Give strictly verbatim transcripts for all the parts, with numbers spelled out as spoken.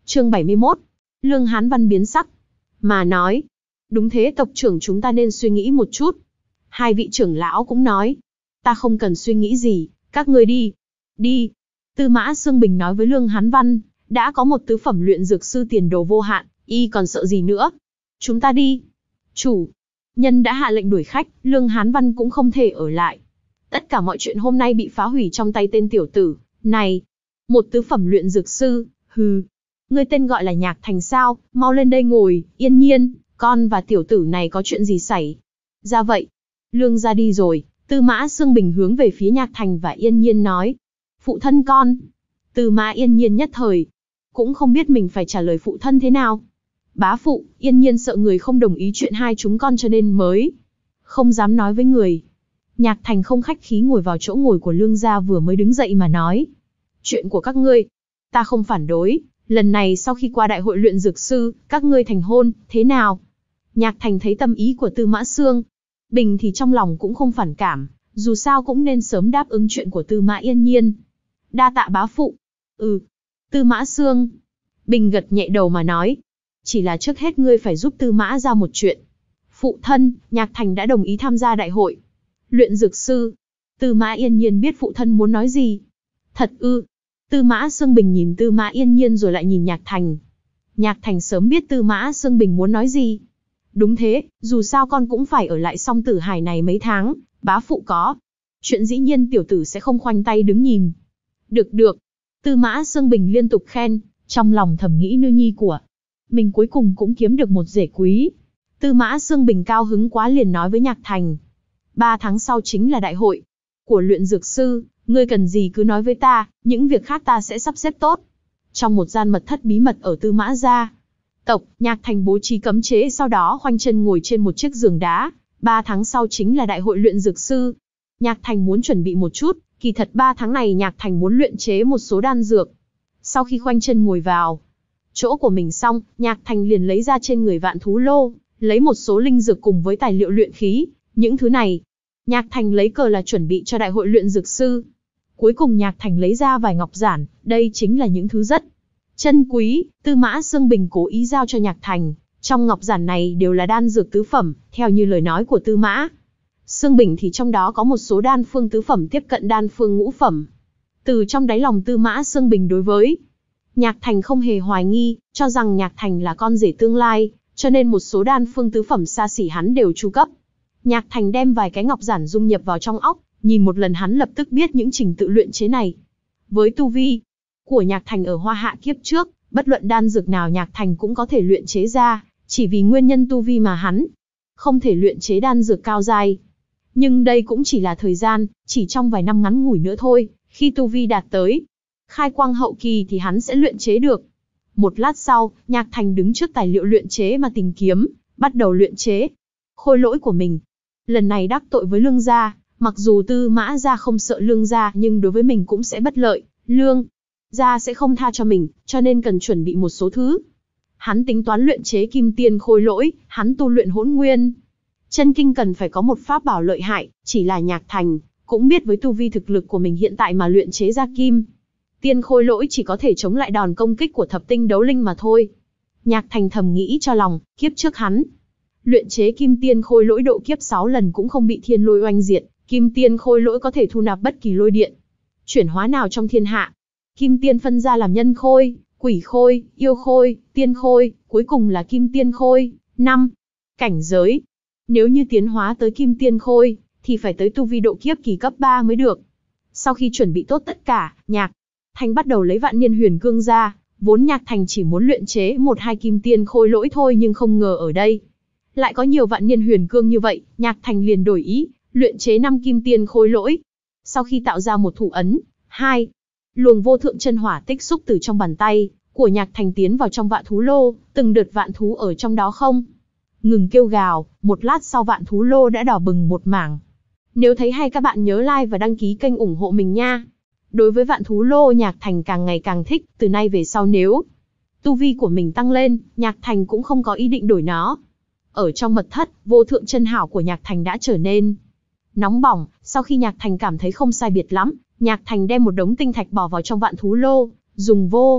Chương bảy mươi mốt. Lương Hán Văn biến sắc. Mà nói. Đúng thế, tộc trưởng, chúng ta nên suy nghĩ một chút. Hai vị trưởng lão cũng nói. Ta không cần suy nghĩ gì, các ngươi đi. Đi. Tư Mã Xương Bình nói với Lương Hán Văn, đã có một tứ phẩm luyện dược sư tiền đồ vô hạn, y còn sợ gì nữa. Chúng ta đi. Chủ. Nhân đã hạ lệnh đuổi khách, Lương Hán Văn cũng không thể ở lại. Tất cả mọi chuyện hôm nay bị phá hủy trong tay tên tiểu tử này. Một tứ phẩm luyện dược sư, hừ. Ngươi tên gọi là Nhạc Thành sao, mau lên đây ngồi. Yên Nhiên, con và tiểu tử này có chuyện gì xảy ra vậy? Lương gia đi rồi. Tư Mã Xương Bình hướng về phía Nhạc Thành và Yên Nhiên nói. Phụ thân con. Tư Mã Yên Nhiên nhất thời cũng không biết mình phải trả lời phụ thân thế nào. Bá phụ, Yên Nhiên sợ người không đồng ý chuyện hai chúng con cho nên mới không dám nói với người. Nhạc Thành không khách khí ngồi vào chỗ ngồi của Lương gia vừa mới đứng dậy mà nói. Chuyện của các ngươi, ta không phản đối. Lần này sau khi qua đại hội luyện dược sư, các ngươi thành hôn, thế nào? Nhạc Thành thấy tâm ý của Tư Mã Xương Bình thì trong lòng cũng không phản cảm, dù sao cũng nên sớm đáp ứng chuyện của Tư Mã Yên Nhiên. Đa tạ bá phụ. Ừ. Tư Mã Xương Bình gật nhẹ đầu mà nói. Chỉ là trước hết ngươi phải giúp Tư Mã ra một chuyện. Phụ thân, Nhạc Thành đã đồng ý tham gia đại hội luyện dược sư. Tư Mã Yên Nhiên biết phụ thân muốn nói gì. Thật ư? Tư Mã Xương Bình nhìn Tư Mã Yên Nhiên rồi lại nhìn Nhạc Thành. Nhạc Thành sớm biết Tư Mã Xương Bình muốn nói gì. Đúng thế, dù sao con cũng phải ở lại Song Tử Hải này mấy tháng, bá phụ có chuyện dĩ nhiên tiểu tử sẽ không khoanh tay đứng nhìn. Được được. Tư Mã Xương Bình liên tục khen, trong lòng thầm nghĩ nữ nhi của mình cuối cùng cũng kiếm được một rể quý. Tư Mã Xương Bình cao hứng quá liền nói với Nhạc Thành. Ba tháng sau chính là đại hội của luyện dược sư, ngươi cần gì cứ nói với ta, những việc khác ta sẽ sắp xếp tốt. Trong một gian mật thất bí mật ở Tư Mã gia tộc, Nhạc Thành bố trí cấm chế, sau đó khoanh chân ngồi trên một chiếc giường đá. Ba tháng sau chính là đại hội luyện dược sư. Nhạc Thành muốn chuẩn bị một chút, kỳ thật ba tháng này Nhạc Thành muốn luyện chế một số đan dược. Sau khi khoanh chân ngồi vào chỗ của mình xong, Nhạc Thành liền lấy ra trên người Vạn Thú Lô, lấy một số linh dược cùng với tài liệu luyện khí. Những thứ này, Nhạc Thành lấy cờ là chuẩn bị cho đại hội luyện dược sư. Cuối cùng Nhạc Thành lấy ra vài ngọc giản, đây chính là những thứ rất chân quý, Tư Mã Xương Bình cố ý giao cho Nhạc Thành. Trong ngọc giản này đều là đan dược tứ phẩm, theo như lời nói của Tư Mã Xương Bình thì trong đó có một số đan phương tứ phẩm tiếp cận đan phương ngũ phẩm. Từ trong đáy lòng Tư Mã Xương Bình đối với Nhạc Thành không hề hoài nghi, cho rằng Nhạc Thành là con rể tương lai, cho nên một số đan phương tứ phẩm xa xỉ hắn đều chu cấp. Nhạc Thành đem vài cái ngọc giản dung nhập vào trong óc, nhìn một lần hắn lập tức biết những trình tự luyện chế này. Với tu vi của Nhạc Thành ở Hoa Hạ kiếp trước, bất luận đan dược nào Nhạc Thành cũng có thể luyện chế ra, chỉ vì nguyên nhân tu vi mà hắn không thể luyện chế đan dược cao giai. Nhưng đây cũng chỉ là thời gian, chỉ trong vài năm ngắn ngủi nữa thôi, khi tu vi đạt tới khai quang hậu kỳ thì hắn sẽ luyện chế được. Một lát sau, Nhạc Thành đứng trước tài liệu luyện chế mà tìm kiếm, bắt đầu luyện chế khôi lỗi của mình. Lần này đắc tội với Lương gia, mặc dù Tư Mã gia không sợ Lương gia nhưng đối với mình cũng sẽ bất lợi, Lương gia sẽ không tha cho mình, cho nên cần chuẩn bị một số thứ. Hắn tính toán luyện chế kim tiên khôi lỗi, hắn tu luyện Hỗn Nguyên chân kinh cần phải có một pháp bảo lợi hại, chỉ là Nhạc Thành cũng biết với tu vi thực lực của mình hiện tại mà luyện chế ra kim tiên khôi lỗi chỉ có thể chống lại đòn công kích của thập tinh đấu linh mà thôi. Nhạc Thành thầm nghĩ cho lòng, kiếp trước hắn luyện chế kim tiên khôi lỗi độ kiếp sáu lần cũng không bị thiên lôi oanh diệt. Kim tiên khôi lỗi có thể thu nạp bất kỳ lôi điện chuyển hóa nào trong thiên hạ. Kim tiên phân ra làm nhân khôi, quỷ khôi, yêu khôi, tiên khôi, cuối cùng là kim tiên khôi. năm. Cảnh giới. Nếu như tiến hóa tới kim tiên khôi, thì phải tới tu vi độ kiếp kỳ cấp ba mới được. Sau khi chuẩn bị tốt tất cả, Nhạc Thành bắt đầu lấy Vạn Niên Huyền Cương ra. Vốn Nhạc Thành chỉ muốn luyện chế một hai kim tiên khôi lỗi thôi, nhưng không ngờ ở đây lại có nhiều Vạn Niên Huyền Cương như vậy. Nhạc Thành liền đổi ý, luyện chế năm kim tiên khôi lỗi. Sau khi tạo ra một thủ ấn, hai luồng vô thượng chân hỏa tích xúc từ trong bàn tay của Nhạc Thành tiến vào trong Vạn Thú Lô, từng đợt vạn thú ở trong đó không ngừng kêu gào, một lát sau Vạn Thú Lô đã đỏ bừng một mảng. Nếu thấy hay các bạn nhớ like và đăng ký kênh ủng hộ mình nha. Đối với Vạn Thú Lô, Nhạc Thành càng ngày càng thích, từ nay về sau nếu tu vi của mình tăng lên, Nhạc Thành cũng không có ý định đổi nó. Ở trong mật thất, vô thượng chân hảo của Nhạc Thành đã trở nên nóng bỏng. Sau khi Nhạc Thành cảm thấy không sai biệt lắm, Nhạc Thành đem một đống tinh thạch bỏ vào trong Vạn Thú Lô, dùng vô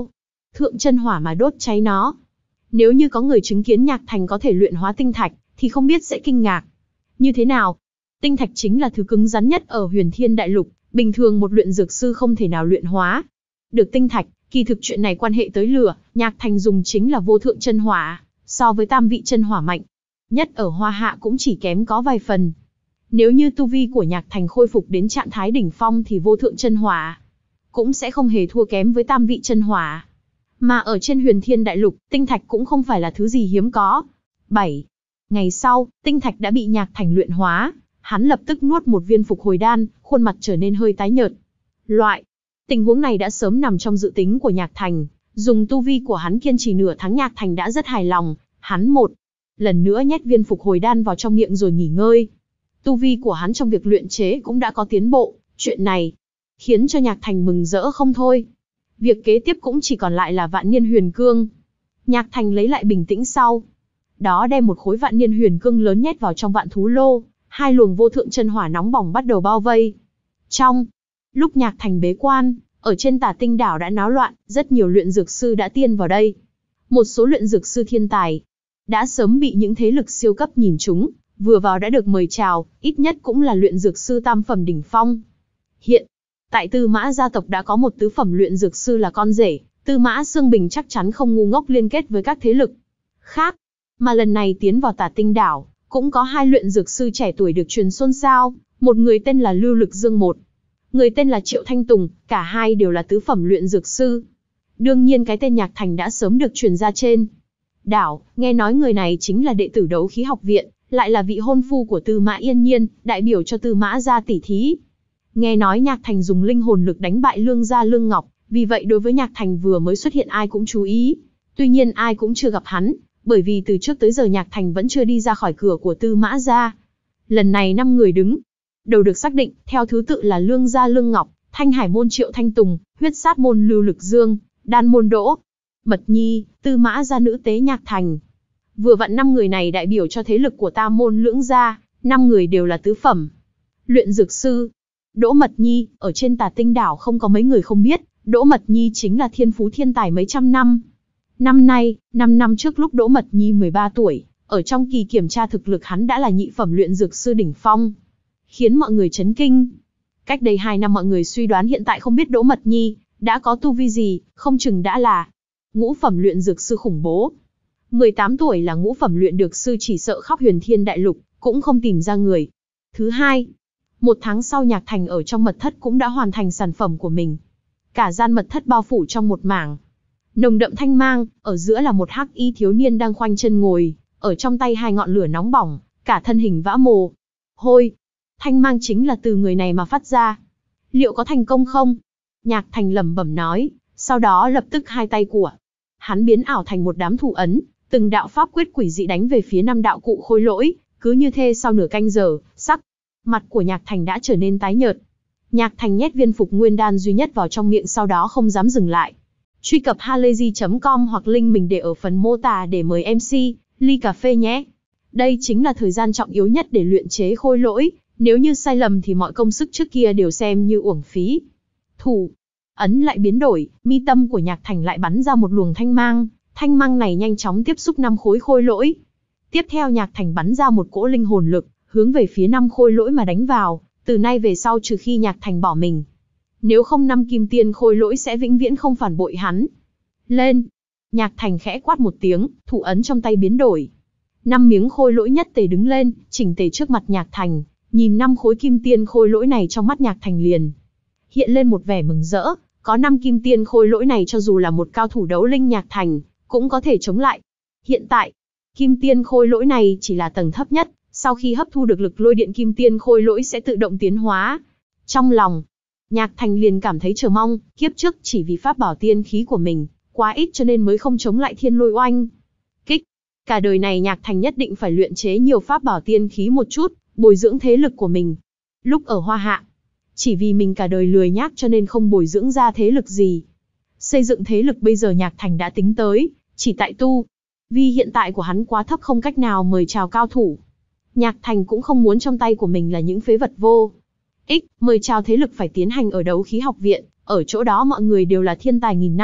thượng chân hỏa mà đốt cháy nó. Nếu như có người chứng kiến Nhạc Thành có thể luyện hóa tinh thạch, thì không biết sẽ kinh ngạc. Như thế nào? Tinh thạch chính là thứ cứng rắn nhất ở Huyền Thiên Đại Lục, bình thường một luyện dược sư không thể nào luyện hóa được tinh thạch. Kỳ thực chuyện này quan hệ tới lửa, Nhạc Thành dùng chính là vô thượng chân hỏa, so với tam vị chân hỏa mạnh nhất ở Hoa Hạ cũng chỉ kém có vài phần. Nếu như tu vi của Nhạc Thành khôi phục đến trạng thái đỉnh phong thì vô thượng chân hỏa cũng sẽ không hề thua kém với tam vị chân hỏa. Mà ở trên Huyền Thiên Đại Lục, tinh thạch cũng không phải là thứ gì hiếm có. bảy. Ngày sau, tinh thạch đã bị Nhạc Thành luyện hóa, hắn lập tức nuốt một viên phục hồi đan, khuôn mặt trở nên hơi tái nhợt. Loại tình huống này đã sớm nằm trong dự tính của Nhạc Thành, dùng tu vi của hắn kiên trì nửa tháng Nhạc Thành đã rất hài lòng, hắn một lần nữa nhét viên phục hồi đan vào trong miệng rồi nghỉ ngơi. Tu vi của hắn trong việc luyện chế cũng đã có tiến bộ, chuyện này khiến cho Nhạc Thành mừng rỡ không thôi. Việc kế tiếp cũng chỉ còn lại là vạn niên huyền cương. Nhạc Thành lấy lại bình tĩnh sau đó đem một khối vạn niên huyền cương lớn nhét vào trong vạn thú lô, hai luồng vô thượng chân hỏa nóng bỏng bắt đầu bao vây. Trong lúc Nhạc Thành bế quan, ở trên Tả Tinh đảo đã náo loạn, rất nhiều luyện dược sư đã tiên vào đây. Một số luyện dược sư thiên tài đã sớm bị những thế lực siêu cấp nhìn trúng, vừa vào đã được mời chào, ít nhất cũng là luyện dược sư tam phẩm đỉnh phong. Hiện tại Tư Mã gia tộc đã có một tứ phẩm luyện dược sư là con rể, Tư Mã Xương Bình chắc chắn không ngu ngốc liên kết với các thế lực khác. Mà lần này tiến vào Tả Tinh đảo, cũng có hai luyện dược sư trẻ tuổi được truyền xôn xao, một người tên là Lưu Lực Dương, một người tên là Triệu Thanh Tùng, cả hai đều là tứ phẩm luyện dược sư. Đương nhiên cái tên Nhạc Thành đã sớm được truyền ra trên đảo, nghe nói người này chính là đệ tử Đấu Khí học viện, lại là vị hôn phu của Tư Mã Yên Nhiên, đại biểu cho Tư Mã gia tỷ thí. Nghe nói Nhạc Thành dùng linh hồn lực đánh bại Lương gia Lương Ngọc, vì vậy đối với Nhạc Thành vừa mới xuất hiện ai cũng chú ý. Tuy nhiên ai cũng chưa gặp hắn, bởi vì từ trước tới giờ Nhạc Thành vẫn chưa đi ra khỏi cửa của Tư Mã gia. Lần này năm người đứng đầu được xác định, theo thứ tự là Lương gia Lương Ngọc, Thanh Hải môn Triệu Thanh Tùng, Huyết Sát môn Lưu Lực Dương, Đan môn Đỗ Mật Nhi, Tư Mã gia nữ tế Nhạc Thành. Vừa vặn năm người này đại biểu cho thế lực của Tam môn Lưỡng gia, năm người đều là tứ phẩm luyện dược sư. Đỗ Mật Nhi, ở trên Tả Tinh đảo không có mấy người không biết, Đỗ Mật Nhi chính là thiên phú thiên tài mấy trăm năm. Năm nay, năm năm trước lúc Đỗ Mật Nhi mười ba tuổi, ở trong kỳ kiểm tra thực lực hắn đã là nhị phẩm luyện dược sư đỉnh phong, khiến mọi người chấn kinh. Cách đây hai năm mọi người suy đoán hiện tại không biết Đỗ Mật Nhi đã có tu vi gì, không chừng đã là ngũ phẩm luyện dược sư khủng bố. mười tám tuổi là ngũ phẩm luyện dược sư chỉ sợ khắp Huyền Thiên Đại Lục, cũng không tìm ra người. Thứ hai, một tháng sau Nhạc Thành ở trong mật thất cũng đã hoàn thành sản phẩm của mình. Cả gian mật thất bao phủ trong một mảng nồng đậm thanh mang, ở giữa là một hắc y thiếu niên đang khoanh chân ngồi, ở trong tay hai ngọn lửa nóng bỏng, cả thân hình vã mồ hôi. Thanh mang chính là từ người này mà phát ra. Liệu có thành công không? Nhạc Thành lẩm bẩm nói, sau đó lập tức hai tay của hắn biến ảo thành một đám thủ ấn, từng đạo pháp quyết quỷ dị đánh về phía năm đạo cụ khôi lỗi, cứ như thế sau nửa canh giờ, sắc mặt của Nhạc Thành đã trở nên tái nhợt. Nhạc Thành nhét viên phục nguyên đan duy nhất vào trong miệng sau đó không dám dừng lại. Truy cập halayzi chấm com hoặc link mình để ở phần mô tả để mời em xê, ly cà phê nhé. Đây chính là thời gian trọng yếu nhất để luyện chế khôi lỗi, nếu như sai lầm thì mọi công sức trước kia đều xem như uổng phí. Thủ ấn lại biến đổi, mi tâm của Nhạc Thành lại bắn ra một luồng thanh mang, thanh mang này nhanh chóng tiếp xúc năm khối khôi lỗi. Tiếp theo Nhạc Thành bắn ra một cỗ linh hồn lực, hướng về phía năm khôi lỗi mà đánh vào, từ nay về sau trừ khi Nhạc Thành bỏ mình. Nếu không năm kim tiên khôi lỗi sẽ vĩnh viễn không phản bội hắn. Lên! Nhạc Thành khẽ quát một tiếng, thủ ấn trong tay biến đổi. Năm miếng khôi lỗi nhất tề đứng lên, chỉnh tề trước mặt Nhạc Thành, nhìn năm khối kim tiên khôi lỗi này trong mắt Nhạc Thành liền hiện lên một vẻ mừng rỡ, có năm kim tiên khôi lỗi này cho dù là một cao thủ đấu linh Nhạc Thành, cũng có thể chống lại. Hiện tại, kim tiên khôi lỗi này chỉ là tầng thấp nhất, sau khi hấp thu được lực lôi điện kim tiên khôi lỗi sẽ tự động tiến hóa. Trong lòng, Nhạc Thành liền cảm thấy chờ mong, kiếp trước chỉ vì pháp bảo tiên khí của mình quá ít cho nên mới không chống lại thiên lôi oanh kích. Cả đời này Nhạc Thành nhất định phải luyện chế nhiều pháp bảo tiên khí một chút, bồi dưỡng thế lực của mình. Lúc ở Hoa Hạ, chỉ vì mình cả đời lười nhác cho nên không bồi dưỡng ra thế lực gì. Xây dựng thế lực bây giờ Nhạc Thành đã tính tới, chỉ tại tu vì hiện tại của hắn quá thấp không cách nào mời chào cao thủ. Nhạc Thành cũng không muốn trong tay của mình là những phế vật vô ích, mời chào thế lực phải tiến hành ở Đấu Khí học viện, ở chỗ đó mọi người đều là thiên tài nghìn năm,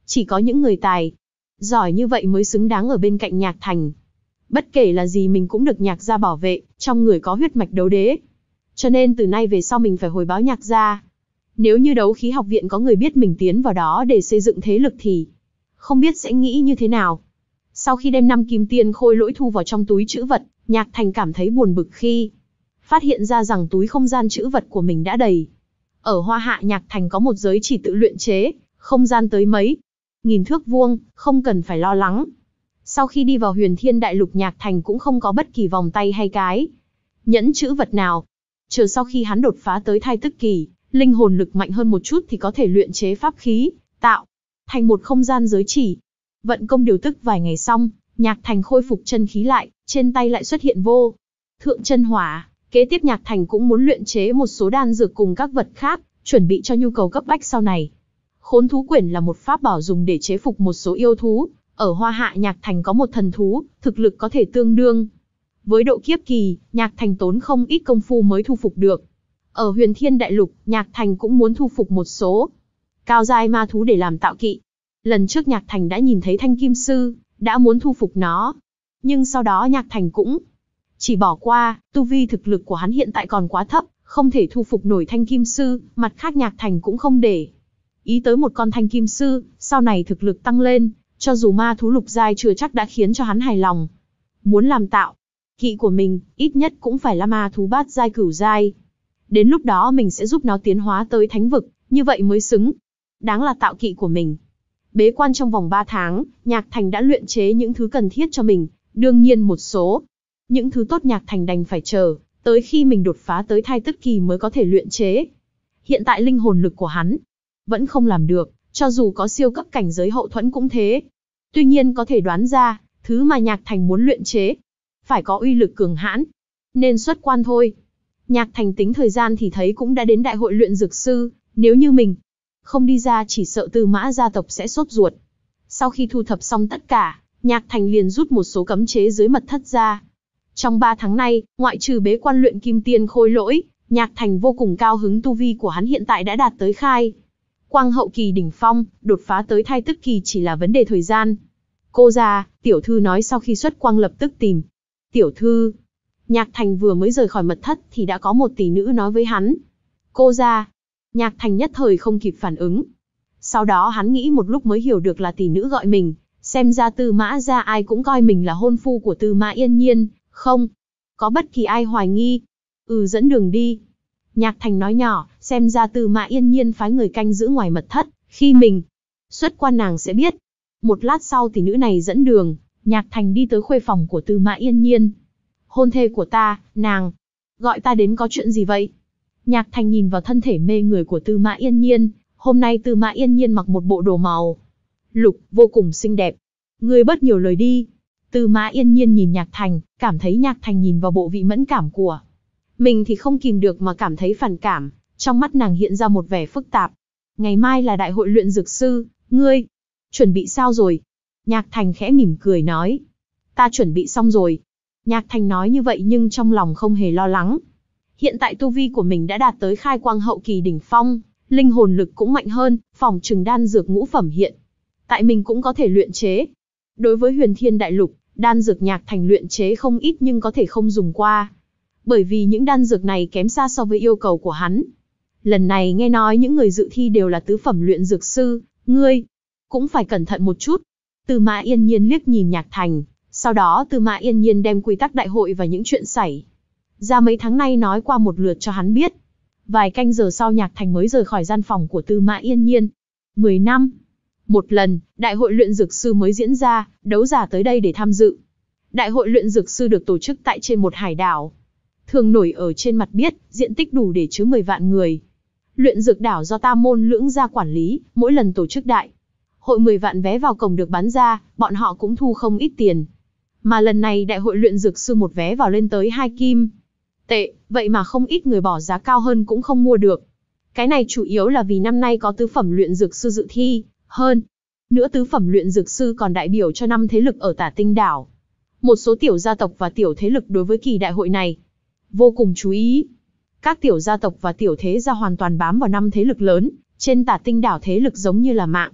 Chỉ có những người tài giỏi như vậy mới xứng đáng ở bên cạnh Nhạc Thành. Bất kể là gì mình cũng được Nhạc gia bảo vệ, trong người có huyết mạch đấu đế. Cho nên từ nay về sau mình phải hồi báo Nhạc gia. Nếu như đấu khí học viện có người biết mình tiến vào đó để xây dựng thế lực thì không biết sẽ nghĩ như thế nào. Sau khi đem năm kim tiên khôi lỗi thu vào trong túi trữ vật, Nhạc Thành cảm thấy buồn bực khi phát hiện ra rằng túi không gian trữ vật của mình đã đầy. Ở Hoa Hạ Nhạc Thành có một giới chỉ tự luyện chế, không gian tới mấy nghìn thước vuông, không cần phải lo lắng. Sau khi đi vào Huyền Thiên Đại Lục, Nhạc Thành cũng không có bất kỳ vòng tay hay cái nhẫn trữ vật nào. Chờ sau khi hắn đột phá tới thai tức kỳ, linh hồn lực mạnh hơn một chút thì có thể luyện chế pháp khí, tạo thành một không gian giới chỉ. Vận công điều tức vài ngày xong, Nhạc Thành khôi phục chân khí lại, trên tay lại xuất hiện vô thượng chân hỏa. Kế tiếp Nhạc Thành cũng muốn luyện chế một số đan dược cùng các vật khác, chuẩn bị cho nhu cầu cấp bách sau này. Khốn thú quyển là một pháp bảo dùng để chế phục một số yêu thú. Ở Hoa Hạ Nhạc Thành có một thần thú, thực lực có thể tương đương với độ kiếp kỳ, Nhạc Thành tốn không ít công phu mới thu phục được. Ở Huyền Thiên Đại Lục, Nhạc Thành cũng muốn thu phục một số cao giai ma thú để làm tạo kỵ. Lần trước Nhạc Thành đã nhìn thấy Thanh Kim Sư, đã muốn thu phục nó. Nhưng sau đó Nhạc Thành cũng chỉ bỏ qua, tu vi thực lực của hắn hiện tại còn quá thấp, không thể thu phục nổi Thanh Kim Sư, mặt khác Nhạc Thành cũng không để ý tới một con Thanh Kim Sư, sau này thực lực tăng lên, cho dù ma thú lục giai chưa chắc đã khiến cho hắn hài lòng. Muốn làm tạo kỵ của mình, ít nhất cũng phải là ma thú bát giai cửu giai. Đến lúc đó mình sẽ giúp nó tiến hóa tới thánh vực, như vậy mới xứng đáng là tạo kỵ của mình. Bế quan trong vòng ba tháng, Nhạc Thành đã luyện chế những thứ cần thiết cho mình, đương nhiên một số những thứ tốt Nhạc Thành đành phải chờ tới khi mình đột phá tới thai tức kỳ mới có thể luyện chế. Hiện tại linh hồn lực của hắn vẫn không làm được, cho dù có siêu cấp cảnh giới hậu thuẫn cũng thế. Tuy nhiên có thể đoán ra, thứ mà Nhạc Thành muốn luyện chế phải có uy lực cường hãn, nên xuất quan thôi. Nhạc Thành tính thời gian thì thấy cũng đã đến đại hội luyện dược sư, nếu như mình không đi ra chỉ sợ Tư Mã gia tộc sẽ sốt ruột. Sau khi thu thập xong tất cả, Nhạc Thành liền rút một số cấm chế dưới mật thất ra. Trong ba tháng nay, ngoại trừ bế quan luyện kim tiên khôi lỗi, Nhạc Thành vô cùng cao hứng, tu vi của hắn hiện tại đã đạt tới khai quang hậu kỳ đỉnh phong, đột phá tới thai tức kỳ chỉ là vấn đề thời gian. Cô già, tiểu thư nói sau khi xuất quang lập tức tìm tiểu thư. Nhạc Thành vừa mới rời khỏi mật thất thì đã có một tỷ nữ nói với hắn. Cô già. Nhạc Thành nhất thời không kịp phản ứng. Sau đó hắn nghĩ một lúc mới hiểu được là tỷ nữ gọi mình, xem ra Tư Mã gia ai cũng coi mình là hôn phu của Tư Mã Yên Nhiên, không có bất kỳ ai hoài nghi. Ừ, dẫn đường đi. Nhạc Thành nói nhỏ, xem ra Tư Mã Yên Nhiên phái người canh giữ ngoài mật thất, khi mình xuất quan nàng sẽ biết. Một lát sau tỷ nữ này dẫn đường, Nhạc Thành đi tới khuê phòng của Tư Mã Yên Nhiên. Hôn thê của ta, nàng gọi ta đến có chuyện gì vậy? Nhạc Thành nhìn vào thân thể mê người của Tư Mã Yên Nhiên, hôm nay Tư Mã Yên Nhiên mặc một bộ đồ màu lục, vô cùng xinh đẹp. Ngươi bớt nhiều lời đi. Tư Mã Yên Nhiên nhìn Nhạc Thành, cảm thấy Nhạc Thành nhìn vào bộ vị mẫn cảm của mình thì không kìm được mà cảm thấy phản cảm, trong mắt nàng hiện ra một vẻ phức tạp. Ngày mai là đại hội luyện dược sư, ngươi chuẩn bị sao rồi? Nhạc Thành khẽ mỉm cười nói. Ta chuẩn bị xong rồi. Nhạc Thành nói như vậy nhưng trong lòng không hề lo lắng. Hiện tại tu vi của mình đã đạt tới khai quang hậu kỳ đỉnh phong, linh hồn lực cũng mạnh hơn, phỏng chừng đan dược ngũ phẩm hiện tại mình cũng có thể luyện chế. Đối với Huyền Thiên Đại Lục, đan dược Nhạc Thành luyện chế không ít nhưng có thể không dùng qua, bởi vì những đan dược này kém xa so với yêu cầu của hắn. Lần này nghe nói những người dự thi đều là tứ phẩm luyện dược sư, ngươi cũng phải cẩn thận một chút. Tư Mã Yên Nhiên liếc nhìn Nhạc Thành, sau đó Tư Mã Yên Nhiên đem quy tắc đại hội và những chuyện xảy ra mấy tháng nay nói qua một lượt cho hắn biết. Vài canh giờ sau Nhạc Thành mới rời khỏi gian phòng của Tư Mã Yên Nhiên. Mười năm một lần, đại hội luyện dược sư mới diễn ra, đấu giả tới đây để tham dự. Đại hội luyện dược sư được tổ chức tại trên một hải đảo, thường nổi ở trên mặt biết, diện tích đủ để chứa mười vạn người. Luyện dược đảo do Tam Môn Lưỡng gia quản lý, mỗi lần tổ chức đại hội mười vạn vé vào cổng được bán ra, bọn họ cũng thu không ít tiền. Mà lần này đại hội luyện dược sư một vé vào lên tới hai kim tệ, vậy mà không ít người bỏ giá cao hơn cũng không mua được. Cái này chủ yếu là vì năm nay có tứ phẩm luyện dược sư dự thi, hơn nữa tứ phẩm luyện dược sư còn đại biểu cho năm thế lực ở Tả Tinh đảo. Một số tiểu gia tộc và tiểu thế lực đối với kỳ đại hội này vô cùng chú ý. Các tiểu gia tộc và tiểu thế gia hoàn toàn bám vào năm thế lực lớn, trên Tả Tinh đảo thế lực giống như là mạng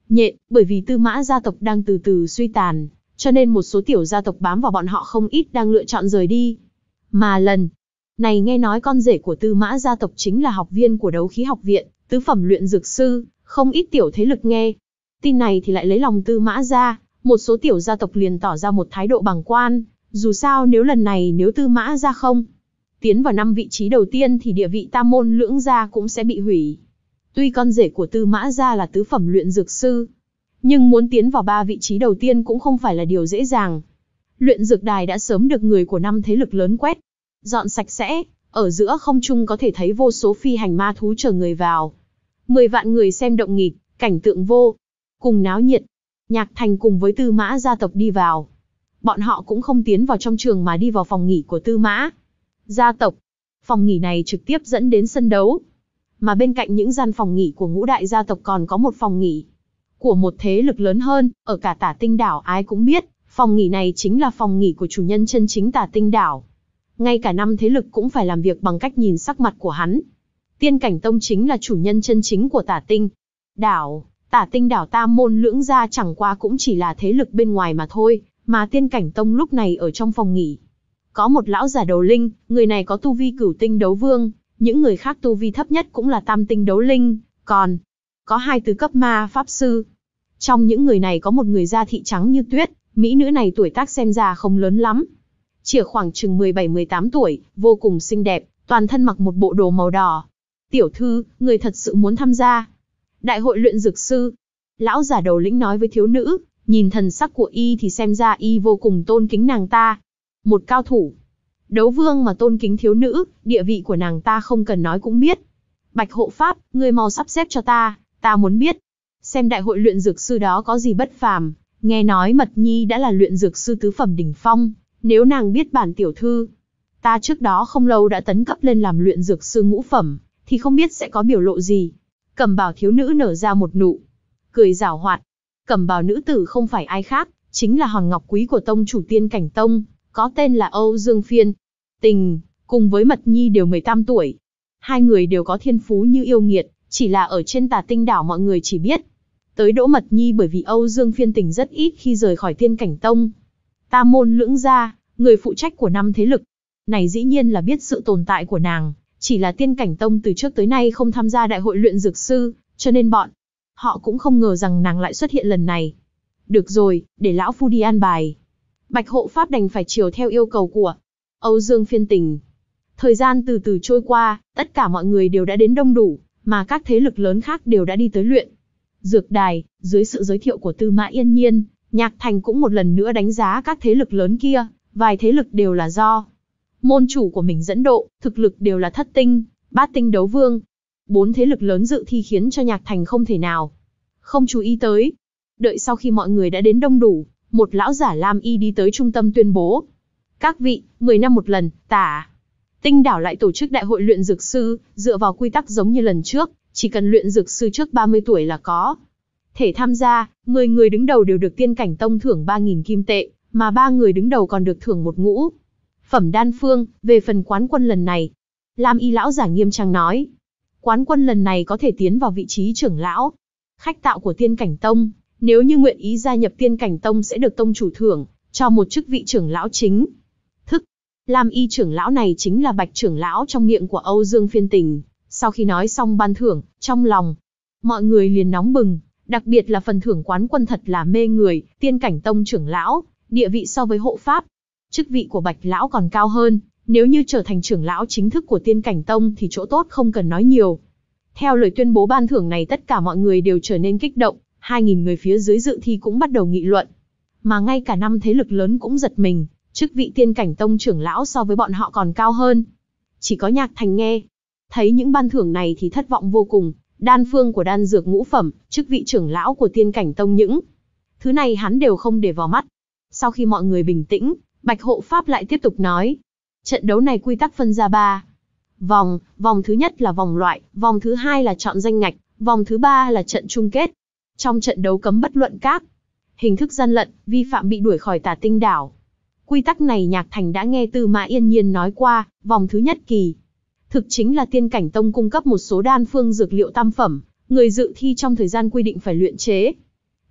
nhện, bởi vì Tư Mã gia tộc đang từ từ suy tàn, cho nên một số tiểu gia tộc bám vào bọn họ không ít đang lựa chọn rời đi. Mà lần này nghe nói con rể của Tư Mã gia tộc chính là học viên của Đấu Khí học viện, tứ phẩm luyện dược sư, không ít tiểu thế lực nghe tin này thì lại lấy lòng Tư Mã gia, một số tiểu gia tộc liền tỏ ra một thái độ bàng quan, dù sao nếu lần này nếu Tư Mã gia không tiến vào năm vị trí đầu tiên thì địa vị Tam môn lưỡng gia cũng sẽ bị hủy. Tuy con rể của Tư Mã gia là tứ phẩm luyện dược sư, nhưng muốn tiến vào ba vị trí đầu tiên cũng không phải là điều dễ dàng. Luyện dược đài đã sớm được người của năm thế lực lớn quét dọn sạch sẽ, ở giữa không trung có thể thấy vô số phi hành ma thú chờ người vào. Mười vạn người xem động nghịt, cảnh tượng vô cùng náo nhiệt. Nhạc Thành cùng với Tư Mã gia tộc đi vào. Bọn họ cũng không tiến vào trong trường mà đi vào phòng nghỉ của Tư Mã gia tộc. Phòng nghỉ này trực tiếp dẫn đến sân đấu. Mà bên cạnh những gian phòng nghỉ của ngũ đại gia tộc còn có một phòng nghỉ của một thế lực lớn hơn, ở cả Tả Tinh đảo ai cũng biết, phòng nghỉ này chính là phòng nghỉ của chủ nhân chân chính Tả Tinh đảo. Ngay cả năm thế lực cũng phải làm việc bằng cách nhìn sắc mặt của hắn. Tiên Cảnh Tông chính là chủ nhân chân chính của Tả Tinh đảo, Tả Tinh đảo Tam môn lưỡng gia chẳng qua cũng chỉ là thế lực bên ngoài mà thôi, mà Tiên Cảnh Tông lúc này ở trong phòng nghỉ. Có một lão giả đầu linh, người này có tu vi cửu tinh đấu vương, những người khác tu vi thấp nhất cũng là tam tinh đấu linh, còn có hai tứ cấp ma pháp sư. Trong những người này có một người da thị trắng như tuyết, mỹ nữ này tuổi tác xem ra không lớn lắm, chỉ khoảng chừng mười bảy mười tám tuổi, vô cùng xinh đẹp, toàn thân mặc một bộ đồ màu đỏ. Tiểu thư, người thật sự muốn tham gia đại hội luyện dược sư? Lão giả đầu lĩnh nói với thiếu nữ, nhìn thần sắc của y thì xem ra y vô cùng tôn kính nàng ta. Một cao thủ đấu vương mà tôn kính thiếu nữ, địa vị của nàng ta không cần nói cũng biết. Bạch hộ pháp, ngươi mau sắp xếp cho ta, ta muốn biết xem đại hội luyện dược sư đó có gì bất phàm. Nghe nói Mật Nhi đã là luyện dược sư tứ phẩm đỉnh phong, nếu nàng biết bản tiểu thư ta trước đó không lâu đã tấn cấp lên làm luyện dược sư ngũ phẩm, thì không biết sẽ có biểu lộ gì. Cẩm bào thiếu nữ nở ra một nụ cười giảo hoạt. Cẩm bào nữ tử không phải ai khác, chính là hòn ngọc quý của tông chủ Tiên Cảnh Tông, có tên là Âu Dương Phiên. Tình cùng với Mật Nhi đều mười tám tuổi, hai người đều có thiên phú như yêu nghiệt, chỉ là ở trên Tả Tinh đảo mọi người chỉ biết tới Đỗ Mật Nhi bởi vì Âu Dương Phiên Tình rất ít khi rời khỏi Tiên Cảnh Tông. Tam môn lưỡng gia, người phụ trách của năm thế lực này dĩ nhiên là biết sự tồn tại của nàng, chỉ là Tiên Cảnh Tông từ trước tới nay không tham gia đại hội luyện dược sư, cho nên bọn họ cũng không ngờ rằng nàng lại xuất hiện lần này. Được rồi, để lão phu đi an bài. Bạch hộ pháp đành phải chiều theo yêu cầu của Âu Dương Phiên Tình. Thời gian từ từ trôi qua, tất cả mọi người đều đã đến đông đủ, mà các thế lực lớn khác đều đã đi tới luyện dược đài. Dưới sự giới thiệu của Tư Mã Yên Nhiên, Nhạc Thành cũng một lần nữa đánh giá các thế lực lớn kia, vài thế lực đều là do môn chủ của mình dẫn độ, thực lực đều là thất tinh, bát tinh đấu vương. Bốn thế lực lớn dự thi khiến cho Nhạc Thành không thể nào không chú ý tới. Đợi sau khi mọi người đã đến đông đủ, một lão giả lam y đi tới trung tâm tuyên bố: các vị, mười năm một lần, Tả Tinh đảo lại tổ chức đại hội luyện dược sư, dựa vào quy tắc giống như lần trước, chỉ cần luyện dược sư trước ba mươi tuổi là có thể tham gia. mười người đứng đầu đều được Tiên Cảnh Tông thưởng ba nghìn kim tệ, mà ba người đứng đầu còn được thưởng một ngũ phẩm đan phương. Về phần quán quân lần này, lam y lão giả nghiêm trang nói, quán quân lần này có thể tiến vào vị trí trưởng lão khách tạo của Tiên Cảnh Tông, nếu như nguyện ý gia nhập Tiên Cảnh Tông sẽ được tông chủ thưởng cho một chức vị trưởng lão chính thức. Lam y trưởng lão này chính là Bạch trưởng lão trong miệng của Âu Dương Phiên Tình. Sau khi nói xong ban thưởng, trong lòng mọi người liền nóng bừng, đặc biệt là phần thưởng quán quân thật là mê người. Tiên Cảnh Tông trưởng lão, địa vị so với hộ pháp, chức vị của Bạch lão còn cao hơn, nếu như trở thành trưởng lão chính thức của Tiên Cảnh Tông thì chỗ tốt không cần nói nhiều. Theo lời tuyên bố ban thưởng này, tất cả mọi người đều trở nên kích động, hai nghìn người phía dưới dự thi cũng bắt đầu nghị luận. Mà ngay cả năm thế lực lớn cũng giật mình, chức vị Tiên Cảnh Tông trưởng lão so với bọn họ còn cao hơn. Chỉ có Nhạc Thành nghe thấy những ban thưởng này thì thất vọng vô cùng. Đan phương của đan dược ngũ phẩm, chức vị trưởng lão của Tiên Cảnh Tông, những thứ này hắn đều không để vào mắt. Sau khi mọi người bình tĩnh, Bạch hộ pháp lại tiếp tục nói, trận đấu này quy tắc phân ra ba vòng, vòng thứ nhất là vòng loại, vòng thứ hai là chọn danh ngạch, vòng thứ ba là trận chung kết. Trong trận đấu cấm bất luận các hình thức gian lận, vi phạm bị đuổi khỏi Tả Tinh đảo. Quy tắc này Nhạc Thành đã nghe Tư Mã Yên Nhiên nói qua. Vòng thứ nhất kỳ thực chính là Tiên Cảnh Tông cung cấp một số đan phương dược liệu tam phẩm, người dự thi trong thời gian quy định phải luyện chế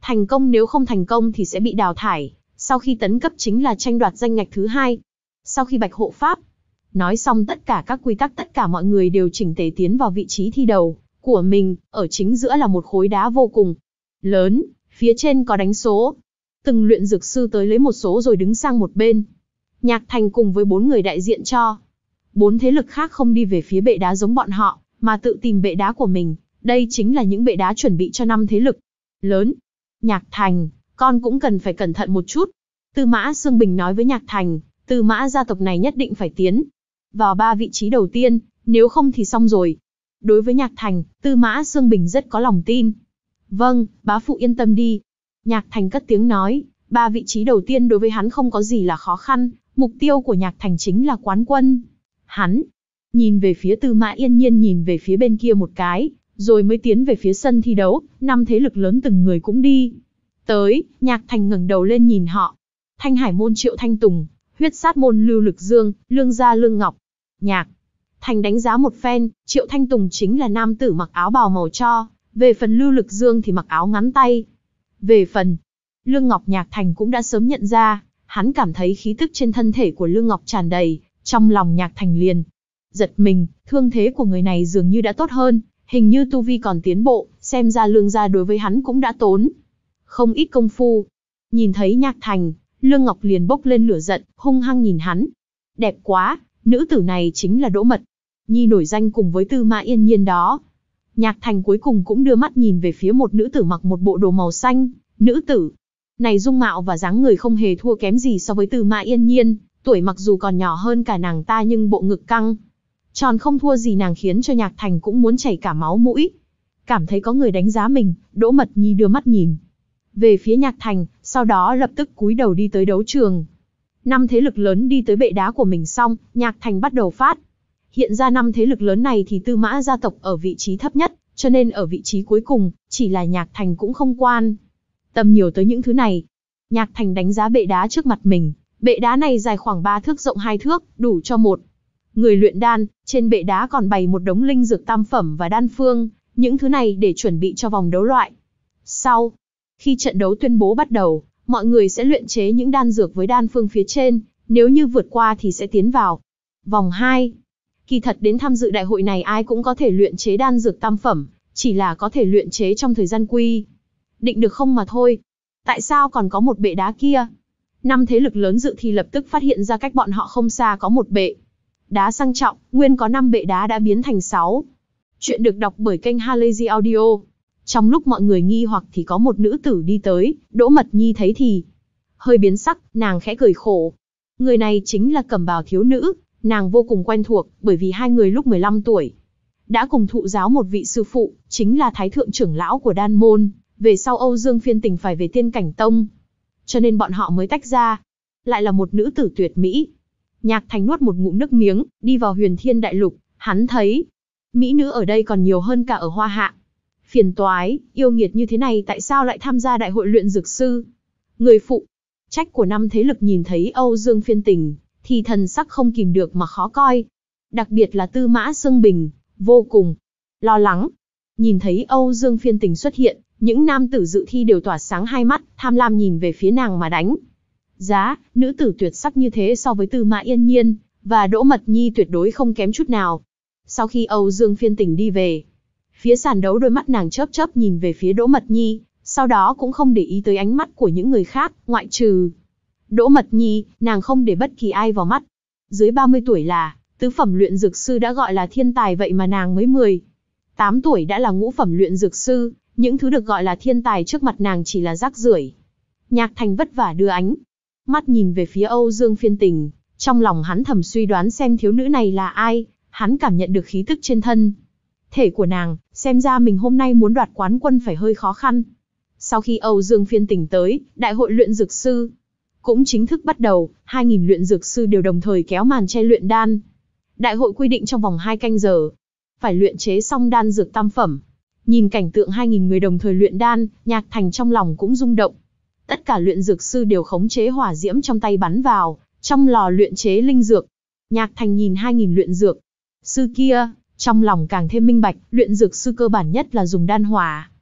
Thành công nếu không thành công thì sẽ bị đào thải, sau khi tấn cấp chính là tranh đoạt danh ngạch thứ hai. Sau khi Bạch hộ pháp nói xong tất cả các quy tắc, tất cả mọi người đều chỉnh tề tiến vào vị trí thi đầu của mình, ở chính giữa là một khối đá vô cùng lớn, phía trên có đánh số. Từng luyện dược sư tới lấy một số rồi đứng sang một bên. Nhạc Thành cùng với bốn người đại diện cho bốn thế lực khác không đi về phía bệ đá giống bọn họ, mà tự tìm bệ đá của mình. Đây chính là những bệ đá chuẩn bị cho năm thế lực lớn. Nhạc Thành, con cũng cần phải cẩn thận một chút. Tư Mã Sương Bình nói với Nhạc Thành, Tư Mã gia tộc này nhất định phải tiến vào ba vị trí đầu tiên, nếu không thì xong rồi. Đối với Nhạc Thành, Tư Mã Sương Bình rất có lòng tin. Vâng, bá phụ yên tâm đi. Nhạc Thành cất tiếng nói, ba vị trí đầu tiên đối với hắn không có gì là khó khăn, mục tiêu của Nhạc Thành chính là quán quân. Hắn nhìn về phía Tư Mã Yên Nhiên, nhìn về phía bên kia một cái, rồi mới tiến về phía sân thi đấu, năm thế lực lớn từng người cũng đi tới. Nhạc Thành ngẩng đầu lên nhìn họ. Thanh Hải môn Triệu Thanh Tùng, Huyết Sát môn Lưu Lực Dương, Lương gia Lương Ngọc. Nhạc Thành đánh giá một phen, Triệu Thanh Tùng chính là nam tử mặc áo bào màu cho, về phần Lưu Lực Dương thì mặc áo ngắn tay. Về phần Lương Ngọc, Nhạc Thành cũng đã sớm nhận ra, hắn cảm thấy khí tức trên thân thể của Lương Ngọc tràn đầy, trong lòng Nhạc Thành liền giật mình, thương thế của người này dường như đã tốt hơn, hình như tu vi còn tiến bộ, xem ra Lương gia đối với hắn cũng đã tốn không ít công phu. Nhìn thấy Nhạc Thành, Lương Ngọc liền bốc lên lửa giận, hung hăng nhìn hắn. Đẹp quá, nữ tử này chính là Đỗ Mật Nhi nổi danh cùng với Tư Mã Yên Nhiên đó. Nhạc Thành cuối cùng cũng đưa mắt nhìn về phía một nữ tử mặc một bộ đồ màu xanh. Nữ tử này dung mạo và dáng người không hề thua kém gì so với Tư Mã Yên Nhiên, tuổi mặc dù còn nhỏ hơn cả nàng ta nhưng bộ ngực căng tròn không thua gì nàng, khiến cho Nhạc Thành cũng muốn chảy cả máu mũi. Cảm thấy có người đánh giá mình, Đỗ Mật Nhi đưa mắt nhìn về phía Nhạc Thành, sau đó lập tức cúi đầu đi tới đấu trường. Năm thế lực lớn đi tới bệ đá của mình xong, Nhạc Thành bắt đầu phát hiện ra năm thế lực lớn này thì Tư Mã gia tộc ở vị trí thấp nhất, cho nên ở vị trí cuối cùng, chỉ là Nhạc Thành cũng không quan tâm nhiều tới những thứ này. Nhạc Thành đánh giá bệ đá trước mặt mình, bệ đá này dài khoảng ba thước, rộng hai thước, đủ cho một người luyện đan. Trên bệ đá còn bày một đống linh dược tam phẩm và đan phương, những thứ này để chuẩn bị cho vòng đấu loại sau. Khi trận đấu tuyên bố bắt đầu, mọi người sẽ luyện chế những đan dược với đan phương phía trên, nếu như vượt qua thì sẽ tiến vào vòng hai. Kỳ thật đến tham dự đại hội này ai cũng có thể luyện chế đan dược tam phẩm, chỉ là có thể luyện chế trong thời gian quy định được không mà thôi. Tại sao còn có một bệ đá kia? Năm thế lực lớn dự thi lập tức phát hiện ra cách bọn họ không xa có một bệ đá sang trọng, nguyên có năm bệ đá đã biến thành sáu. Chuyện được đọc bởi kênh Halazy Audio. Trong lúc mọi người nghi hoặc thì có một nữ tử đi tới, Đỗ Mật Nhi thấy thì hơi biến sắc, nàng khẽ cười khổ. Người này chính là Cẩm Bào thiếu nữ, nàng vô cùng quen thuộc, bởi vì hai người lúc mười lăm tuổi đã cùng thụ giáo một vị sư phụ, chính là Thái thượng trưởng lão của đan môn, về sau Âu Dương Phiên Tình phải về Tiên Cảnh Tông, cho nên bọn họ mới tách ra. Lại là một nữ tử tuyệt mỹ. Nhạc Thành nuốt một ngụm nước miếng, đi vào Huyền Thiên Đại Lục, hắn thấy mỹ nữ ở đây còn nhiều hơn cả ở Hoa Hạ. Phiền toái, yêu nghiệt như thế này tại sao lại tham gia đại hội luyện dược sư? Người phụ trách của năm thế lực nhìn thấy Âu Dương Phiên Tình, thì thần sắc không kìm được mà khó coi. Đặc biệt là Tư Mã Sương Bình, vô cùng lo lắng. Nhìn thấy Âu Dương Phiên Tình xuất hiện, những nam tử dự thi đều tỏa sáng hai mắt, tham lam nhìn về phía nàng mà đánh giá. Nữ tử tuyệt sắc như thế so với Tư Mã Yên Nhiên và Đỗ Mật Nhi tuyệt đối không kém chút nào. Sau khi Âu Dương Phiên Tình đi về phía sàn đấu, đôi mắt nàng chớp chớp nhìn về phía Đỗ Mật Nhi, sau đó cũng không để ý tới ánh mắt của những người khác, ngoại trừ Đỗ Mật Nhi, nàng không để bất kỳ ai vào mắt. Dưới ba mươi tuổi là tứ phẩm luyện dược sư đã gọi là thiên tài, vậy mà nàng mới mười tám tuổi đã là ngũ phẩm luyện dược sư, những thứ được gọi là thiên tài trước mặt nàng chỉ là rác rưởi. Nhạc Thành vất vả đưa ánh mắt nhìn về phía Âu Dương Phiên Tình, trong lòng hắn thầm suy đoán xem thiếu nữ này là ai, hắn cảm nhận được khí tức trên thân thể của nàng, xem ra mình hôm nay muốn đoạt quán quân phải hơi khó khăn. Sau khi Âu Dương Phiên Tình tới, đại hội luyện dược sư cũng chính thức bắt đầu, hai nghìn luyện dược sư đều đồng thời kéo màn che luyện đan. Đại hội quy định trong vòng hai canh giờ phải luyện chế xong đan dược tam phẩm. Nhìn cảnh tượng hai nghìn người đồng thời luyện đan, Nhạc Thành trong lòng cũng rung động. Tất cả luyện dược sư đều khống chế hỏa diễm trong tay bắn vào trong lò luyện chế linh dược. Nhạc Thành nhìn hai nghìn luyện dược sư kia, trong lòng càng thêm minh bạch, luyện dược sư cơ bản nhất là dùng đan hỏa.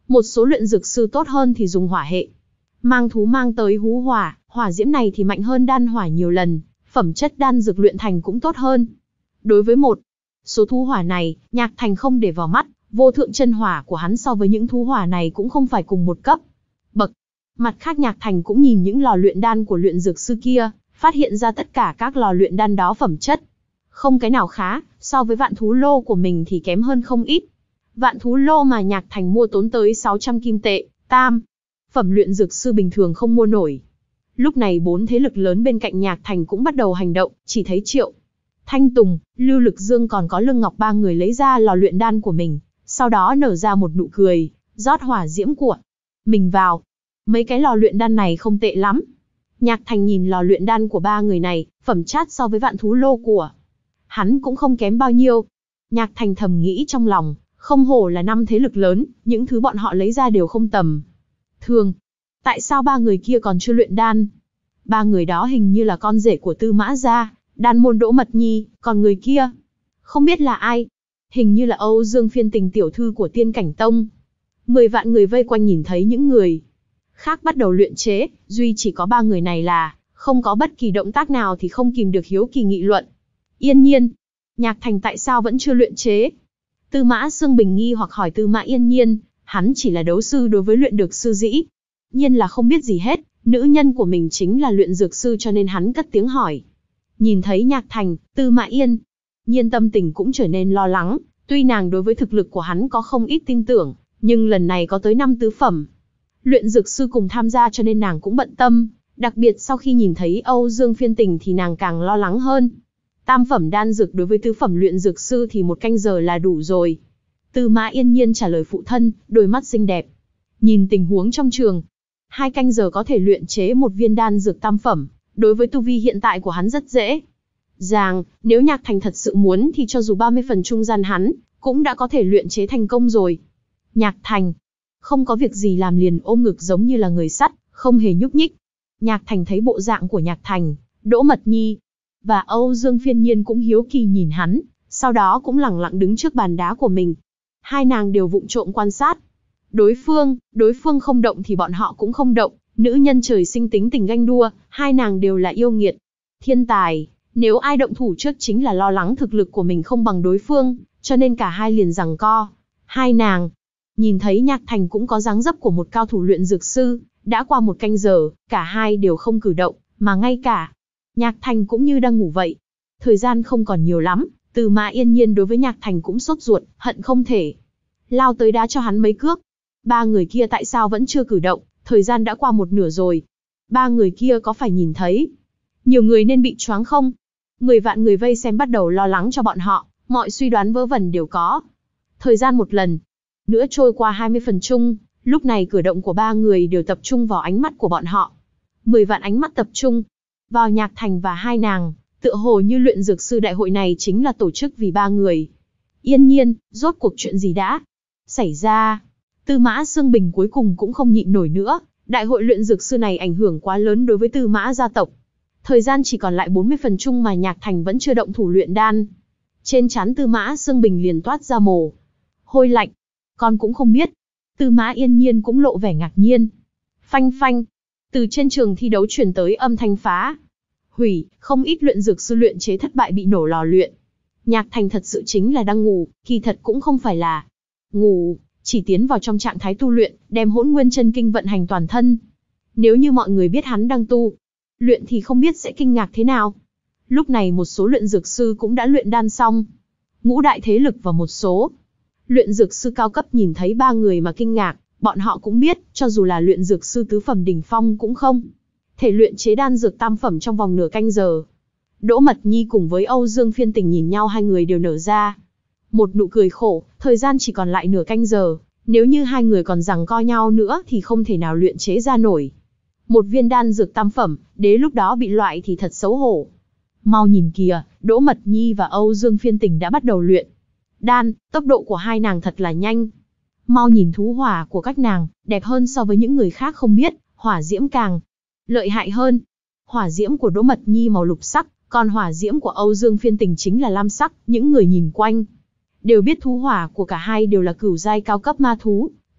Một số luyện dược sư tốt hơn thì dùng hỏa hệ. Mang thú mang tới hú hỏa, hỏa diễm này thì mạnh hơn đan hỏa nhiều lần, phẩm chất đan dược luyện thành cũng tốt hơn. Đối với một số thú hỏa này, Nhạc Thành không để vào mắt, vô thượng chân hỏa của hắn so với những thú hỏa này cũng không phải cùng một cấp bậc. Mặt khác Nhạc Thành cũng nhìn những lò luyện đan của luyện dược sư kia, phát hiện ra tất cả các lò luyện đan đó phẩm chất không cái nào khá, so với vạn thú lô của mình thì kém hơn không ít. Vạn thú lô mà Nhạc Thành mua tốn tới sáu trăm kim tệ, tam phẩm luyện dược sư bình thường không mua nổi. Lúc này bốn thế lực lớn bên cạnh Nhạc Thành cũng bắt đầu hành động, chỉ thấy Triệu Thanh Tùng, Lưu Lực Dương còn có Lương Ngọc ba người lấy ra lò luyện đan của mình, sau đó nở ra một nụ cười, rót hỏa diễm của mình vào. Mấy cái lò luyện đan này không tệ lắm. Nhạc Thành nhìn lò luyện đan của ba người này, phẩm chất so với vạn thú lô của hắn cũng không kém bao nhiêu. Nhạc Thành thầm nghĩ trong lòng, không hổ là năm thế lực lớn, những thứ bọn họ lấy ra đều không tầm thường. Tại sao ba người kia còn chưa luyện đan? Ba người đó hình như là con rể của Tư Mã gia, đan môn Đỗ Mật Nhi, còn người kia không biết là ai. Hình như là Âu Dương Phiên Tình tiểu thư của Tiên Cảnh Tông. Mười vạn người vây quanh nhìn thấy những người khác bắt đầu luyện chế, duy chỉ có ba người này là không có bất kỳ động tác nào thì không kìm được hiếu kỳ nghị luận. Yên Nhiên, Nhạc Thành tại sao vẫn chưa luyện chế? Tư Mã Xương Bình nghi hoặc hỏi Tư Mã Yên Nhiên, hắn chỉ là đấu sư đối với luyện dược sư dĩ nhiên là không biết gì hết, nữ nhân của mình chính là luyện dược sư cho nên hắn cất tiếng hỏi. Nhìn thấy Nhạc Thành, Tư Mã Yên Nhiên tâm tình cũng trở nên lo lắng, tuy nàng đối với thực lực của hắn có không ít tin tưởng, nhưng lần này có tới năm tứ phẩm luyện dược sư cùng tham gia cho nên nàng cũng bận tâm, đặc biệt sau khi nhìn thấy Âu Dương Phiên Tình thì nàng càng lo lắng hơn. Tam phẩm đan dược đối với tứ phẩm luyện dược sư thì một canh giờ là đủ rồi. Tư Mã Yên Nhiên trả lời phụ thân, đôi mắt xinh đẹp. Nhìn tình huống trong trường, hai canh giờ có thể luyện chế một viên đan dược tam phẩm, đối với tu vi hiện tại của hắn rất dễ dàng, nếu Nhạc Thành thật sự muốn thì cho dù ba mươi phần trung gian hắn cũng đã có thể luyện chế thành công rồi. Nhạc Thành không có việc gì làm liền ôm ngực giống như là người sắt, không hề nhúc nhích. Nhạc Thành thấy bộ dạng của Nhạc Thành, Đỗ Mật Nhi và Âu Dương Phiên Nhiên cũng hiếu kỳ nhìn hắn, sau đó cũng lẳng lặng đứng trước bàn đá của mình. Hai nàng đều vụng trộm quan sát. Đối phương, đối phương không động thì bọn họ cũng không động, nữ nhân trời sinh tính tình ganh đua, hai nàng đều là yêu nghiệt. Thiên tài, nếu ai động thủ trước chính là lo lắng thực lực của mình không bằng đối phương, cho nên cả hai liền giằng co. Hai nàng nhìn thấy Nhạc Thành cũng có dáng dấp của một cao thủ luyện dược sư, đã qua một canh giờ, cả hai đều không cử động, mà ngay cả Nhạc Thành cũng như đang ngủ vậy. Thời gian không còn nhiều lắm, Tư Mã Yên Nhiên đối với Nhạc Thành cũng sốt ruột, hận không thể lao tới đá cho hắn mấy cước. Ba người kia tại sao vẫn chưa cử động, thời gian đã qua một nửa rồi. Ba người kia có phải nhìn thấy nhiều người nên bị choáng không? Mười vạn người vây xem bắt đầu lo lắng cho bọn họ, mọi suy đoán vớ vẩn đều có. Thời gian một lần nữa trôi qua hai mươi phần chung, lúc này cử động của ba người đều tập trung vào ánh mắt của bọn họ. Mười vạn ánh mắt tập trung vào Nhạc Thành và hai nàng, tựa hồ như luyện dược sư đại hội này chính là tổ chức vì ba người. Yên Nhiên, rốt cuộc chuyện gì đã xảy ra? Tư Mã Xương Bình cuối cùng cũng không nhịn nổi nữa, đại hội luyện dược sư này ảnh hưởng quá lớn đối với Tư Mã gia tộc. Thời gian chỉ còn lại bốn mươi phần chung mà Nhạc Thành vẫn chưa động thủ luyện đan. Trên trán Tư Mã Xương Bình liền toát ra mồ hôi lạnh. Con cũng không biết. Tư Mã Yên Nhiên cũng lộ vẻ ngạc nhiên. Phanh phanh. Từ trên trường thi đấu truyền tới âm thanh phá hủy, không ít luyện dược sư luyện chế thất bại bị nổ lò luyện. Nhạc Thành thật sự chính là đang ngủ, kỳ thật cũng không phải là ngủ, chỉ tiến vào trong trạng thái tu luyện, đem Hỗn Nguyên Chân Kinh vận hành toàn thân. Nếu như mọi người biết hắn đang tu luyện thì không biết sẽ kinh ngạc thế nào. Lúc này một số luyện dược sư cũng đã luyện đan xong. Ngũ đại thế lực và một số luyện dược sư cao cấp nhìn thấy ba người mà kinh ngạc, bọn họ cũng biết, cho dù là luyện dược sư tứ phẩm đỉnh phong cũng không thể luyện chế đan dược tam phẩm trong vòng nửa canh giờ. Đỗ Mật Nhi cùng với Âu Dương Phiên Tình nhìn nhau, hai người đều nở ra một nụ cười khổ, thời gian chỉ còn lại nửa canh giờ, nếu như hai người còn giằng co nhau nữa thì không thể nào luyện chế ra nổi một viên đan dược tam phẩm, đến lúc đó bị loại thì thật xấu hổ. Mau nhìn kìa, Đỗ Mật Nhi và Âu Dương Phiên Tình đã bắt đầu luyện đan, tốc độ của hai nàng thật là nhanh. Mau nhìn thú hỏa của các nàng, đẹp hơn so với những người khác không biết, hỏa diễm càng lợi hại hơn. Hỏa diễm của Đỗ Mật Nhi màu lục sắc, còn hỏa diễm của Âu Dương Phiên Tình chính là lam sắc, những người nhìn quanh đều biết thú hỏa của cả hai đều là cửu giai cao cấp ma thú,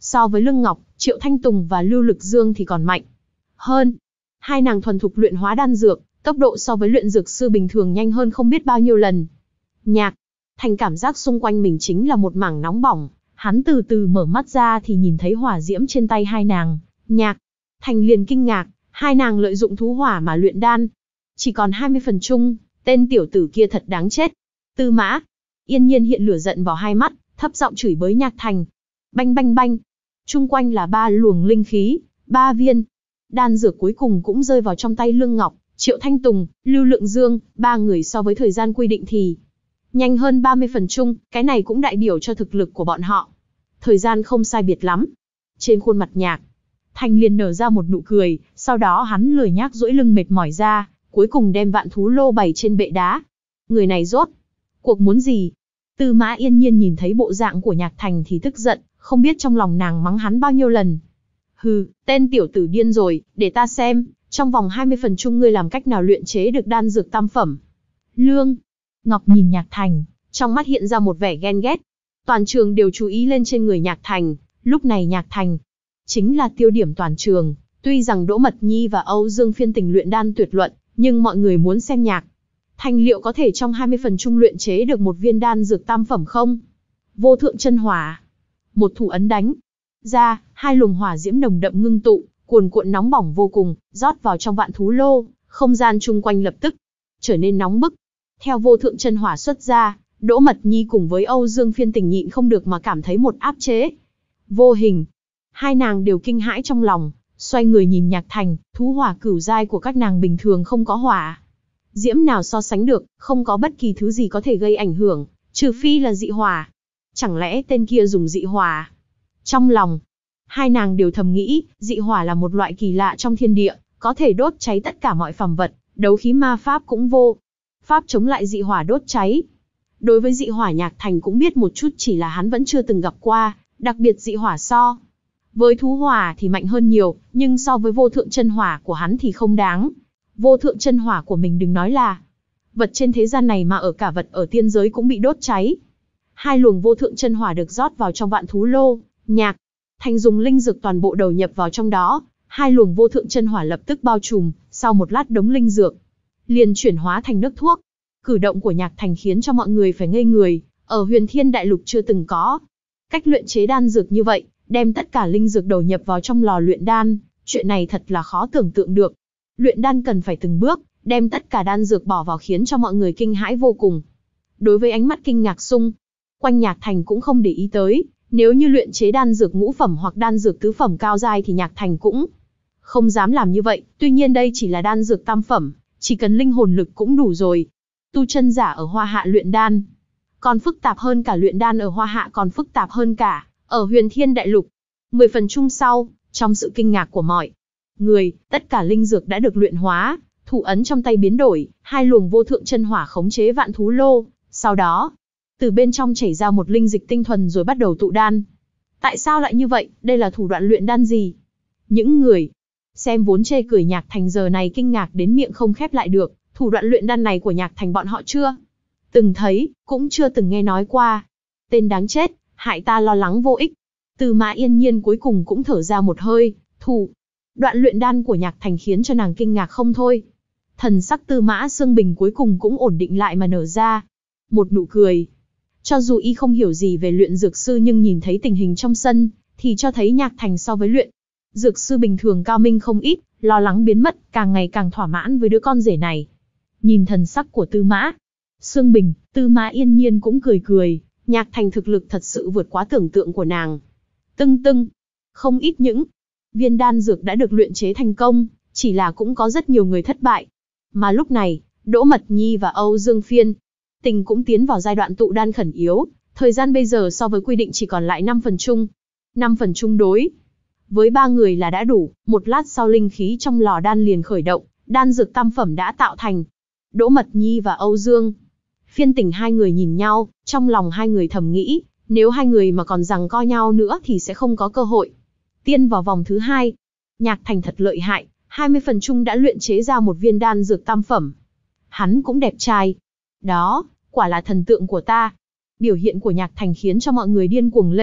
So với Lương Ngọc, Triệu Thanh Tùng và Lưu Lực Dương thì còn mạnh hơn. Hai nàng thuần thục luyện hóa đan dược, tốc độ so với luyện dược sư bình thường nhanh hơn không biết bao nhiêu lần. Nhạc Thành cảm giác xung quanh mình chính là một mảng nóng bỏng, hắn từ từ mở mắt ra thì nhìn thấy hỏa diễm trên tay hai nàng. Nhạc Thành liền kinh ngạc, hai nàng lợi dụng thú hỏa mà luyện đan. Chỉ còn hai mươi phần chung, tên tiểu tử kia thật đáng chết. Tư Mã Yên Nhiên hiện lửa giận vào hai mắt, thấp giọng chửi bới Nhạc Thành. Banh banh banh. Chung quanh là ba luồng linh khí, ba viên. Đan dược cuối cùng cũng rơi vào trong tay Lương Ngọc, Triệu Thanh Tùng, Lưu Lượng Dương, ba người so với thời gian quy định thì nhanh hơn ba mươi phần chung, cái này cũng đại biểu cho thực lực của bọn họ. Thời gian không sai biệt lắm. Trên khuôn mặt Nhạc Thành liền nở ra một nụ cười, sau đó hắn lười nhác duỗi lưng mệt mỏi ra, cuối cùng đem vạn thú lô bày trên bệ đá. Người này rốt cuộc muốn gì? Tư Mã Yên Nhiên nhìn thấy bộ dạng của Nhạc Thành thì tức giận, không biết trong lòng nàng mắng hắn bao nhiêu lần. Hừ, tên tiểu tử điên rồi, để ta xem, trong vòng hai mươi phần chung ngươi làm cách nào luyện chế được đan dược tam phẩm. Lương Ngọc nhìn Nhạc Thành, trong mắt hiện ra một vẻ ghen ghét. Toàn trường đều chú ý lên trên người Nhạc Thành, lúc này Nhạc Thành chính là tiêu điểm toàn trường. Tuy rằng Đỗ Mật Nhi và Âu Dương Phiên Tình luyện đan tuyệt luận, nhưng mọi người muốn xem Nhạc Thành liệu có thể trong hai mươi phần chung luyện chế được một viên đan dược tam phẩm không? Vô thượng chân hỏa. Một thủ ấn đánh ra, hai luồng hỏa diễm nồng đậm ngưng tụ, cuồn cuộn nóng bỏng vô cùng, rót vào trong vạn thú lô, không gian chung quanh lập tức trở nên nóng bức. Theo vô thượng chân hỏa xuất ra, Đỗ Mật Nhi cùng với Âu Dương Phiên Tình nhịn không được mà cảm thấy một áp chế vô hình. Hai nàng đều kinh hãi trong lòng, xoay người nhìn Nhạc Thành, thú hỏa cửu giai của các nàng bình thường không có hỏa diễm nào so sánh được, không có bất kỳ thứ gì có thể gây ảnh hưởng, trừ phi là dị hỏa. Chẳng lẽ tên kia dùng dị hỏa? Trong lòng hai nàng đều thầm nghĩ, dị hỏa là một loại kỳ lạ trong thiên địa, có thể đốt cháy tất cả mọi phàm vật, đấu khí ma pháp cũng vô pháp chống lại dị hỏa đốt cháy. Đối với dị hỏa Nhạc Thành cũng biết một chút, chỉ là hắn vẫn chưa từng gặp qua, đặc biệt dị hỏa so với thú hỏa thì mạnh hơn nhiều, nhưng so với vô thượng chân hỏa của hắn thì không đáng. Vô thượng chân hỏa của mình đừng nói là vật trên thế gian này mà ở cả vật ở tiên giới cũng bị đốt cháy. Hai luồng vô thượng chân hỏa được rót vào trong vạn thú lô, Nhạc Thành dùng linh dược toàn bộ đầu nhập vào trong đó, hai luồng vô thượng chân hỏa lập tức bao trùm, sau một lát đống linh dược liền chuyển hóa thành nước thuốc. Cử động của Nhạc Thành khiến cho mọi người phải ngây người, ở Huyền Thiên Đại Lục chưa từng có cách luyện chế đan dược như vậy, đem tất cả linh dược đầu nhập vào trong lò luyện đan, chuyện này thật là khó tưởng tượng được. Luyện đan cần phải từng bước, đem tất cả đan dược bỏ vào khiến cho mọi người kinh hãi vô cùng. Đối với ánh mắt kinh ngạc xung quanh Nhạc Thành cũng không để ý tới, nếu như luyện chế đan dược ngũ phẩm hoặc đan dược tứ phẩm cao giai thì Nhạc Thành cũng không dám làm như vậy, tuy nhiên đây chỉ là đan dược tam phẩm, chỉ cần linh hồn lực cũng đủ rồi. Tu chân giả ở Hoa Hạ luyện đan còn phức tạp hơn cả luyện đan ở Hoa Hạ còn phức tạp hơn cả ở Huyền Thiên Đại Lục. Mười phần chung sau, trong sự kinh ngạc của mọi người, tất cả linh dược đã được luyện hóa, thủ ấn trong tay biến đổi, hai luồng vô thượng chân hỏa khống chế vạn thú lô, sau đó từ bên trong chảy ra một linh dịch tinh thuần rồi bắt đầu tụ đan. Tại sao lại như vậy? Đây là thủ đoạn luyện đan gì? Những người xem vốn chê cười Nhạc Thành giờ này kinh ngạc đến miệng không khép lại được, thủ đoạn luyện đan này của Nhạc Thành bọn họ chưa từng thấy, cũng chưa từng nghe nói qua. Tên đáng chết, hại ta lo lắng vô ích. Tư Mã Yên Nhiên cuối cùng cũng thở ra một hơi, thủ đoạn luyện đan của Nhạc Thành khiến cho nàng kinh ngạc không thôi. Thần sắc Tư Mã Xương Bình cuối cùng cũng ổn định lại mà nở ra một nụ cười. Cho dù y không hiểu gì về luyện dược sư nhưng nhìn thấy tình hình trong sân, thì cho thấy Nhạc Thành so với luyện dược sư bình thường cao minh không ít, lo lắng biến mất, càng ngày càng thỏa mãn với đứa con rể này. Nhìn thần sắc của Tư Mã Xương Bình, Tư Mã Yên Nhiên cũng cười cười, Nhạc Thành thực lực thật sự vượt quá tưởng tượng của nàng. Tưng tưng, không ít những viên đan dược đã được luyện chế thành công, chỉ là cũng có rất nhiều người thất bại. Mà lúc này, Đỗ Mật Nhi và Âu Dương Phiên Tình cũng tiến vào giai đoạn tụ đan khẩn yếu, thời gian bây giờ so với quy định chỉ còn lại năm phần chung. năm phần chung đối với ba người là đã đủ, một lát sau linh khí trong lò đan liền khởi động, đan dược tam phẩm đã tạo thành. Đỗ Mật Nhi và Âu Dương Phiên Tình hai người nhìn nhau, trong lòng hai người thầm nghĩ, nếu hai người mà còn giằng co nhau nữa thì sẽ không có cơ hội tiên vào vòng thứ hai. Nhạc Thành thật lợi hại, hai mươi phần chung đã luyện chế ra một viên đan dược tam phẩm. Hắn cũng đẹp trai. Đó, quả là thần tượng của ta. Biểu hiện của Nhạc Thành khiến cho mọi người điên cuồng lên,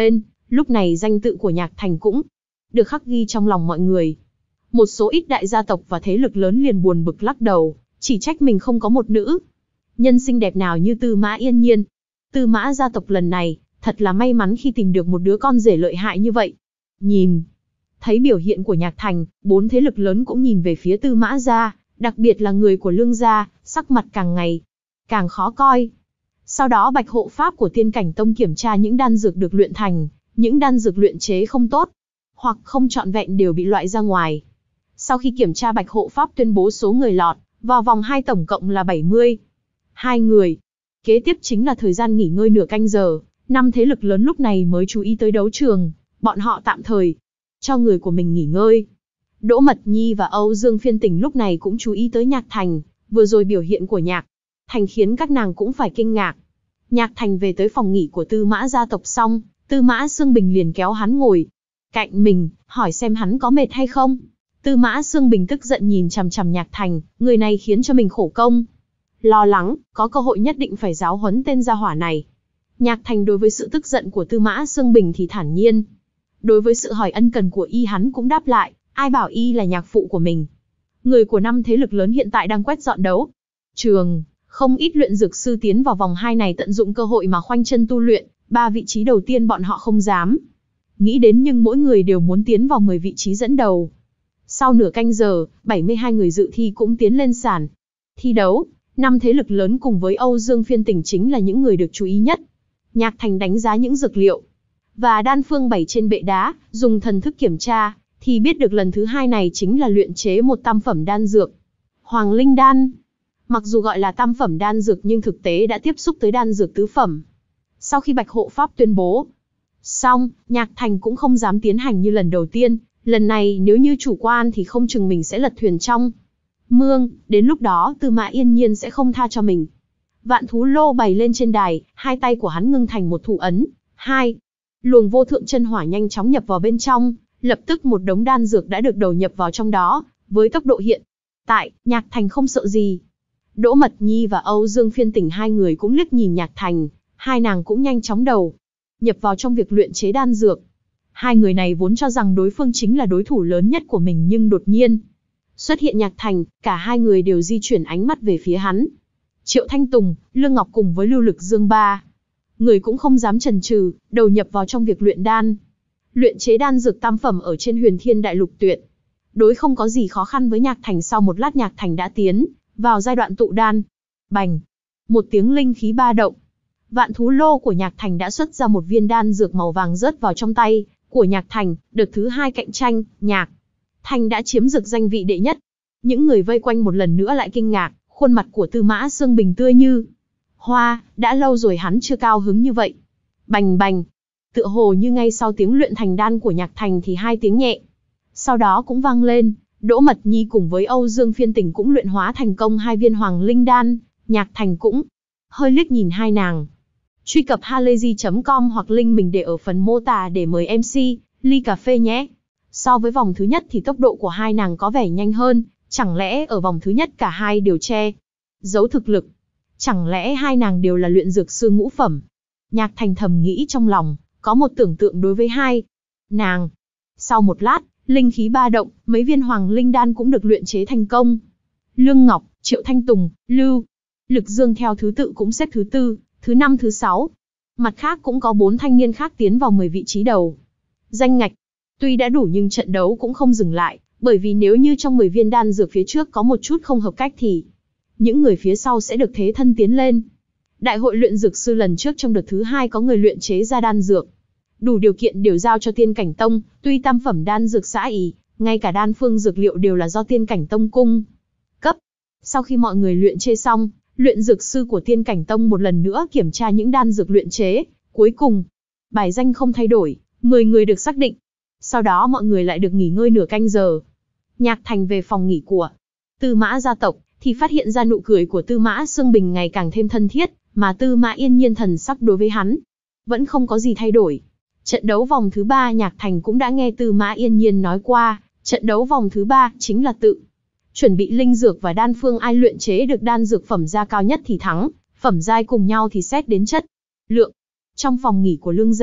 Lúc này danh tự của Nhạc Thành cũng được khắc ghi trong lòng mọi người. Một số ít đại gia tộc và thế lực lớn liền buồn bực lắc đầu, chỉ trách mình không có một nữ nhân xinh đẹp nào như Tư Mã Yên Nhiên. Tư Mã gia tộc lần này, thật là may mắn khi tìm được một đứa con rể lợi hại như vậy. Nhìn thấy biểu hiện của Nhạc Thành, bốn thế lực lớn cũng nhìn về phía Tư Mã gia, đặc biệt là người của Lương gia, sắc mặt càng ngày càng khó coi. Sau đó Bạch hộ pháp của Tiên Cảnh Tông kiểm tra những đan dược được luyện thành, những đan dược luyện chế không tốt, hoặc không trọn vẹn đều bị loại ra ngoài. Sau khi kiểm tra, Bạch hộ pháp tuyên bố số người lọt vào vòng hai tổng cộng là bảy mươi hai người. Kế tiếp chính là thời gian nghỉ ngơi nửa canh giờ, năm thế lực lớn lúc này mới chú ý tới đấu trường, bọn họ tạm thời cho người của mình nghỉ ngơi. Đỗ Mật Nhi và Âu Dương Phiên Tình lúc này cũng chú ý tới Nhạc Thành, vừa rồi biểu hiện của Nhạc Thành khiến các nàng cũng phải kinh ngạc. Nhạc Thành về tới phòng nghỉ của Tư Mã gia tộc xong, Tư Mã Xương Bình liền kéo hắn ngồi cạnh mình, hỏi xem hắn có mệt hay không. Tư Mã Xương Bình tức giận nhìn chằm chằm Nhạc Thành, người này khiến cho mình khổ công. Lo lắng, có cơ hội nhất định phải giáo huấn tên gia hỏa này. Nhạc Thành đối với sự tức giận của Tư Mã Xương Bình thì thản nhiên. Đối với sự hỏi ân cần của y hắn cũng đáp lại, ai bảo y là nhạc phụ của mình. Người của năm thế lực lớn hiện tại đang quét dọn đấu trường, không ít luyện dược sư tiến vào vòng hai này tận dụng cơ hội mà khoanh chân tu luyện, ba vị trí đầu tiên bọn họ không dám nghĩ đến, nhưng mỗi người đều muốn tiến vào mười vị trí dẫn đầu. Sau nửa canh giờ, bảy mươi hai người dự thi cũng tiến lên sàn thi đấu. Năm thế lực lớn cùng với Âu Dương Phiên Tình chính là những người được chú ý nhất. Nhạc Thành đánh giá những dược liệu và đan phương bày trên bệ đá, dùng thần thức kiểm tra, thì biết được lần thứ hai này chính là luyện chế một tam phẩm đan dược, Hoàng Linh Đan. Mặc dù gọi là tam phẩm đan dược nhưng thực tế đã tiếp xúc tới đan dược tứ phẩm. Sau khi Bạch hộ pháp tuyên bố xong, Nhạc Thành cũng không dám tiến hành như lần đầu tiên. Lần này nếu như chủ quan thì không chừng mình sẽ lật thuyền trong mương, đến lúc đó Tư Mã Yên Nhiên sẽ không tha cho mình. Vạn thú lô bày lên trên đài, hai tay của hắn ngưng thành một thủ ấn, hai luồng vô thượng chân hỏa nhanh chóng nhập vào bên trong, lập tức một đống đan dược đã được đầu nhập vào trong đó, với tốc độ hiện tại, Nhạc Thành không sợ gì. Đỗ Mật Nhi và Âu Dương Phiên Tình hai người cũng liếc nhìn Nhạc Thành, hai nàng cũng nhanh chóng đầu nhập vào trong việc luyện chế đan dược. Hai người này vốn cho rằng đối phương chính là đối thủ lớn nhất của mình, nhưng đột nhiên xuất hiện Nhạc Thành, cả hai người đều di chuyển ánh mắt về phía hắn. Triệu Thanh Tùng, Lương Ngọc cùng với Lưu Lực Dương ba người cũng không dám chần chừ, đầu nhập vào trong việc luyện đan. Luyện chế đan dược tam phẩm ở trên Huyền Thiên Đại Lục tuyệt đối không có gì khó khăn với Nhạc Thành. Sau một lát Nhạc Thành đã tiến vào giai đoạn tụ đan. Bành! Một tiếng linh khí ba động. Vạn thú lô của Nhạc Thành đã xuất ra một viên đan dược màu vàng rớt vào trong tay của Nhạc Thành. Đợt thứ hai cạnh tranh, Nhạc Thành đã chiếm dược danh vị đệ nhất. Những người vây quanh một lần nữa lại kinh ngạc, khuôn mặt của Tư Mã Xương Bình tươi như hoa, đã lâu rồi hắn chưa cao hứng như vậy. Bành bành! Tựa hồ như ngay sau tiếng luyện thành đan của Nhạc Thành thì hai tiếng nhẹ sau đó cũng vang lên. Đỗ Mật Nhi cùng với Âu Dương Phiên Tình cũng luyện hóa thành công hai viên Hoàng Linh Đan. Nhạc Thành cũng hơi liếc nhìn hai nàng. Truy cập halayzi chấm com hoặc link mình để ở phần mô tả để mời em xê ly cà phê nhé. So với vòng thứ nhất thì tốc độ của hai nàng có vẻ nhanh hơn, chẳng lẽ ở vòng thứ nhất cả hai đều che giấu thực lực? Chẳng lẽ hai nàng đều là luyện dược sư ngũ phẩm? Nhạc Thành thầm nghĩ trong lòng, có một tưởng tượng đối với hai nàng. Sau một lát, linh khí ba động, mấy viên Hoàng Linh Đan cũng được luyện chế thành công. Lương Ngọc, Triệu Thanh Tùng, Lưu Lực Dương theo thứ tự cũng xếp thứ tư, thứ năm, thứ sáu. Mặt khác cũng có bốn thanh niên khác tiến vào mười vị trí đầu danh ngạch. Tuy đã đủ nhưng trận đấu cũng không dừng lại, bởi vì nếu như trong mười viên đan dược phía trước có một chút không hợp cách thì những người phía sau sẽ được thế thân tiến lên. Đại hội luyện dược sư lần trước trong đợt thứ hai có người luyện chế ra đan dược đủ điều kiện đều giao cho Tiên Cảnh Tông, tuy tam phẩm đan dược xã ý, ngay cả đan phương dược liệu đều là do Tiên Cảnh Tông cung cấp. Sau khi mọi người luyện chế xong, luyện dược sư của Tiên Cảnh Tông một lần nữa kiểm tra những đan dược luyện chế, cuối cùng bài danh không thay đổi, mười người được xác định. Sau đó mọi người lại được nghỉ ngơi nửa canh giờ. Nhạc Thành về phòng nghỉ của Tư Mã gia tộc thì phát hiện ra nụ cười của Tư Mã Xương Bình ngày càng thêm thân thiết, mà Tư Mã Yên Nhiên thần sắc đối với hắn vẫn không có gì thay đổi. Trận đấu vòng thứ ba Nhạc Thành cũng đã nghe Tư Mã Yên Nhiên nói qua, trận đấu vòng thứ ba chính là tự chuẩn bị linh dược và đan phương, ai luyện chế được đan dược phẩm giai cao nhất thì thắng, phẩm giai cùng nhau thì xét đến chất lượng. Trong phòng nghỉ của Lương gia,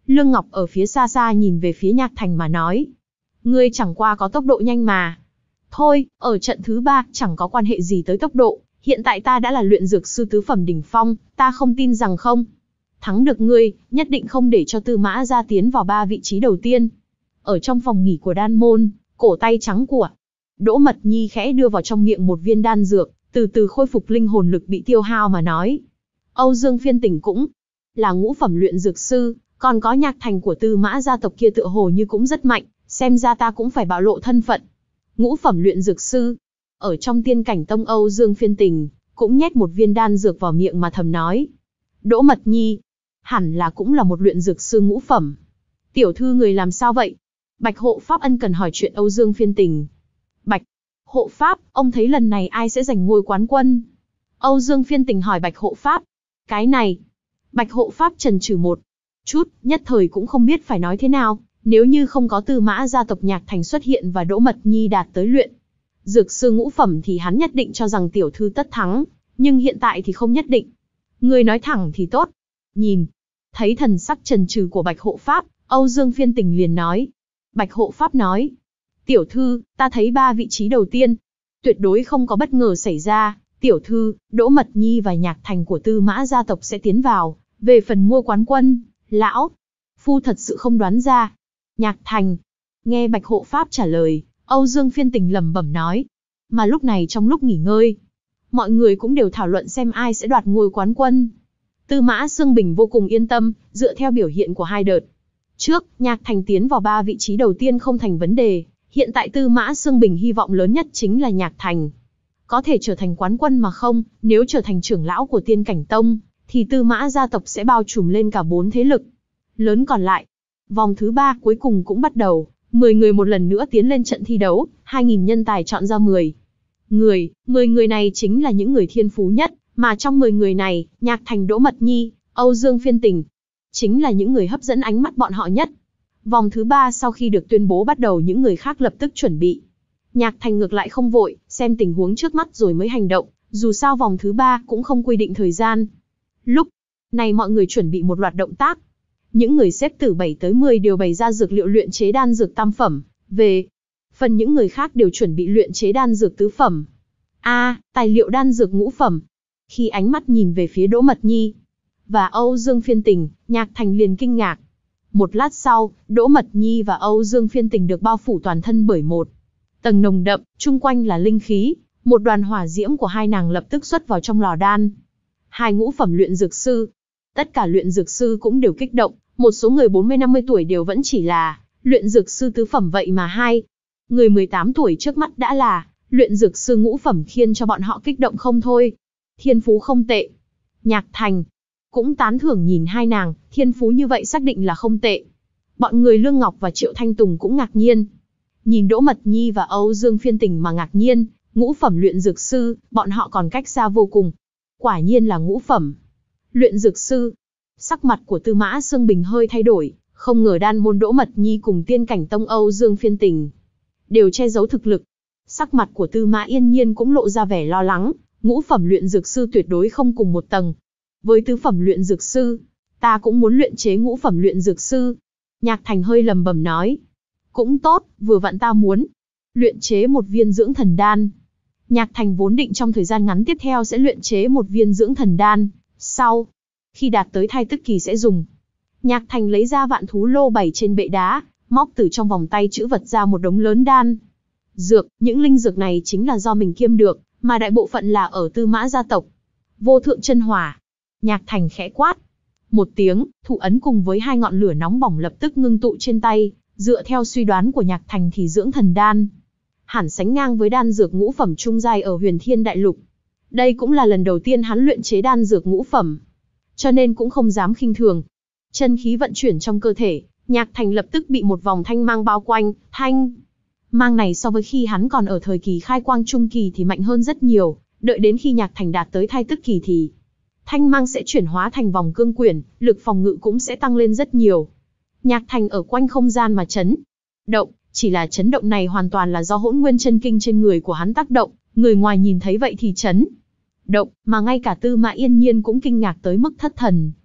Lương Ngọc ở phía xa xa nhìn về phía Nhạc Thành mà nói. Ngươi chẳng qua có tốc độ nhanh mà. Thôi, ở trận thứ ba, chẳng có quan hệ gì tới tốc độ. Hiện tại ta đã là luyện dược sư tứ phẩm đỉnh phong, ta không tin rằng không. Thắng được ngươi, nhất định không để cho Tư Mã gia tiến vào ba vị trí đầu tiên. Ở trong phòng nghỉ của đan môn, cổ tay trắng của Đỗ Mật Nhi khẽ đưa vào trong miệng một viên đan dược, từ từ khôi phục linh hồn lực bị tiêu hao mà nói. Âu Dương Phiên Tỉnh cũng là ngũ phẩm luyện dược sư, còn có Nhạc Thành của Tư Mã gia tộc kia tựa hồ như cũng rất mạnh, xem ra ta cũng phải bạo lộ thân phận. Ngũ phẩm luyện dược sư, ở trong Tiên Cảnh Tông Âu Dương Phiên Tình, cũng nhét một viên đan dược vào miệng mà thầm nói. Đỗ Mật Nhi, hẳn là cũng là một luyện dược sư ngũ phẩm. Tiểu thư người làm sao vậy? Bạch hộ pháp ân cần hỏi chuyện Âu Dương Phiên Tình. Bạch hộ pháp, ông thấy lần này ai sẽ giành ngôi quán quân? Âu Dương Phiên Tình hỏi Bạch hộ pháp. Cái này, Bạch hộ pháp chần chừ một chút, nhất thời cũng không biết phải nói thế nào. Nếu như không có Tư Mã gia tộc Nhạc Thành xuất hiện và Đỗ Mật Nhi đạt tới luyện dược sư ngũ phẩm thì hắn nhất định cho rằng tiểu thư tất thắng, nhưng hiện tại thì không nhất định. Người nói thẳng thì tốt. Nhìn thấy thần sắc chần chừ của Bạch hộ pháp, Âu Dương Phiên Tình liền nói. Bạch hộ pháp nói, tiểu thư, ta thấy ba vị trí đầu tiên, tuyệt đối không có bất ngờ xảy ra. Tiểu thư, Đỗ Mật Nhi và Nhạc Thành của Tư Mã gia tộc sẽ tiến vào. Về phần ngôi quán quân, lão phu thật sự không đoán ra. Nhạc Thành. Nghe Bạch hộ pháp trả lời, Âu Dương Phiên Tình lẩm bẩm nói. Mà lúc này trong lúc nghỉ ngơi, mọi người cũng đều thảo luận xem ai sẽ đoạt ngôi quán quân. Tư Mã Sương Bình vô cùng yên tâm, dựa theo biểu hiện của hai đợt trước, Nhạc Thành tiến vào ba vị trí đầu tiên không thành vấn đề. Hiện tại Tư Mã Sương Bình hy vọng lớn nhất chính là Nhạc Thành có thể trở thành quán quân mà không, nếu trở thành trưởng lão của Tiên Cảnh Tông, thì Tư Mã gia tộc sẽ bao trùm lên cả bốn thế lực lớn còn lại. Vòng thứ ba cuối cùng cũng bắt đầu, mười người một lần nữa tiến lên trận thi đấu, hai nghìn nhân tài chọn ra mười người, mười người này chính là những người thiên phú nhất, mà trong mười người này, Nhạc Thành, Đỗ Mật Nhi, Âu Dương Phiên Tình chính là những người hấp dẫn ánh mắt bọn họ nhất. Vòng thứ ba sau khi được tuyên bố bắt đầu, những người khác lập tức chuẩn bị. Nhạc Thành ngược lại không vội, xem tình huống trước mắt rồi mới hành động, dù sao vòng thứ ba cũng không quy định thời gian. Lúc này mọi người chuẩn bị một loạt động tác. Những người xếp từ bảy tới mười đều bày ra dược liệu luyện chế đan dược tam phẩm, về phần những người khác đều chuẩn bị luyện chế đan dược tứ phẩm. A, à, tài liệu đan dược ngũ phẩm. Khi ánh mắt nhìn về phía Đỗ Mật Nhi và Âu Dương Phiên Tình, Nhạc Thành liền kinh ngạc. Một lát sau, Đỗ Mật Nhi và Âu Dương Phiên Tình được bao phủ toàn thân bởi một tầng nồng đậm, chung quanh là linh khí, một đoàn hỏa diễm của hai nàng lập tức xuất vào trong lò đan. Hai ngũ phẩm luyện dược sư, tất cả luyện dược sư cũng đều kích động, một số người bốn mươi năm mươi tuổi đều vẫn chỉ là luyện dược sư tứ phẩm, vậy mà hai người mười tám tuổi trước mắt đã là luyện dược sư ngũ phẩm khiến cho bọn họ kích động không thôi. Thiên phú không tệ. Nhạc Thành cũng tán thưởng nhìn hai nàng, thiên phú như vậy xác định là không tệ. Bọn người Lương Ngọc và Triệu Thanh Tùng cũng ngạc nhiên. Nhìn Đỗ Mật Nhi và Âu Dương Phiên Tình mà ngạc nhiên, ngũ phẩm luyện dược sư, bọn họ còn cách xa vô cùng. Quả nhiên là ngũ phẩm luyện dược sư. Sắc mặt của Tư Mã Sương Bình hơi thay đổi, không ngờ đan môn Đỗ Mật Nhi cùng Tiên Cảnh Tông Âu Dương Phiên Tình đều che giấu thực lực. Sắc mặt của Tư Mã Yên Nhiên cũng lộ ra vẻ lo lắng, ngũ phẩm luyện dược sư tuyệt đối không cùng một tầng với tứ phẩm luyện dược sư. Ta cũng muốn luyện chế ngũ phẩm luyện dược sư. Nhạc Thành hơi lầm bầm nói. Cũng tốt, vừa vặn ta muốn luyện chế một viên dưỡng thần đan. Nhạc Thành vốn định trong thời gian ngắn tiếp theo sẽ luyện chế một viên dưỡng thần đan, sau khi đạt tới thai tức kỳ sẽ dùng. Nhạc Thành lấy ra vạn thú lô bày trên bệ đá, móc từ trong vòng tay chữ vật ra một đống lớn đan dược, những linh dược này chính là do mình kiêm được, mà đại bộ phận là ở Tư Mã gia tộc. Vô thượng chân hỏa. Nhạc Thành khẽ quát một tiếng, thủ ấn cùng với hai ngọn lửa nóng bỏng lập tức ngưng tụ trên tay. Dựa theo suy đoán của Nhạc Thành thì dưỡng thần đan hẳn sánh ngang với đan dược ngũ phẩm trung giai ở Huyền Thiên Đại Lục. Đây cũng là lần đầu tiên hắn luyện chế đan dược ngũ phẩm, cho nên cũng không dám khinh thường. Chân khí vận chuyển trong cơ thể, Nhạc Thành lập tức bị một vòng thanh mang bao quanh. Thanh mang này so với khi hắn còn ở thời kỳ khai quang trung kỳ thì mạnh hơn rất nhiều. Đợi đến khi Nhạc Thành đạt tới thai tức kỳ thì thanh mang sẽ chuyển hóa thành vòng cương quyển, lực phòng ngự cũng sẽ tăng lên rất nhiều. Nhạc Thành ở quanh không gian mà chấn động, chỉ là chấn động này hoàn toàn là do hỗn nguyên chân kinh trên người của hắn tác động, người ngoài nhìn thấy vậy thì chấn động, mà ngay cả Tư Mã Yên Nhiên cũng kinh ngạc tới mức thất thần.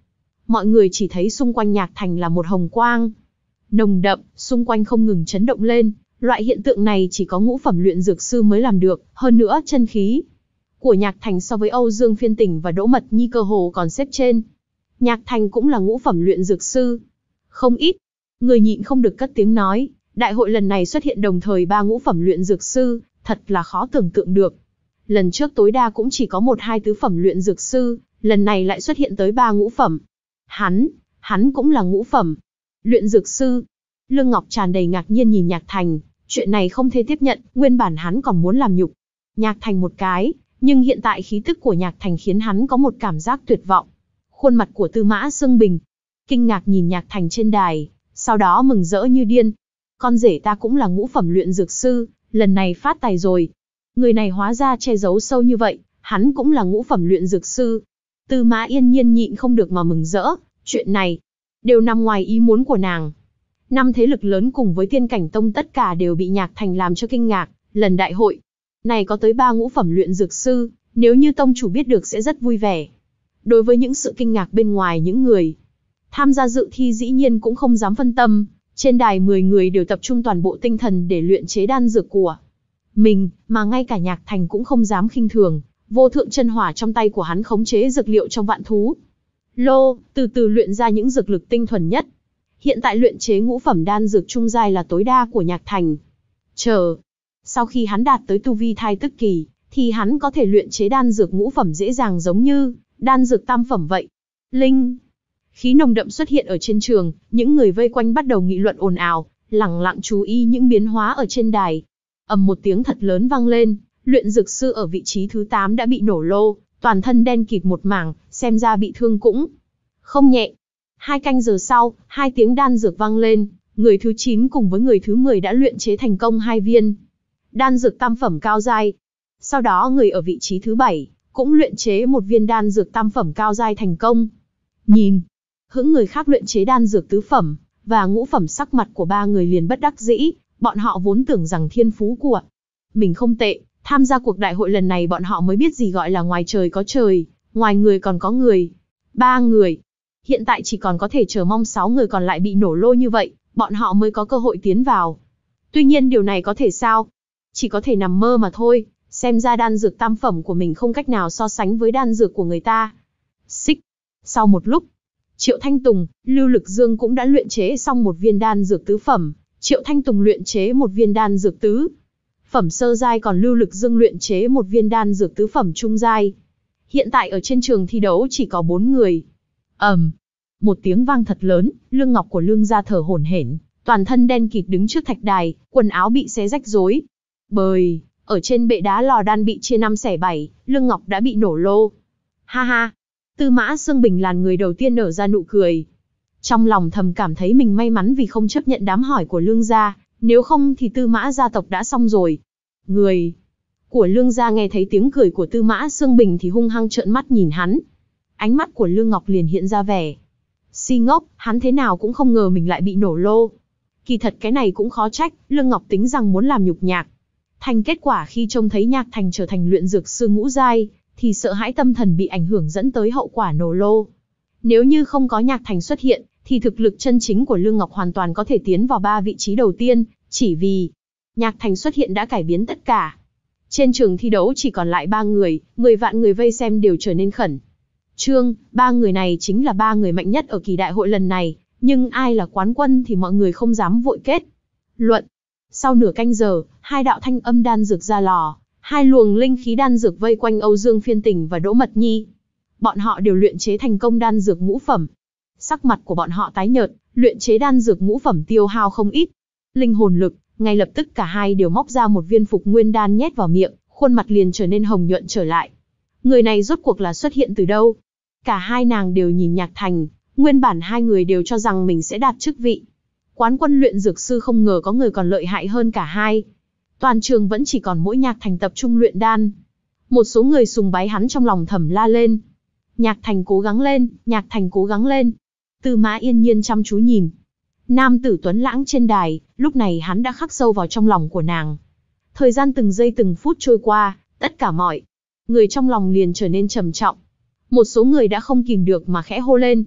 mọi người chỉ thấy xung quanh Nhạc Thành là một hồng quang nồng đậm, xung quanh không ngừng chấn động lên. Loại hiện tượng này chỉ có ngũ phẩm luyện dược sư mới làm được, hơn nữa chân khí của Nhạc Thành so với Âu Dương Phiên Tỉnh và Đỗ Mật Nhi cơ hồ còn xếp trên. Nhạc Thành cũng là ngũ phẩm luyện dược sư. Không ít người nhịn không được cất tiếng nói, đại hội lần này xuất hiện đồng thời ba ngũ phẩm luyện dược sư, thật là khó tưởng tượng được. Lần trước tối đa cũng chỉ có một hai tứ phẩm luyện dược sư, lần này lại xuất hiện tới ba ngũ phẩm. Hắn, hắn cũng là ngũ phẩm luyện dược sư. Lương Ngọc tràn đầy ngạc nhiên nhìn Nhạc Thành, chuyện này không thể tiếp nhận, nguyên bản hắn còn muốn làm nhục Nhạc Thành một cái, nhưng hiện tại khí tức của Nhạc Thành khiến hắn có một cảm giác tuyệt vọng. Khuôn mặt của Tư Mã Sương Bình kinh ngạc nhìn Nhạc Thành trên đài, sau đó mừng rỡ như điên. Con rể ta cũng là ngũ phẩm luyện dược sư, lần này phát tài rồi. Người này hóa ra che giấu sâu như vậy, hắn cũng là ngũ phẩm luyện dược sư. Tư Mã Yên Nhiên nhịn không được mà mừng rỡ, chuyện này đều nằm ngoài ý muốn của nàng. Năm thế lực lớn cùng với Tiên Cảnh Tông tất cả đều bị Nhạc Thành làm cho kinh ngạc, lần đại hội này có tới ba ngũ phẩm luyện dược sư, nếu như tông chủ biết được sẽ rất vui vẻ. Đối với những sự kinh ngạc bên ngoài, những người tham gia dự thi dĩ nhiên cũng không dám phân tâm, trên đài mười người đều tập trung toàn bộ tinh thần để luyện chế đan dược của mình, mà ngay cả Nhạc Thành cũng không dám khinh thường. Vô thượng chân hỏa trong tay của hắn khống chế dược liệu trong vạn thú lô, từ từ luyện ra những dược lực tinh thuần nhất. Hiện tại luyện chế ngũ phẩm đan dược trung giai là tối đa của Nhạc Thành. Chờ, sau khi hắn đạt tới tu vi thai tức kỳ, thì hắn có thể luyện chế đan dược ngũ phẩm dễ dàng giống như đan dược tam phẩm vậy. Linh khí nồng đậm xuất hiện ở trên trường, những người vây quanh bắt đầu nghị luận ồn ào, lẳng lặng chú ý những biến hóa ở trên đài. Ầm một tiếng thật lớn vang lên, luyện dược sư ở vị trí thứ tám đã bị nổ lô, toàn thân đen kịt một mảng, xem ra bị thương cũng không nhẹ. Hai canh giờ sau, hai tiếng đan dược vang lên, người thứ chín cùng với người thứ mười đã luyện chế thành công hai viên đan dược tam phẩm cao giai. Sau đó người ở vị trí thứ bảy cũng luyện chế một viên đan dược tam phẩm cao giai thành công. Nhìn hững người khác luyện chế đan dược tứ phẩm và ngũ phẩm, sắc mặt của ba người liền bất đắc dĩ, bọn họ vốn tưởng rằng thiên phú của mình không tệ, tham gia cuộc đại hội lần này bọn họ mới biết gì gọi là ngoài trời có trời, ngoài người còn có người. Ba người, hiện tại chỉ còn có thể chờ mong sáu người còn lại bị nổ lô như vậy, bọn họ mới có cơ hội tiến vào. Tuy nhiên điều này có thể sao? Chỉ có thể nằm mơ mà thôi, xem ra đan dược tam phẩm của mình không cách nào so sánh với đan dược của người ta. Xích. Sau một lúc, Triệu Thanh Tùng, Lưu Lực Dương cũng đã luyện chế xong một viên đan dược tứ phẩm. Triệu Thanh Tùng luyện chế một viên đan dược tứ phẩm sơ giai, còn Lưu Lực Dương luyện chế một viên đan dược tứ phẩm trung giai. Hiện tại ở trên trường thi đấu chỉ có bốn người. ầm, um, một tiếng vang thật lớn, Lương Ngọc của Lương gia thở hổn hển, toàn thân đen kịt đứng trước thạch đài, quần áo bị xé rách rối bời, ở trên bệ đá lò đan bị chia năm xẻ bảy, Lương Ngọc đã bị nổ lô. Ha ha, Tư Mã Sương Bình là người đầu tiên nở ra nụ cười. Trong lòng thầm cảm thấy mình may mắn vì không chấp nhận đám hỏi của Lương gia, nếu không thì Tư Mã gia tộc đã xong rồi. Người của Lương gia nghe thấy tiếng cười của Tư Mã Sương Bình thì hung hăng trợn mắt nhìn hắn. Ánh mắt của Lương Ngọc liền hiện ra vẻ si ngốc, hắn thế nào cũng không ngờ mình lại bị nổ lô. Kỳ thật cái này cũng khó trách, Lương Ngọc tính rằng muốn làm nhục Nhạc Thành, kết quả khi trông thấy Nhạc Thành trở thành luyện dược sư ngũ giai, thì sợ hãi tâm thần bị ảnh hưởng dẫn tới hậu quả nổ lô. Nếu như không có Nhạc Thành xuất hiện, thì thực lực chân chính của Lương Ngọc hoàn toàn có thể tiến vào ba vị trí đầu tiên, chỉ vì Nhạc Thành xuất hiện đã cải biến tất cả. Trên trường thi đấu chỉ còn lại ba người, mười vạn người vây xem đều trở nên khẩn trương, ba người này chính là ba người mạnh nhất ở kỳ đại hội lần này, nhưng ai là quán quân thì mọi người không dám vội kết luận. Sau nửa canh giờ, hai đạo thanh âm đan dược ra lò, hai luồng linh khí đan dược vây quanh Âu Dương Phiên Tỉnh và Đỗ Mật Nhi. Bọn họ đều luyện chế thành công đan dược ngũ phẩm. Sắc mặt của bọn họ tái nhợt, luyện chế đan dược ngũ phẩm tiêu hao không ít linh hồn lực, ngay lập tức cả hai đều móc ra một viên phục nguyên đan nhét vào miệng, khuôn mặt liền trở nên hồng nhuận trở lại. Người này rốt cuộc là xuất hiện từ đâu? Cả hai nàng đều nhìn Nhạc Thành, nguyên bản hai người đều cho rằng mình sẽ đạt chức vị quán quân luyện dược sư, không ngờ có người còn lợi hại hơn cả hai. Toàn trường vẫn chỉ còn mỗi Nhạc Thành tập trung luyện đan. Một số người sùng bái hắn trong lòng thầm la lên: Nhạc Thành cố gắng lên, Nhạc Thành cố gắng lên. Tư Mã Yên Nhiên chăm chú nhìn nam tử tuấn lãng trên đài, lúc này hắn đã khắc sâu vào trong lòng của nàng. Thời gian từng giây từng phút trôi qua, tất cả mọi người trong lòng liền trở nên trầm trọng. Một số người đã không kìm được mà khẽ hô lên: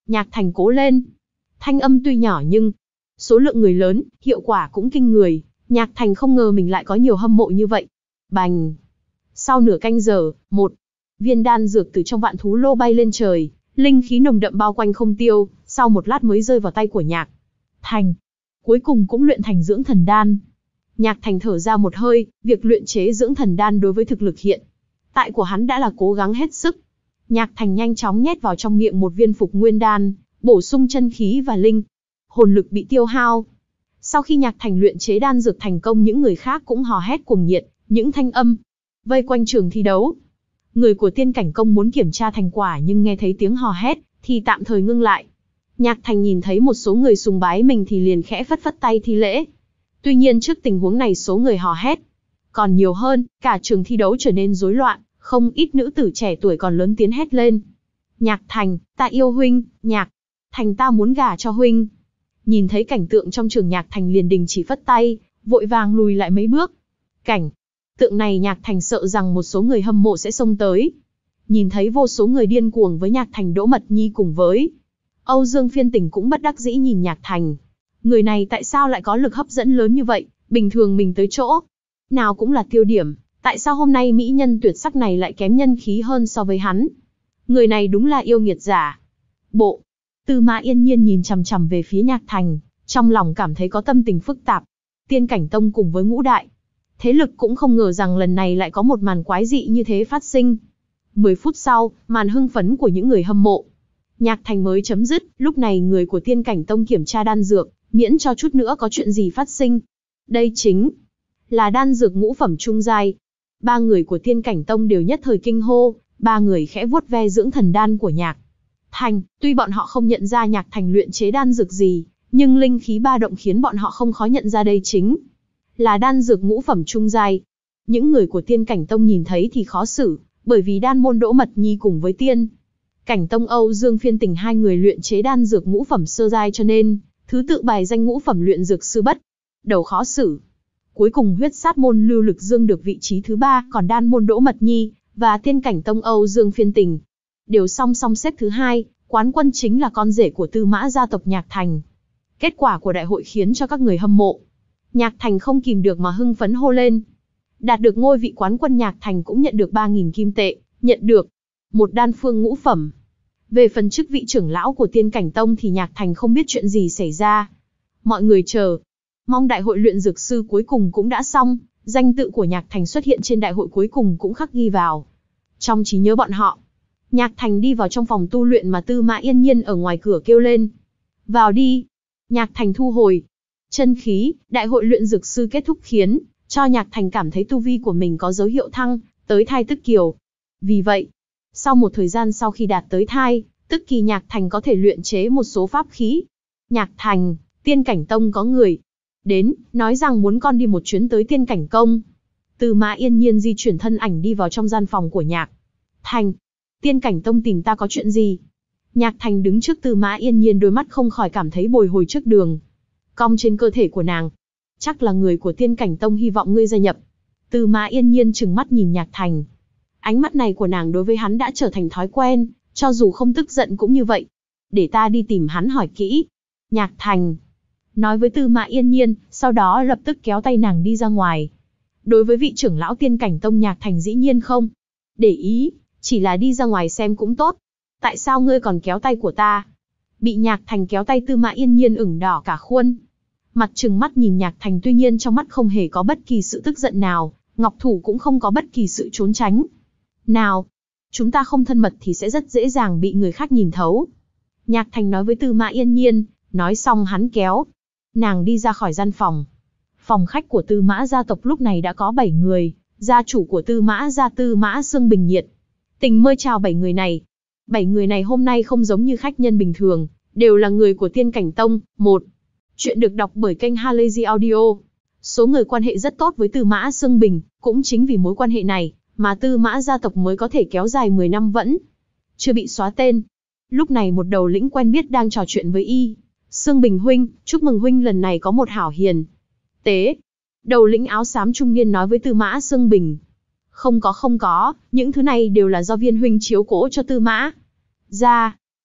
Nhạc Thành cố lên. Thanh âm tuy nhỏ nhưng số lượng người lớn, hiệu quả cũng kinh người. Nhạc Thành không ngờ mình lại có nhiều hâm mộ như vậy. Bành! Sau nửa canh giờ, một viên đan dược từ trong vạn thú lô bay lên trời, linh khí nồng đậm bao quanh không tiêu, sau một lát mới rơi vào tay của Nhạc Thành. Cuối cùng cũng luyện thành dưỡng thần đan. Nhạc Thành thở ra một hơi, việc luyện chế dưỡng thần đan đối với thực lực hiện tại của hắn đã là cố gắng hết sức. Nhạc Thành nhanh chóng nhét vào trong miệng một viên phục nguyên đan, bổ sung chân khí và linh hồn lực bị tiêu hao. Sau khi Nhạc Thành luyện chế đan dược thành công, những người khác cũng hò hét cuồng nhiệt, những thanh âm vây quanh trường thi đấu. Người của Tiên Cảnh Công muốn kiểm tra thành quả nhưng nghe thấy tiếng hò hét thì tạm thời ngưng lại. Nhạc Thành nhìn thấy một số người sùng bái mình thì liền khẽ phất phất tay thi lễ. Tuy nhiên trước tình huống này số người hò hét còn nhiều hơn, cả trường thi đấu trở nên rối loạn, không ít nữ tử trẻ tuổi còn lớn tiếng hét lên. Nhạc Thành, ta yêu huynh, Nhạc Thành ta muốn gả cho huynh. Nhìn thấy cảnh tượng trong trường, Nhạc Thành liền đình chỉ phất tay, vội vàng lùi lại mấy bước. Cảnh tượng này Nhạc Thành sợ rằng một số người hâm mộ sẽ xông tới. Nhìn thấy vô số người điên cuồng với Nhạc Thành, Đỗ Mật Nhi cùng với Âu Dương Phiên Tình cũng bất đắc dĩ nhìn Nhạc Thành. Người này tại sao lại có lực hấp dẫn lớn như vậy, bình thường mình tới chỗ nào cũng là tiêu điểm, tại sao hôm nay mỹ nhân tuyệt sắc này lại kém nhân khí hơn so với hắn? Người này đúng là yêu nghiệt giả. Bộ Tư Mã Yên Nhiên nhìn chằm chằm về phía Nhạc Thành, trong lòng cảm thấy có tâm tình phức tạp. Tiên Cảnh Tông cùng với ngũ đại thế lực cũng không ngờ rằng lần này lại có một màn quái dị như thế phát sinh. Mười phút sau, màn hưng phấn của những người hâm mộ Nhạc Thành mới chấm dứt. Lúc này người của Tiên Cảnh Tông kiểm tra đan dược, miễn cho chút nữa có chuyện gì phát sinh. Đây chính là đan dược ngũ phẩm trung giai. Ba người của Tiên Cảnh Tông đều nhất thời kinh hô, ba người khẽ vuốt ve dưỡng thần đan của Nhạc Thành. Tuy bọn họ không nhận ra Nhạc Thành luyện chế đan dược gì, nhưng linh khí ba động khiến bọn họ không khó nhận ra đây chính là đan dược ngũ phẩm trung giai. Những người của Tiên Cảnh Tông nhìn thấy thì khó xử, bởi vì đan môn Đỗ Mật Nhi cùng với Tiên Cảnh Tông Âu Dương Phiên Tình hai người luyện chế đan dược ngũ phẩm sơ giai, cho nên thứ tự bài danh ngũ phẩm luyện dược sư bất đầu khó xử. Cuối cùng huyết sát môn Lưu Lực Dương được vị trí thứ ba, còn đan môn Đỗ Mật Nhi và Tiên Cảnh Tông Âu Dương Phiên Tình đều song song xếp thứ hai. Quán quân chính là con rể của Tư Mã gia tộc Nhạc Thành. Kết quả của đại hội khiến cho các người hâm mộ Nhạc Thành không kìm được mà hưng phấn hô lên. Đạt được ngôi vị quán quân, Nhạc Thành cũng nhận được ba nghìn kim tệ, nhận được một đan phương ngũ phẩm. Về phần chức vị trưởng lão của Tiên Cảnh Tông thì Nhạc Thành không biết chuyện gì xảy ra. Mọi người chờ mong đại hội luyện dược sư cuối cùng cũng đã xong, danh tự của Nhạc Thành xuất hiện trên đại hội cuối cùng cũng khắc ghi vào trong trí nhớ bọn họ. Nhạc Thành đi vào trong phòng tu luyện mà Tư Mã Yên Nhiên ở ngoài cửa kêu lên. Vào đi. Nhạc Thành thu hồi chân khí, đại hội luyện dược sư kết thúc khiến cho Nhạc Thành cảm thấy tu vi của mình có dấu hiệu thăng tới thai tức kiều. Vì vậy, sau một thời gian sau khi đạt tới thai tức kỳ, Nhạc Thành có thể luyện chế một số pháp khí. Nhạc Thành, Tiên Cảnh Tông có người đến, nói rằng muốn con đi một chuyến tới Tiên Cảnh Công. Tư Mã Yên Nhiên di chuyển thân ảnh đi vào trong gian phòng của Nhạc Thành. Tiên Cảnh Tông tìm ta có chuyện gì? Nhạc Thành đứng trước Tư Mã Yên Nhiên, đôi mắt không khỏi cảm thấy bồi hồi trước đường cong trên cơ thể của nàng. Chắc là người của Tiên Cảnh Tông hy vọng ngươi gia nhập. Tư Mã Yên Nhiên trừng mắt nhìn Nhạc Thành. Ánh mắt này của nàng đối với hắn đã trở thành thói quen, cho dù không tức giận cũng như vậy. Để ta đi tìm hắn hỏi kỹ. Nhạc Thành nói với Tư Mã Yên Nhiên, sau đó lập tức kéo tay nàng đi ra ngoài. Đối với vị trưởng lão Tiên Cảnh Tông, Nhạc Thành dĩ nhiên không để ý, chỉ là đi ra ngoài xem cũng tốt. Tại sao ngươi còn kéo tay của ta? Bị Nhạc Thành kéo tay, Tư Mã Yên Nhiên ửng đỏ cả khuôn mặt, trừng mắt nhìn Nhạc Thành, tuy nhiên trong mắt không hề có bất kỳ sự tức giận nào, ngọc thủ cũng không có bất kỳ sự trốn tránh nào. Chúng ta không thân mật thì sẽ rất dễ dàng bị người khác nhìn thấu. Nhạc Thành nói với Tư Mã Yên Nhiên, nói xong hắn kéo nàng đi ra khỏi gian phòng. Phòng khách của Tư Mã gia tộc lúc này đã có bảy người, gia chủ của Tư Mã gia Tư Mã Sương Bình nhiệt tình mời chào bảy người này. Bảy người này hôm nay không giống như khách nhân bình thường, đều là người của Tiên Cảnh Tông. Một chuyện được đọc bởi kênh Halazy Audio. Số người quan hệ rất tốt với Tư Mã Sương Bình, cũng chính vì mối quan hệ này mà Tư Mã gia tộc mới có thể kéo dài mười năm vẫn chưa bị xóa tên. Lúc này một đầu lĩnh quen biết đang trò chuyện với y. Sương Bình huynh, chúc mừng huynh lần này có một hảo hiền tế. Đầu lĩnh áo xám trung niên nói với Tư Mã Sương Bình. Không có không có, những thứ này đều là do Viên huynh chiếu cố cho Tư Mã gia.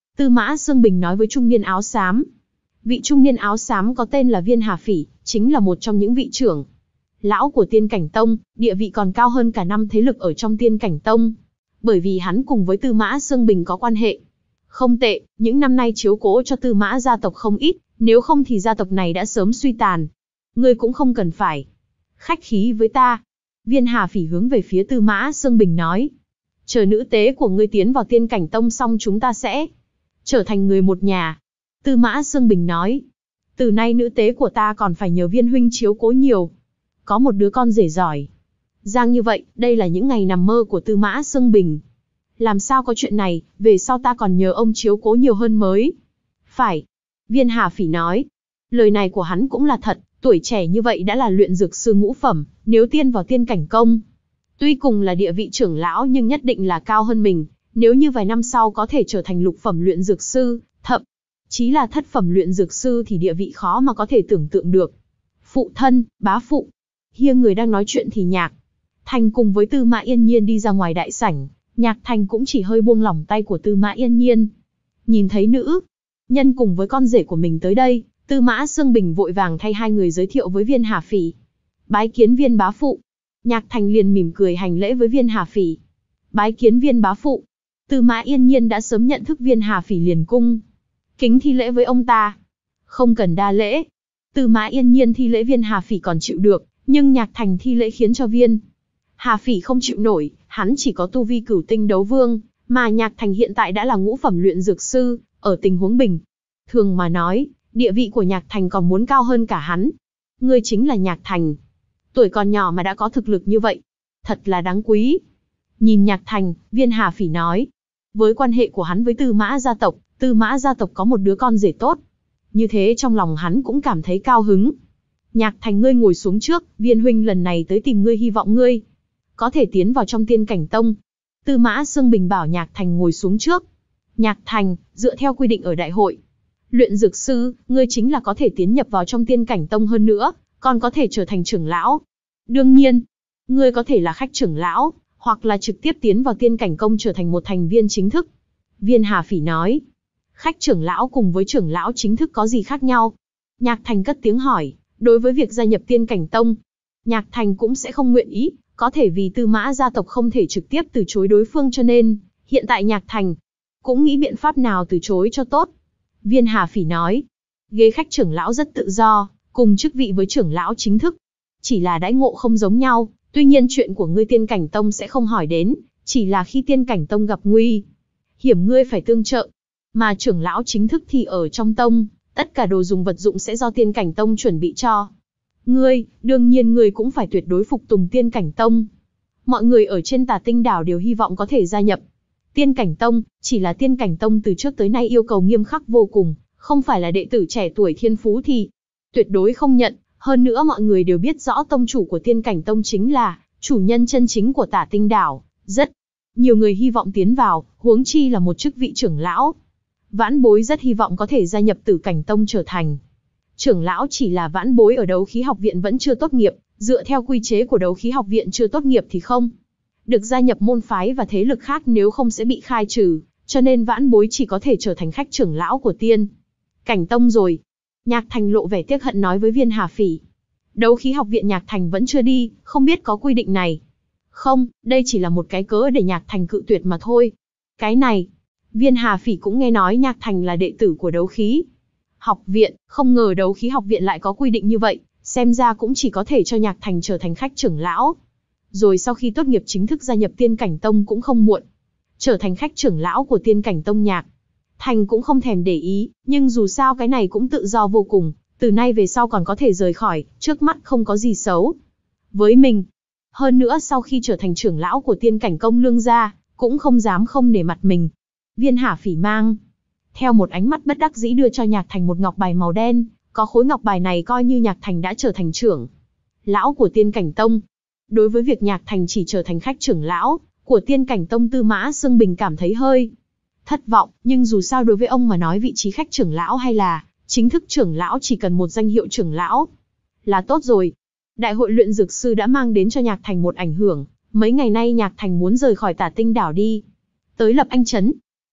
Tư Mã Xương Bình nói với trung niên áo xám. Vị trung niên áo xám có tên là Viên Hà Phỉ, chính là một trong những vị trưởng lão của Tiên Cảnh Tông, địa vị còn cao hơn cả năm thế lực ở trong Tiên Cảnh Tông. Bởi vì hắn cùng với Tư Mã Xương Bình có quan hệ không tệ, những năm nay chiếu cố cho Tư Mã gia tộc không ít, nếu không thì gia tộc này đã sớm suy tàn. Ngươi cũng không cần phải khách khí với ta. Viên Hà Phỉ hướng về phía Tư Mã Xương Bình nói. Chờ nữ tế của ngươi tiến vào Tiên Cảnh Tông xong chúng ta sẽ trở thành người một nhà. Tư Mã Xương Bình nói. Từ nay nữ tế của ta còn phải nhờ Viên huynh chiếu cố nhiều. Có một đứa con rể giỏi giang như vậy, đây là những ngày nằm mơ của Tư Mã Xương Bình. Làm sao có chuyện này, về sau ta còn nhờ ông chiếu cố nhiều hơn mới. Phải. Viên Hà Phỉ nói. Lời này của hắn cũng là thật, tuổi trẻ như vậy đã là luyện dược sư ngũ phẩm, nếu tiên vào Tiên Cảnh Công. Tuy cùng là địa vị trưởng lão nhưng nhất định là cao hơn mình, nếu như vài năm sau có thể trở thành lục phẩm luyện dược sư, thậm chí là thất phẩm luyện dược sư thì địa vị khó mà có thể tưởng tượng được. Phụ thân, bá phụ. Hiêng người đang nói chuyện thì Nhạc Thành cùng với Tư Mã Yên Nhiên đi ra ngoài đại sảnh, Nhạc Thành cũng chỉ hơi buông lỏng tay của Tư Mã Yên Nhiên. Nhìn thấy nữ nhân cùng với con rể của mình tới đây, Tư Mã Xương Bình vội vàng thay hai người giới thiệu với Viên Hà Phỉ. Bái kiến Viên bá phụ. Nhạc Thành liền mỉm cười hành lễ với Viên Hà Phỉ. Bái kiến Viên bá phụ. Tư Mã Yên Nhiên đã sớm nhận thức Viên Hà Phỉ liền cung kính thi lễ với ông ta. Không cần đa lễ. Tư Mã Yên Nhiên thi lễ Viên Hà Phỉ còn chịu được, nhưng Nhạc Thành thi lễ khiến cho Viên Hà Phỉ không chịu nổi, hắn chỉ có tu vi cửu tinh đấu vương, mà Nhạc Thành hiện tại đã là ngũ phẩm luyện dược sư, ở tình huống bình thường mà nói, địa vị của Nhạc Thành còn muốn cao hơn cả hắn. Ngươi chính là Nhạc Thành. Tuổi còn nhỏ mà đã có thực lực như vậy, thật là đáng quý. Nhìn Nhạc Thành, Viên Hà Phỉ nói. Với quan hệ của hắn với Tư Mã gia tộc, Tư Mã gia tộc có một đứa con rể tốt. Như thế trong lòng hắn cũng cảm thấy cao hứng. Nhạc Thành ngươi ngồi xuống trước, Viên huynh lần này tới tìm ngươi hy vọng ngươi có thể tiến vào trong Tiên Cảnh Tông. Tư Mã Xương Bình bảo Nhạc Thành ngồi xuống trước. Nhạc Thành, dựa theo quy định ở đại hội luyện dược sư, ngươi chính là có thể tiến nhập vào trong Tiên Cảnh Tông, hơn nữa còn có thể trở thành trưởng lão. Đương nhiên, ngươi có thể là khách trưởng lão, hoặc là trực tiếp tiến vào Tiên Cảnh Công trở thành một thành viên chính thức. Viên Hà Phỉ nói. Khách trưởng lão cùng với trưởng lão chính thức có gì khác nhau? Nhạc Thành cất tiếng hỏi. Đối với việc gia nhập Tiên Cảnh Tông, Nhạc Thành cũng sẽ không nguyện ý, có thể vì Tư Mã gia tộc không thể trực tiếp từ chối đối phương, cho nên hiện tại Nhạc Thành cũng nghĩ biện pháp nào từ chối cho tốt. Viên Hà Phỉ nói. Ghế khách trưởng lão rất tự do, cùng chức vị với trưởng lão chính thức, chỉ là đãi ngộ không giống nhau. Tuy nhiên chuyện của ngươi Tiên Cảnh Tông sẽ không hỏi đến, chỉ là khi Tiên Cảnh Tông gặp nguy hiểm ngươi phải tương trợ. Mà trưởng lão chính thức thì ở trong tông, tất cả đồ dùng vật dụng sẽ do Tiên Cảnh Tông chuẩn bị cho ngươi, đương nhiên ngươi cũng phải tuyệt đối phục tùng Tiên Cảnh Tông. Mọi người ở trên Tà Tinh đảo đều hy vọng có thể gia nhập Tiên Cảnh Tông, chỉ là Tiên Cảnh Tông từ trước tới nay yêu cầu nghiêm khắc vô cùng, không phải là đệ tử trẻ tuổi thiên phú thì tuyệt đối không nhận. Hơn nữa mọi người đều biết rõ tông chủ của Tiên Cảnh Tông chính là chủ nhân chân chính của Tả Tinh đảo, rất nhiều người hy vọng tiến vào, huống chi là một chức vị trưởng lão. Vãn bối rất hy vọng có thể gia nhập Tử Cảnh Tông trở thành trưởng lão, chỉ là vãn bối ở Đấu Khí Học Viện vẫn chưa tốt nghiệp, dựa theo quy chế của Đấu Khí Học Viện chưa tốt nghiệp thì không được gia nhập môn phái và thế lực khác, nếu không sẽ bị khai trừ, cho nên vãn bối chỉ có thể trở thành khách trưởng lão của Tiên Cảnh Tông rồi. Nhạc Thành lộ vẻ tiếc hận nói với Viên Hà Phỉ. Đấu Khí Học Viện Nhạc Thành vẫn chưa đi, không biết có quy định này không, đây chỉ là một cái cớ để Nhạc Thành cự tuyệt mà thôi. Cái này, Viên Hà Phỉ cũng nghe nói Nhạc Thành là đệ tử của Đấu Khí Học Viện, không ngờ Đấu Khí Học Viện lại có quy định như vậy, xem ra cũng chỉ có thể cho Nhạc Thành trở thành khách trưởng lão. Rồi sau khi tốt nghiệp chính thức gia nhập Tiên Cảnh Tông cũng không muộn. Trở thành khách trưởng lão của Tiên Cảnh Tông, Nhạc Thành cũng không thèm để ý, nhưng dù sao cái này cũng tự do vô cùng, từ nay về sau còn có thể rời khỏi, trước mắt không có gì xấu với mình. Hơn nữa sau khi trở thành trưởng lão của Tiên Cảnh Công Lương gia, cũng không dám không nể mặt mình. Viên Hà Phỉ mang theo một ánh mắt bất đắc dĩ đưa cho Nhạc Thành một ngọc bài màu đen, có khối ngọc bài này coi như Nhạc Thành đã trở thành trưởng lão của Tiên Cảnh Tông. Đối với việc Nhạc Thành chỉ trở thành khách trưởng lão của Tiên Cảnh Tông, Tư Mã Xương Bình cảm thấy hơi thất vọng, nhưng dù sao đối với ông mà nói vị trí khách trưởng lão hay là chính thức trưởng lão chỉ cần một danh hiệu trưởng lão là tốt rồi. Đại hội luyện dược sư đã mang đến cho Nhạc Thành một ảnh hưởng, mấy ngày nay Nhạc Thành muốn rời khỏi Tả Tinh đảo đi tới Lập Anh Trấn.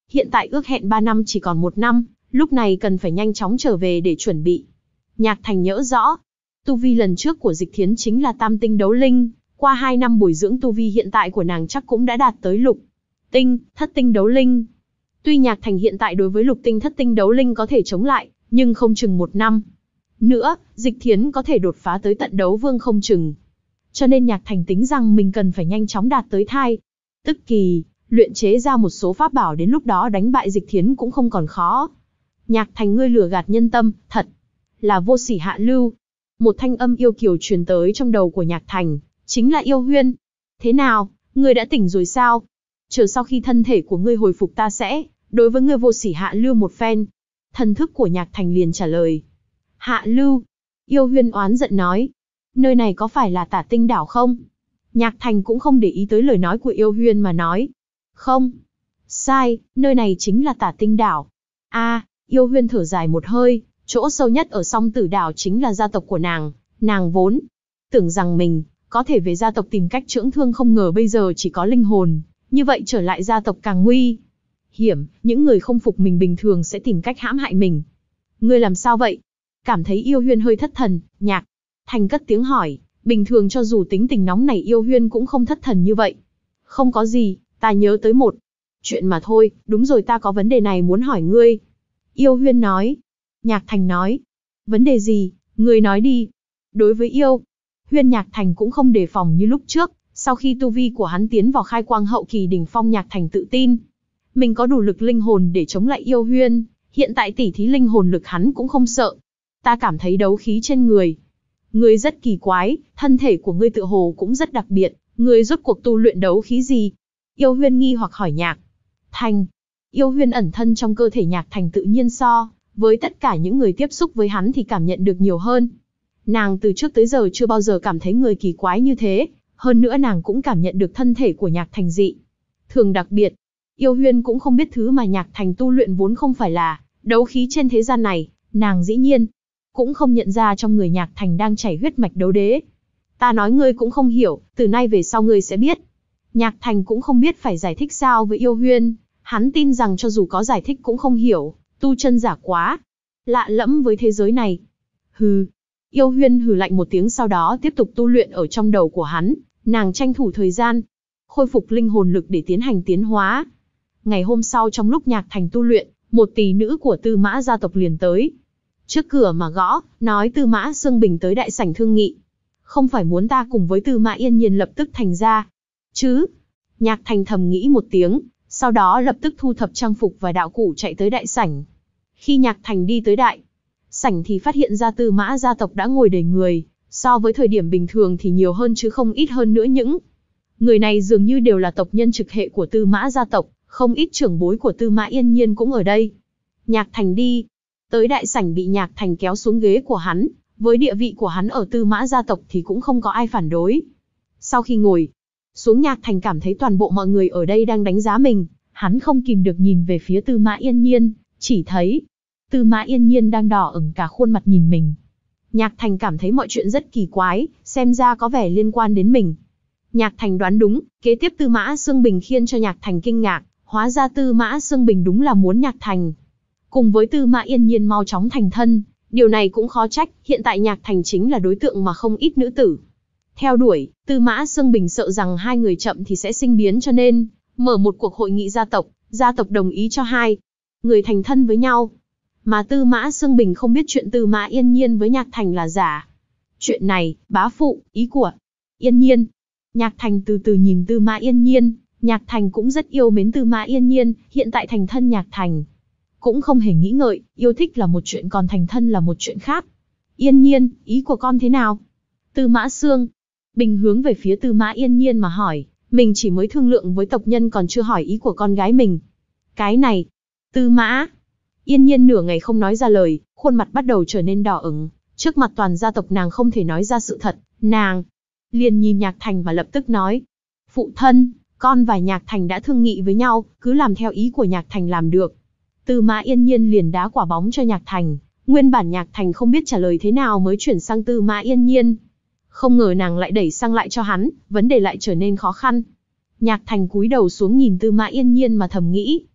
hiện tại ước hẹn ba năm chỉ còn một năm, lúc này cần phải nhanh chóng trở về để chuẩn bị. Nhạc Thành nhớ rõ, tu vi lần trước của Dịch Thiến chính là tam tinh đấu linh, qua hai năm bồi dưỡng tu vi hiện tại của nàng chắc cũng đã đạt tới lục tinh, thất tinh đấu linh. Tuy Nhạc Thành hiện tại đối với lục tinh thất tinh đấu linh có thể chống lại, nhưng không chừng một năm nữa, Dịch Thiến có thể đột phá tới tận đấu vương không chừng. Cho nên Nhạc Thành tính rằng mình cần phải nhanh chóng đạt tới thai tức kỳ, luyện chế ra một số pháp bảo, đến lúc đó đánh bại Dịch Thiến cũng không còn khó. Nhạc Thành, ngươi lừa gạt nhân tâm, thật là vô sỉ hạ lưu. Một thanh âm yêu kiều truyền tới trong đầu của Nhạc Thành, chính là Yêu Huyên. Thế nào, ngươi đã tỉnh rồi sao? Chờ sau khi thân thể của ngươi hồi phục ta sẽ đối với ngươi vô sỉ hạ lưu một phen. Thần thức của Nhạc Thành liền trả lời. Hạ lưu? Yêu Huyên oán giận nói. Nơi này có phải là Tả Tinh đảo không? Nhạc Thành cũng không để ý tới lời nói của Yêu Huyên mà nói. Không. Sai, nơi này chính là Tả Tinh đảo. A, Yêu Huyên thở dài một hơi, chỗ sâu nhất ở Song Tử đảo chính là gia tộc của nàng, nàng vốn tưởng rằng mình có thể về gia tộc tìm cách chữa thương, không ngờ bây giờ chỉ có linh hồn, như vậy trở lại gia tộc càng nguy hiểm, những người không phục mình bình thường sẽ tìm cách hãm hại mình. Ngươi làm sao vậy? Cảm thấy Yêu Huyên hơi thất thần, Nhạc Thành cất tiếng hỏi, bình thường cho dù tính tình nóng này Yêu Huyên cũng không thất thần như vậy. Không có gì, ta nhớ tới một chuyện mà thôi, đúng rồi, ta có vấn đề này muốn hỏi ngươi. Yêu Huyên nói. Nhạc Thành nói, vấn đề gì, ngươi nói đi. Đối với Yêu Huyên, Nhạc Thành cũng không đề phòng như lúc trước, sau khi tu vi của hắn tiến vào khai quang hậu kỳ đỉnh phong, Nhạc Thành tự tin mình có đủ lực linh hồn để chống lại Yêu Huyên, hiện tại tỉ thí linh hồn lực hắn cũng không sợ. Ta cảm thấy đấu khí trên người ngươi rất kỳ quái, thân thể của ngươi tựa hồ cũng rất đặc biệt, ngươi rốt cuộc tu luyện đấu khí gì? Yêu Huyên nghi hoặc hỏi Nhạc Thành. Yêu Huyên ẩn thân trong cơ thể Nhạc Thành, tự nhiên so với tất cả những người tiếp xúc với hắn thì cảm nhận được nhiều hơn. Nàng từ trước tới giờ chưa bao giờ cảm thấy người kỳ quái như thế, hơn nữa nàng cũng cảm nhận được thân thể của Nhạc Thành dị thường đặc biệt. Yêu Huyên cũng không biết thứ mà Nhạc Thành tu luyện vốn không phải là đấu khí trên thế gian này, nàng dĩ nhiên cũng không nhận ra trong người Nhạc Thành đang chảy huyết mạch đấu đế. Ta nói ngươi cũng không hiểu, từ nay về sau ngươi sẽ biết. Nhạc Thành cũng không biết phải giải thích sao với Yêu Huyên, hắn tin rằng cho dù có giải thích cũng không hiểu, tu chân giả quá lạ lẫm với thế giới này. Hừ. Yêu Huyên hừ lạnh một tiếng, sau đó tiếp tục tu luyện ở trong đầu của hắn, nàng tranh thủ thời gian khôi phục linh hồn lực để tiến hành tiến hóa. Ngày hôm sau, trong lúc Nhạc Thành tu luyện, một tỷ nữ của Tư Mã gia tộc liền tới trước cửa mà gõ, nói Tư Mã Sương Bình tới đại sảnh thương nghị. Không phải muốn ta cùng với Tư Mã Yên Nhiên lập tức thành ra chứ? Nhạc Thành thầm nghĩ một tiếng, sau đó lập tức thu thập trang phục và đạo cụ chạy tới đại sảnh. Khi Nhạc Thành đi tới đại sảnh thì phát hiện ra Tư Mã gia tộc đã ngồi đầy người, so với thời điểm bình thường thì nhiều hơn chứ không ít hơn nữa. Những người này dường như đều là tộc nhân trực hệ của Tư Mã gia tộc, không ít trưởng bối của Tư Mã Yên Nhiên cũng ở đây. Nhạc Thành đi tới đại sảnh bị Nhạc Thành kéo xuống ghế của hắn, với địa vị của hắn ở Tư Mã gia tộc thì cũng không có ai phản đối. Sau khi ngồi xuống, Nhạc Thành cảm thấy toàn bộ mọi người ở đây đang đánh giá mình, hắn không kìm được nhìn về phía Tư Mã Yên Nhiên, chỉ thấy Tư Mã Yên Nhiên đang đỏ ửng cả khuôn mặt nhìn mình. Nhạc Thành cảm thấy mọi chuyện rất kỳ quái, xem ra có vẻ liên quan đến mình. Nhạc Thành đoán đúng, kế tiếp Tư Mã Sương Bình khiến cho Nhạc Thành kinh ngạc, hóa ra Tư Mã Sương Bình đúng là muốn Nhạc Thành cùng với Tư Mã Yên Nhiên mau chóng thành thân. Điều này cũng khó trách, hiện tại Nhạc Thành chính là đối tượng mà không ít nữ tử theo đuổi. Tư Mã Sương Bình sợ rằng hai người chậm thì sẽ sinh biến, cho nên mở một cuộc hội nghị gia tộc, gia tộc đồng ý cho hai người thành thân với nhau. Mà Tư Mã Sương Bình không biết chuyện Tư Mã Yên Nhiên với Nhạc Thành là giả. Chuyện này, bá phụ, ý của Yên Nhiên. Nhạc Thành từ từ nhìn Tư Mã Yên Nhiên, Nhạc Thành cũng rất yêu mến Tư Mã Yên Nhiên, hiện tại thành thân Nhạc Thành cũng không hề nghĩ ngợi, yêu thích là một chuyện còn thành thân là một chuyện khác. Yên Nhiên, ý của con thế nào? Tư Mã Sương Bình hướng về phía Tư Mã Yên Nhiên mà hỏi, mình chỉ mới thương lượng với tộc nhân còn chưa hỏi ý của con gái mình. Cái này, Tư Mã Yên Nhiên nửa ngày không nói ra lời, khuôn mặt bắt đầu trở nên đỏ ửng, trước mặt toàn gia tộc nàng không thể nói ra sự thật, nàng liền nhìn Nhạc Thành và lập tức nói, phụ thân, con và Nhạc Thành đã thương nghị với nhau, cứ làm theo ý của Nhạc Thành làm được. Tư Mã Yên Nhiên liền đá quả bóng cho Nhạc Thành, nguyên bản Nhạc Thành không biết trả lời thế nào mới chuyển sang Tư Mã Yên Nhiên. Không ngờ nàng lại đẩy sang lại cho hắn, vấn đề lại trở nên khó khăn. Nhạc Thành cúi đầu xuống nhìn Tư Mã Yên Nhiên mà thầm nghĩ.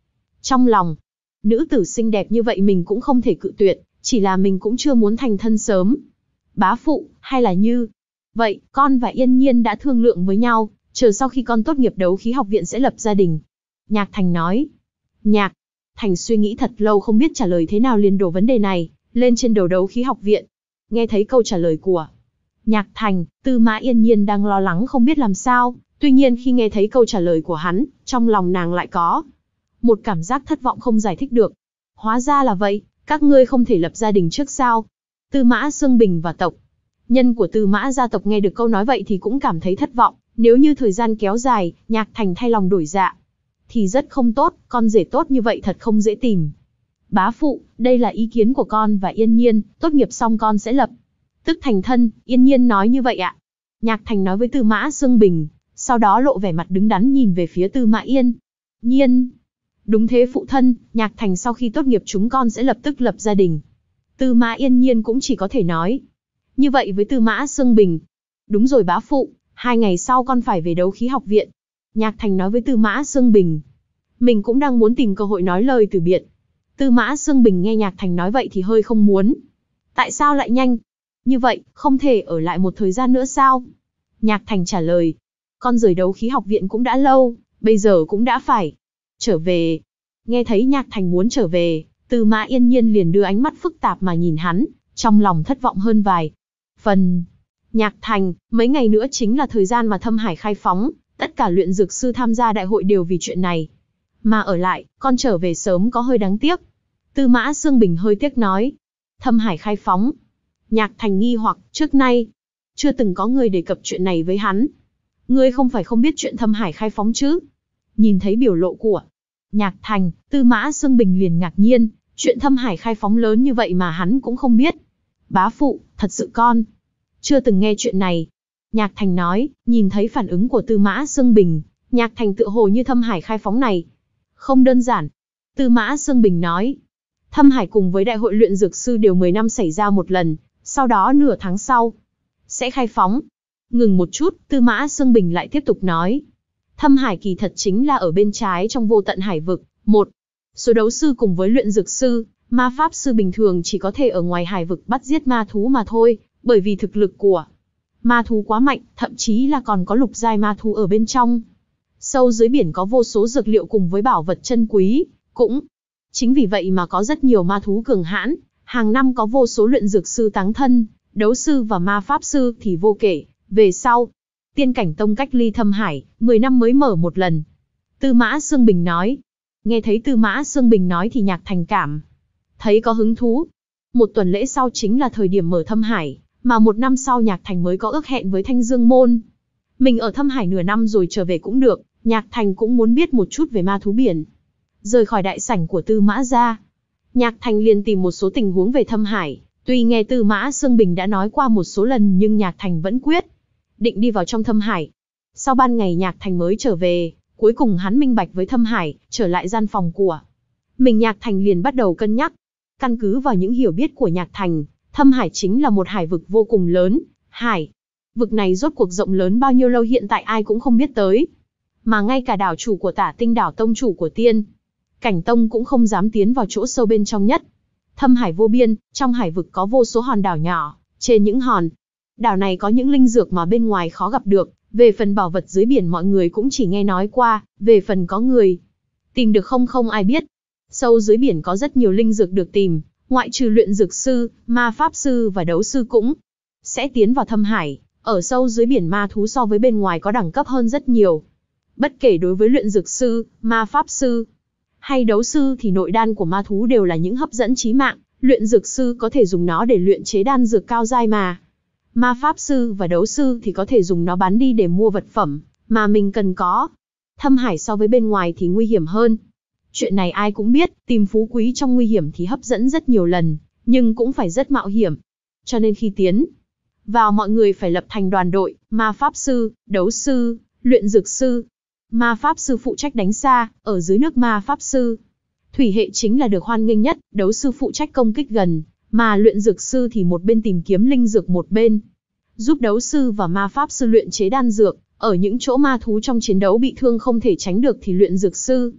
Trong lòng, nữ tử xinh đẹp như vậy mình cũng không thể cự tuyệt, chỉ là mình cũng chưa muốn thành thân sớm. Bá phụ, hay là như vậy, con và Yên Nhiên đã thương lượng với nhau, chờ sau khi con tốt nghiệp đấu khí học viện sẽ lập gia đình. Nhạc Thành nói. Nhạc Thành suy nghĩ thật lâu không biết trả lời thế nào liền đổ vấn đề này lên trên đầu đấu khí học viện. Nghe thấy câu trả lời của Nhạc Thành, Tư Mã Yên Nhiên đang lo lắng không biết làm sao, tuy nhiên khi nghe thấy câu trả lời của hắn, trong lòng nàng lại có một cảm giác thất vọng không giải thích được. Hóa ra là vậy, các ngươi không thể lập gia đình trước sao? Tư Mã Xương Bình và tộc nhân của Tư Mã gia tộc nghe được câu nói vậy thì cũng cảm thấy thất vọng, nếu như thời gian kéo dài, Nhạc Thành thay lòng đổi dạ thì rất không tốt, con rể tốt như vậy thật không dễ tìm. Bá phụ, đây là ý kiến của con và Yên Nhiên, tốt nghiệp xong con sẽ lập tức thành thân. Yên Nhiên nói như vậy ạ. Nhạc Thành nói với Tư Mã Xương Bình, sau đó lộ vẻ mặt đứng đắn nhìn về phía Tư Mã Yên Nhiên. Đúng thế phụ thân, Nhạc Thành sau khi tốt nghiệp chúng con sẽ lập tức lập gia đình. Tư Mã Yên Nhiên cũng chỉ có thể nói như vậy với Tư Mã Xương Bình. Đúng rồi bá phụ, hai ngày sau con phải về đấu khí học viện. Nhạc Thành nói với Tư Mã Xương Bình. Mình cũng đang muốn tìm cơ hội nói lời từ biệt. Tư Mã Xương Bình nghe Nhạc Thành nói vậy thì hơi không muốn. Tại sao lại nhanh như vậy, không thể ở lại một thời gian nữa sao? Nhạc Thành trả lời. Con rời đấu khí học viện cũng đã lâu, bây giờ cũng đã phải trở về. Nghe thấy Nhạc Thành muốn trở về, Tư Mã Yên Nhiên liền đưa ánh mắt phức tạp mà nhìn hắn, trong lòng thất vọng hơn vài phần. Nhạc Thành, mấy ngày nữa chính là thời gian mà Thâm Hải khai phóng, tất cả luyện dược sư tham gia đại hội đều vì chuyện này. Mà ở lại, con trở về sớm có hơi đáng tiếc. Tư Mã Xương Bình hơi tiếc nói. Thâm Hải khai phóng. Nhạc Thành nghi hoặc, trước nay chưa từng có người đề cập chuyện này với hắn. Ngươi không phải không biết chuyện Thâm Hải khai phóng chứ? Nhìn thấy biểu lộ của Nhạc Thành, Tư Mã Xương Bình liền ngạc nhiên, chuyện Thâm Hải khai phóng lớn như vậy mà hắn cũng không biết. Bá phụ, thật sự con chưa từng nghe chuyện này. Nhạc Thành nói, nhìn thấy phản ứng của Tư Mã Xương Bình, Nhạc Thành tựa hồ như Thâm Hải khai phóng này không đơn giản. Tư Mã Xương Bình nói, Thâm Hải cùng với đại hội luyện dược sư đều mười năm xảy ra một lần, sau đó nửa tháng sau sẽ khai phóng. Ngừng một chút, Tư Mã Xương Bình lại tiếp tục nói, Thâm Hải kỳ thật chính là ở bên trái trong vô tận hải vực. Một số đấu sư cùng với luyện dược sư, ma pháp sư bình thường chỉ có thể ở ngoài hải vực bắt giết ma thú mà thôi, bởi vì thực lực của ma thú quá mạnh, thậm chí là còn có lục giai ma thú ở bên trong. Sâu dưới biển có vô số dược liệu cùng với bảo vật chân quý, cũng chính vì vậy mà có rất nhiều ma thú cường hãn, hàng năm có vô số luyện dược sư táng thân, đấu sư và ma pháp sư thì vô kể. Về sau, Tiên Cảnh Tông cách ly Thâm Hải, mười năm mới mở một lần. Tư Mã Xương Bình nói. Nghe thấy Tư Mã Xương Bình nói thì Nhạc Thành cảm thấy có hứng thú. Một tuần lễ sau chính là thời điểm mở Thâm Hải, mà một năm sau Nhạc Thành mới có ước hẹn với Thanh Dương Môn. Mình ở Thâm Hải nửa năm rồi trở về cũng được, Nhạc Thành cũng muốn biết một chút về ma thú biển. Rời khỏi đại sảnh của Tư Mã gia, Nhạc Thành liền tìm một số tình huống về Thâm Hải. Tuy nghe Tư Mã Xương Bình đã nói qua một số lần nhưng Nhạc Thành vẫn quyết định đi vào trong Thâm Hải. Sau ban ngày Nhạc Thành mới trở về, cuối cùng hắn minh bạch với Thâm Hải, trở lại gian phòng của mình. Nhạc Thành liền bắt đầu cân nhắc. Căn cứ vào những hiểu biết của Nhạc Thành, Thâm Hải chính là một hải vực vô cùng lớn. Hải vực này rốt cuộc rộng lớn bao nhiêu lâu hiện tại ai cũng không biết tới. Mà ngay cả đảo chủ của Tả Tinh đảo, tông chủ của Tiên Cảnh Tông cũng không dám tiến vào chỗ sâu bên trong nhất. Thâm Hải vô biên, trong hải vực có vô số hòn đảo nhỏ, trên những hòn đảo này có những linh dược mà bên ngoài khó gặp được, về phần bảo vật dưới biển mọi người cũng chỉ nghe nói qua, về phần có người tìm được không không ai biết. Sâu dưới biển có rất nhiều linh dược được tìm, ngoại trừ luyện dược sư, ma pháp sư và đấu sư cũng sẽ tiến vào Thâm Hải. Ở sâu dưới biển ma thú so với bên ngoài có đẳng cấp hơn rất nhiều. Bất kể đối với luyện dược sư, ma pháp sư hay đấu sư thì nội đan của ma thú đều là những hấp dẫn chí mạng, luyện dược sư có thể dùng nó để luyện chế đan dược cao giai mà. Ma pháp sư và đấu sư thì có thể dùng nó bán đi để mua vật phẩm mà mình cần có. Thâm Hải so với bên ngoài thì nguy hiểm hơn. Chuyện này ai cũng biết, tìm phú quý trong nguy hiểm thì hấp dẫn rất nhiều lần, nhưng cũng phải rất mạo hiểm. Cho nên khi tiến vào mọi người phải lập thành đoàn đội, ma pháp sư, đấu sư, luyện dược sư. Ma pháp sư phụ trách đánh xa, ở dưới nước ma pháp sư. Thủy hệ chính là được hoan nghênh nhất, đấu sư phụ trách công kích gần, mà luyện dược sư thì một bên tìm kiếm linh dược một bên giúp đấu sư và ma pháp sư luyện chế đan dược. Ở những chỗ ma thú trong chiến đấu bị thương không thể tránh được thì luyện dược sư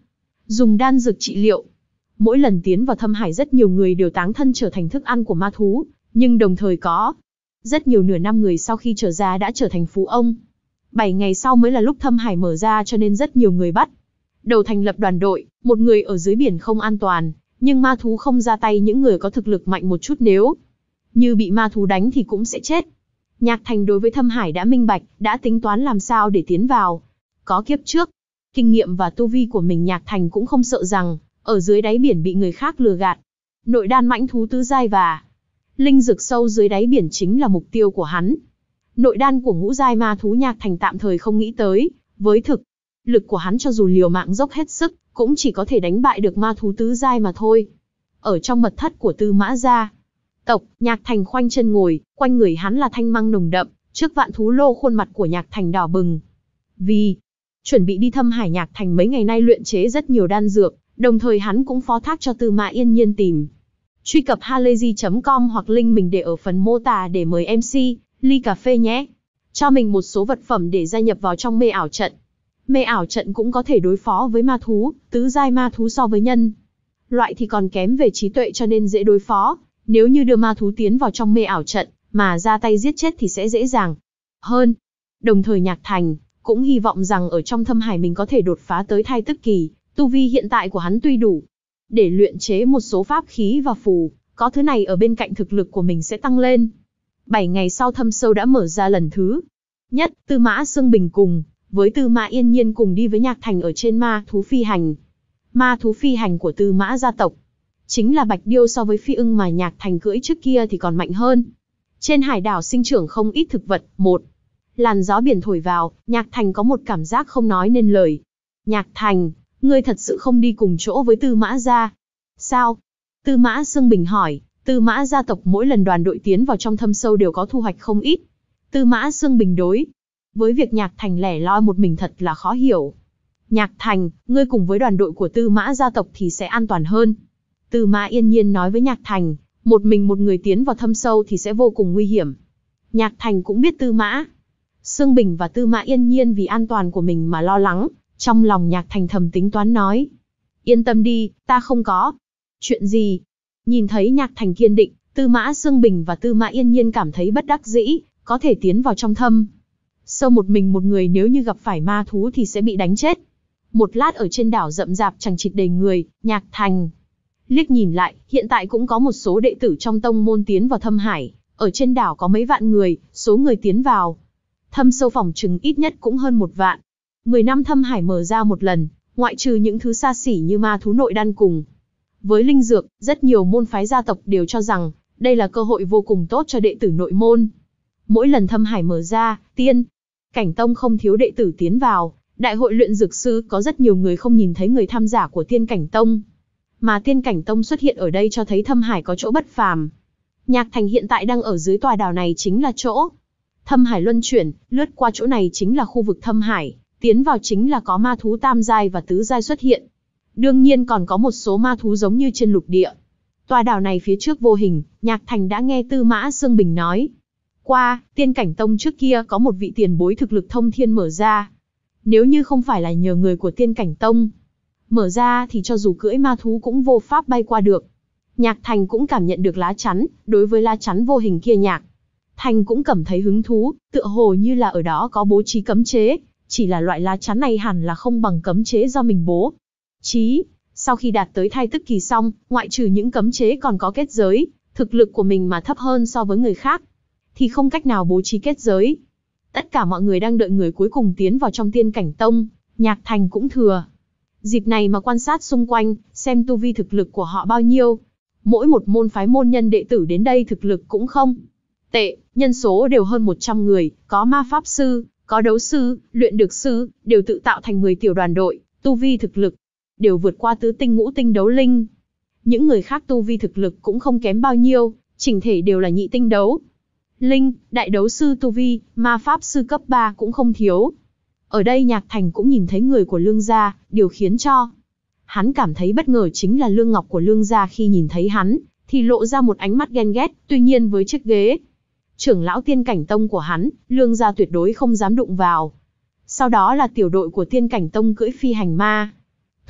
dùng đan dược trị liệu. Mỗi lần tiến vào thâm hải rất nhiều người đều táng thân trở thành thức ăn của ma thú, nhưng đồng thời có rất nhiều nửa năm người sau khi trở ra đã trở thành phú ông. Bảy ngày sau mới là lúc thâm hải mở ra cho nên rất nhiều người bắt đầu thành lập đoàn đội, một người ở dưới biển không an toàn, nhưng ma thú không ra tay những người có thực lực mạnh một chút nếu như bị ma thú đánh thì cũng sẽ chết. Nhạc Thành đối với thâm hải đã minh bạch, đã tính toán làm sao để tiến vào. Có kiếp trước, kinh nghiệm và tu vi của mình Nhạc Thành cũng không sợ rằng ở dưới đáy biển bị người khác lừa gạt. Nội đan mãnh thú tứ giai và linh dược sâu dưới đáy biển chính là mục tiêu của hắn. Nội đan của ngũ giai ma thú Nhạc Thành tạm thời không nghĩ tới, với thực lực của hắn cho dù liều mạng dốc hết sức, cũng chỉ có thể đánh bại được ma thú tứ giai mà thôi. Ở trong mật thất của Tư Mã gia tộc, Nhạc Thành khoanh chân ngồi, quanh người hắn là thanh mang nồng đậm, trước vạn thú lô khuôn mặt của Nhạc Thành đỏ bừng. Vì chuẩn bị đi thâm hải, Nhạc Thành mấy ngày nay luyện chế rất nhiều đan dược, đồng thời hắn cũng phó thác cho Tư Mã Yên Nhiên tìm. Truy cập halayzi chấm com hoặc link mình để ở phần mô tả để mời em xê, ly cà phê nhé. Cho mình một số vật phẩm để gia nhập vào trong mê ảo trận. Mê ảo trận cũng có thể đối phó với ma thú, tứ giai ma thú so với nhân loại thì còn kém về trí tuệ cho nên dễ đối phó. Nếu như đưa ma thú tiến vào trong mê ảo trận, mà ra tay giết chết thì sẽ dễ dàng hơn. Đồng thời Nhạc Thành cũng hy vọng rằng ở trong thâm hải mình có thể đột phá tới thai tức kỳ, tu vi hiện tại của hắn tuy đủ để luyện chế một số pháp khí và phù, có thứ này ở bên cạnh thực lực của mình sẽ tăng lên. Bảy ngày sau thâm sâu đã mở ra lần thứ nhất, Tư Mã Sương Bình cùng với Tư Mã Yên Nhiên cùng đi với Nhạc Thành ở trên ma thú phi hành. Ma thú phi hành của Tư Mã gia tộc chính là bạch điêu, so với phi ưng mà Nhạc Thành cưỡi trước kia thì còn mạnh hơn. Trên hải đảo sinh trưởng không ít thực vật, một làn gió biển thổi vào, Nhạc Thành có một cảm giác không nói nên lời. Nhạc Thành, ngươi thật sự không đi cùng chỗ với Tư Mã gia? Sao? Tư Mã Sương Bình hỏi. Tư Mã gia tộc mỗi lần đoàn đội tiến vào trong thâm sâu đều có thu hoạch không ít. Tư Mã Sương Bình đối với việc Nhạc Thành lẻ loi một mình thật là khó hiểu. Nhạc Thành, ngươi cùng với đoàn đội của Tư Mã gia tộc thì sẽ an toàn hơn. Tư Mã Yên Nhiên nói với Nhạc Thành, một mình một người tiến vào thâm sâu thì sẽ vô cùng nguy hiểm. Nhạc Thành cũng biết Tư Mã Sương Bình và Tư Mã Yên Nhiên vì an toàn của mình mà lo lắng, trong lòng Nhạc Thành thầm tính toán nói. Yên tâm đi, ta không có chuyện gì. Nhìn thấy Nhạc Thành kiên định, Tư Mã Sương Bình và Tư Mã Yên Nhiên cảm thấy bất đắc dĩ, có thể tiến vào trong thâm sâu một mình một người nếu như gặp phải ma thú thì sẽ bị đánh chết. Một lát ở trên đảo rậm rạp chằng chịt đầy người, Nhạc Thành liếc nhìn lại, hiện tại cũng có một số đệ tử trong tông môn tiến vào thâm hải, ở trên đảo có mấy vạn người, số người tiến vào thâm sâu phòng chừng ít nhất cũng hơn một vạn. Mười năm thâm hải mở ra một lần, ngoại trừ những thứ xa xỉ như ma thú nội đan cùng với linh dược, rất nhiều môn phái gia tộc đều cho rằng đây là cơ hội vô cùng tốt cho đệ tử nội môn. Mỗi lần thâm hải mở ra, tiên cảnh tông không thiếu đệ tử tiến vào. Đại hội luyện dược sư có rất nhiều người không nhìn thấy người tham giả của Tiên Cảnh Tông, mà Tiên Cảnh Tông xuất hiện ở đây cho thấy thâm hải có chỗ bất phàm. Nhạc Thành hiện tại đang ở dưới tòa đảo này chính là chỗ thâm hải luân chuyển, lướt qua chỗ này chính là khu vực thâm hải, tiến vào chính là có ma thú tam giai và tứ giai xuất hiện. Đương nhiên còn có một số ma thú giống như trên lục địa. Tòa đảo này phía trước vô hình, Nhạc Thành đã nghe Tư Mã Sương Bình nói qua, Tiên Cảnh Tông trước kia có một vị tiền bối thực lực thông thiên mở ra. Nếu như không phải là nhờ người của Tiên Cảnh Tông mở ra thì cho dù cưỡi ma thú cũng vô pháp bay qua được. Nhạc Thành cũng cảm nhận được lá chắn, đối với lá chắn vô hình kia Nhạc Thành cũng cảm thấy hứng thú, tựa hồ như là ở đó có bố trí cấm chế, chỉ là loại lá chắn này hẳn là không bằng cấm chế do mình bố trí. Sau khi đạt tới thai tức kỳ xong, ngoại trừ những cấm chế còn có kết giới, thực lực của mình mà thấp hơn so với người khác, thì không cách nào bố trí kết giới. Tất cả mọi người đang đợi người cuối cùng tiến vào trong Tiên Cảnh Tông, Nhạc Thành cũng thừa dịp này mà quan sát xung quanh, xem tu vi thực lực của họ bao nhiêu. Mỗi một môn phái môn nhân đệ tử đến đây thực lực cũng không tệ, nhân số đều hơn một trăm người, có ma pháp sư, có đấu sư, luyện dược sư, đều tự tạo thành mười tiểu đoàn đội, tu vi thực lực đều vượt qua tứ tinh ngũ tinh đấu linh. Những người khác tu vi thực lực cũng không kém bao nhiêu, chỉnh thể đều là nhị tinh đấu linh, đại đấu sư tu vi, ma pháp sư cấp ba cũng không thiếu. Ở đây Nhạc Thành cũng nhìn thấy người của Lương gia, điều khiến cho hắn cảm thấy bất ngờ chính là Lương Ngọc của Lương gia khi nhìn thấy hắn, thì lộ ra một ánh mắt ghen ghét, tuy nhiên với chiếc ghế trưởng lão Tiên Cảnh Tông của hắn, Lương gia tuyệt đối không dám đụng vào. Sau đó là tiểu đội của Tiên Cảnh Tông cưỡi phi hành ma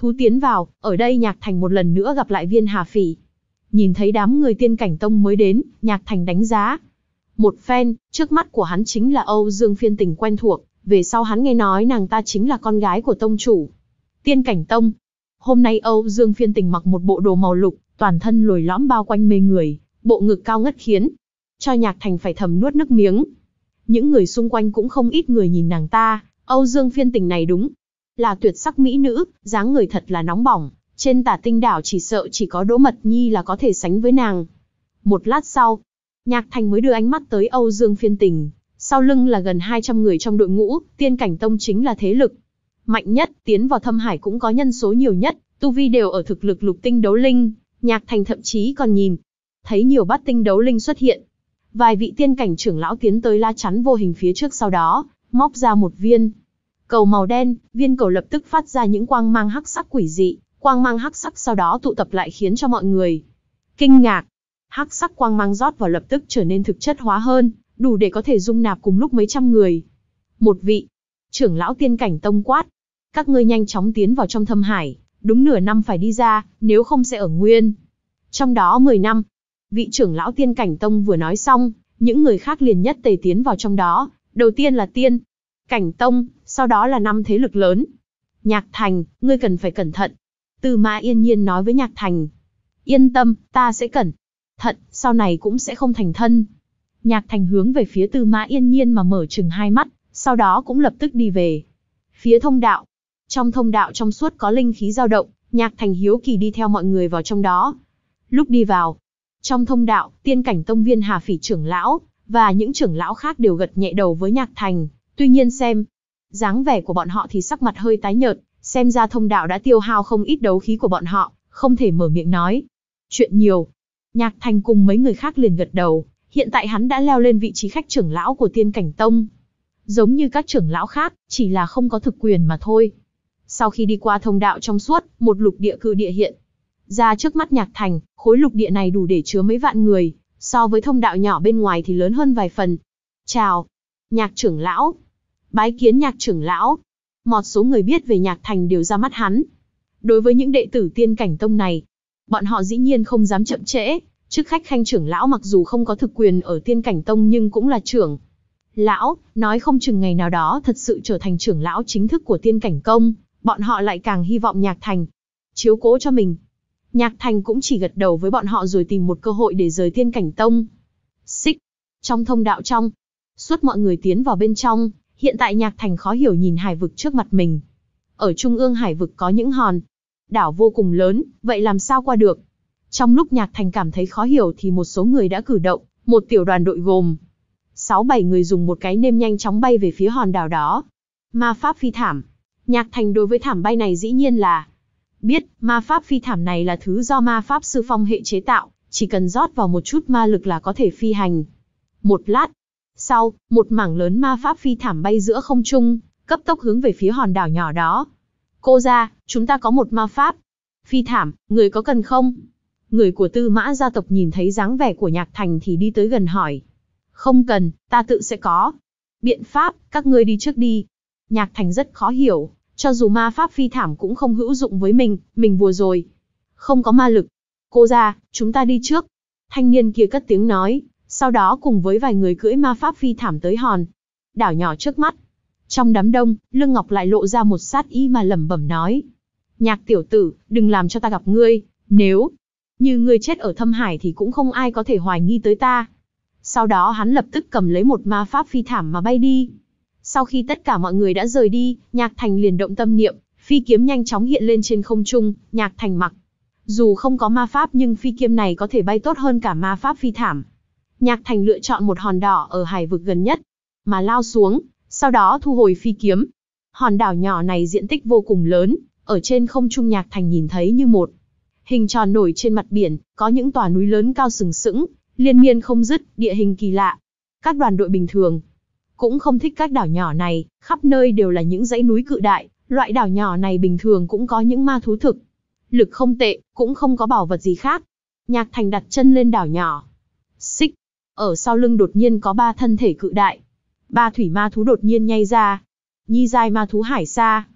thú tiến vào, ở đây Nhạc Thành một lần nữa gặp lại Viên Hà Phỉ. Nhìn thấy đám người Tiên Cảnh Tông mới đến, Nhạc Thành đánh giá một phen, trước mắt của hắn chính là Âu Dương Phiên Tình quen thuộc, về sau hắn nghe nói nàng ta chính là con gái của tông chủ Tiên Cảnh Tông. Hôm nay Âu Dương Phiên Tình mặc một bộ đồ màu lục, toàn thân lồi lõm bao quanh mê người, bộ ngực cao ngất khiến cho Nhạc Thành phải thầm nuốt nước miếng. Những người xung quanh cũng không ít người nhìn nàng ta, Âu Dương Phiên Tình này đúng là tuyệt sắc mỹ nữ, dáng người thật là nóng bỏng, trên Tả Tinh đảo chỉ sợ chỉ có Đỗ Mật Nhi là có thể sánh với nàng. Một lát sau, Nhạc Thành mới đưa ánh mắt tới Âu Dương Phiên Tình, sau lưng là gần hai trăm người trong đội ngũ, Tiên Cảnh Tông chính là thế lực mạnh nhất, tiến vào Thâm Hải cũng có nhân số nhiều nhất, tu vi đều ở thực lực lục tinh đấu linh. Nhạc Thành thậm chí còn nhìn thấy nhiều bát tinh đấu linh xuất hiện. Vài vị tiên cảnh trưởng lão tiến tới lá chắn vô hình phía trước, sau đó móc ra một viên cầu màu đen, viên cầu lập tức phát ra những quang mang hắc sắc quỷ dị, quang mang hắc sắc sau đó tụ tập lại khiến cho mọi người kinh ngạc. Hắc sắc quang mang rót vào lập tức trở nên thực chất hóa hơn, đủ để có thể dung nạp cùng lúc mấy trăm người. Một vị trưởng lão Tiên Cảnh Tông quát: các ngươi nhanh chóng tiến vào trong Thâm Hải, đúng nửa năm phải đi ra, nếu không sẽ ở nguyên trong đó mười năm. Vị trưởng lão Tiên Cảnh Tông vừa nói xong, những người khác liền nhất tề tiến vào trong đó, đầu tiên là Tiên Cảnh Tông, sau đó là năm thế lực lớn. Nhạc Thành, ngươi cần phải cẩn thận. Tư Mã Yên Nhiên nói với Nhạc Thành. Yên tâm, ta sẽ cẩn thận, sau này cũng sẽ không thành thân. Nhạc Thành hướng về phía Tư Mã Yên Nhiên mà mở trừng hai mắt, sau đó cũng lập tức đi về phía thông đạo. Trong thông đạo trong suốt có linh khí dao động, Nhạc Thành hiếu kỳ đi theo mọi người vào trong đó. Lúc đi vào trong thông đạo, Tiên Cảnh Tông Viên Hà Phỉ trưởng lão và những trưởng lão khác đều gật nhẹ đầu với Nhạc Thành. Tuy nhiên xem dáng vẻ của bọn họ thì sắc mặt hơi tái nhợt, xem ra thông đạo đã tiêu hao không ít đấu khí của bọn họ, không thể mở miệng nói chuyện nhiều. Nhạc Thành cùng mấy người khác liền gật đầu, hiện tại hắn đã leo lên vị trí khách trưởng lão của Tiên Cảnh Tông. Giống như các trưởng lão khác, chỉ là không có thực quyền mà thôi. Sau khi đi qua thông đạo trong suốt, một lục địa cự địa hiện ra trước mắt Nhạc Thành, khối lục địa này đủ để chứa mấy vạn người, so với thông đạo nhỏ bên ngoài thì lớn hơn vài phần. Chào, Nhạc trưởng lão. Bái kiến Nhạc trưởng lão. Một số người biết về Nhạc Thành đều ra mắt hắn. Đối với những đệ tử Tiên Cảnh Tông này, bọn họ dĩ nhiên không dám chậm trễ, chức khách khanh trưởng lão mặc dù không có thực quyền ở Tiên Cảnh Tông nhưng cũng là trưởng lão, nói không chừng ngày nào đó thật sự trở thành trưởng lão chính thức của Tiên Cảnh Tông, bọn họ lại càng hy vọng Nhạc Thành chiếu cố cho mình. Nhạc Thành cũng chỉ gật đầu với bọn họ rồi tìm một cơ hội để rời Tiên Cảnh Tông. Xích, trong thông đạo trong, suốt mọi người tiến vào bên trong, hiện tại Nhạc Thành khó hiểu nhìn hải vực trước mặt mình. Ở trung ương hải vực có những hòn đảo vô cùng lớn, vậy làm sao qua được? Trong lúc Nhạc Thành cảm thấy khó hiểu thì một số người đã cử động, một tiểu đoàn đội gồm sáu bảy người dùng một cái nêm nhanh chóng bay về phía hòn đảo đó. Ma pháp phi thảm. Nhạc Thành đối với thảm bay này dĩ nhiên là biết, ma pháp phi thảm này là thứ do ma pháp sư phong hệ chế tạo, chỉ cần rót vào một chút ma lực là có thể phi hành. Một lát sau, một mảng lớn ma pháp phi thảm bay giữa không trung, cấp tốc hướng về phía hòn đảo nhỏ đó. Cô ra, chúng ta có một ma pháp phi thảm, người có cần không? Người của Tư Mã gia tộc nhìn thấy dáng vẻ của Nhạc Thành thì đi tới gần hỏi. Không cần, ta tự sẽ có biện pháp, các ngươi đi trước đi. Nhạc Thành rất khó hiểu, cho dù ma pháp phi thảm cũng không hữu dụng với mình, mình vừa rồi không có ma lực. Cô ra, chúng ta đi trước. Thanh niên kia cất tiếng nói, sau đó cùng với vài người cưỡi ma pháp phi thảm tới hòn đảo nhỏ trước mắt. Trong đám đông, Lương Ngọc lại lộ ra một sát ý mà lẩm bẩm nói. Nhạc tiểu tử, đừng làm cho ta gặp ngươi, nếu như ngươi chết ở Thâm Hải thì cũng không ai có thể hoài nghi tới ta. Sau đó hắn lập tức cầm lấy một ma pháp phi thảm mà bay đi. Sau khi tất cả mọi người đã rời đi, Nhạc Thành liền động tâm niệm, phi kiếm nhanh chóng hiện lên trên không trung. Nhạc Thành mặc dù không có ma pháp nhưng phi kiếm này có thể bay tốt hơn cả ma pháp phi thảm. Nhạc Thành lựa chọn một hòn đảo ở hải vực gần nhất mà lao xuống, sau đó thu hồi phi kiếm. Hòn đảo nhỏ này diện tích vô cùng lớn, ở trên không trung Nhạc Thành nhìn thấy như một hình tròn nổi trên mặt biển, có những tòa núi lớn cao sừng sững, liên miên không dứt, địa hình kỳ lạ. Các đoàn đội bình thường cũng không thích các đảo nhỏ này, khắp nơi đều là những dãy núi cự đại, loại đảo nhỏ này bình thường cũng có những ma thú thực lực không tệ, cũng không có bảo vật gì khác. Nhạc Thành đặt chân lên đảo nhỏ. Xích, ở sau lưng đột nhiên có ba thân thể cự đại. Ba thủy ma thú đột nhiên nhây ra. Nhi giai ma thú hải sa,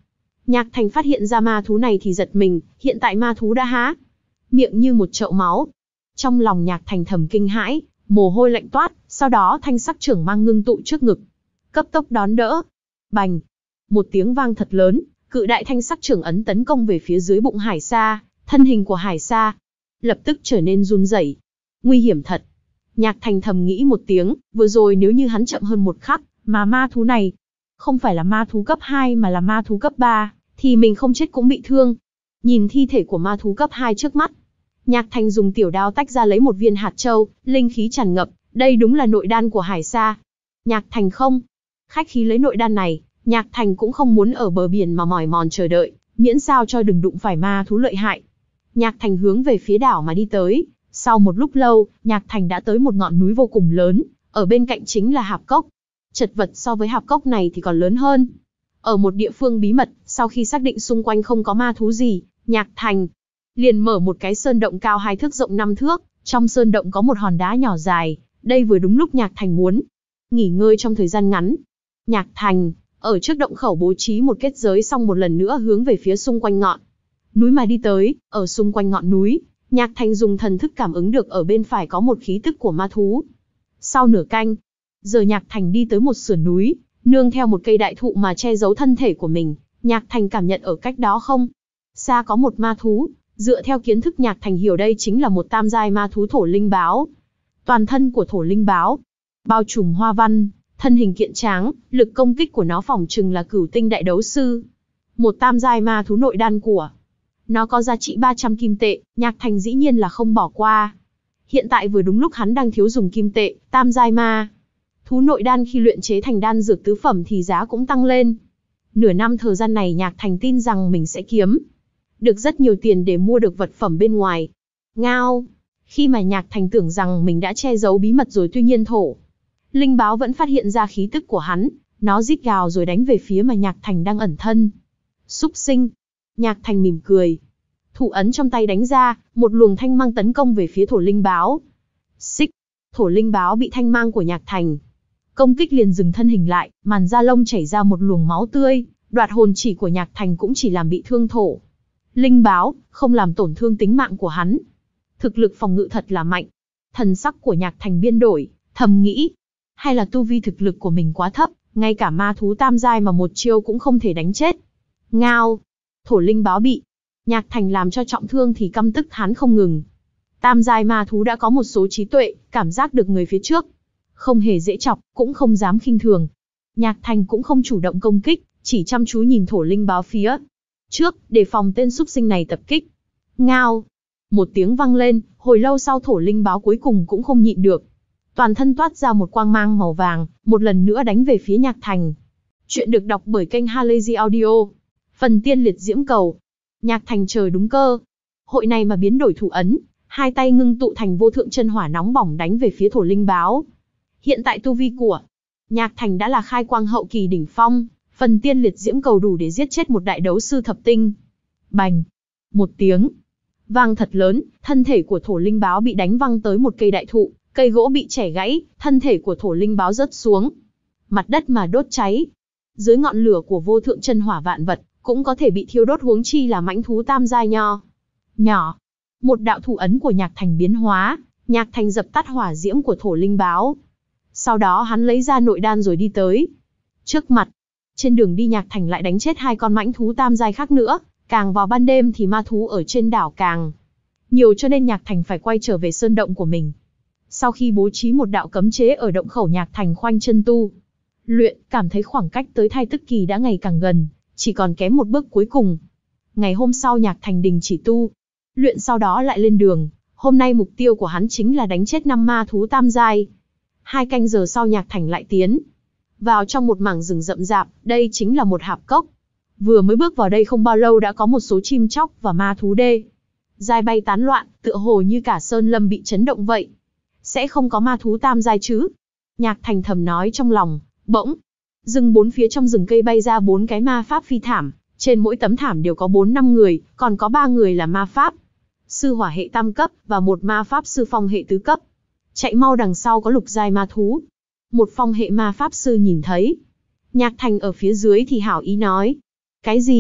Nhạc Thành phát hiện ra ma thú này thì giật mình, hiện tại ma thú đã há miệng như một chậu máu. Trong lòng Nhạc Thành thầm kinh hãi, mồ hôi lạnh toát, sau đó thanh sắc trưởng mang ngưng tụ trước ngực. Cấp tốc đón đỡ. Bành! Một tiếng vang thật lớn, cự đại thanh sắc trưởng ấn tấn công về phía dưới bụng Hải Sa, thân hình của Hải Sa lập tức trở nên run rẩy. Nguy hiểm thật. Nhạc Thành thầm nghĩ một tiếng, vừa rồi nếu như hắn chậm hơn một khắc, mà ma thú này không phải là ma thú cấp hai mà là ma thú cấp ba, thì mình không chết cũng bị thương. Nhìn thi thể của ma thú cấp hai trước mắt, Nhạc Thành dùng tiểu đao tách ra lấy một viên hạt châu, linh khí tràn ngập, đây đúng là nội đan của Hải Sa. Nhạc Thành không khách khí lấy nội đan này, Nhạc Thành cũng không muốn ở bờ biển mà mỏi mòn chờ đợi, miễn sao cho đừng đụng phải ma thú lợi hại. Nhạc Thành hướng về phía đảo mà đi tới, sau một lúc lâu, Nhạc Thành đã tới một ngọn núi vô cùng lớn, ở bên cạnh chính là hạp cốc. Chật vật so với hạp cốc này thì còn lớn hơn. Ở một địa phương bí mật, sau khi xác định xung quanh không có ma thú gì, Nhạc Thành liền mở một cái sơn động cao hai thước rộng năm thước, trong sơn động có một hòn đá nhỏ dài, đây vừa đúng lúc Nhạc Thành muốn nghỉ ngơi trong thời gian ngắn. Nhạc Thành ở trước động khẩu bố trí một kết giới, xong một lần nữa hướng về phía xung quanh ngọn núi mà đi tới. Ở xung quanh ngọn núi, Nhạc Thành dùng thần thức cảm ứng được ở bên phải có một khí tức của ma thú. Sau nửa canh giờ Nhạc Thành đi tới một sườn núi, nương theo một cây đại thụ mà che giấu thân thể của mình. Nhạc Thành cảm nhận ở cách đó không xa có một ma thú, dựa theo kiến thức Nhạc Thành hiểu đây chính là một tam giai ma thú thổ linh báo. Toàn thân của thổ linh báo bao trùm hoa văn, thân hình kiện tráng, lực công kích của nó phỏng chừng là cửu tinh đại đấu sư. Một tam giai ma thú nội đan của nó có giá trị ba trăm kim tệ, Nhạc Thành dĩ nhiên là không bỏ qua. Hiện tại vừa đúng lúc hắn đang thiếu dùng kim tệ, tam giai ma thú nội đan khi luyện chế thành đan dược tứ phẩm thì giá cũng tăng lên. Nửa năm thời gian này Nhạc Thành tin rằng mình sẽ kiếm được rất nhiều tiền để mua được vật phẩm bên ngoài. Ngao! Khi mà Nhạc Thành tưởng rằng mình đã che giấu bí mật rồi, tuy nhiên thổ linh báo vẫn phát hiện ra khí tức của hắn, nó rít gào rồi đánh về phía mà Nhạc Thành đang ẩn thân. Súc sinh! Nhạc Thành mỉm cười. Thủ ấn trong tay đánh ra, một luồng thanh mang tấn công về phía thổ linh báo. Xích! Thổ linh báo bị thanh mang của Nhạc Thành công kích liền dừng thân hình lại, màn da lông chảy ra một luồng máu tươi, đoạt hồn chỉ của Nhạc Thành cũng chỉ làm bị thương thổ linh báo, không làm tổn thương tính mạng của hắn. Thực lực phòng ngự thật là mạnh. Thần sắc của Nhạc Thành biến đổi, thầm nghĩ, hay là tu vi thực lực của mình quá thấp, ngay cả ma thú tam giai mà một chiêu cũng không thể đánh chết. Ngao! Thổ linh báo bị Nhạc Thành làm cho trọng thương thì căm tức hắn không ngừng. Tam giai ma thú đã có một số trí tuệ, cảm giác được người phía trước không hề dễ chọc, cũng không dám khinh thường. Nhạc Thành cũng không chủ động công kích, chỉ chăm chú nhìn thổ linh báo phía trước, để phòng tên súc sinh này tập kích. Ngao! Một tiếng vang lên, hồi lâu sau thổ linh báo cuối cùng cũng không nhịn được. Toàn thân toát ra một quang mang màu vàng, một lần nữa đánh về phía Nhạc Thành. Chuyện được đọc bởi kênh Halazy Audio. Phần tiên liệt diễm cầu. Nhạc Thành chờ đúng cơ hội này mà biến đổi thủ ấn, hai tay ngưng tụ thành vô thượng chân hỏa nóng bỏng đánh về phía thổ linh báo. Hiện tại tu vi của Nhạc Thành đã là khai quang hậu kỳ đỉnh phong, phần tiên liệt diễm cầu đủ để giết chết một đại đấu sư thập tinh. Bành! Một tiếng vang thật lớn, thân thể của thổ linh báo bị đánh văng tới một cây đại thụ, cây gỗ bị chẻ gãy, thân thể của thổ linh báo rớt xuống mặt đất mà đốt cháy. Dưới ngọn lửa của vô thượng chân hỏa, vạn vật cũng có thể bị thiêu đốt, huống chi là mãnh thú tam giai nho nhỏ. Một đạo thủ ấn của Nhạc Thành biến hóa, Nhạc Thành dập tắt hỏa diễm của thổ linh báo. Sau đó hắn lấy ra nội đan rồi đi tới trước mặt. Trên đường đi Nhạc Thành lại đánh chết hai con mãnh thú tam giai khác nữa, càng vào ban đêm thì ma thú ở trên đảo càng nhiều, cho nên Nhạc Thành phải quay trở về sơn động của mình. Sau khi bố trí một đạo cấm chế ở động khẩu, Nhạc Thành khoanh chân tu luyện, cảm thấy khoảng cách tới thai tức kỳ đã ngày càng gần, chỉ còn kém một bước cuối cùng. Ngày hôm sau Nhạc Thành đình chỉ tu luyện, sau đó lại lên đường. Hôm nay mục tiêu của hắn chính là đánh chết năm ma thú tam giai. Hai canh giờ sau Nhạc Thành lại tiến vào trong một mảng rừng rậm rạp, đây chính là một hạp cốc. Vừa mới bước vào đây không bao lâu đã có một số chim chóc và ma thú đê giai bay tán loạn, tựa hồ như cả sơn lâm bị chấn động vậy. Sẽ không có ma thú tam giai chứ? Nhạc Thành thầm nói trong lòng. Bỗng, rừng bốn phía trong rừng cây bay ra bốn cái ma pháp phi thảm, trên mỗi tấm thảm đều có bốn năm người, còn có ba người là ma pháp sư hỏa hệ tam cấp và một ma pháp sư phong hệ tứ cấp. Chạy mau, đằng sau có lục giai ma thú. Một phong hệ ma pháp sư nhìn thấy Nhạc Thành ở phía dưới thì hảo ý nói. Cái gì?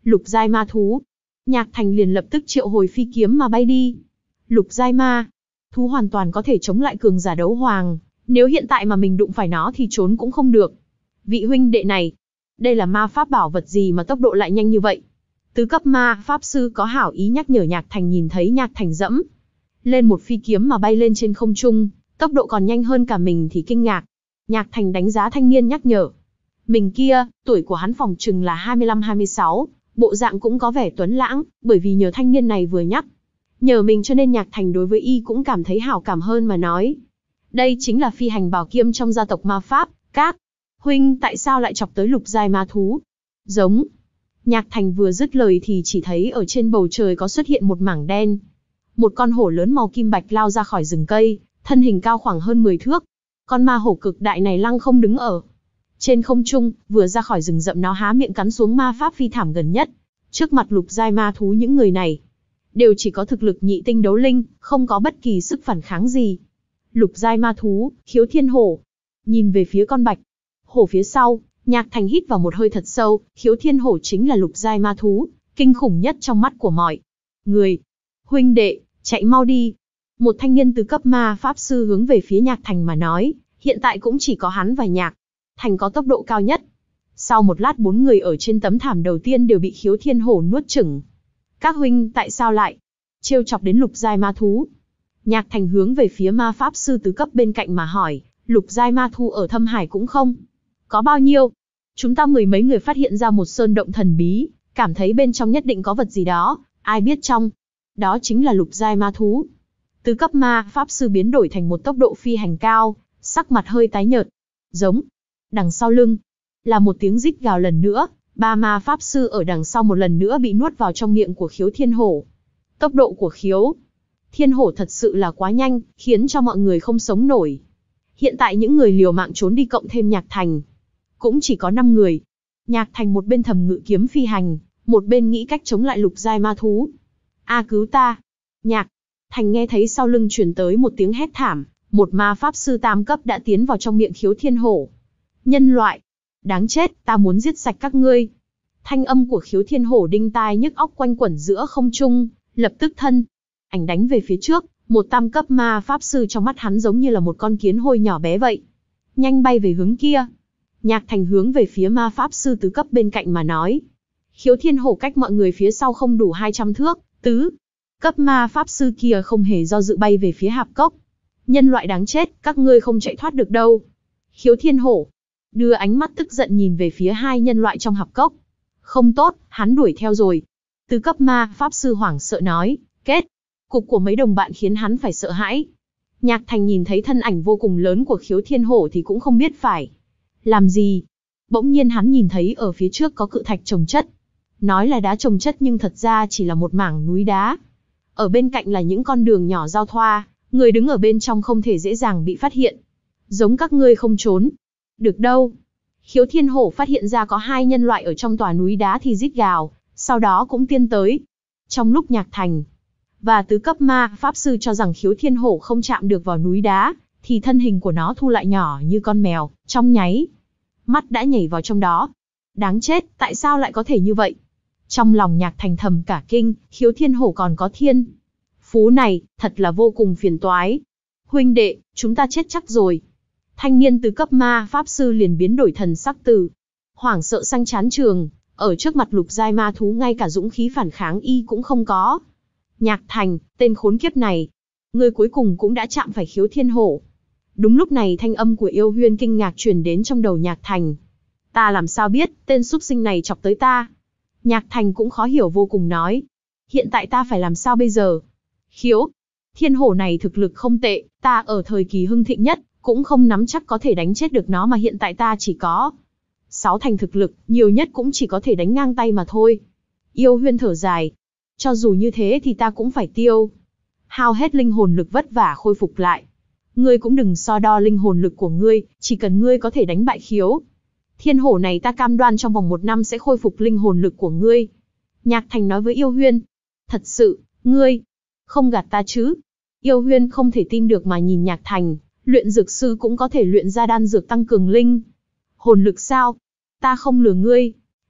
Lục giai ma thú. Nhạc Thành liền lập tức triệu hồi phi kiếm mà bay đi. Lục giai ma thú hoàn toàn có thể chống lại cường giả đấu hoàng, nếu hiện tại mà mình đụng phải nó thì trốn cũng không được. Vị huynh đệ này, đây là ma pháp bảo vật gì mà tốc độ lại nhanh như vậy? Tứ cấp ma pháp sư có hảo ý nhắc nhở Nhạc Thành, nhìn thấy Nhạc Thành dẫm lên một phi kiếm mà bay lên trên không trung, tốc độ còn nhanh hơn cả mình thì kinh ngạc. Nhạc Thành đánh giá thanh niên nhắc nhở. Mình kia, tuổi của hắn phỏng chừng là hai mươi lăm hai mươi sáu, bộ dạng cũng có vẻ tuấn lãng, bởi vì nhờ thanh niên này vừa nhắc nhờ mình cho nên Nhạc Thành đối với y cũng cảm thấy hảo cảm hơn mà nói. Đây chính là phi hành bảo kiếm trong gia tộc ma pháp, các huynh tại sao lại chọc tới lục giai ma thú? Giống. Nhạc Thành vừa dứt lời thì chỉ thấy ở trên bầu trời có xuất hiện một mảng đen. Một con hổ lớn màu kim bạch lao ra khỏi rừng cây, thân hình cao khoảng hơn mười thước. Con ma hổ cực đại này lăng không đứng ở trên không trung, vừa ra khỏi rừng rậm nó há miệng cắn xuống ma pháp phi thảm gần nhất. Trước mặt lục giai ma thú những người này đều chỉ có thực lực nhị tinh đấu linh, không có bất kỳ sức phản kháng gì. Lục giai ma thú, Khiếu Thiên Hổ. Nhìn về phía con bạch hổ phía sau, Nhạc Thành hít vào một hơi thật sâu, Khiếu Thiên Hổ chính là lục giai ma thú, kinh khủng nhất trong mắt của mọi người. Huynh đệ, chạy mau đi. Một thanh niên tứ cấp ma pháp sư hướng về phía Nhạc Thành mà nói, hiện tại cũng chỉ có hắn và Nhạc Thành có tốc độ cao nhất. Sau một lát bốn người ở trên tấm thảm đầu tiên đều bị Khiếu Thiên Hổ nuốt chửng. Các huynh tại sao lại trêu chọc đến lục giai ma thú? Nhạc Thành hướng về phía ma pháp sư tứ cấp bên cạnh mà hỏi, lục giai ma thú ở Thâm Hải cũng không có bao nhiêu. Chúng ta mười mấy người phát hiện ra một sơn động thần bí, cảm thấy bên trong nhất định có vật gì đó, ai biết trong đó chính là lục giai ma thú. Tứ cấp ma pháp sư biến đổi thành một tốc độ phi hành cao, sắc mặt hơi tái nhợt. Giống. Đằng sau lưng là một tiếng rít gào lần nữa, ba ma pháp sư ở đằng sau một lần nữa bị nuốt vào trong miệng của Khiếu Thiên Hổ. Tốc độ của Khiếu Thiên Hổ thật sự là quá nhanh, khiến cho mọi người không sống nổi. Hiện tại những người liều mạng trốn đi cộng thêm Nhạc Thành cũng chỉ có năm người. Nhạc Thành một bên thầm ngự kiếm phi hành, một bên nghĩ cách chống lại lục giai ma thú. A cứu ta! Nhạc Thành nghe thấy sau lưng truyền tới một tiếng hét thảm, một ma pháp sư tam cấp đã tiến vào trong miệng Khiếu Thiên Hổ. Nhân loại! Đáng chết, ta muốn giết sạch các ngươi! Thanh âm của Khiếu Thiên Hổ đinh tai nhức óc quanh quẩn giữa không trung, lập tức thân ảnh đánh về phía trước, một tam cấp ma pháp sư trong mắt hắn giống như là một con kiến hôi nhỏ bé vậy. Nhanh bay về hướng kia. Nhạc Thành hướng về phía ma pháp sư tứ cấp bên cạnh mà nói. Khiếu Thiên Hổ cách mọi người phía sau không đủ hai trăm thước, tứ cấp ma pháp sư kia không hề do dự bay về phía hạp cốc. Nhân loại đáng chết, các ngươi không chạy thoát được đâu. Khiếu Thiên Hổ đưa ánh mắt tức giận nhìn về phía hai nhân loại trong hạp cốc. Không tốt, hắn đuổi theo rồi. Tứ cấp ma pháp sư hoảng sợ nói, kết cục của mấy đồng bạn khiến hắn phải sợ hãi. Nhạc Thành nhìn thấy thân ảnh vô cùng lớn của Khiếu Thiên Hổ thì cũng không biết phải làm gì. Bỗng nhiên hắn nhìn thấy ở phía trước có cự thạch chồng chất. Nói là đá chồng chất nhưng thật ra chỉ là một mảng núi đá. Ở bên cạnh là những con đường nhỏ giao thoa, người đứng ở bên trong không thể dễ dàng bị phát hiện. Giống các ngươi không trốn được đâu. Khiếu Thiên Hổ phát hiện ra có hai nhân loại ở trong tòa núi đá thì rít gào, sau đó cũng tiến tới. Trong lúc Nhạc Thành và tứ cấp ma pháp sư cho rằng Khiếu Thiên Hổ không chạm được vào núi đá, thì thân hình của nó thu lại nhỏ như con mèo, trong nháy mắt đã nhảy vào trong đó. Đáng chết, tại sao lại có thể như vậy? Trong lòng Nhạc Thành thầm cả kinh, Khiếu Thiên Hổ còn có thiên phú này, thật là vô cùng phiền toái. Huynh đệ, chúng ta chết chắc rồi. Thanh niên tứ cấp ma pháp sư liền biến đổi thần sắc từ hoảng sợ sang chán trường, ở trước mặt lục giai ma thú ngay cả dũng khí phản kháng y cũng không có. Nhạc Thành, tên khốn kiếp này, ngươi cuối cùng cũng đã chạm phải Khiếu Thiên Hổ. Đúng lúc này thanh âm của Yêu Huyên kinh ngạc truyền đến trong đầu Nhạc Thành. Ta làm sao biết, tên súc sinh này chọc tới ta. Nhạc Thành cũng khó hiểu vô cùng nói. Hiện tại ta phải làm sao bây giờ? Khiếu Thiên Hổ này thực lực không tệ, ta ở thời kỳ hưng thịnh nhất, cũng không nắm chắc có thể đánh chết được nó mà hiện tại ta chỉ có sáu thành thực lực, nhiều nhất cũng chỉ có thể đánh ngang tay mà thôi. Yêu Huyên thở dài. Cho dù như thế thì ta cũng phải tiêu hao hết linh hồn lực vất vả khôi phục lại. Ngươi cũng đừng so đo linh hồn lực của ngươi, chỉ cần ngươi có thể đánh bại Khiếu Thiên Hổ này ta cam đoan trong vòng một năm sẽ khôi phục linh hồn lực của ngươi. Nhạc Thành nói với Yêu Huyên. Thật sự, ngươi không gạt ta chứ? Yêu Huyên không thể tin được mà nhìn Nhạc Thành, luyện dược sư cũng có thể luyện ra đan dược tăng cường linh hồn lực sao? Ta không lừa ngươi.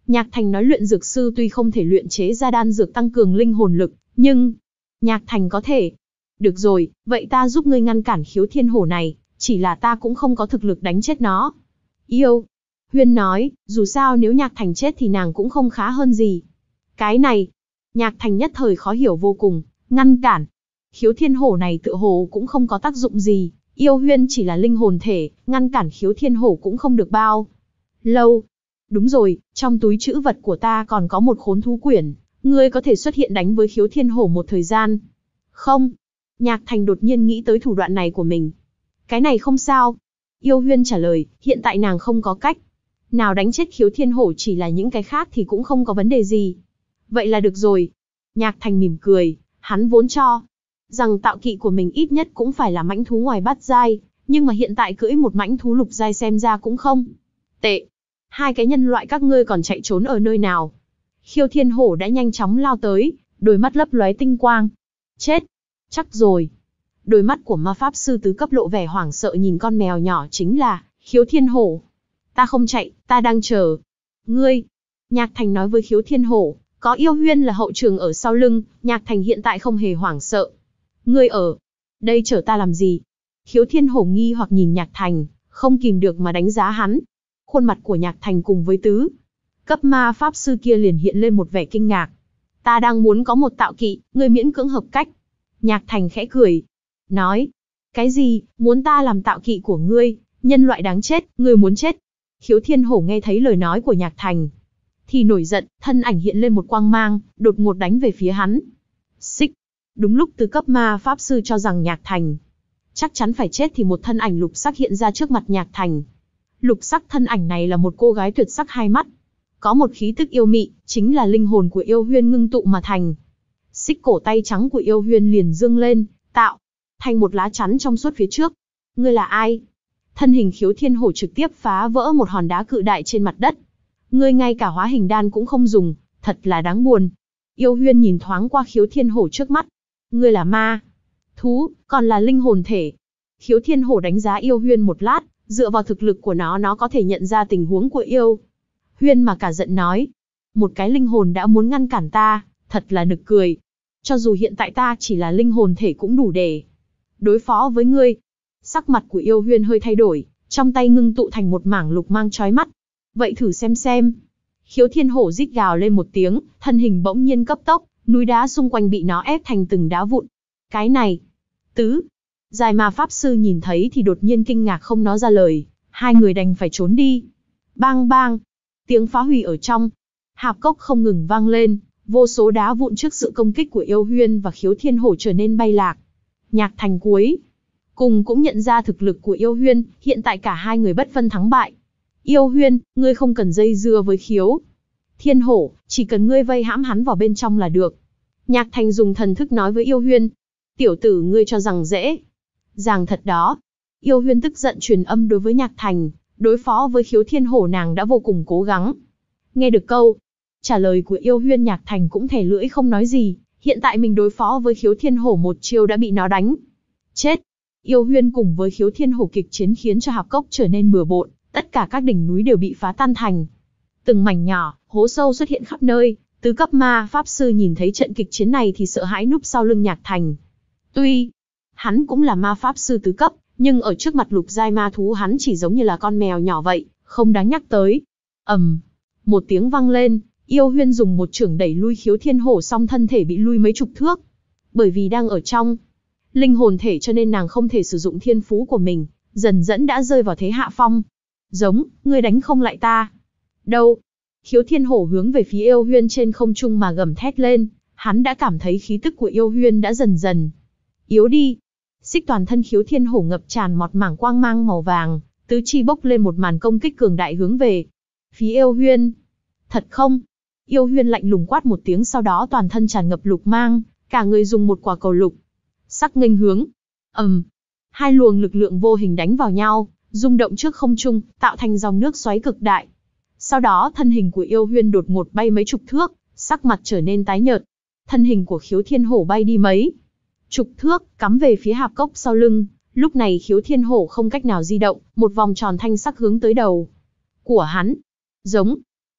Nhạc Thành nói luyện dược sư tuy không thể luyện chế ra đan dược tăng cường linh hồn lực, nhưng Nhạc Thành có thể. Được rồi, vậy ta giúp ngươi ngăn cản khiếu thiên hổ này, chỉ là ta cũng không có thực lực đánh chết nó. Yêu. Huyên nói, dù sao nếu Nhạc Thành chết thì nàng cũng không khá hơn gì. Cái này, Nhạc Thành nhất thời khó hiểu vô cùng, ngăn cản. Khiếu thiên hổ này tựa hồ cũng không có tác dụng gì, Yêu Huyên chỉ là linh hồn thể, ngăn cản khiếu thiên hổ cũng không được bao lâu. Đúng rồi, trong túi trữ vật của ta còn có một khốn thú quyển, ngươi có thể xuất hiện đánh với khiếu thiên hổ một thời gian. Không. Nhạc Thành đột nhiên nghĩ tới thủ đoạn này của mình. Cái này không sao. Yêu Huyên trả lời, hiện tại nàng không có cách nào đánh chết khiếu thiên hổ, chỉ là những cái khác thì cũng không có vấn đề gì. Vậy là được rồi. Nhạc Thành mỉm cười, hắn vốn cho rằng tạo kỵ của mình ít nhất cũng phải là mãnh thú ngoài bát giai, nhưng mà hiện tại cưỡi một mãnh thú lục giai xem ra cũng không tệ. Hai cái nhân loại các ngươi còn chạy trốn ở nơi nào? Khiếu thiên hổ đã nhanh chóng lao tới, đôi mắt lấp lóe tinh quang. Chết. Chắc rồi. Đôi mắt của ma pháp sư tứ cấp lộ vẻ hoảng sợ nhìn con mèo nhỏ chính là khiếu thiên hổ. Ta không chạy, ta đang chờ. Ngươi. Nhạc Thành nói với khiếu thiên hổ, có Yêu Huyên là hậu trường ở sau lưng, Nhạc Thành hiện tại không hề hoảng sợ. Ngươi ở đây chờ ta làm gì? Khiếu thiên hổ nghi hoặc nhìn Nhạc Thành, không kìm được mà đánh giá hắn. Khuôn mặt của Nhạc Thành cùng với tứ cấp ma pháp sư kia liền hiện lên một vẻ kinh ngạc. Ta đang muốn có một tạo kỵ, ngươi miễn cưỡng hợp cách. Nhạc Thành khẽ cười, nói, cái gì, muốn ta làm tạo kỵ của ngươi, nhân loại đáng chết, ngươi muốn chết. Khiếu thiên hổ nghe thấy lời nói của Nhạc Thành thì nổi giận, thân ảnh hiện lên một quang mang, đột ngột đánh về phía hắn. Xích. Đúng lúc tứ cấp ma pháp sư cho rằng Nhạc Thành chắc chắn phải chết thì một thân ảnh lục sắc hiện ra trước mặt Nhạc Thành. Lục sắc thân ảnh này là một cô gái tuyệt sắc hai mắt, có một khí tức yêu mị, chính là linh hồn của Yêu Huyên ngưng tụ mà thành. Xích cổ tay trắng của Yêu Huyên liền dương lên, tạo thành một lá chắn trong suốt phía trước. Ngươi là ai? Thân hình khiếu thiên hổ trực tiếp phá vỡ một hòn đá cự đại trên mặt đất. Ngươi ngay cả hóa hình đan cũng không dùng, thật là đáng buồn. Yêu Huyên nhìn thoáng qua khiếu thiên hổ trước mắt. Ngươi là ma thú, còn là linh hồn thể. Khiếu thiên hổ đánh giá Yêu Huyên một lát, dựa vào thực lực của nó nó có thể nhận ra tình huống của Yêu Huyên mà cả giận nói. Một cái linh hồn đã muốn ngăn cản ta, thật là nực cười. Cho dù hiện tại ta chỉ là linh hồn thể cũng đủ để đối phó với ngươi. Sắc mặt của Yêu Huyên hơi thay đổi, trong tay ngưng tụ thành một mảng lục mang chói mắt. Vậy thử xem xem. Khiếu thiên hổ rít gào lên một tiếng, thân hình bỗng nhiên cấp tốc, núi đá xung quanh bị nó ép thành từng đá vụn. Cái này, tứ giai ma pháp sư nhìn thấy thì đột nhiên kinh ngạc không nói ra lời, hai người đành phải trốn đi. Bang bang, tiếng phá hủy ở trong hạp cốc không ngừng vang lên, vô số đá vụn trước sự công kích của Yêu Huyên và khiếu thiên hổ trở nên bay lạc. Nhạc Thành cuối cùng cũng nhận ra thực lực của Yêu Huyên, hiện tại cả hai người bất phân thắng bại. Yêu Huyên, ngươi không cần dây dưa với khiếu thiên hổ, chỉ cần ngươi vây hãm hắn vào bên trong là được. Nhạc Thành dùng thần thức nói với Yêu Huyên. Tiểu tử ngươi cho rằng dễ dàng thật đó. Yêu Huyên tức giận truyền âm đối với Nhạc Thành, đối phó với khiếu thiên hổ nàng đã vô cùng cố gắng. Nghe được câu trả lời của Yêu Huyên, Nhạc Thành cũng thè lưỡi không nói gì, hiện tại mình đối phó với khiếu thiên hổ một chiêu đã bị nó đánh chết. Yêu Huyên cùng với khiếu thiên hổ kịch chiến khiến cho hạp cốc trở nên bừa bộn, tất cả các đỉnh núi đều bị phá tan thành từng mảnh nhỏ, hố sâu xuất hiện khắp nơi. Tứ cấp ma pháp sư nhìn thấy trận kịch chiến này thì sợ hãi núp sau lưng Nhạc Thành. Tuy hắn cũng là ma pháp sư tứ cấp, nhưng ở trước mặt lục giai ma thú hắn chỉ giống như là con mèo nhỏ vậy, không đáng nhắc tới. Ầm, một tiếng vang lên, Yêu Huyên dùng một chưởng đẩy lui khiếu thiên hổ, xong thân thể bị lui mấy chục thước. Bởi vì đang ở trong linh hồn thể cho nên nàng không thể sử dụng thiên phú của mình, dần dần đã rơi vào thế hạ phong. Giống, ngươi đánh không lại ta. Đâu? Khiếu thiên hổ hướng về phía Yêu Huyên trên không trung mà gầm thét lên, hắn đã cảm thấy khí tức của Yêu Huyên đã dần dần yếu đi. Xích toàn thân khiếu thiên hổ ngập tràn một mảng quang mang màu vàng, tứ chi bốc lên một màn công kích cường đại hướng về phía Yêu Huyên. Thật không? Yêu Huyên lạnh lùng quát một tiếng, sau đó toàn thân tràn ngập lục mang, cả người dùng một quả cầu lục sắc nghênh hướng. Ầm, um, hai luồng lực lượng vô hình đánh vào nhau, rung động trước không trung, tạo thành dòng nước xoáy cực đại. Sau đó thân hình của Yêu Huyên đột ngột bay mấy chục thước, sắc mặt trở nên tái nhợt. Thân hình của khiếu thiên hổ bay đi mấy chục thước, cắm về phía hạp cốc sau lưng. Lúc này khiếu thiên hổ không cách nào di động, một vòng tròn thanh sắc hướng tới đầu của hắn. Giống.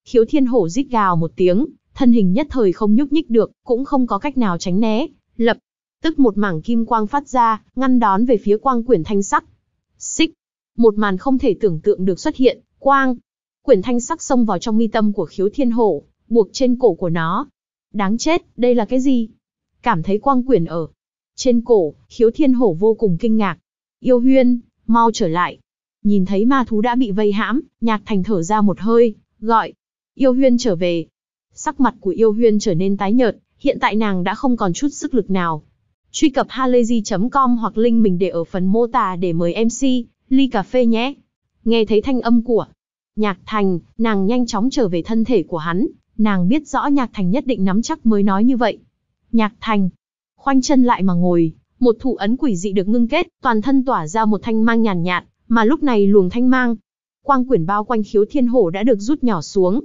Khiếu Thiên Hổ rít gào một tiếng, thân hình nhất thời không nhúc nhích được, cũng không có cách nào tránh né, lập tức một mảng kim quang phát ra, ngăn đón về phía quang quyển thanh sắc. Xích, một màn không thể tưởng tượng được xuất hiện, quang quyển thanh sắc xông vào trong mi tâm của Khiếu Thiên Hổ, buộc trên cổ của nó. Đáng chết, đây là cái gì? Cảm thấy quang quyển ở trên cổ, Khiếu Thiên Hổ vô cùng kinh ngạc. Yêu Huyên, mau trở lại. Nhìn thấy ma thú đã bị vây hãm, Nhạc Thành thở ra một hơi, gọi Yêu Huyên trở về. Sắc mặt của Yêu Huyên trở nên tái nhợt, hiện tại nàng đã không còn chút sức lực nào. Truy cập halayzi chấm com hoặc link mình để ở phần mô tả để mời em xê, ly cà phê nhé. Nghe thấy thanh âm của Nhạc Thành, nàng nhanh chóng trở về thân thể của hắn, nàng biết rõ Nhạc Thành nhất định nắm chắc mới nói như vậy. Nhạc Thành, khoanh chân lại mà ngồi, một thủ ấn quỷ dị được ngưng kết, toàn thân tỏa ra một thanh mang nhàn nhạt, mà lúc này luồng thanh mang, quang quyển bao quanh Khiếu Thiên Hổ đã được rút nhỏ xuống.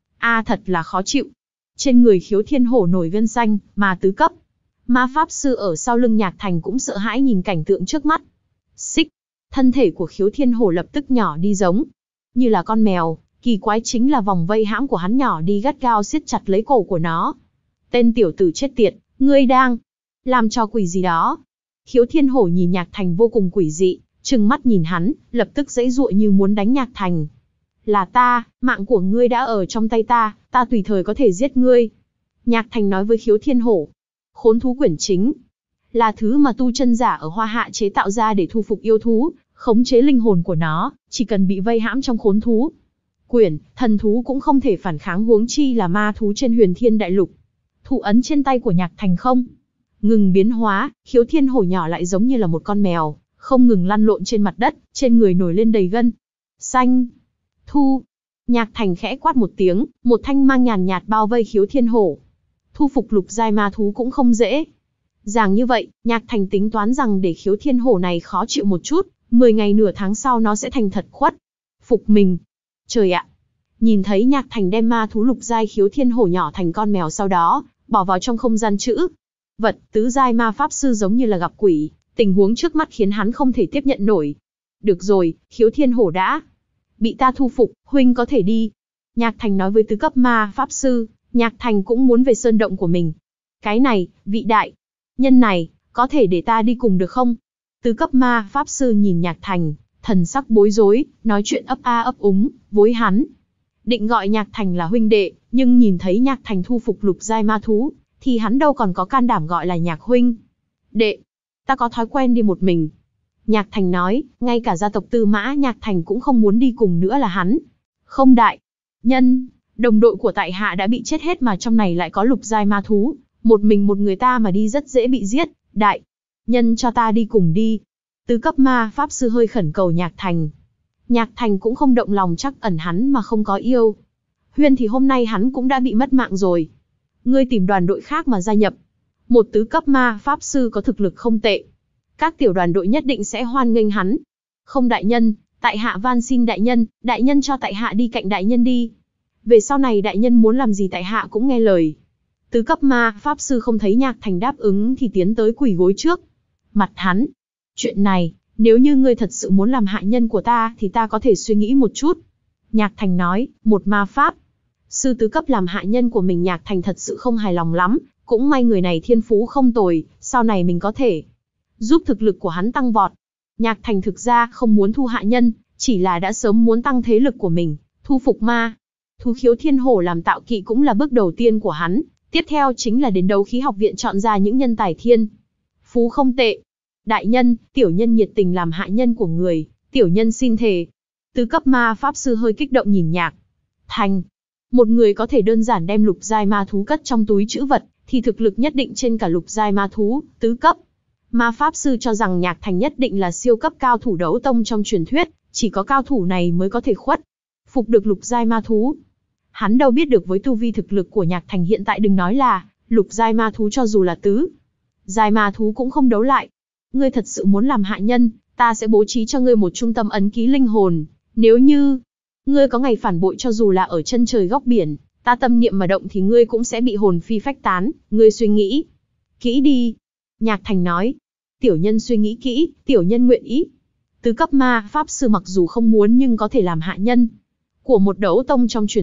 A thật là khó chịu. Trên người Khiếu Thiên Hổ nổi gân xanh, mà tứ cấp. Ma Pháp Sư ở sau lưng Nhạc Thành cũng sợ hãi nhìn cảnh tượng trước mắt. Xích, thân thể của Khiếu Thiên Hổ lập tức nhỏ đi giống như là con mèo, kỳ quái chính là vòng vây hãm của hắn nhỏ đi gắt gao siết chặt lấy cổ của nó. Tên tiểu tử chết tiệt, ngươi đang làm trò quỷ gì đó? Khiếu Thiên Hổ nhìn Nhạc Thành vô cùng quỷ dị, trừng mắt nhìn hắn, lập tức giãy giụa như muốn đánh Nhạc Thành. Là ta, mạng của ngươi đã ở trong tay ta, ta tùy thời có thể giết ngươi. Nhạc Thành nói với Khiếu Thiên Hổ. Khốn thú quyển chính là thứ mà tu chân giả ở Hoa Hạ chế tạo ra để thu phục yêu thú, khống chế linh hồn của nó, chỉ cần bị vây hãm trong khốn thú quyển, thần thú cũng không thể phản kháng, huống chi là ma thú trên Huyền Thiên Đại Lục. Thủ ấn trên tay của Nhạc Thành không ngừng biến hóa, Khiếu Thiên Hổ nhỏ lại giống như là một con mèo, không ngừng lăn lộn trên mặt đất, trên người nổi lên đầy gân xanh. Thu. Nhạc Thành khẽ quát một tiếng, một thanh mang nhàn nhạt bao vây Khiếu Thiên Hổ. Thu phục lục giai ma thú cũng không dễ dàng như vậy, Nhạc Thành tính toán rằng để Khiếu Thiên Hổ này khó chịu một chút, mười ngày nửa tháng sau nó sẽ thành thật khuất phục mình. Trời ạ! Nhìn thấy Nhạc Thành đem ma thú lục giai Khiếu Thiên Hổ nhỏ thành con mèo, sau đó bỏ vào trong không gian trữ vật, tứ giai ma pháp sư giống như là gặp quỷ, tình huống trước mắt khiến hắn không thể tiếp nhận nổi. Được rồi, Khiếu Thiên Hổ đã bị ta thu phục, huynh có thể đi. Nhạc Thành nói với tứ cấp ma pháp sư. Nhạc Thành cũng muốn về sơn động của mình. Cái này, vị đại nhân này, có thể để ta đi cùng được không? Tứ cấp ma pháp sư nhìn Nhạc Thành, thần sắc bối rối, nói chuyện ấp a ấp úng với hắn. Định gọi Nhạc Thành là huynh đệ, nhưng nhìn thấy Nhạc Thành thu phục lục giai ma thú, thì hắn đâu còn có can đảm gọi là Nhạc huynh đệ. Ta có thói quen đi một mình. Nhạc Thành nói, ngay cả gia tộc Tư Mã Nhạc Thành cũng không muốn đi cùng nữa là hắn. Không đại nhân, đồng đội của tại hạ đã bị chết hết mà trong này lại có lục giai ma thú, một mình một người ta mà đi rất dễ bị giết, đại nhân cho ta đi cùng đi. Tứ cấp ma pháp sư hơi khẩn cầu Nhạc Thành. Nhạc Thành cũng không động lòng, chắc ẩn hắn mà không có yêu Huyên thì hôm nay hắn cũng đã bị mất mạng rồi. Ngươi tìm đoàn đội khác mà gia nhập. Một tứ cấp ma pháp sư có thực lực không tệ, các tiểu đoàn đội nhất định sẽ hoan nghênh hắn. Không đại nhân, tại hạ van xin đại nhân, đại nhân cho tại hạ đi cạnh đại nhân đi. Về sau này đại nhân muốn làm gì tại hạ cũng nghe lời. Tứ cấp ma pháp sư không thấy Nhạc Thành đáp ứng thì tiến tới quỳ gối trước mặt hắn. Chuyện này, nếu như ngươi thật sự muốn làm hạ nhân của ta thì ta có thể suy nghĩ một chút. Nhạc Thành nói, một ma pháp sư tứ cấp làm hạ nhân của mình, Nhạc Thành thật sự không hài lòng lắm. Cũng may người này thiên phú không tồi, sau này mình có thể giúp thực lực của hắn tăng vọt. Nhạc Thành thực ra không muốn thu hạ nhân, chỉ là đã sớm muốn tăng thế lực của mình, thu phục ma thú Khiếu Thiên Hổ làm tạo kỵ cũng là bước đầu tiên của hắn. Tiếp theo chính là đến đấu khí học viện chọn ra những nhân tài thiên phú không tệ. Đại nhân, tiểu nhân nhiệt tình làm hạ nhân của người, tiểu nhân xin thề. Tứ cấp ma pháp sư hơi kích động nhìn Nhạc Thành. Một người có thể đơn giản đem lục giai ma thú cất trong túi trữ vật, thì thực lực nhất định trên cả lục giai ma thú, tứ cấp. Ma pháp sư cho rằng Nhạc Thành nhất định là siêu cấp cao thủ đấu tông trong truyền thuyết, chỉ có cao thủ này mới có thể khuất phục được lục giai ma thú. Hắn đâu biết được với tu vi thực lực của Nhạc Thành hiện tại, đừng nói là lục giai ma thú, cho dù là tứ giai ma thú cũng không đấu lại. Ngươi thật sự muốn làm hạ nhân, ta sẽ bố trí cho ngươi một trung tâm ấn ký linh hồn. Nếu như ngươi có ngày phản bội, cho dù là ở chân trời góc biển, ta tâm niệm mà động thì ngươi cũng sẽ bị hồn phi phách tán. Ngươi suy nghĩ kỹ đi. Nhạc Thành nói, tiểu nhân suy nghĩ kỹ, tiểu nhân nguyện ý. Tứ cấp ma pháp sư mặc dù không muốn nhưng có thể làm hạ nhân của một đấu tông trong truyền thuyết,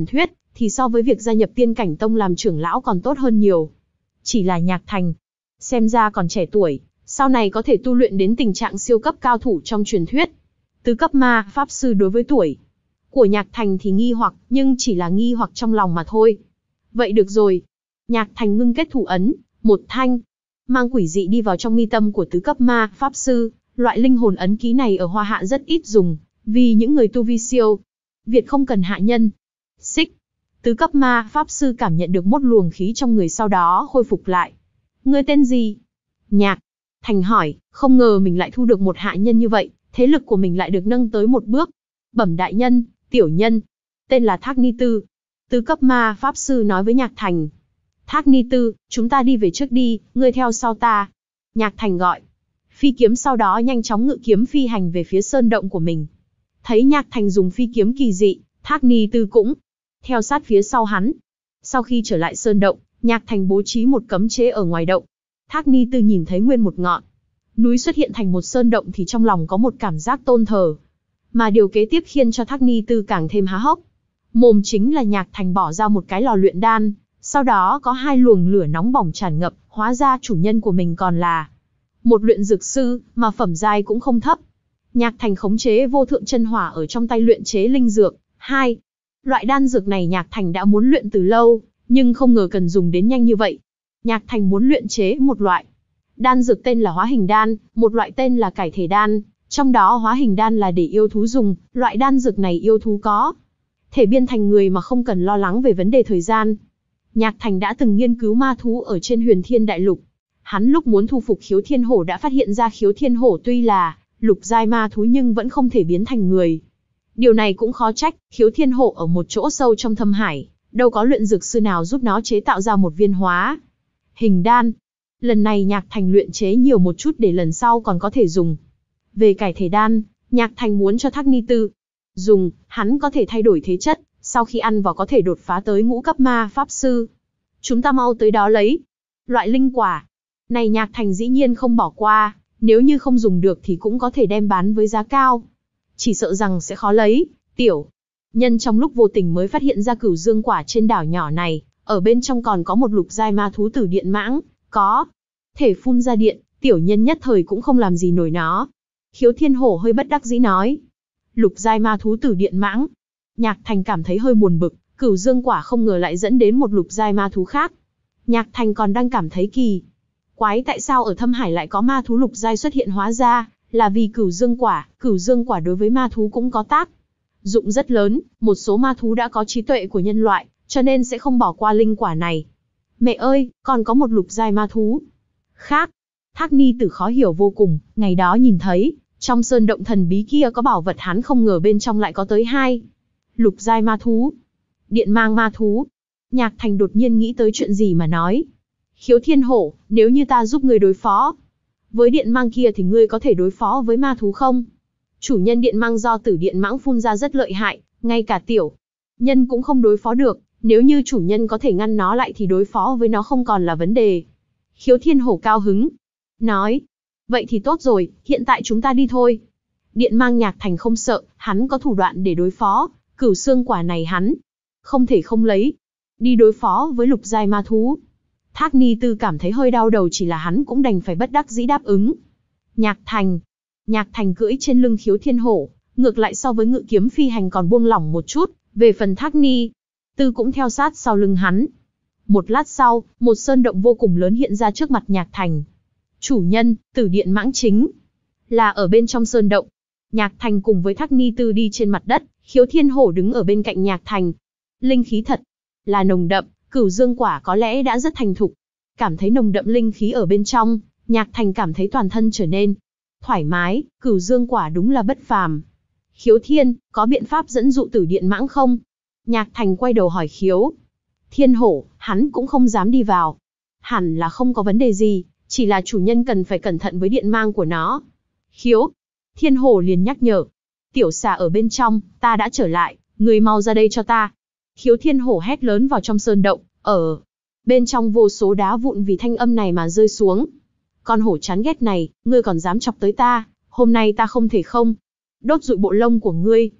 thì so với việc gia nhập Tiên Cảnh Tông làm trưởng lão còn tốt hơn nhiều. Chỉ là Nhạc Thành, xem ra còn trẻ tuổi, sau này có thể tu luyện đến tình trạng siêu cấp cao thủ trong truyền thuyết. Tứ cấp ma pháp sư đối với tuổi của Nhạc Thành thì nghi hoặc, nhưng chỉ là nghi hoặc trong lòng mà thôi. Vậy được rồi. Nhạc Thành ngưng kết thủ ấn, một thanh mang quỷ dị đi vào trong mi tâm của tứ cấp ma pháp sư. Loại linh hồn ấn ký này ở Hoa Hạ rất ít dùng, vì những người tu vi siêu Việt không cần hạ nhân. Xích. Tứ cấp ma pháp sư cảm nhận được một luồng khí trong người, sau đó khôi phục lại. Ngươi tên gì? Nhạc Thành hỏi, không ngờ mình lại thu được một hạ nhân như vậy, thế lực của mình lại được nâng tới một bước. Bẩm đại nhân, tiểu nhân tên là Thác Ni Tư. Tứ cấp ma pháp sư nói với Nhạc Thành. Thác Ni Tư, chúng ta đi về trước đi, ngươi theo sau ta. Nhạc Thành gọi. Phi kiếm sau đó nhanh chóng ngự kiếm phi hành về phía sơn động của mình. Thấy Nhạc Thành dùng phi kiếm kỳ dị, Thác Ni Tư cũng theo sát phía sau hắn. Sau khi trở lại sơn động, Nhạc Thành bố trí một cấm chế ở ngoài động. Thác Ni Tư nhìn thấy nguyên một ngọn núi xuất hiện thành một sơn động thì trong lòng có một cảm giác tôn thờ. Mà điều kế tiếp khiến cho Thác Ni Tư càng thêm há hốc mồm chính là Nhạc Thành bỏ ra một cái lò luyện đan, sau đó có hai luồng lửa nóng bỏng tràn ngập, hóa ra chủ nhân của mình còn là một luyện dược sư, mà phẩm giai cũng không thấp. Nhạc Thành khống chế vô thượng chân hỏa ở trong tay luyện chế linh dược. Hai loại đan dược này Nhạc Thành đã muốn luyện từ lâu, nhưng không ngờ cần dùng đến nhanh như vậy. Nhạc Thành muốn luyện chế một loại đan dược tên là hóa hình đan, một loại tên là cải thể đan. Trong đó hóa hình đan là để yêu thú dùng, loại đan dược này yêu thú có thể biên thành người mà không cần lo lắng về vấn đề thời gian. Nhạc Thành đã từng nghiên cứu ma thú ở trên Huyền Thiên Đại Lục. Hắn lúc muốn thu phục Khiếu Thiên Hổ đã phát hiện ra Khiếu Thiên Hổ tuy là lục giai ma thú nhưng vẫn không thể biến thành người. Điều này cũng khó trách, Khiếu Thiên Hổ ở một chỗ sâu trong thâm hải, đâu có luyện dược sư nào giúp nó chế tạo ra một viên hóa hình đan. Lần này Nhạc Thành luyện chế nhiều một chút để lần sau còn có thể dùng. Về cải thể đan, Nhạc Thành muốn cho Thác Ni Tư dùng, hắn có thể thay đổi thế chất, sau khi ăn vào có thể đột phá tới ngũ cấp ma pháp sư. Chúng ta mau tới đó lấy loại linh quả này. Nhạc Thành dĩ nhiên không bỏ qua, nếu như không dùng được thì cũng có thể đem bán với giá cao. Chỉ sợ rằng sẽ khó lấy. Tiểu nhân trong lúc vô tình mới phát hiện ra cửu dương quả trên đảo nhỏ này, ở bên trong còn có một lục giai ma thú tử điện mãng, có thể phun ra điện, tiểu nhân nhất thời cũng không làm gì nổi nó. Khiếu Thiên Hổ hơi bất đắc dĩ nói. Lục giai ma thú tử điện mãng. Nhạc Thành cảm thấy hơi buồn bực, cửu dương quả không ngờ lại dẫn đến một lục giai ma thú khác. Nhạc Thành còn đang cảm thấy kỳ quái tại sao ở thâm hải lại có ma thú lục giai xuất hiện, hóa ra là vì cửu dương quả. Cửu dương quả đối với ma thú cũng có tác dụng rất lớn, một số ma thú đã có trí tuệ của nhân loại, cho nên sẽ không bỏ qua linh quả này. Mẹ ơi, còn có một lục giai ma thú khác. Thác Ni Tử khó hiểu vô cùng, ngày đó nhìn thấy trong sơn động thần bí kia có bảo vật, hắn không ngờ bên trong lại có tới hai lục giai ma thú. Điện mang ma thú. Nhạc Thành đột nhiên nghĩ tới chuyện gì mà nói. Khiếu Thiên Hổ, nếu như ta giúp ngươi đối phó với điện mang kia thì ngươi có thể đối phó với ma thú không? Chủ nhân điện mang do tử điện mãng phun ra rất lợi hại, ngay cả tiểu nhân cũng không đối phó được. Nếu như chủ nhân có thể ngăn nó lại thì đối phó với nó không còn là vấn đề. Khiếu Thiên Hổ cao hứng nói. Vậy thì tốt rồi, hiện tại chúng ta đi thôi. Điện mang Nhạc Thành không sợ, hắn có thủ đoạn để đối phó. Cửu xương quả này hắn không thể không lấy đi đối phó với lục giai ma thú. Thác Ni Tư cảm thấy hơi đau đầu, chỉ là hắn cũng đành phải bất đắc dĩ đáp ứng. Nhạc Thành. Nhạc Thành cưỡi trên lưng Khiếu Thiên Hổ, ngược lại so với ngự kiếm phi hành còn buông lỏng một chút. Về phần Thác Ni Tư cũng theo sát sau lưng hắn. Một lát sau, một sơn động vô cùng lớn hiện ra trước mặt Nhạc Thành. Chủ nhân, tử điện mãng chính là ở bên trong sơn động. Nhạc Thành cùng với Thác Ni Tư đi trên mặt đất, Khiếu Thiên Hổ đứng ở bên cạnh Nhạc Thành. Linh khí thật là nồng đậm, cửu dương quả có lẽ đã rất thành thục. Cảm thấy nồng đậm linh khí ở bên trong, Nhạc Thành cảm thấy toàn thân trở nên thoải mái, cửu dương quả đúng là bất phàm. Khiếu Thiên, có biện pháp dẫn dụ tử điện mãng không? Nhạc Thành quay đầu hỏi Khiếu Thiên Hổ, hắn cũng không dám đi vào. Hẳn là không có vấn đề gì, chỉ là chủ nhân cần phải cẩn thận với điện mang của nó. Khiếu Thiên Hổ liền nhắc nhở. Tiểu xà ở bên trong, ta đã trở lại, người mau ra đây cho ta. Khiếu Thiên Hổ hét lớn vào trong sơn động, ở bên trong vô số đá vụn vì thanh âm này mà rơi xuống. Con hổ chán ghét này, ngươi còn dám chọc tới ta, hôm nay ta không thể không đốt rụi bộ lông của ngươi.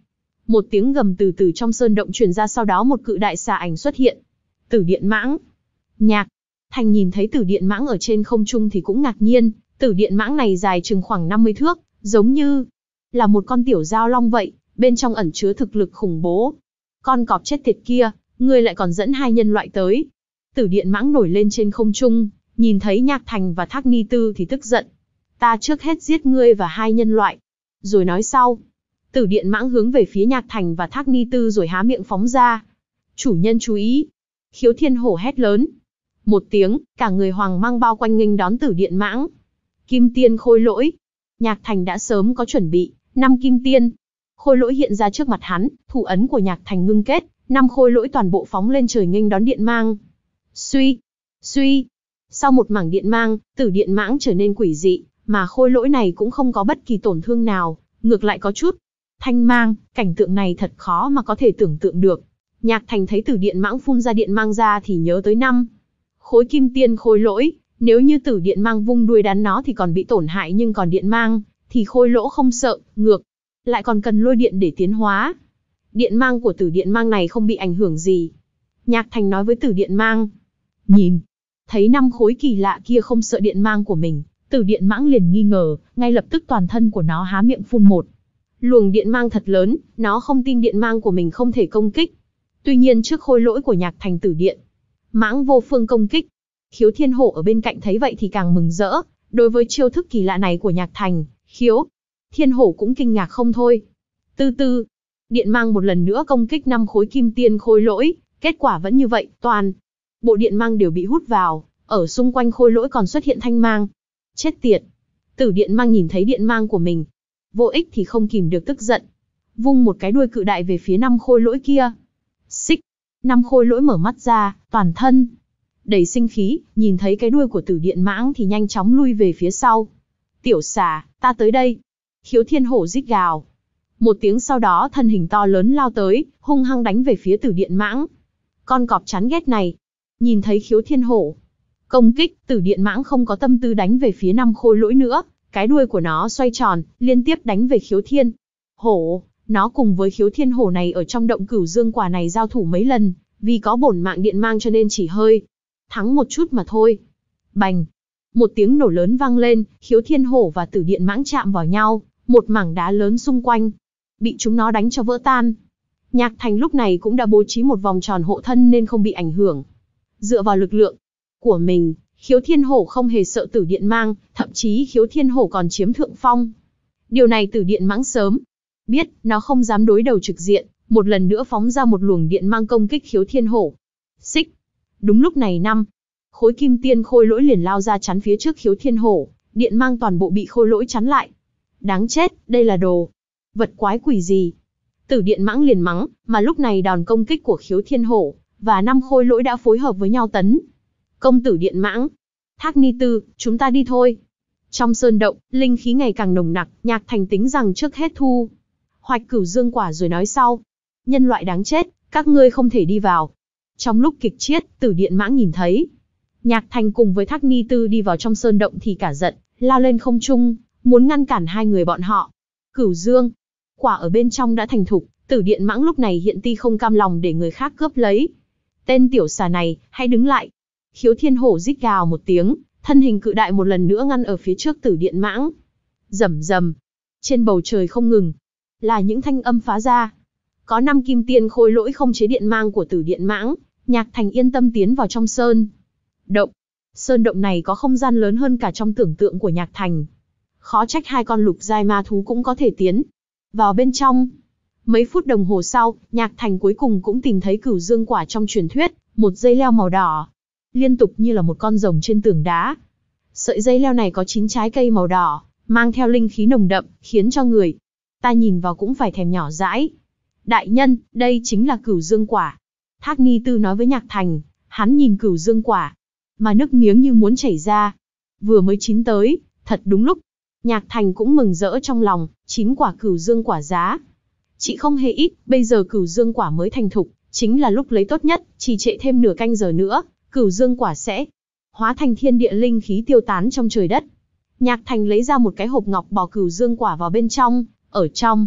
Một tiếng gầm từ từ trong sơn động truyền ra, sau đó một cự đại xà ảnh xuất hiện. Tử Điện Mãng. Nhạc Thành nhìn thấy Tử Điện Mãng ở trên không trung thì cũng ngạc nhiên, Tử Điện Mãng này dài chừng khoảng năm mươi thước, giống như là một con tiểu giao long vậy, bên trong ẩn chứa thực lực khủng bố. Con cọp chết tiệt kia, ngươi lại còn dẫn hai nhân loại tới. Tử Điện Mãng nổi lên trên không trung, nhìn thấy Nhạc Thành và Thác Ni Tư thì tức giận. Ta trước hết giết ngươi và hai nhân loại, rồi nói sau. Tử Điện Mãng hướng về phía Nhạc Thành và Thác Ni Tư rồi há miệng phóng ra. Chủ nhân chú ý! Khiếu Thiên Hổ hét lớn. Một tiếng, cả người Hoàng Mang bao quanh nghênh đón Tử Điện Mãng. Kim Tiên Khôi Lỗi. Nhạc Thành đã sớm có chuẩn bị, năm kim tiên. Khôi lỗi hiện ra trước mặt hắn, thủ ấn của Nhạc Thành ngưng kết, năm khôi lỗi toàn bộ phóng lên trời nghênh đón điện mang. Suy, suy. Sau một mảng điện mang, Tử Điện Mãng trở nên quỷ dị, mà khôi lỗi này cũng không có bất kỳ tổn thương nào, ngược lại có chút thanh mang. Cảnh tượng này thật khó mà có thể tưởng tượng được. Nhạc Thành thấy Tử Điện Mãng phun ra điện mang ra thì nhớ tới năm khối kim tiên khôi lỗi. Nếu như Tử Điện Mang vung đuôi đắn nó thì còn bị tổn hại, nhưng còn điện mang thì khôi lỗ không sợ, ngược lại còn cần lôi điện để tiến hóa. Điện mang của Tử Điện Mang này không bị ảnh hưởng gì. Nhạc Thành nói với Tử Điện Mang. Nhìn thấy năm khối kỳ lạ kia không sợ điện mang của mình, Tử Điện Mãng liền nghi ngờ, ngay lập tức toàn thân của nó há miệng phun một luồng điện mang thật lớn. Nó không tin điện mang của mình không thể công kích. Tuy nhiên trước khôi lỗi của Nhạc Thành, Tử Điện Mãng vô phương công kích. Khiếu Thiên Hổ ở bên cạnh thấy vậy thì càng mừng rỡ. Đối với chiêu thức kỳ lạ này của Nhạc Thành, Khiếu Thiên Hổ cũng kinh ngạc không thôi. Từ từ, điện mang một lần nữa công kích năm khối kim tiên khôi lỗi, kết quả vẫn như vậy, toàn bộ điện mang đều bị hút vào, ở xung quanh khôi lỗi còn xuất hiện thanh mang. Chết tiệt! Tử Điện Mang nhìn thấy điện mang của mình, vô ích thì không kìm được tức giận, vung một cái đuôi cự đại về phía năm khôi lỗi kia. Xích! Năm khôi lỗi mở mắt ra, toàn thân đầy sinh khí, nhìn thấy cái đuôi của Tử Điện Mãng thì nhanh chóng lui về phía sau. Tiểu xà, ta tới đây! Khiếu Thiên Hổ rít gào. Một tiếng sau đó thân hình to lớn lao tới, hung hăng đánh về phía Tử Điện Mãng. Con cọp chán ghét này. Nhìn thấy Khiếu Thiên Hổ công kích, Tử Điện Mãng không có tâm tư đánh về phía năm khôi lỗi nữa. Cái đuôi của nó xoay tròn, liên tiếp đánh về Khiếu Thiên Hổ. Nó cùng với Khiếu Thiên Hổ này ở trong động Cửu Dương Quả này giao thủ mấy lần, vì có bổn mạng điện mang cho nên chỉ hơi thắng một chút mà thôi. Bành! Một tiếng nổ lớn vang lên, Khiếu Thiên Hổ và Tử Điện Mãng chạm vào nhau, một mảng đá lớn xung quanh bị chúng nó đánh cho vỡ tan. Nhạc Thành lúc này cũng đã bố trí một vòng tròn hộ thân nên không bị ảnh hưởng. Dựa vào lực lượng của mình, Khiếu Thiên Hổ không hề sợ Tử Điện Mang, thậm chí Khiếu Thiên Hổ còn chiếm thượng phong. Điều này Tử Điện Mãng sớm biết, nó không dám đối đầu trực diện, một lần nữa phóng ra một luồng điện mang công kích Khiếu Thiên Hổ. Xích! Đúng lúc này năm khối kim tiên khôi lỗi liền lao ra chắn phía trước Khiếu Thiên Hổ, điện mang toàn bộ bị khôi lỗi chắn lại. Đáng chết, đây là đồ vật quái quỷ gì? Tử Điện Mãng liền mắng, mà lúc này đòn công kích của Khiếu Thiên Hổ và năm khôi lỗi đã phối hợp với nhau tấn công Tử Điện Mãng. Thác Ni Tư, chúng ta đi thôi. Trong sơn động, linh khí ngày càng nồng nặc, Nhạc Thành tính rằng trước hết thu hoạch Cửu Dương Quả rồi nói sau. Nhân loại đáng chết, các ngươi không thể đi vào. Trong lúc kịch chiết, Tử Điện Mãng nhìn thấy Nhạc Thành cùng với Thác Ni Tư đi vào trong sơn động thì cả giận, lao lên không trung, muốn ngăn cản hai người bọn họ. Cửu Dương Quả ở bên trong đã thành thục, Tử Điện Mãng lúc này hiện ti không cam lòng để người khác cướp lấy. Tên tiểu xà này, hãy đứng lại! Khiếu Thiên Hổ rít gào một tiếng, thân hình cự đại một lần nữa ngăn ở phía trước Tử Điện Mãng. Rầm rầm, trên bầu trời không ngừng là những thanh âm phá ra. Có năm kim tiên khôi lỗi không chế điện mang của Tử Điện Mãng, Nhạc Thành yên tâm tiến vào trong sơn động. Sơn động này có không gian lớn hơn cả trong tưởng tượng của Nhạc Thành. Khó trách hai con lục giai ma thú cũng có thể tiến vào bên trong. Mấy phút đồng hồ sau, Nhạc Thành cuối cùng cũng tìm thấy Cửu Dương Quả trong truyền thuyết, một dây leo màu đỏ, liên tục như là một con rồng trên tường đá. Sợi dây leo này có chín trái cây màu đỏ, mang theo linh khí nồng đậm, khiến cho người ta nhìn vào cũng phải thèm nhỏ dãi. Đại nhân, đây chính là Cửu Dương Quả. Thác Ni Tư nói với Nhạc Thành, hắn nhìn Cửu Dương Quả, mà nước miếng như muốn chảy ra. Vừa mới chín tới, thật đúng lúc. Nhạc Thành cũng mừng rỡ trong lòng, chín quả Cửu Dương Quả giá chị không hề ít, bây giờ Cửu Dương Quả mới thành thục, chính là lúc lấy tốt nhất, trì trệ thêm nửa canh giờ nữa, Cửu Dương Quả sẽ hóa thành thiên địa linh khí tiêu tán trong trời đất. Nhạc Thành lấy ra một cái hộp ngọc bỏ Cửu Dương Quả vào bên trong, ở trong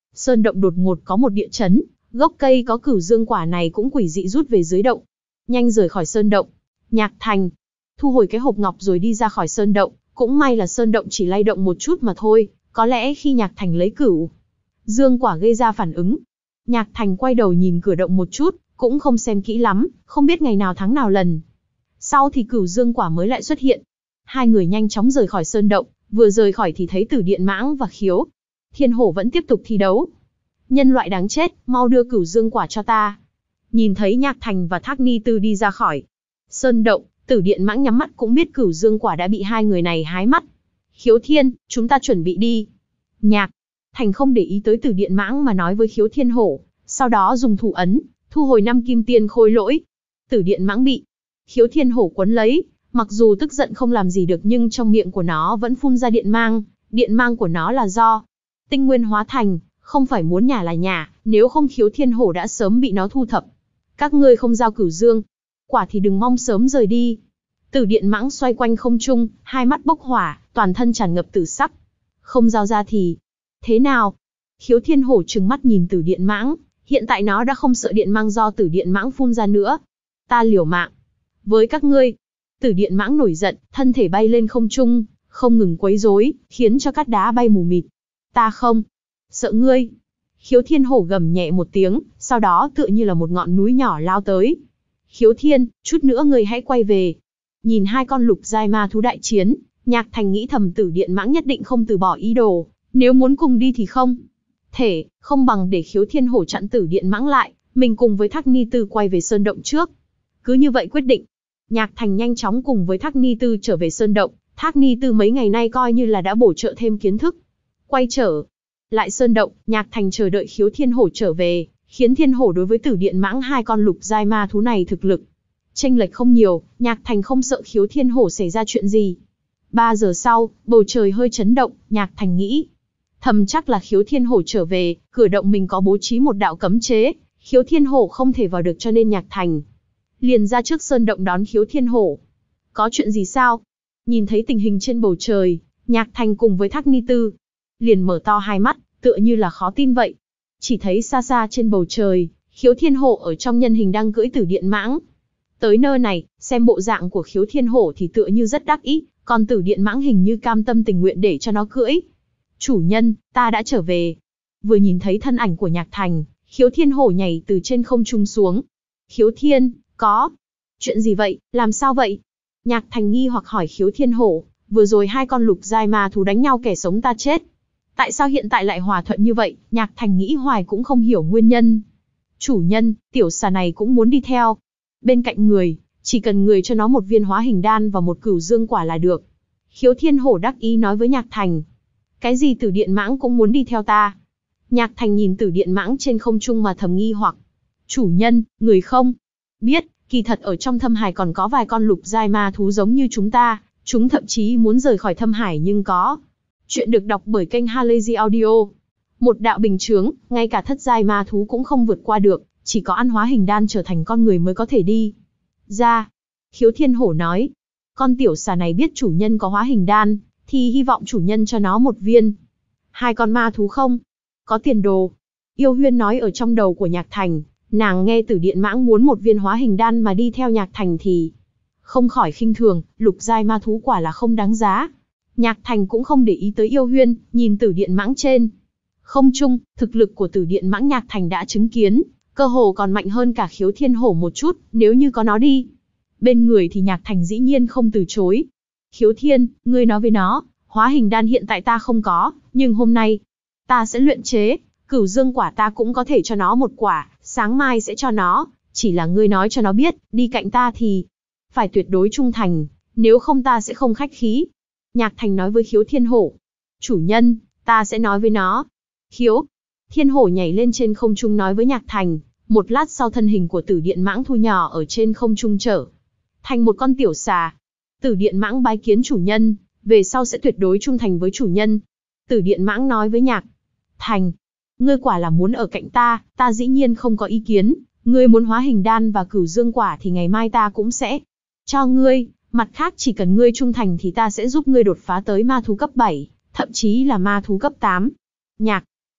Sơn động đột ngột có một địa chấn, gốc cây có cửu dương quả này cũng quỷ dị rút về dưới động. Nhanh rời khỏi sơn động. Nhạc Thành thu hồi cái hộp ngọc rồi đi ra khỏi sơn động, cũng may là sơn động chỉ lay động một chút mà thôi, có lẽ khi Nhạc Thành lấy cửu dương quả gây ra phản ứng. Nhạc Thành quay đầu nhìn cửa động một chút, cũng không xem kỹ lắm, không biết ngày nào tháng nào lần sau thì cửu dương quả mới lại xuất hiện. Hai người nhanh chóng rời khỏi sơn động, vừa rời khỏi thì thấy Tử Điện Mãng và Khiếu Thiên Hổ vẫn tiếp tục thi đấu. Nhân loại đáng chết, mau đưa cửu dương quả cho ta. Nhìn thấy Nhạc Thành và Thác Ni Tư đi ra khỏi sơn động, Tử Điện Mãng nhắm mắt cũng biết cửu dương quả đã bị hai người này hái mất. Khiếu Thiên, chúng ta chuẩn bị đi. Nhạc Thành không để ý tới Tử Điện Mãng mà nói với Khiếu Thiên Hổ, sau đó dùng thủ ấn, thu hồi năm kim tiên khôi lỗi. Tử Điện Mãng bị Khiếu Thiên Hổ quấn lấy, mặc dù tức giận không làm gì được nhưng trong miệng của nó vẫn phun ra điện mang, điện mang của nó là do tinh nguyên hóa thành, không phải muốn nhả là nhả, nếu không Khiếu Thiên Hổ đã sớm bị nó thu thập. Các ngươi không giao cửu dương quả thì đừng mong sớm rời đi. Tử Điện Mãng xoay quanh không trung, hai mắt bốc hỏa, toàn thân tràn ngập tử sắc. Không giao ra thì thế nào? Khiếu Thiên Hổ trừng mắt nhìn Tử Điện Mãng, hiện tại nó đã không sợ điện mang do Tử Điện Mãng phun ra nữa. Ta liều mạng với các ngươi. Tử Điện Mãng nổi giận, thân thể bay lên không trung, không ngừng quấy rối, khiến cho cát đá bay mù mịt. Ta không sợ ngươi. Khiếu Thiên Hổ gầm nhẹ một tiếng, sau đó tựa như là một ngọn núi nhỏ lao tới. Khiếu Thiên, chút nữa ngươi hãy quay về. Nhìn hai con lục giai ma thú đại chiến, Nhạc Thành nghĩ thầm Tử Điện Mãng nhất định không từ bỏ ý đồ, nếu muốn cùng đi thì không thể, không bằng để Khiếu Thiên Hổ chặn Tử Điện Mãng lại, mình cùng với Thác Ni Tư quay về sơn động trước. Cứ như vậy quyết định. Nhạc Thành nhanh chóng cùng với Thác Ni Tư trở về sơn động, Thác Ni Tư mấy ngày nay coi như là đã bổ trợ thêm kiến thức. Quay trở lại sơn động, Nhạc Thành chờ đợi Khiếu Thiên Hổ trở về, khiến Thiên Hổ đối với Tử Điện Mãng hai con lục giai ma thú này thực lực chênh lệch không nhiều, Nhạc Thành không sợ Khiếu Thiên Hổ xảy ra chuyện gì. Ba giờ sau, bầu trời hơi chấn động, Nhạc Thành nghĩ thầm chắc là Khiếu Thiên Hổ trở về, cửa động mình có bố trí một đạo cấm chế, Khiếu Thiên Hổ không thể vào được cho nên Nhạc Thành liền ra trước sơn động đón Khiếu Thiên Hổ. Có chuyện gì sao? Nhìn thấy tình hình trên bầu trời, Nhạc Thành cùng với Thác Ni Tư liền mở to hai mắt, tựa như là khó tin vậy. Chỉ thấy xa xa trên bầu trời, Khiếu Thiên Hổ ở trong nhân hình đang cưỡi Tử Điện Mãng. Tới nơi này, xem bộ dạng của Khiếu Thiên Hổ thì tựa như rất đắc ý, còn Tử Điện Mãng hình như cam tâm tình nguyện để cho nó cưỡi. Chủ nhân, ta đã trở về. Vừa nhìn thấy thân ảnh của Nhạc Thành, Khiếu Thiên Hổ nhảy từ trên không trung xuống. Khiếu Thiên, có chuyện gì vậy, làm sao vậy? Nhạc Thành nghi hoặc hỏi Khiếu Thiên Hổ, vừa rồi hai con lục giai ma thú đánh nhau kẻ sống ta chết. Tại sao hiện tại lại hòa thuận như vậy? Nhạc Thành nghĩ hoài cũng không hiểu nguyên nhân. Chủ nhân, tiểu xà này cũng muốn đi theo. Bên cạnh người, chỉ cần người cho nó một viên hóa hình đan và một cửu dương quả là được. Khiếu Thiên Hổ đắc ý nói với Nhạc Thành. Cái gì Tử Điện Mãng cũng muốn đi theo ta? Nhạc Thành nhìn Tử Điện Mãng trên không trung mà thầm nghi hoặc. Chủ nhân, người không biết, kỳ thật ở trong Thâm Hải còn có vài con lục giai ma thú giống như chúng ta, chúng thậm chí muốn rời khỏi Thâm Hải nhưng có. Chuyện được đọc bởi kênh Halazy Audio. Một đạo bình chướng, ngay cả thất giai ma thú cũng không vượt qua được, chỉ có ăn hóa hình đan trở thành con người mới có thể đi ra. Khiếu Thiên Hổ nói, con tiểu xà này biết chủ nhân có hóa hình đan, thì hy vọng chủ nhân cho nó một viên. Hai con ma thú không có tiền đồ. Yêu Huyên nói ở trong đầu của Nhạc Thành, nàng nghe Tử Điện Mãng muốn một viên hóa hình đan mà đi theo Nhạc Thành thì không khỏi khinh thường, lục giai ma thú quả là không đáng giá. Nhạc Thành cũng không để ý tới Yêu Huyên, nhìn Tử Điện Mãng trên không trung, thực lực của Tử Điện Mãng Nhạc Thành đã chứng kiến, cơ hồ còn mạnh hơn cả Khiếu Thiên Hổ một chút, nếu như có nó đi bên người thì Nhạc Thành dĩ nhiên không từ chối. Khiếu Thiên, ngươi nói với nó, hóa hình đan hiện tại ta không có, nhưng hôm nay ta sẽ luyện chế, cửu dương quả ta cũng có thể cho nó một quả, sáng mai sẽ cho nó, chỉ là ngươi nói cho nó biết, đi cạnh ta thì phải tuyệt đối trung thành, nếu không ta sẽ không khách khí. Nhạc Thành nói với Khiếu Thiên Hổ. Chủ nhân, ta sẽ nói với nó. Khiếu Thiên Hổ nhảy lên trên không trung nói với Nhạc Thành, một lát sau thân hình của Tử Điện Mãng thu nhỏ ở trên không trung trở thành một con tiểu xà. Tử Điện Mãng bái kiến chủ nhân, về sau sẽ tuyệt đối trung thành với chủ nhân. Tử Điện Mãng nói với Nhạc Thành, ngươi quả là muốn ở cạnh ta, ta dĩ nhiên không có ý kiến, ngươi muốn hóa hình đan và cửu dương quả thì ngày mai ta cũng sẽ cho ngươi, mặt khác chỉ cần ngươi trung thành thì ta sẽ giúp ngươi đột phá tới ma thú cấp bảy, thậm chí là ma thú cấp tám. Nhạc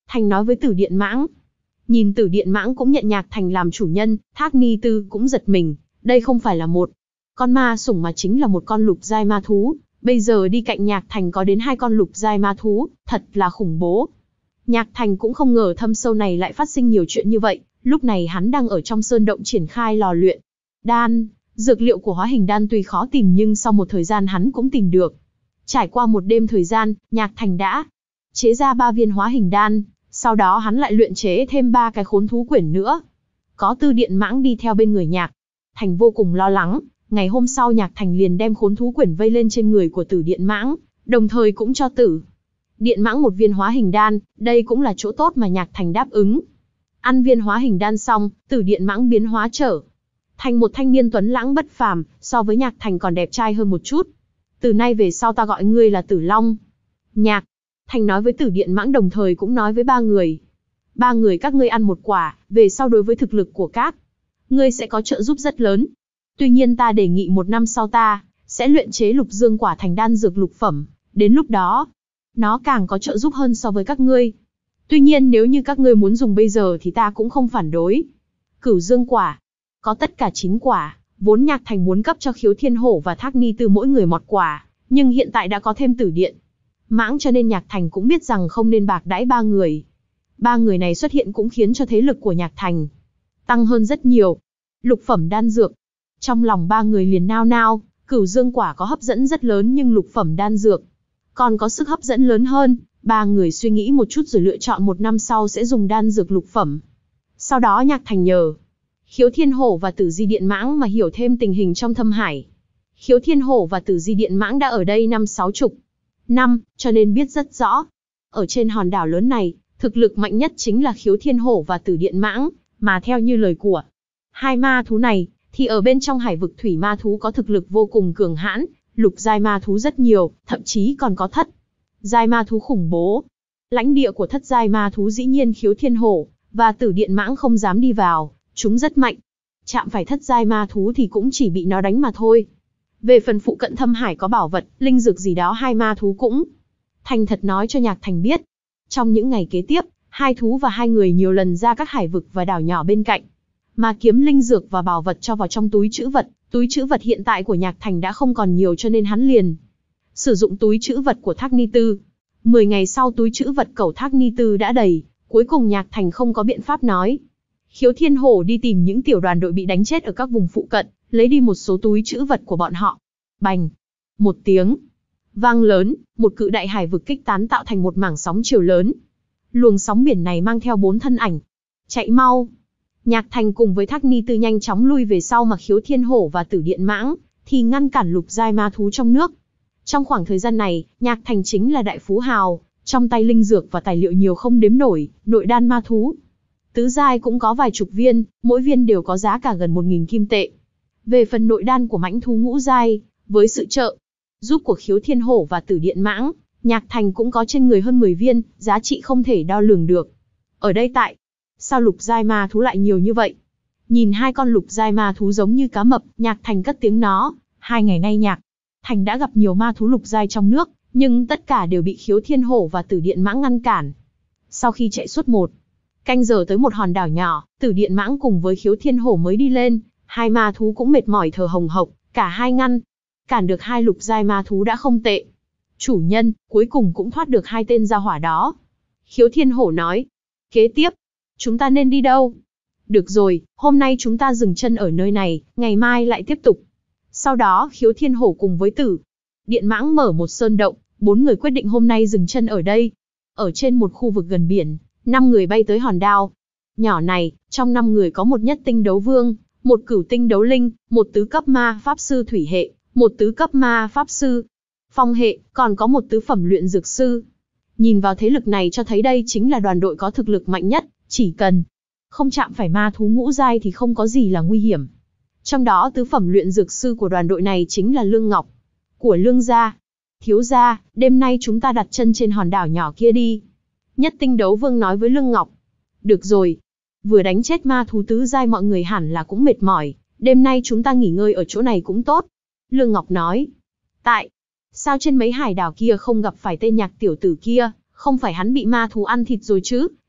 Thành nói với Tử Điện Mãng. Nhìn Tử Điện Mãng cũng nhận Nhạc Thành làm chủ nhân, Thác Ni Tư cũng giật mình, đây không phải là một con ma sủng mà chính là một con lục giai ma thú, bây giờ đi cạnh Nhạc Thành có đến hai con lục giai ma thú, thật là khủng bố. Nhạc Thành cũng không ngờ thâm sâu này lại phát sinh nhiều chuyện như vậy, lúc này hắn đang ở trong sơn động triển khai lò luyện đan, dược liệu của hóa hình đan tuy khó tìm nhưng sau một thời gian hắn cũng tìm được. Trải qua một đêm thời gian, Nhạc Thành đã chế ra ba viên hóa hình đan, sau đó hắn lại luyện chế thêm ba cái khốn thú quyển nữa. Có Tư Điện Mãng đi theo bên người Nhạc Thành vô cùng lo lắng, ngày hôm sau Nhạc Thành liền đem khốn thú quyển vây lên trên người của Tử Điện Mãng, đồng thời cũng cho Tử Điện Mãng một viên hóa hình đan, đây cũng là chỗ tốt mà Nhạc Thành đáp ứng. Ăn viên hóa hình đan xong, Tử Điện Mãng biến hóa trở thành một thanh niên tuấn lãng bất phàm, so với Nhạc Thành còn đẹp trai hơn một chút. Từ nay về sau ta gọi ngươi là Tử Long. Nhạc Thành nói với Tử Điện Mãng, đồng thời cũng nói với ba người. Ba người các ngươi ăn một quả, về sau đối với thực lực của các ngươi sẽ có trợ giúp rất lớn. Tuy nhiên ta đề nghị một năm sau ta sẽ luyện chế lục dương quả thành đan dược lục phẩm, đến lúc đó nó càng có trợ giúp hơn so với các ngươi. Tuy nhiên nếu như các ngươi muốn dùng bây giờ thì ta cũng không phản đối. Cửu dương quả có tất cả chín quả, vốn Nhạc Thành muốn cấp cho Khiếu Thiên Hổ và Thác Ni Tư mỗi người một quả, nhưng hiện tại đã có thêm Tử Điện Mãng cho nên Nhạc Thành cũng biết rằng không nên bạc đãi ba người. Ba người này xuất hiện cũng khiến cho thế lực của Nhạc Thành tăng hơn rất nhiều. Lục phẩm đan dược, trong lòng ba người liền nao nao, cửu dương quả có hấp dẫn rất lớn nhưng lục phẩm đan dược còn có sức hấp dẫn lớn hơn. Ba người suy nghĩ một chút rồi lựa chọn một năm sau sẽ dùng đan dược lục phẩm. Sau đó Nhạc Thành nhờ Khiếu Thiên Hổ và Tử Di Điện Mãng mà hiểu thêm tình hình trong Thâm Hải. Khiếu Thiên Hổ và Tử Di Điện Mãng đã ở đây năm sáu chục năm, cho nên biết rất rõ. Ở trên hòn đảo lớn này, thực lực mạnh nhất chính là Khiếu Thiên Hổ và Tử Điện Mãng, mà theo như lời của hai ma thú này, thì ở bên trong hải vực thủy ma thú có thực lực vô cùng cường hãn, lục giai ma thú rất nhiều, thậm chí còn có thất giai ma thú khủng bố. Lãnh địa của thất giai ma thú dĩ nhiên Khiếu Thiên Hổ và Tử Điện Mãng không dám đi vào, chúng rất mạnh. Chạm phải thất giai ma thú thì cũng chỉ bị nó đánh mà thôi. Về phần phụ cận Thâm Hải có bảo vật, linh dược gì đó hai ma thú cũng thành thật nói cho Nhạc Thành biết. Trong những ngày kế tiếp, hai thú và hai người nhiều lần ra các hải vực và đảo nhỏ bên cạnh, mà kiếm linh dược và bảo vật cho vào trong túi trữ vật. Túi trữ vật hiện tại của Nhạc Thành đã không còn nhiều cho nên hắn liền sử dụng túi trữ vật của Thác Ni Tư. Mười ngày sau túi trữ vật cẩu Thác Ni Tư đã đầy, cuối cùng Nhạc Thành không có biện pháp nói. Khiếu Thiên Hổ đi tìm những tiểu đoàn đội bị đánh chết ở các vùng phụ cận, lấy đi một số túi trữ vật của bọn họ. Bành! Một tiếng vang lớn, một cự đại hải vực kích tán tạo thành một mảng sóng chiều lớn. Luồng sóng biển này mang theo bốn thân ảnh. Chạy mau! Nhạc Thành cùng với Thác Ni Tư nhanh chóng lui về sau, mà Khiếu Thiên Hổ và Tử Điện Mãng thì ngăn cản lục giai ma thú trong nước. Trong khoảng thời gian này, Nhạc Thành chính là đại phú hào, trong tay linh dược và tài liệu nhiều không đếm nổi, nội đan ma thú tứ giai cũng có vài chục viên, mỗi viên đều có giá cả gần một nghìn kim tệ. Về phần nội đan của mãnh thú ngũ giai, với sự trợ giúp của Khiếu Thiên Hổ và Tử Điện Mãng, Nhạc Thành cũng có trên người hơn mười viên, giá trị không thể đo lường được. Ở đây tại sao lục giai ma thú lại nhiều như vậy? Nhìn hai con lục giai ma thú giống như cá mập, Nhạc Thành cất tiếng nó. Hai ngày nay Nhạc Thành đã gặp nhiều ma thú lục giai trong nước, nhưng tất cả đều bị Khiếu Thiên Hổ và Tử Điện Mãng ngăn cản. Sau khi chạy suốt một canh giờ tới một hòn đảo nhỏ, Tử Điện Mãng cùng với Khiếu Thiên Hổ mới đi lên, hai ma thú cũng mệt mỏi thở hồng hộc, cả hai ngăn cản được hai lục giai ma thú đã không tệ. Chủ nhân, cuối cùng cũng thoát được hai tên gia hỏa đó. Khiếu Thiên Hổ nói, kế tiếp, chúng ta nên đi đâu? Được rồi, hôm nay chúng ta dừng chân ở nơi này, ngày mai lại tiếp tục. Sau đó Khiếu Thiên Hổ cùng với Tử Điện Mãng mở một sơn động, bốn người quyết định hôm nay dừng chân ở đây. Ở trên một khu vực gần biển, năm người bay tới hòn đảo nhỏ này, trong năm người có một nhất tinh đấu vương, một cửu tinh đấu linh, một tứ cấp ma pháp sư thủy hệ, một tứ cấp ma pháp sư phong hệ, còn có một tứ phẩm luyện dược sư. Nhìn vào thế lực này cho thấy đây chính là đoàn đội có thực lực mạnh nhất, chỉ cần không chạm phải ma thú ngũ giai thì không có gì là nguy hiểm. Trong đó tứ phẩm luyện dược sư của đoàn đội này chính là Lương Ngọc của Lương gia. Thiếu gia, đêm nay chúng ta đặt chân trên hòn đảo nhỏ kia đi. Nhất tinh đấu vương nói với Lương Ngọc. Được rồi. Vừa đánh chết ma thú tứ giai mọi người hẳn là cũng mệt mỏi. Đêm nay chúng ta nghỉ ngơi ở chỗ này cũng tốt. Lương Ngọc nói. Tại sao trên mấy hải đảo kia không gặp phải tên Nhạc tiểu tử kia? Không phải hắn bị ma thú ăn thịt rồi chứ?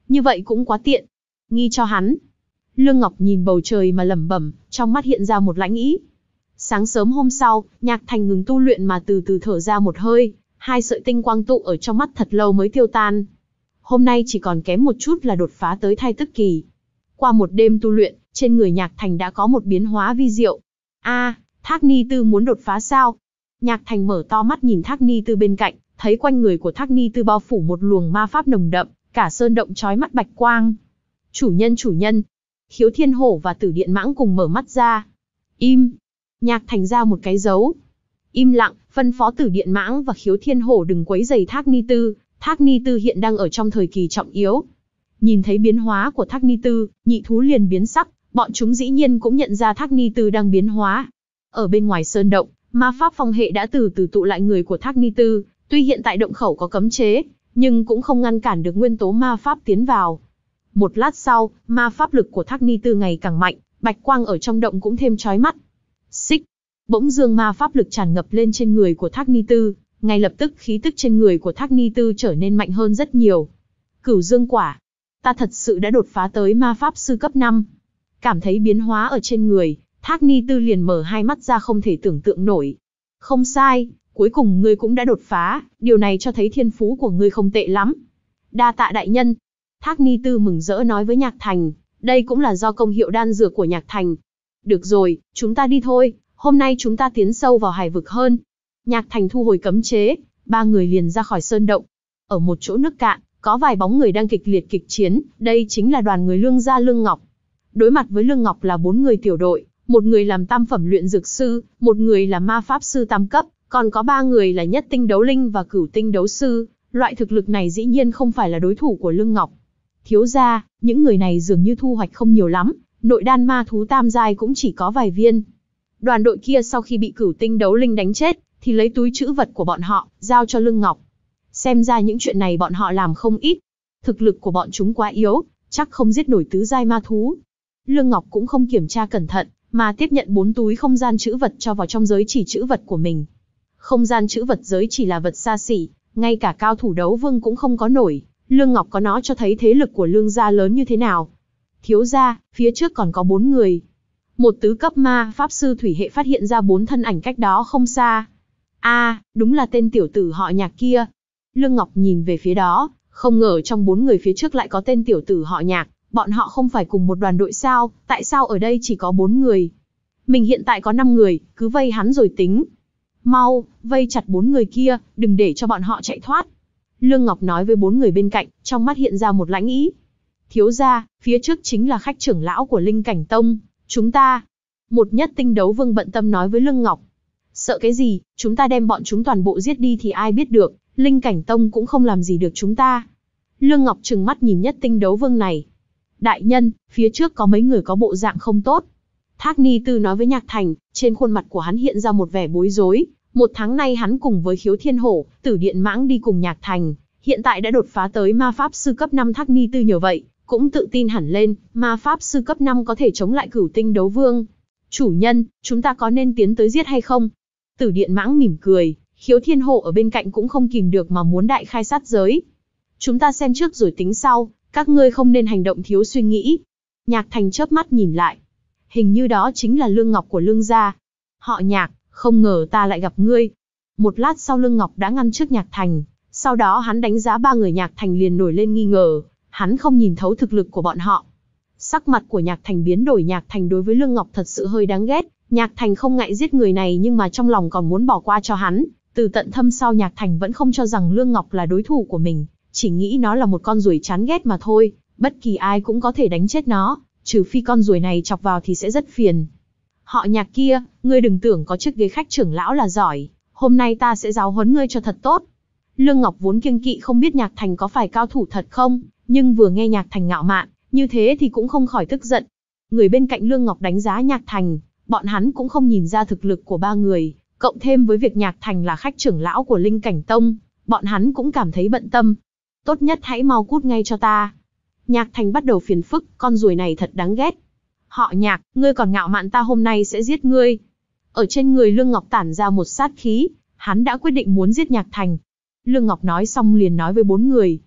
Như vậy cũng quá tiện. Nghi cho hắn. Lương Ngọc nhìn bầu trời mà lẩm bẩm, trong mắt hiện ra một lãnh ý. Sáng sớm hôm sau, Nhạc Thành ngừng tu luyện mà từ từ thở ra một hơi, hai sợi tinh quang tụ ở trong mắt thật lâu mới tiêu tan. Hôm nay chỉ còn kém một chút là đột phá tới thai tức kỳ. Qua một đêm tu luyện, trên người Nhạc Thành đã có một biến hóa vi diệu. A, Thác Ni Tư muốn đột phá sao? Nhạc Thành mở to mắt nhìn Thác Ni Tư bên cạnh, thấy quanh người của Thác Ni Tư bao phủ một luồng ma pháp nồng đậm, cả sơn động chói mắt bạch quang. Chủ nhân chủ nhân. Khiếu Thiên Hổ và Tử Điện Mãng cùng mở mắt ra. Im. Nhạc Thành ra một cái dấu. Im lặng, phân phó Tử Điện Mãng và Khiếu Thiên Hổ đừng quấy rầy Thác Ni Tư. Thác Ni Tư hiện đang ở trong thời kỳ trọng yếu. Nhìn thấy biến hóa của Thác Ni Tư, nhị thú liền biến sắc, bọn chúng dĩ nhiên cũng nhận ra Thác Ni Tư đang biến hóa. Ở bên ngoài sơn động, ma pháp phong hệ đã từ từ tụ lại người của Thác Ni Tư, tuy hiện tại động khẩu có cấm chế, nhưng cũng không ngăn cản được nguyên tố ma pháp tiến vào. Một lát sau, ma pháp lực của Thác Ni Tư ngày càng mạnh, bạch quang ở trong động cũng thêm chói mắt. Xích, bỗng dưng ma pháp lực tràn ngập lên trên người của Thác Ni Tư, ngay lập tức khí tức trên người của Thác Ni Tư trở nên mạnh hơn rất nhiều. Cửu Dương Quả, ta thật sự đã đột phá tới ma pháp sư cấp năm. Cảm thấy biến hóa ở trên người, Thác Ni Tư liền mở hai mắt ra không thể tưởng tượng nổi. Không sai, cuối cùng ngươi cũng đã đột phá, điều này cho thấy thiên phú của ngươi không tệ lắm. Đa tạ đại nhân. Thác Ni Tư mừng rỡ nói với Nhạc Thành, đây cũng là do công hiệu đan dược của Nhạc Thành. Được rồi, chúng ta đi thôi, hôm nay chúng ta tiến sâu vào hải vực hơn. Nhạc Thành thu hồi cấm chế, ba người liền ra khỏi sơn động. Ở một chỗ nước cạn, có vài bóng người đang kịch liệt kịch chiến, đây chính là đoàn người Lương gia Lương Ngọc. Đối mặt với Lương Ngọc là bốn người tiểu đội, một người làm tam phẩm luyện dược sư, một người là ma pháp sư tam cấp, còn có ba người là nhất tinh đấu linh và cửu tinh đấu sư. Loại thực lực này dĩ nhiên không phải là đối thủ của Lương Ngọc. Thiếu gia, những người này dường như thu hoạch không nhiều lắm, nội đan ma thú tam giai cũng chỉ có vài viên. Đoàn đội kia sau khi bị cửu tinh đấu linh đánh chết, thì lấy túi trữ vật của bọn họ, giao cho Lương Ngọc. Xem ra những chuyện này bọn họ làm không ít. Thực lực của bọn chúng quá yếu, chắc không giết nổi tứ giai ma thú. Lương Ngọc cũng không kiểm tra cẩn thận, mà tiếp nhận bốn túi không gian trữ vật cho vào trong giới chỉ trữ vật của mình. Không gian trữ vật giới chỉ là vật xa xỉ, ngay cả cao thủ đấu vương cũng không có nổi. Lương Ngọc có nó cho thấy thế lực của Lương gia lớn như thế nào. Thiếu gia, phía trước còn có bốn người. Một tứ cấp ma pháp sư thủy hệ phát hiện ra bốn thân ảnh cách đó không xa. A, à, đúng là tên tiểu tử họ Nhạc kia. Lương Ngọc nhìn về phía đó, không ngờ trong bốn người phía trước lại có tên tiểu tử họ Nhạc. Bọn họ không phải cùng một đoàn đội sao, tại sao ở đây chỉ có bốn người? Mình hiện tại có năm người, cứ vây hắn rồi tính. Mau, vây chặt bốn người kia, đừng để cho bọn họ chạy thoát. Lương Ngọc nói với bốn người bên cạnh, trong mắt hiện ra một lãnh ý. Thiếu gia, phía trước chính là khách trưởng lão của Linh Cảnh Tông, chúng ta. Một nhất tinh đấu vương bận tâm nói với Lương Ngọc. Sợ cái gì, chúng ta đem bọn chúng toàn bộ giết đi thì ai biết được, Linh Cảnh Tông cũng không làm gì được chúng ta. Lương Ngọc trừng mắt nhìn nhất tinh đấu vương này. Đại nhân, phía trước có mấy người có bộ dạng không tốt. Thác Ni Tư nói với Nhạc Thành, trên khuôn mặt của hắn hiện ra một vẻ bối rối. Một tháng nay hắn cùng với Khiếu Thiên Hổ, Tử Điện Mãng đi cùng Nhạc Thành, hiện tại đã đột phá tới ma pháp sư cấp năm. Thác Ni Tư nhờ vậy, cũng tự tin hẳn lên, ma pháp sư cấp năm có thể chống lại cửu tinh đấu vương. Chủ nhân, chúng ta có nên tiến tới giết hay không? Tử Điện Mãng mỉm cười, Khiếu Thiên Hổ ở bên cạnh cũng không kìm được mà muốn đại khai sát giới. Chúng ta xem trước rồi tính sau, các ngươi không nên hành động thiếu suy nghĩ. Nhạc Thành chớp mắt nhìn lại. Hình như đó chính là Lương Ngọc của Lương gia. Họ Nhạc, không ngờ ta lại gặp ngươi. Một lát sau Lương Ngọc đã ngăn trước Nhạc Thành, sau đó hắn đánh giá ba người Nhạc Thành liền nổi lên nghi ngờ, hắn không nhìn thấu thực lực của bọn họ. Sắc mặt của Nhạc Thành biến đổi, Nhạc Thành đối với Lương Ngọc thật sự hơi đáng ghét, Nhạc Thành không ngại giết người này nhưng mà trong lòng còn muốn bỏ qua cho hắn, từ tận thâm sau Nhạc Thành vẫn không cho rằng Lương Ngọc là đối thủ của mình, chỉ nghĩ nó là một con ruồi chán ghét mà thôi, bất kỳ ai cũng có thể đánh chết nó, trừ phi con ruồi này chọc vào thì sẽ rất phiền. Họ Nhạc kia, ngươi đừng tưởng có chiếc ghế khách trưởng lão là giỏi, hôm nay ta sẽ giáo huấn ngươi cho thật tốt. Lương Ngọc vốn kiêng kỵ không biết Nhạc Thành có phải cao thủ thật không, nhưng vừa nghe Nhạc Thành ngạo mạn, như thế thì cũng không khỏi tức giận. Người bên cạnh Lương Ngọc đánh giá Nhạc Thành, bọn hắn cũng không nhìn ra thực lực của ba người, cộng thêm với việc Nhạc Thành là khách trưởng lão của Linh Cảnh Tông, bọn hắn cũng cảm thấy bận tâm. Tốt nhất hãy mau cút ngay cho ta. Nhạc Thành bắt đầu phiền phức, con ruồi này thật đáng ghét. Họ Nhạc, ngươi còn ngạo mạn, ta hôm nay sẽ giết ngươi. Ở trên người Lương Ngọc tản ra một sát khí, hắn đã quyết định muốn giết Nhạc Thành. Lương Ngọc nói xong liền nói với bốn người.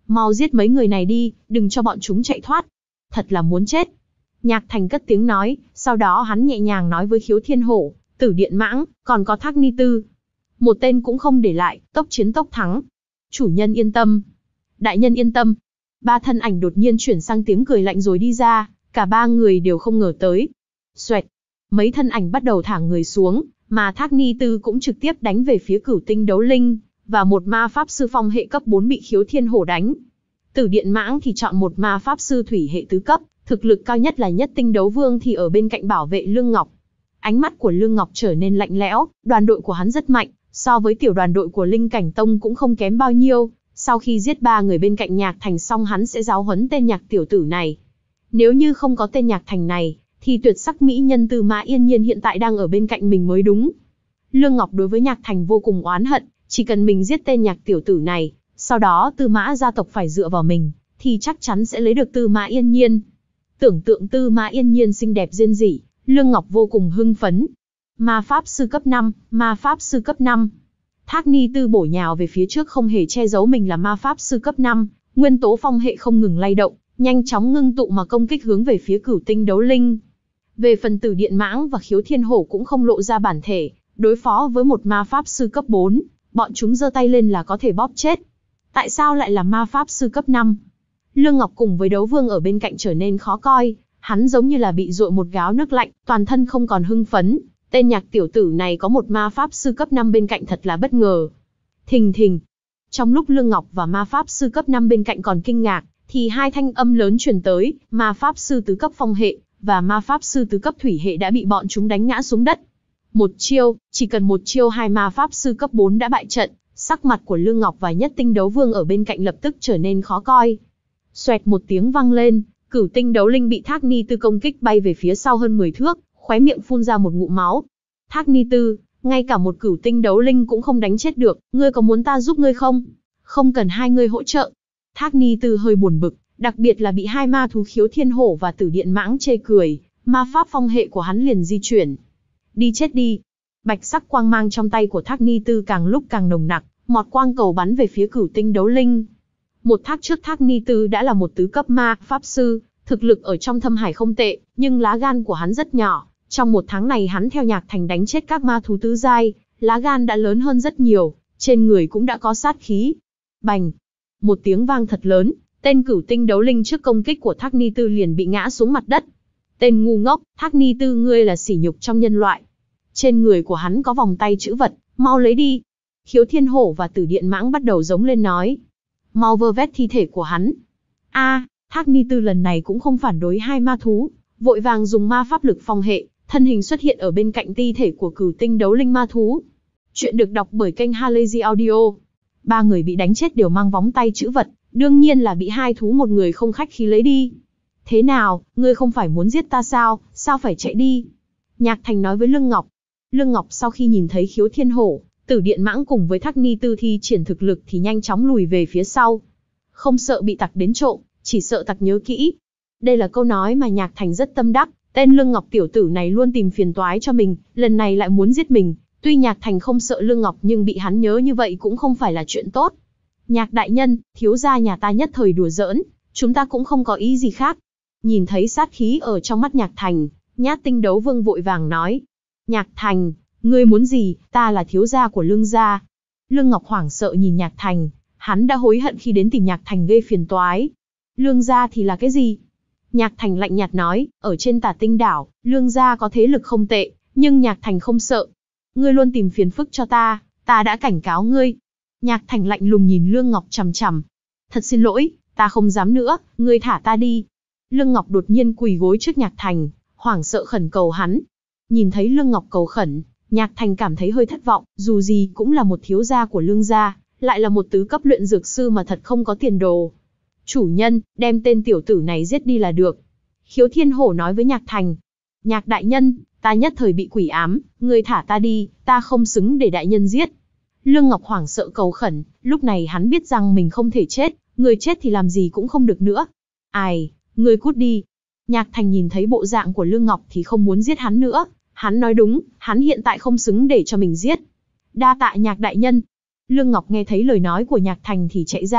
Mau giết mấy người này đi, đừng cho bọn chúng chạy thoát. Thật là muốn chết. Nhạc Thành cất tiếng nói, sau đó hắn nhẹ nhàng nói với Khiếu Thiên Hổ, Tử Điện Mãng, còn có Thác Ni Tư. Một tên cũng không để lại, tốc chiến tốc thắng. Chủ nhân yên tâm. Đại nhân yên tâm. Ba thân ảnh đột nhiên chuyển sang tiếng cười lạnh rồi đi ra, cả ba người đều không ngờ tới. Xoẹt. Mấy thân ảnh bắt đầu thả người xuống, mà Thác Ni Tư cũng trực tiếp đánh về phía Cửu Tinh Đấu Linh, và một ma pháp sư phong hệ cấp bốn bị Khiếu Thiên Hổ đánh. Tử Điện Mãng thì chọn một ma pháp sư thủy hệ tứ cấp, thực lực cao nhất là Nhất Tinh Đấu Vương thì ở bên cạnh bảo vệ Lương Ngọc. Ánh mắt của Lương Ngọc trở nên lạnh lẽo, đoàn đội của hắn rất mạnh, so với tiểu đoàn đội của Linh Cảnh Tông cũng không kém bao nhiêu. Sau khi giết ba người bên cạnh Nhạc Thành xong hắn sẽ giáo huấn tên Nhạc tiểu tử này. Nếu như không có tên Nhạc Thành này, thì tuyệt sắc mỹ nhân Tư Mã Yên Nhiên hiện tại đang ở bên cạnh mình mới đúng. Lương Ngọc đối với Nhạc Thành vô cùng oán hận, chỉ cần mình giết tên Nhạc tiểu tử này, sau đó Tư Mã gia tộc phải dựa vào mình, thì chắc chắn sẽ lấy được Tư Mã Yên Nhiên. Tưởng tượng Tư Mã Yên Nhiên xinh đẹp rên rỉ, Lương Ngọc vô cùng hưng phấn. Ma pháp sư cấp năm, ma pháp sư cấp năm. Thác Ni Tư bổ nhào về phía trước không hề che giấu mình là ma pháp sư cấp năm, nguyên tố phong hệ không ngừng lay động, nhanh chóng ngưng tụ mà công kích hướng về phía Cửu Tinh Đấu Linh. Về phần Tử Điện Mãng và Khiếu Thiên Hổ cũng không lộ ra bản thể, đối phó với một ma pháp sư cấp bốn, bọn chúng giơ tay lên là có thể bóp chết. Tại sao lại là ma pháp sư cấp năm? Lương Ngọc cùng với Đấu Vương ở bên cạnh trở nên khó coi, hắn giống như là bị dội một gáo nước lạnh, toàn thân không còn hưng phấn. Tên Nhạc tiểu tử này có một ma pháp sư cấp năm bên cạnh thật là bất ngờ. Thình thình. Trong lúc Lương Ngọc và ma pháp sư cấp năm bên cạnh còn kinh ngạc, thì hai thanh âm lớn truyền tới, ma pháp sư tứ cấp phong hệ và ma pháp sư tứ cấp thủy hệ đã bị bọn chúng đánh ngã xuống đất. Một chiêu, chỉ cần một chiêu hai ma pháp sư cấp bốn đã bại trận, sắc mặt của Lương Ngọc và Nhất Tinh Đấu Vương ở bên cạnh lập tức trở nên khó coi. Xoẹt một tiếng vang lên, Cửu Tinh Đấu Linh bị Thác Ni Tư công kích bay về phía sau hơn mười thước, khóe miệng phun ra một ngụm máu. Thác Ni Tư, ngay cả một Cửu Tinh Đấu Linh cũng không đánh chết được, ngươi có muốn ta giúp ngươi không? Không cần hai ngươi hỗ trợ. Thác Ni Tư hơi buồn bực, đặc biệt là bị hai ma thú Khiếu Thiên Hổ và Tử Điện Mãng chê cười, ma pháp phong hệ của hắn liền di chuyển. Đi chết đi. Bạch sắc quang mang trong tay của Thác Ni Tư càng lúc càng nồng nặc, mọt quang cầu bắn về phía Cửu Tinh Đấu Linh. Một thác trước Thác Ni Tư đã là một tứ cấp ma pháp sư, thực lực ở trong thâm hải không tệ, nhưng lá gan của hắn rất nhỏ. Trong một tháng này hắn theo Nhạc Thành đánh chết các ma thú tứ giai, lá gan đã lớn hơn rất nhiều, trên người cũng đã có sát khí. Bành! Một tiếng vang thật lớn, tên Cửu Tinh Đấu Linh trước công kích của Thác Ni Tư liền bị ngã xuống mặt đất. Tên ngu ngốc, Thác Ni Tư ngươi là sỉ nhục trong nhân loại. Trên người của hắn có vòng tay chữ vật, mau lấy đi. Khiếu Thiên Hổ và Tử Điện Mãng bắt đầu giống lên nói. Mau vơ vét thi thể của hắn. A, Thác Ni Tư lần này cũng không phản đối hai ma thú, vội vàng dùng ma pháp lực phong hệ, thân hình xuất hiện ở bên cạnh thi thể của Cửu Tinh Đấu Linh ma thú. Chuyện được đọc bởi kênh Halazy Audio. Ba người bị đánh chết đều mang vóng tay chữ vật, đương nhiên là bị hai thú một người không khách khí lấy đi. Thế nào, ngươi không phải muốn giết ta sao, sao phải chạy đi? Nhạc Thành nói với Lương Ngọc. Lương Ngọc sau khi nhìn thấy Khiếu Thiên Hổ, Tử Điện Mãng cùng với Thác Ni Tư thi triển thực lực thì nhanh chóng lùi về phía sau. Không sợ bị tặc đến trộm, chỉ sợ tặc nhớ kỹ. Đây là câu nói mà Nhạc Thành rất tâm đắc, tên Lương Ngọc tiểu tử này luôn tìm phiền toái cho mình, lần này lại muốn giết mình. Tuy Nhạc Thành không sợ Lương Ngọc nhưng bị hắn nhớ như vậy cũng không phải là chuyện tốt. Nhạc đại nhân, thiếu gia nhà ta nhất thời đùa giỡn, chúng ta cũng không có ý gì khác. Nhìn thấy sát khí ở trong mắt Nhạc Thành, Nhát Tinh Đấu Vương vội vàng nói. Nhạc Thành, ngươi muốn gì, ta là thiếu gia của Lương gia. Lương Ngọc hoảng sợ nhìn Nhạc Thành, hắn đã hối hận khi đến tìm Nhạc Thành gây phiền toái. Lương gia thì là cái gì? Nhạc Thành lạnh nhạt nói, ở trên Tả Tinh đảo, Lương gia có thế lực không tệ, nhưng Nhạc Thành không sợ. Ngươi luôn tìm phiền phức cho ta, ta đã cảnh cáo ngươi. Nhạc Thành lạnh lùng nhìn Lương Ngọc chằm chằm. Thật xin lỗi, ta không dám nữa, ngươi thả ta đi. Lương Ngọc đột nhiên quỳ gối trước Nhạc Thành, hoảng sợ khẩn cầu hắn. Nhìn thấy Lương Ngọc cầu khẩn, Nhạc Thành cảm thấy hơi thất vọng, dù gì cũng là một thiếu gia của Lương gia, lại là một tứ cấp luyện dược sư mà thật không có tiền đồ. Chủ nhân, đem tên tiểu tử này giết đi là được. Khiếu Thiên Hổ nói với Nhạc Thành. Nhạc đại nhân, ta nhất thời bị quỷ ám, ngươi thả ta đi, ta không xứng để đại nhân giết. Lương Ngọc hoảng sợ cầu khẩn, lúc này hắn biết rằng mình không thể chết, người chết thì làm gì cũng không được nữa. Ai, ngươi cút đi. Nhạc Thành nhìn thấy bộ dạng của Lương Ngọc thì không muốn giết hắn nữa, hắn nói đúng, hắn hiện tại không xứng để cho mình giết. Đa tạ Nhạc đại nhân. Lương Ngọc nghe thấy lời nói của Nhạc Thành thì chạy ra,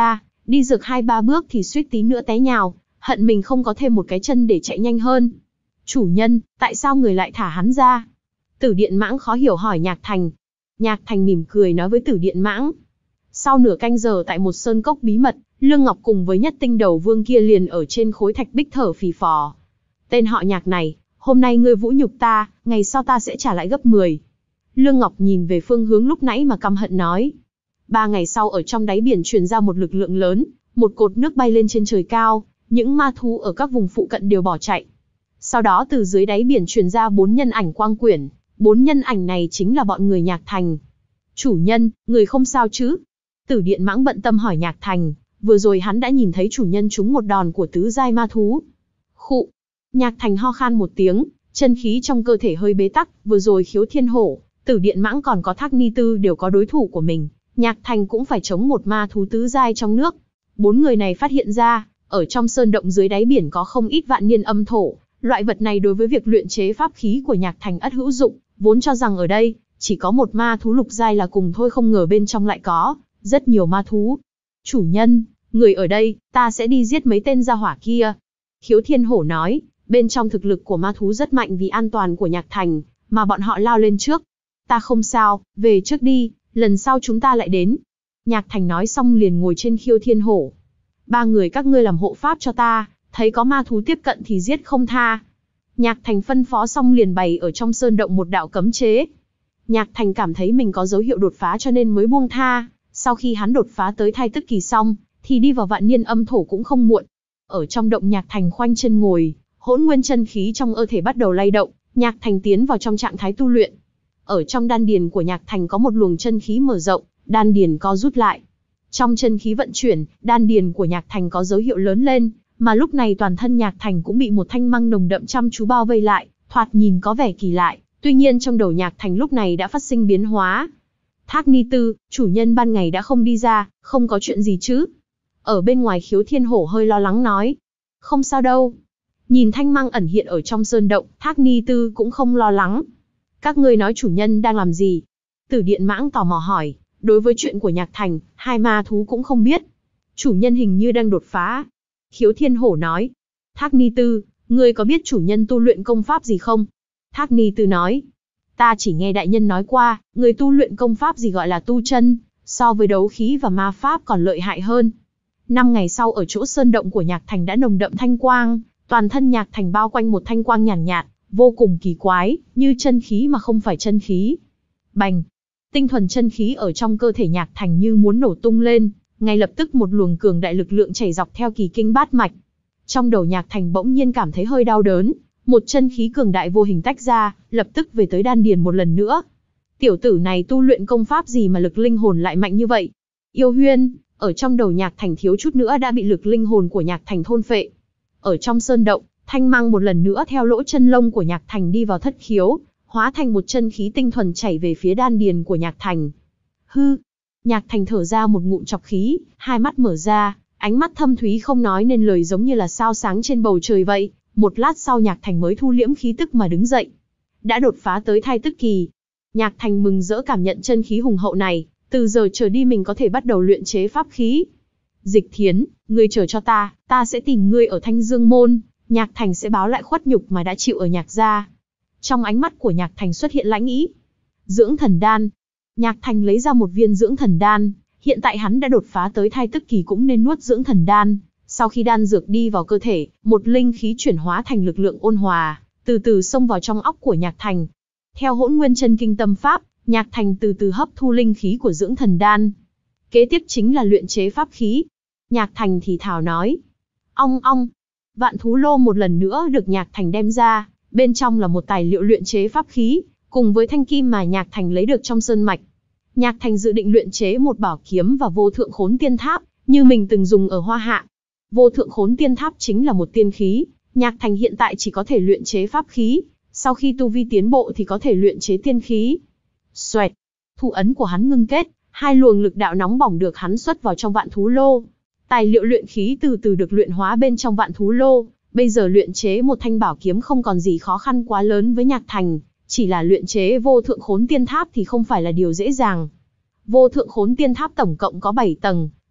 đi dược hai ba bước thì suýt tí nữa té nhào, hận mình không có thêm một cái chân để chạy nhanh hơn. Chủ nhân, tại sao người lại thả hắn ra? Tử Điện Mãng khó hiểu hỏi Nhạc Thành. Nhạc Thành mỉm cười nói với Tử Điện Mãng. Sau nửa canh giờ tại một sơn cốc bí mật, Lương Ngọc cùng với Nhất Tinh Đầu Vương kia liền ở trên khối thạch bích thở phì phò. Tên họ Nhạc này, hôm nay ngươi vũ nhục ta, ngày sau ta sẽ trả lại gấp mười. Lương Ngọc nhìn về phương hướng lúc nãy mà căm hận nói. Ba ngày sau ở trong đáy biển truyền ra một lực lượng lớn, một cột nước bay lên trên trời cao, những ma thú ở các vùng phụ cận đều bỏ chạy. Sau đó từ dưới đáy biển truyền ra bốn nhân ảnh quang quyển, bốn nhân ảnh này chính là bọn người Nhạc Thành. Chủ nhân, người không sao chứ? Tử Điện Mãng bận tâm hỏi Nhạc Thành, vừa rồi hắn đã nhìn thấy chủ nhân trúng một đòn của tứ giai ma thú. Khụ. Nhạc Thành ho khan một tiếng, chân khí trong cơ thể hơi bế tắc, vừa rồi Khiếu Thiên Hổ, Tử Điện Mãng còn có Thác Ni Tư đều có đối thủ của mình, Nhạc Thành cũng phải chống một ma thú tứ giai trong nước. Bốn người này phát hiện ra, ở trong sơn động dưới đáy biển có không ít vạn niên âm thổ, loại vật này đối với việc luyện chế pháp khí của Nhạc Thành ắt hữu dụng, vốn cho rằng ở đây chỉ có một ma thú lục giai là cùng thôi, không ngờ bên trong lại có rất nhiều ma thú. Chủ nhân, người ở đây, ta sẽ đi giết mấy tên gia hỏa kia. Khiếu Thiên Hổ nói, bên trong thực lực của ma thú rất mạnh vì an toàn của Nhạc Thành, mà bọn họ lao lên trước. Ta không sao, về trước đi, lần sau chúng ta lại đến. Nhạc Thành nói xong liền ngồi trên Khiếu Thiên Hổ. Ba người các ngươi làm hộ pháp cho ta, thấy có ma thú tiếp cận thì giết không tha. Nhạc Thành phân phó xong liền bày ở trong sơn động một đạo cấm chế. Nhạc Thành cảm thấy mình có dấu hiệu đột phá cho nên mới buông tha. Sau khi hắn đột phá tới thai tức kỳ xong, thì đi vào vạn niên âm thổ cũng không muộn. Ở trong động Nhạc Thành khoanh chân ngồi, hỗn nguyên chân khí trong cơ thể bắt đầu lay động, Nhạc Thành tiến vào trong trạng thái tu luyện. Ở trong đan điền của Nhạc Thành có một luồng chân khí mở rộng, đan điền co rút lại. Trong chân khí vận chuyển, đan điền của Nhạc Thành có dấu hiệu lớn lên, mà lúc này toàn thân Nhạc Thành cũng bị một thanh mang nồng đậm chăm chú bao vây lại, thoạt nhìn có vẻ kỳ lạ. Tuy nhiên trong đầu Nhạc Thành lúc này đã phát sinh biến hóa. Thác Ni Tư, chủ nhân ban ngày đã không đi ra, không có chuyện gì chứ? Ở bên ngoài Khiếu Thiên Hổ hơi lo lắng nói. Không sao đâu. Nhìn thanh mang ẩn hiện ở trong sơn động, Thác Ni Tư cũng không lo lắng. Các ngươi nói chủ nhân đang làm gì? Tử Điện Mãng tò mò hỏi, đối với chuyện của Nhạc Thành, hai ma thú cũng không biết. Chủ nhân hình như đang đột phá. Khiếu Thiên Hổ nói. Thác Ni Tư, ngươi có biết chủ nhân tu luyện công pháp gì không? Thác Ni Tư nói. Ta chỉ nghe đại nhân nói qua, người tu luyện công pháp gì gọi là tu chân, so với đấu khí và ma pháp còn lợi hại hơn. Năm ngày sau ở chỗ sơn động của Nhạc Thành đã nồng đậm thanh quang, toàn thân Nhạc Thành bao quanh một thanh quang nhàn nhạt, nhạt, vô cùng kỳ quái, như chân khí mà không phải chân khí. Bành! Tinh thuần chân khí ở trong cơ thể Nhạc Thành như muốn nổ tung lên, ngay lập tức một luồng cường đại lực lượng chảy dọc theo kỳ kinh bát mạch. Trong đầu Nhạc Thành bỗng nhiên cảm thấy hơi đau đớn, một chân khí cường đại vô hình tách ra, lập tức về tới đan điền một lần nữa. Tiểu tử này tu luyện công pháp gì mà lực linh hồn lại mạnh như vậy? Yêu Huyên, ở trong đầu Nhạc Thành thiếu chút nữa đã bị lực linh hồn của Nhạc Thành thôn phệ. Ở trong sơn động, thanh mang một lần nữa theo lỗ chân lông của Nhạc Thành đi vào thất khiếu, hóa thành một chân khí tinh thuần chảy về phía đan điền của Nhạc Thành. Hư! Nhạc Thành thở ra một ngụm trọc khí, hai mắt mở ra, ánh mắt thâm thúy không nói nên lời giống như là sao sáng trên bầu trời vậy. Một lát sau Nhạc Thành mới thu liễm khí tức mà đứng dậy. Đã đột phá tới thai tức kỳ. Nhạc Thành mừng rỡ cảm nhận chân khí hùng hậu này, từ giờ trở đi mình có thể bắt đầu luyện chế pháp khí. Dịch Thiến, ngươi chờ cho ta, ta sẽ tìm ngươi ở Thanh Dương Môn, Nhạc Thành sẽ báo lại khuất nhục mà đã chịu ở Nhạc gia. Trong ánh mắt của Nhạc Thành xuất hiện lãnh ý. Dưỡng thần đan. Nhạc Thành lấy ra một viên dưỡng thần đan, hiện tại hắn đã đột phá tới thai tức kỳ cũng nên nuốt dưỡng thần đan. Sau khi đan dược đi vào cơ thể, một linh khí chuyển hóa thành lực lượng ôn hòa, từ từ xông vào trong óc của Nhạc Thành. Theo Hỗn Nguyên Chân Kinh tâm pháp, Nhạc Thành từ từ hấp thu linh khí của dưỡng thần đan. Kế tiếp chính là luyện chế pháp khí. Nhạc Thành thì thào nói. Ong ong. Vạn thú lô một lần nữa được Nhạc Thành đem ra, bên trong là một tài liệu luyện chế pháp khí, cùng với thanh kim mà Nhạc Thành lấy được trong sơn mạch. Nhạc Thành dự định luyện chế một bảo kiếm và vô thượng khốn tiên tháp, như mình từng dùng ở Hoa Hạ. Vô thượng khốn tiên tháp chính là một tiên khí, Nhạc Thành hiện tại chỉ có thể luyện chế pháp khí, sau khi tu vi tiến bộ thì có thể luyện chế tiên khí. Xoẹt, thủ ấn của hắn ngưng kết, hai luồng lực đạo nóng bỏng được hắn xuất vào trong vạn thú lô. Tài liệu luyện khí từ từ được luyện hóa bên trong vạn thú lô, bây giờ luyện chế một thanh bảo kiếm không còn gì khó khăn quá lớn với Nhạc Thành, chỉ là luyện chế vô thượng khốn tiên tháp thì không phải là điều dễ dàng. Vô thượng khốn tiên tháp tổng cộng có bảy tầng,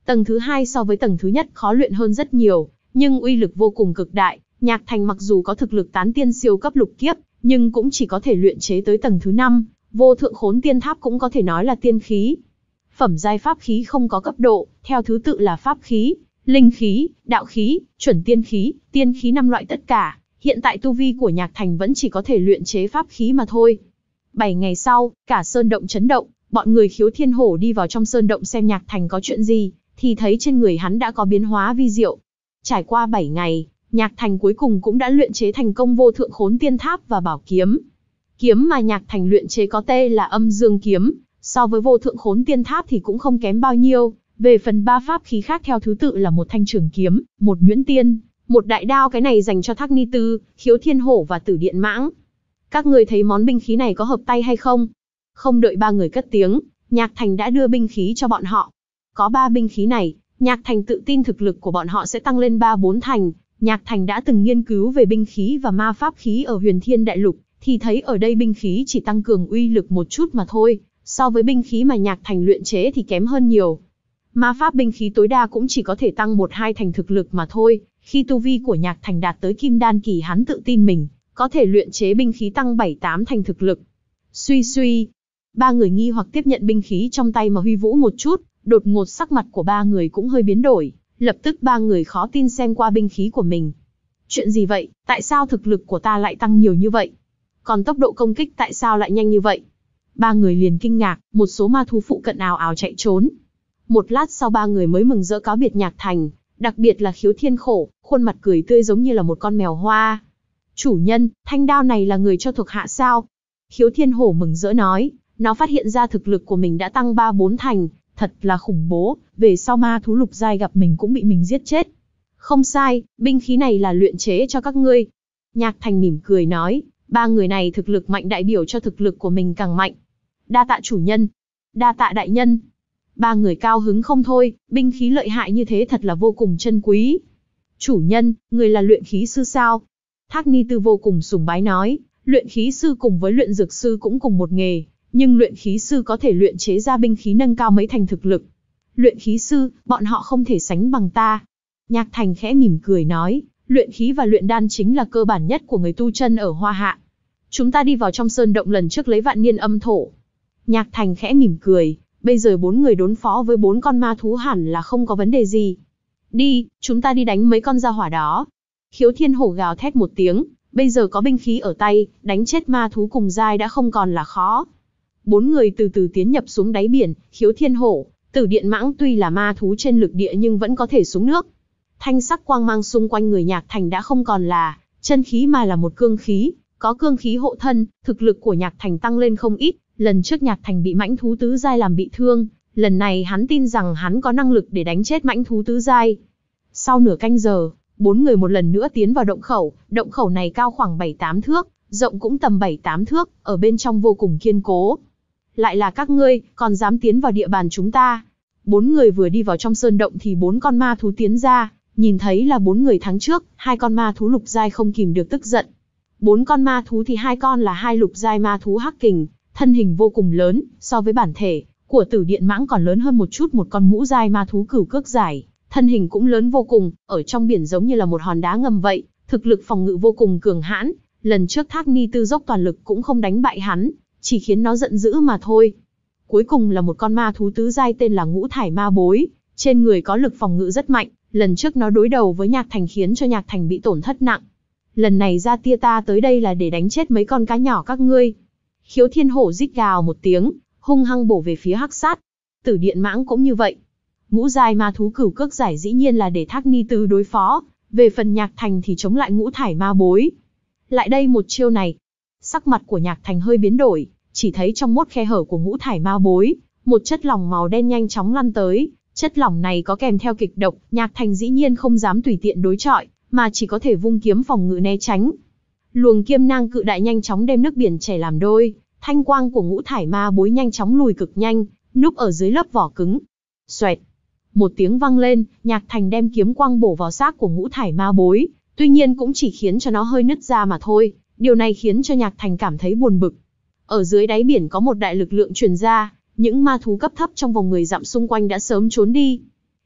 Tầng thứ hai so với tầng thứ nhất khó luyện hơn rất nhiều, nhưng uy lực vô cùng cực đại. Nhạc Thành mặc dù có thực lực tán tiên siêu cấp lục kiếp, nhưng cũng chỉ có thể luyện chế tới tầng thứ năm, vô thượng khốn tiên tháp cũng có thể nói là tiên khí. Phẩm giai pháp khí không có cấp độ, theo thứ tự là pháp khí, linh khí, đạo khí, chuẩn tiên khí, tiên khí năm loại tất cả. Hiện tại tu vi của Nhạc Thành vẫn chỉ có thể luyện chế pháp khí mà thôi. Bảy ngày sau, cả sơn động chấn động, bọn người Khiếu Thiên Hổ đi vào trong sơn động xem Nhạc Thành có chuyện gì, thì thấy trên người hắn đã có biến hóa vi diệu. Trải qua bảy ngày, Nhạc Thành cuối cùng cũng đã luyện chế thành công vô thượng khốn tiên tháp và bảo kiếm. Kiếm mà Nhạc Thành luyện chế có tên là Âm Dương kiếm, so với vô thượng khốn tiên tháp thì cũng không kém bao nhiêu. Về phần ba pháp khí khác theo thứ tự là một thanh trường kiếm, một nhuyễn tiên, một đại đao, cái này dành cho Thác Ni Tư, Khiếu Thiên Hổ và Tử Điện Mãng. Các người thấy món binh khí này có hợp tay hay không? Không đợi ba người cất tiếng, Nhạc Thành đã đưa binh khí cho bọn họ. Có ba binh khí này, Nhạc Thành tự tin thực lực của bọn họ sẽ tăng lên ba bốn thành. Nhạc Thành đã từng nghiên cứu về binh khí và ma pháp khí ở Huyền Thiên Đại Lục, thì thấy ở đây binh khí chỉ tăng cường uy lực một chút mà thôi, so với binh khí mà Nhạc Thành luyện chế thì kém hơn nhiều. Ma pháp binh khí tối đa cũng chỉ có thể tăng một hai thành thực lực mà thôi, khi tu vi của Nhạc Thành đạt tới Kim Đan kỳ hắn tự tin mình có thể luyện chế binh khí tăng bảy tám thành thực lực. Suy suy, ba người nghi hoặc tiếp nhận binh khí trong tay mà huy vũ một chút, đột ngột sắc mặt của ba người cũng hơi biến đổi, lập tức ba người khó tin xem qua binh khí của mình. Chuyện gì vậy, tại sao thực lực của ta lại tăng nhiều như vậy? Còn tốc độ công kích tại sao lại nhanh như vậy? Ba người liền kinh ngạc, một số ma thú phụ cận ào ào chạy trốn. Một lát sau ba người mới mừng rỡ cáo biệt Nhạc Thành, đặc biệt là Khiếu Thiên Khổ, khuôn mặt cười tươi giống như là một con mèo hoa. Chủ nhân, thanh đao này là người cho thuộc hạ sao? Khiếu Thiên Hổ mừng rỡ nói, nó phát hiện ra thực lực của mình đã tăng ba bốn thành, thật là khủng bố, về sau ma thú lục giai gặp mình cũng bị mình giết chết. Không sai, binh khí này là luyện chế cho các ngươi. Nhạc Thành mỉm cười nói, ba người này thực lực mạnh đại biểu cho thực lực của mình càng mạnh. Đa tạ chủ nhân, đa tạ đại nhân. Ba người cao hứng không thôi, binh khí lợi hại như thế thật là vô cùng chân quý. Chủ nhân, người là luyện khí sư sao? Thác Ni Tư vô cùng sùng bái nói, luyện khí sư cùng với luyện dược sư cũng cùng một nghề, nhưng luyện khí sư có thể luyện chế ra binh khí nâng cao mấy thành thực lực. Luyện khí sư, bọn họ không thể sánh bằng ta. Nhạc Thành khẽ mỉm cười nói, luyện khí và luyện đan chính là cơ bản nhất của người tu chân ở Hoa Hạ. Chúng ta đi vào trong sơn động lần trước lấy vạn niên âm thổ. Nhạc Thành khẽ mỉm cười, bây giờ bốn người đối phó với bốn con ma thú hẳn là không có vấn đề gì. Đi, chúng ta đi đánh mấy con gia hỏa đó. Khiếu Thiên Hổ gào thét một tiếng, bây giờ có binh khí ở tay, đánh chết ma thú cùng giai đã không còn là khó. Bốn người từ từ tiến nhập xuống đáy biển, Khiếu Thiên Hổ, Tử Điện Mãng tuy là ma thú trên lực địa nhưng vẫn có thể xuống nước. Thanh sắc quang mang xung quanh người Nhạc Thành đã không còn là chân khí mà là một cương khí, có cương khí hộ thân, thực lực của Nhạc Thành tăng lên không ít. Lần trước Nhạc Thành bị mãnh thú tứ giai làm bị thương, lần này hắn tin rằng hắn có năng lực để đánh chết mãnh thú tứ giai. Sau nửa canh giờ, bốn người một lần nữa tiến vào động khẩu, động khẩu này cao khoảng bảy tám thước, rộng cũng tầm bảy tám thước, ở bên trong vô cùng kiên cố. Lại là các ngươi, còn dám tiến vào địa bàn chúng ta. Bốn người vừa đi vào trong sơn động thì bốn con ma thú tiến ra, nhìn thấy là bốn người tháng trước, hai con ma thú lục giai không kìm được tức giận. Bốn con ma thú thì hai con là hai lục giai ma thú hắc kình, thân hình vô cùng lớn, so với bản thể của Tử Điện Mãng còn lớn hơn một chút. Một con ngũ giai ma thú cửu cước giải, thân hình cũng lớn vô cùng, ở trong biển giống như là một hòn đá ngầm vậy, thực lực phòng ngự vô cùng cường hãn. Lần trước Thác Ni Tư dốc toàn lực cũng không đánh bại hắn, chỉ khiến nó giận dữ mà thôi. Cuối cùng là một con ma thú tứ giai tên là Ngũ Thải Ma Bối, trên người có lực phòng ngự rất mạnh, lần trước nó đối đầu với Nhạc Thành khiến cho Nhạc Thành bị tổn thất nặng. Lần này ra tia ta tới đây là để đánh chết mấy con cá nhỏ các ngươi. Khiếu Thiên Hổ rít gào một tiếng, hung hăng bổ về phía Hắc Sát. Tử Điện Mãng cũng như vậy. Ngũ giai ma thú cửu cước giải dĩ nhiên là để Thác Ni Tư đối phó, về phần Nhạc Thành thì chống lại Ngũ Thải Ma Bối. Lại đây một chiêu này. Sắc mặt của Nhạc Thành hơi biến đổi, chỉ thấy trong mốt khe hở của Ngũ Thải Ma Bối, một chất lỏng màu đen nhanh chóng lăn tới. Chất lỏng này có kèm theo kịch độc, Nhạc Thành dĩ nhiên không dám tùy tiện đối chọi, mà chỉ có thể vung kiếm phòng ngự né tránh. Luồng Kiêm Nang cự đại nhanh chóng đem nước biển chảy làm đôi, thanh quang của Ngũ Thải Ma Bối nhanh chóng lùi cực nhanh, núp ở dưới lớp vỏ cứng. Xoẹt, một tiếng vang lên, Nhạc Thành đem kiếm quang bổ vào xác của Ngũ Thải Ma Bối, tuy nhiên cũng chỉ khiến cho nó hơi nứt ra mà thôi, điều này khiến cho Nhạc Thành cảm thấy buồn bực. Ở dưới đáy biển có một đại lực lượng truyền ra, những ma thú cấp thấp trong vòng mười dặm xung quanh đã sớm trốn đi.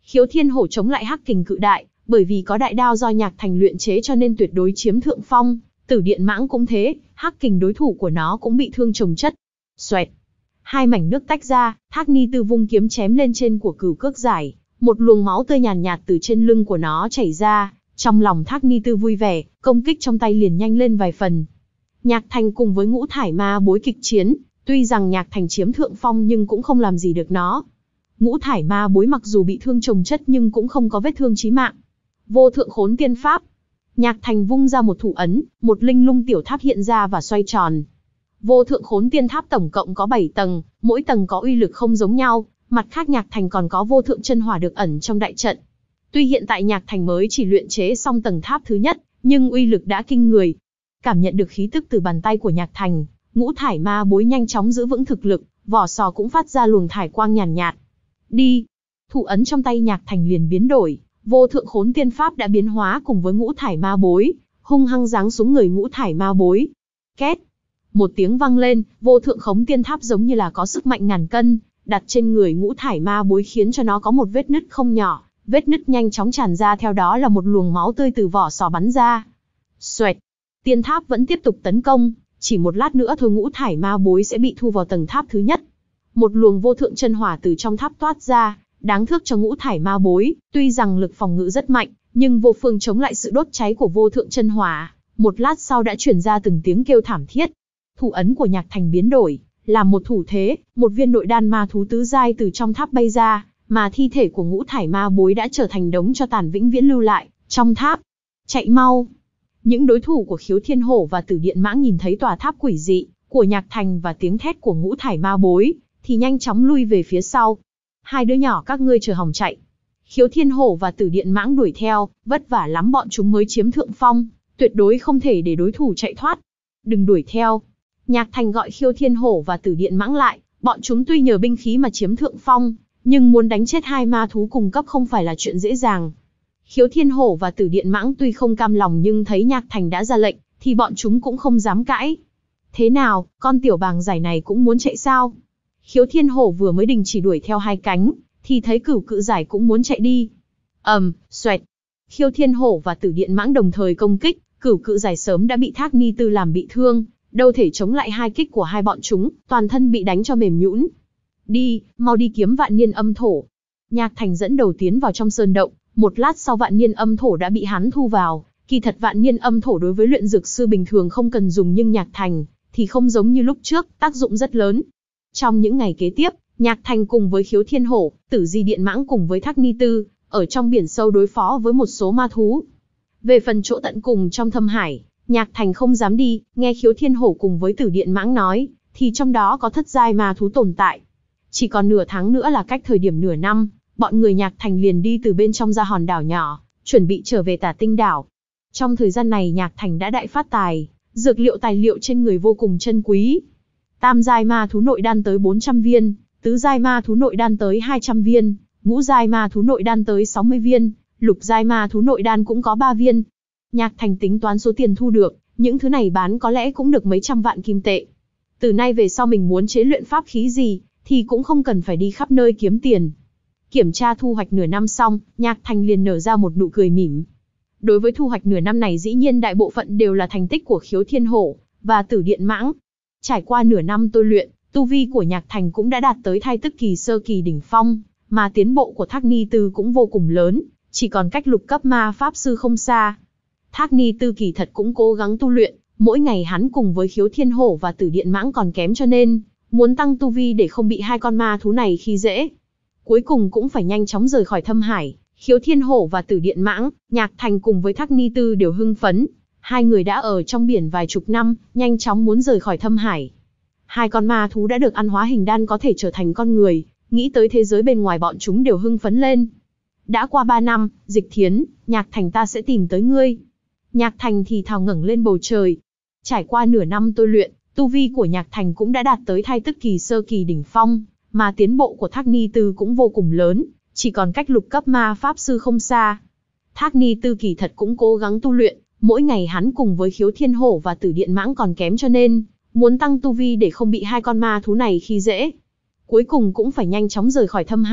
Khiếu Thiên Hổ chống lại Hắc Kình Cự Đại, bởi vì có đại đao do Nhạc Thành luyện chế cho nên tuyệt đối chiếm thượng phong. Tử Điện Mãng cũng thế, Hắc Kình đối thủ của nó cũng bị thương chồng chất. Xoẹt, hai mảnh nước tách ra, Thác Ni Tư vung kiếm chém lên trên của Cửu Cước Giải, một luồng máu tươi nhàn nhạt, nhạt từ trên lưng của nó chảy ra. Trong lòng Thác Ni Tư vui vẻ, công kích trong tay liền nhanh lên vài phần. Nhạc Thành cùng với Ngũ Thải Ma Bối kịch chiến, tuy rằng Nhạc Thành chiếm thượng phong nhưng cũng không làm gì được nó. Ngũ Thải Ma Bối mặc dù bị thương chồng chất nhưng cũng không có vết thương chí mạng. Vô Thượng Khốn Tiên Pháp. Nhạc Thành vung ra một thủ ấn, một linh lung tiểu tháp hiện ra và xoay tròn. Vô Thượng Khốn Tiên Tháp tổng cộng có bảy tầng, mỗi tầng có uy lực không giống nhau, mặt khác Nhạc Thành còn có Vô Thượng Chân Hỏa được ẩn trong đại trận. Tuy hiện tại Nhạc Thành mới chỉ luyện chế xong tầng tháp thứ nhất, nhưng uy lực đã kinh người. Cảm nhận được khí tức từ bàn tay của Nhạc Thành, Ngũ Thải Ma Bối nhanh chóng giữ vững thực lực, vỏ sò cũng phát ra luồng thải quang nhàn nhạt, nhạt. Đi! Thủ ấn trong tay Nhạc Thành liền biến đổi, Vô Thượng Khốn Tiên Pháp đã biến hóa cùng với Ngũ Thải Ma Bối, hung hăng giáng xuống người Ngũ Thải Ma Bối. Két! Một tiếng vang lên, Vô Thượng Khốn Tiên Tháp giống như là có sức mạnh ngàn cân, đặt trên người Ngũ Thải Ma Bối khiến cho nó có một vết nứt không nhỏ, vết nứt nhanh chóng tràn ra, theo đó là một luồng máu tươi từ vỏ sò bắn ra. Xoẹt! Tiên Tháp vẫn tiếp tục tấn công, chỉ một lát nữa thôi Ngũ Thải Ma Bối sẽ bị thu vào tầng tháp thứ nhất. Một luồng Vô Thượng Chân Hỏa từ trong tháp toát ra, đáng thương cho Ngũ Thải Ma Bối, tuy rằng lực phòng ngự rất mạnh, nhưng vô phương chống lại sự đốt cháy của Vô Thượng Chân Hỏa, một lát sau đã truyền ra từng tiếng kêu thảm thiết. Thủ ấn của Nhạc Thành biến đổi, làm một thủ thế, một viên nội đan ma thú tứ giai từ trong tháp bay ra, mà thi thể của Ngũ Thải Ma Bối đã trở thành đống tro tàn vĩnh viễn lưu lại trong tháp. Chạy mau! Những đối thủ của Khiếu Thiên Hổ và Tử Điện Mãng nhìn thấy tòa tháp quỷ dị của Nhạc Thành và tiếng thét của Ngũ Thải Ma Bối, thì nhanh chóng lui về phía sau. Hai đứa nhỏ các ngươi chờ hòng chạy. Khiếu Thiên Hổ và Tử Điện Mãng đuổi theo, vất vả lắm bọn chúng mới chiếm thượng phong, tuyệt đối không thể để đối thủ chạy thoát. Đừng đuổi theo. Nhạc Thành gọi Khiếu Thiên Hổ và Tử Điện Mãng lại, bọn chúng tuy nhờ binh khí mà chiếm thượng phong, nhưng muốn đánh chết hai ma thú cùng cấp không phải là chuyện dễ dàng. Khiếu Thiên Hổ và Tử Điện Mãng tuy không cam lòng nhưng thấy Nhạc Thành đã ra lệnh, thì bọn chúng cũng không dám cãi. Thế nào, con tiểu bàng giải này cũng muốn chạy sao? Khiếu Thiên Hổ vừa mới đình chỉ đuổi theo hai cánh, thì thấy Cửu Cự Giải cũng muốn chạy đi. ầm, um, xoẹt. Khiếu Thiên Hổ và Tử Điện Mãng đồng thời công kích, Cửu Cự Giải sớm đã bị Thác Ni Tư làm bị thương, đâu thể chống lại hai kích của hai bọn chúng, toàn thân bị đánh cho mềm nhũn. Đi, mau đi kiếm Vạn Niên Âm Thổ. Nhạc Thành dẫn đầu tiến vào trong sơn động, một lát sau Vạn Niên Âm Thổ đã bị hắn thu vào. Kỳ thật Vạn Niên Âm Thổ đối với luyện dược sư bình thường không cần dùng, nhưng Nhạc Thành thì không giống như lúc trước, tác dụng rất lớn. Trong những ngày kế tiếp, Nhạc Thành cùng với Khiếu Thiên Hổ, Tử Di Điện Mãng cùng với Thác Ni Tư, ở trong biển sâu đối phó với một số ma thú. Về phần chỗ tận cùng trong thâm hải, Nhạc Thành không dám đi, nghe Khiếu Thiên Hổ cùng với Tử Điện Mãng nói, thì trong đó có thất giai ma thú tồn tại. Chỉ còn nửa tháng nữa là cách thời điểm nửa năm, bọn người Nhạc Thành liền đi từ bên trong ra hòn đảo nhỏ, chuẩn bị trở về Tả Tinh đảo. Trong thời gian này Nhạc Thành đã đại phát tài, dược liệu tài liệu trên người vô cùng chân quý. Tam giai ma thú nội đan tới bốn trăm viên, tứ giai ma thú nội đan tới hai trăm viên, ngũ giai ma thú nội đan tới sáu mươi viên, lục giai ma thú nội đan cũng có ba viên. Nhạc Thành tính toán số tiền thu được, những thứ này bán có lẽ cũng được mấy trăm vạn kim tệ. Từ nay về sau mình muốn chế luyện pháp khí gì, thì cũng không cần phải đi khắp nơi kiếm tiền. Kiểm tra thu hoạch nửa năm xong, Nhạc Thành liền nở ra một nụ cười mỉm. Đối với thu hoạch nửa năm này dĩ nhiên đại bộ phận đều là thành tích của Khiếu Thiên Hổ và Tử Điện Mãng. Trải qua nửa năm tôi luyện, tu vi của Nhạc Thành cũng đã đạt tới thai tức kỳ sơ kỳ đỉnh phong, mà tiến bộ của Thác Ni Tư cũng vô cùng lớn, chỉ còn cách lục cấp ma pháp sư không xa. Thác Ni Tư kỳ thật cũng cố gắng tu luyện, mỗi ngày hắn cùng với Khiếu Thiên Hổ và Tử Điện Mãng còn kém cho nên, muốn tăng tu vi để không bị hai con ma thú này khi dễ. Cuối cùng cũng phải nhanh chóng rời khỏi thâm hải, Khiếu Thiên Hổ và Tử Điện Mãng, Nhạc Thành cùng với Thác Ni Tư đều hưng phấn. Hai người đã ở trong biển vài chục năm, nhanh chóng muốn rời khỏi thâm hải. Hai con ma thú đã được ăn hóa hình đan có thể trở thành con người, nghĩ tới thế giới bên ngoài bọn chúng đều hưng phấn lên. Đã qua ba năm, Dịch Thiến, Nhạc Thành ta sẽ tìm tới ngươi. Nhạc Thành thì thào ngẩng lên bầu trời. Trải qua nửa năm tôi luyện, tu vi của Nhạc Thành cũng đã đạt tới thai tức kỳ sơ kỳ đỉnh phong, mà tiến bộ của Thác Ni Tư cũng vô cùng lớn, chỉ còn cách lục cấp ma pháp sư không xa. Thác Ni Tư kỳ thật cũng cố gắng tu luyện, mỗi ngày hắn cùng với Khiếu Thiên Hổ và Tử Điện Mãng còn kém cho nên, muốn tăng tu vi để không bị hai con ma thú này khi dễ. Cuối cùng cũng phải nhanh chóng rời khỏi thâm hải,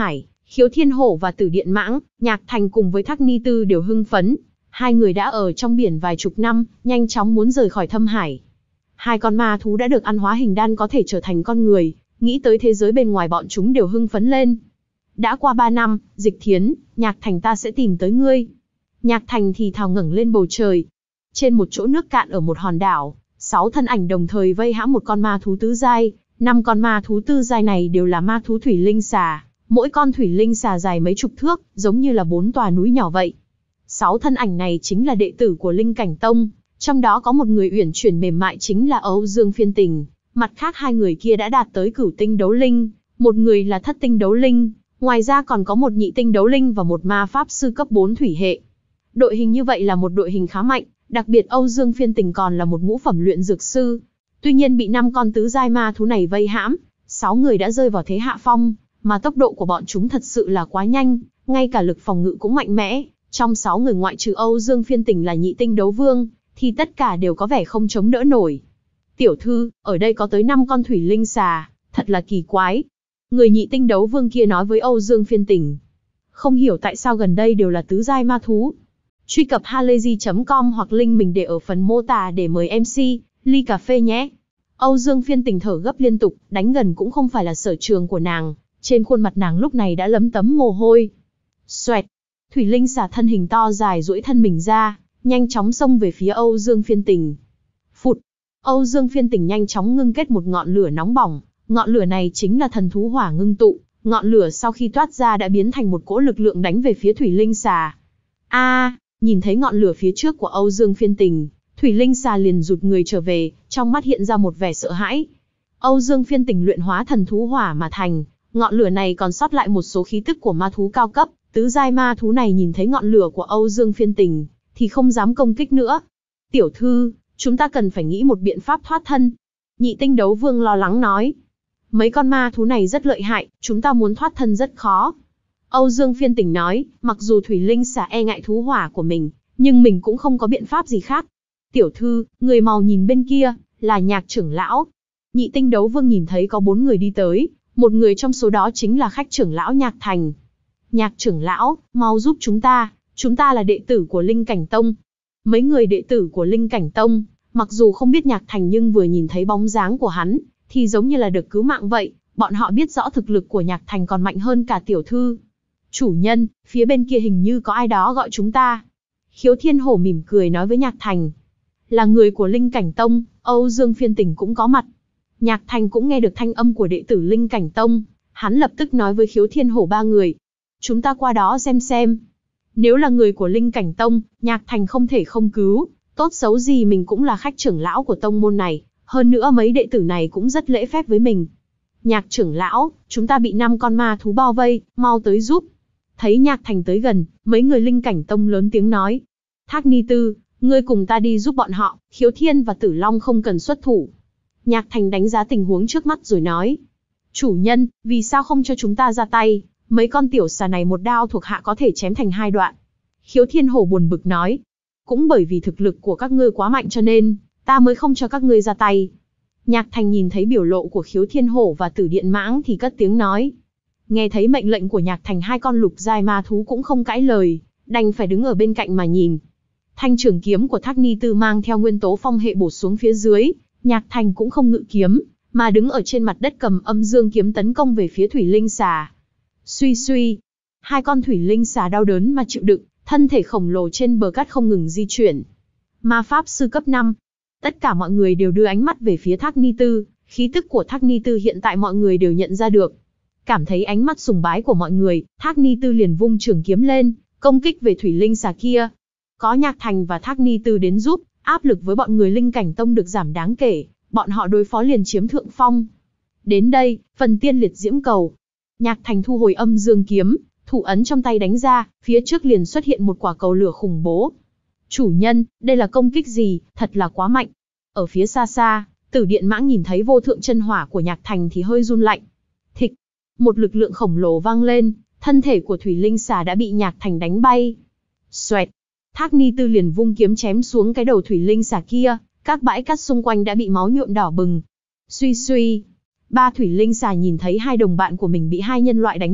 Khiếu Thiên Hổ và Tử Điện Mãng, Nhạc Thành cùng với Thác Ni Tư đều hưng phấn. Hai người đã ở trong biển vài chục năm, nhanh chóng muốn rời khỏi thâm hải. Hai con ma thú đã được ăn hóa hình đan có thể trở thành con người, nghĩ tới thế giới bên ngoài bọn chúng đều hưng phấn lên. Đã qua ba năm, Dịch Thiến, Nhạc Thành ta sẽ tìm tới ngươi. Nhạc Thành thì thào ngẩng lên bầu trời. Trên một chỗ nước cạn ở một hòn đảo, sáu thân ảnh đồng thời vây hãm một con ma thú tứ giai. Năm con ma thú tư giai này đều là ma thú thủy linh xà, mỗi con thủy linh xà dài mấy chục thước, giống như là bốn tòa núi nhỏ vậy. Sáu thân ảnh này chính là đệ tử của Linh Cảnh Tông, trong đó có một người uyển chuyển mềm mại chính là Âu Dương Phiên Tình, mặt khác hai người kia đã đạt tới cửu tinh đấu linh, một người là thất tinh đấu linh, ngoài ra còn có một nhị tinh đấu linh và một ma pháp sư cấp bốn thủy hệ. Đội hình như vậy là một đội hình khá mạnh, đặc biệt Âu Dương Phiên Tình còn là một ngũ phẩm luyện dược sư. Tuy nhiên bị năm con tứ giai ma thú này vây hãm, sáu người đã rơi vào thế hạ phong, mà tốc độ của bọn chúng thật sự là quá nhanh, ngay cả lực phòng ngự cũng mạnh mẽ. Trong sáu người ngoại trừ Âu Dương Phiên Tình là nhị tinh đấu vương, thì tất cả đều có vẻ không chống đỡ nổi. Tiểu thư, ở đây có tới năm con thủy linh xà, thật là kỳ quái. Người nhị tinh đấu vương kia nói với Âu Dương Phiên Tình. Không hiểu tại sao gần đây đều là tứ giai ma thú. Truy cập halayzi chấm com hoặc link mình để ở phần mô tả để mời em xê, ly cà phê nhé. Âu Dương Phiên Tình thở gấp liên tục, đánh gần cũng không phải là sở trường của nàng, trên khuôn mặt nàng lúc này đã lấm tấm mồ hôi. Xoẹt, thủy linh xà thân hình to dài duỗi thân mình ra, nhanh chóng xông về phía Âu Dương Phiên Tình. Phụt, Âu Dương Phiên Tình nhanh chóng ngưng kết một ngọn lửa nóng bỏng, ngọn lửa này chính là thần thú hỏa ngưng tụ, ngọn lửa sau khi toát ra đã biến thành một cỗ lực lượng đánh về phía thủy linh xà. A, à, nhìn thấy ngọn lửa phía trước của Âu Dương Phiên Tình, thủy linh xà liền rụt người trở về, trong mắt hiện ra một vẻ sợ hãi. Âu Dương Phiên Tình luyện hóa thần thú hỏa mà thành, ngọn lửa này còn sót lại một số khí tức của ma thú cao cấp, tứ giai ma thú này nhìn thấy ngọn lửa của Âu Dương Phiên Tình, thì không dám công kích nữa. Tiểu thư, chúng ta cần phải nghĩ một biện pháp thoát thân. Nhị tinh đấu vương lo lắng nói. Mấy con ma thú này rất lợi hại, chúng ta muốn thoát thân rất khó. Âu Dương Phiên Tình nói, mặc dù thủy linh xà e ngại thú hỏa của mình, nhưng mình cũng không có biện pháp gì khác. Tiểu thư, người màu nhìn bên kia, là Nhạc trưởng lão. Nhị tinh đấu vương nhìn thấy có bốn người đi tới, một người trong số đó chính là khách trưởng lão Nhạc Thành. Nhạc trưởng lão, mau giúp chúng ta, chúng ta là đệ tử của Linh Cảnh Tông. Mấy người đệ tử của Linh Cảnh Tông, mặc dù không biết Nhạc Thành nhưng vừa nhìn thấy bóng dáng của hắn, thì giống như là được cứu mạng vậy, bọn họ biết rõ thực lực của Nhạc Thành còn mạnh hơn cả tiểu thư. Chủ nhân, phía bên kia hình như có ai đó gọi chúng ta. Khiếu Thiên Hổ mỉm cười nói với Nhạc Thành. Là người của Linh Cảnh Tông, Âu Dương Phiên Tình cũng có mặt. Nhạc Thành cũng nghe được thanh âm của đệ tử Linh Cảnh Tông, hắn lập tức nói với Khiếu Thiên Hổ ba người. Chúng ta qua đó xem xem. Nếu là người của Linh Cảnh Tông, Nhạc Thành không thể không cứu, tốt xấu gì mình cũng là khách trưởng lão của tông môn này, hơn nữa mấy đệ tử này cũng rất lễ phép với mình. Nhạc trưởng lão, chúng ta bị năm con ma thú bao vây, mau tới giúp. Thấy Nhạc Thành tới gần, mấy người Linh Cảnh Tông lớn tiếng nói. Thác Ni Tư, ngươi cùng ta đi giúp bọn họ, Khiếu Thiên và Tử Long không cần xuất thủ. Nhạc Thành đánh giá tình huống trước mắt rồi nói. Chủ nhân, vì sao không cho chúng ta ra tay? Mấy con tiểu xà này một đao thuộc hạ có thể chém thành hai đoạn. Khiếu Thiên Hổ buồn bực nói. Cũng bởi vì thực lực của các ngươi quá mạnh cho nên, ta mới không cho các ngươi ra tay. Nhạc Thành nhìn thấy biểu lộ của Khiếu Thiên Hổ và Tử Điện Mãng thì cất tiếng nói. Nghe thấy mệnh lệnh của Nhạc Thành, hai con lục giai ma thú cũng không cãi lời, đành phải đứng ở bên cạnh mà nhìn. Thanh trường kiếm của Thác Ni Tư mang theo nguyên tố phong hệ bổ xuống phía dưới, Nhạc Thành cũng không ngự kiếm, mà đứng ở trên mặt đất cầm âm dương kiếm tấn công về phía thủy linh xà. Suy suy, hai con thủy linh xà đau đớn mà chịu đựng, thân thể khổng lồ trên bờ cát không ngừng di chuyển. Ma pháp sư cấp năm. Tất cả mọi người đều đưa ánh mắt về phía Thác Ni Tư, khí tức của Thác Ni Tư hiện tại mọi người đều nhận ra được. Cảm thấy ánh mắt sùng bái của mọi người, Thác Ni Tư liền vung trường kiếm lên, công kích về thủy linh xà kia. Có Nhạc Thành và Thác Ni Tư đến giúp, áp lực với bọn người Linh Cảnh Tông được giảm đáng kể, bọn họ đối phó liền chiếm thượng phong. Đến đây, phần tiên liệt diễm cầu. Nhạc Thành thu hồi âm dương kiếm, thủ ấn trong tay đánh ra, phía trước liền xuất hiện một quả cầu lửa khủng bố. Chủ nhân, đây là công kích gì, thật là quá mạnh. Ở phía xa xa, Tử Điện Mãng nhìn thấy vô thượng chân hỏa của Nhạc Thành thì hơi run lạnh. Thịch, một lực lượng khổng lồ vang lên, thân thể của thủy linh xà đã bị Nhạc Thành đánh bay. Xoẹt, Thác Ni Tư liền vung kiếm chém xuống cái đầu thủy linh xà kia, các bãi cát xung quanh đã bị máu nhuộm đỏ bừng. Suy suy, ba thủy linh xà nhìn thấy hai đồng bạn của mình bị hai nhân loại đánh chết,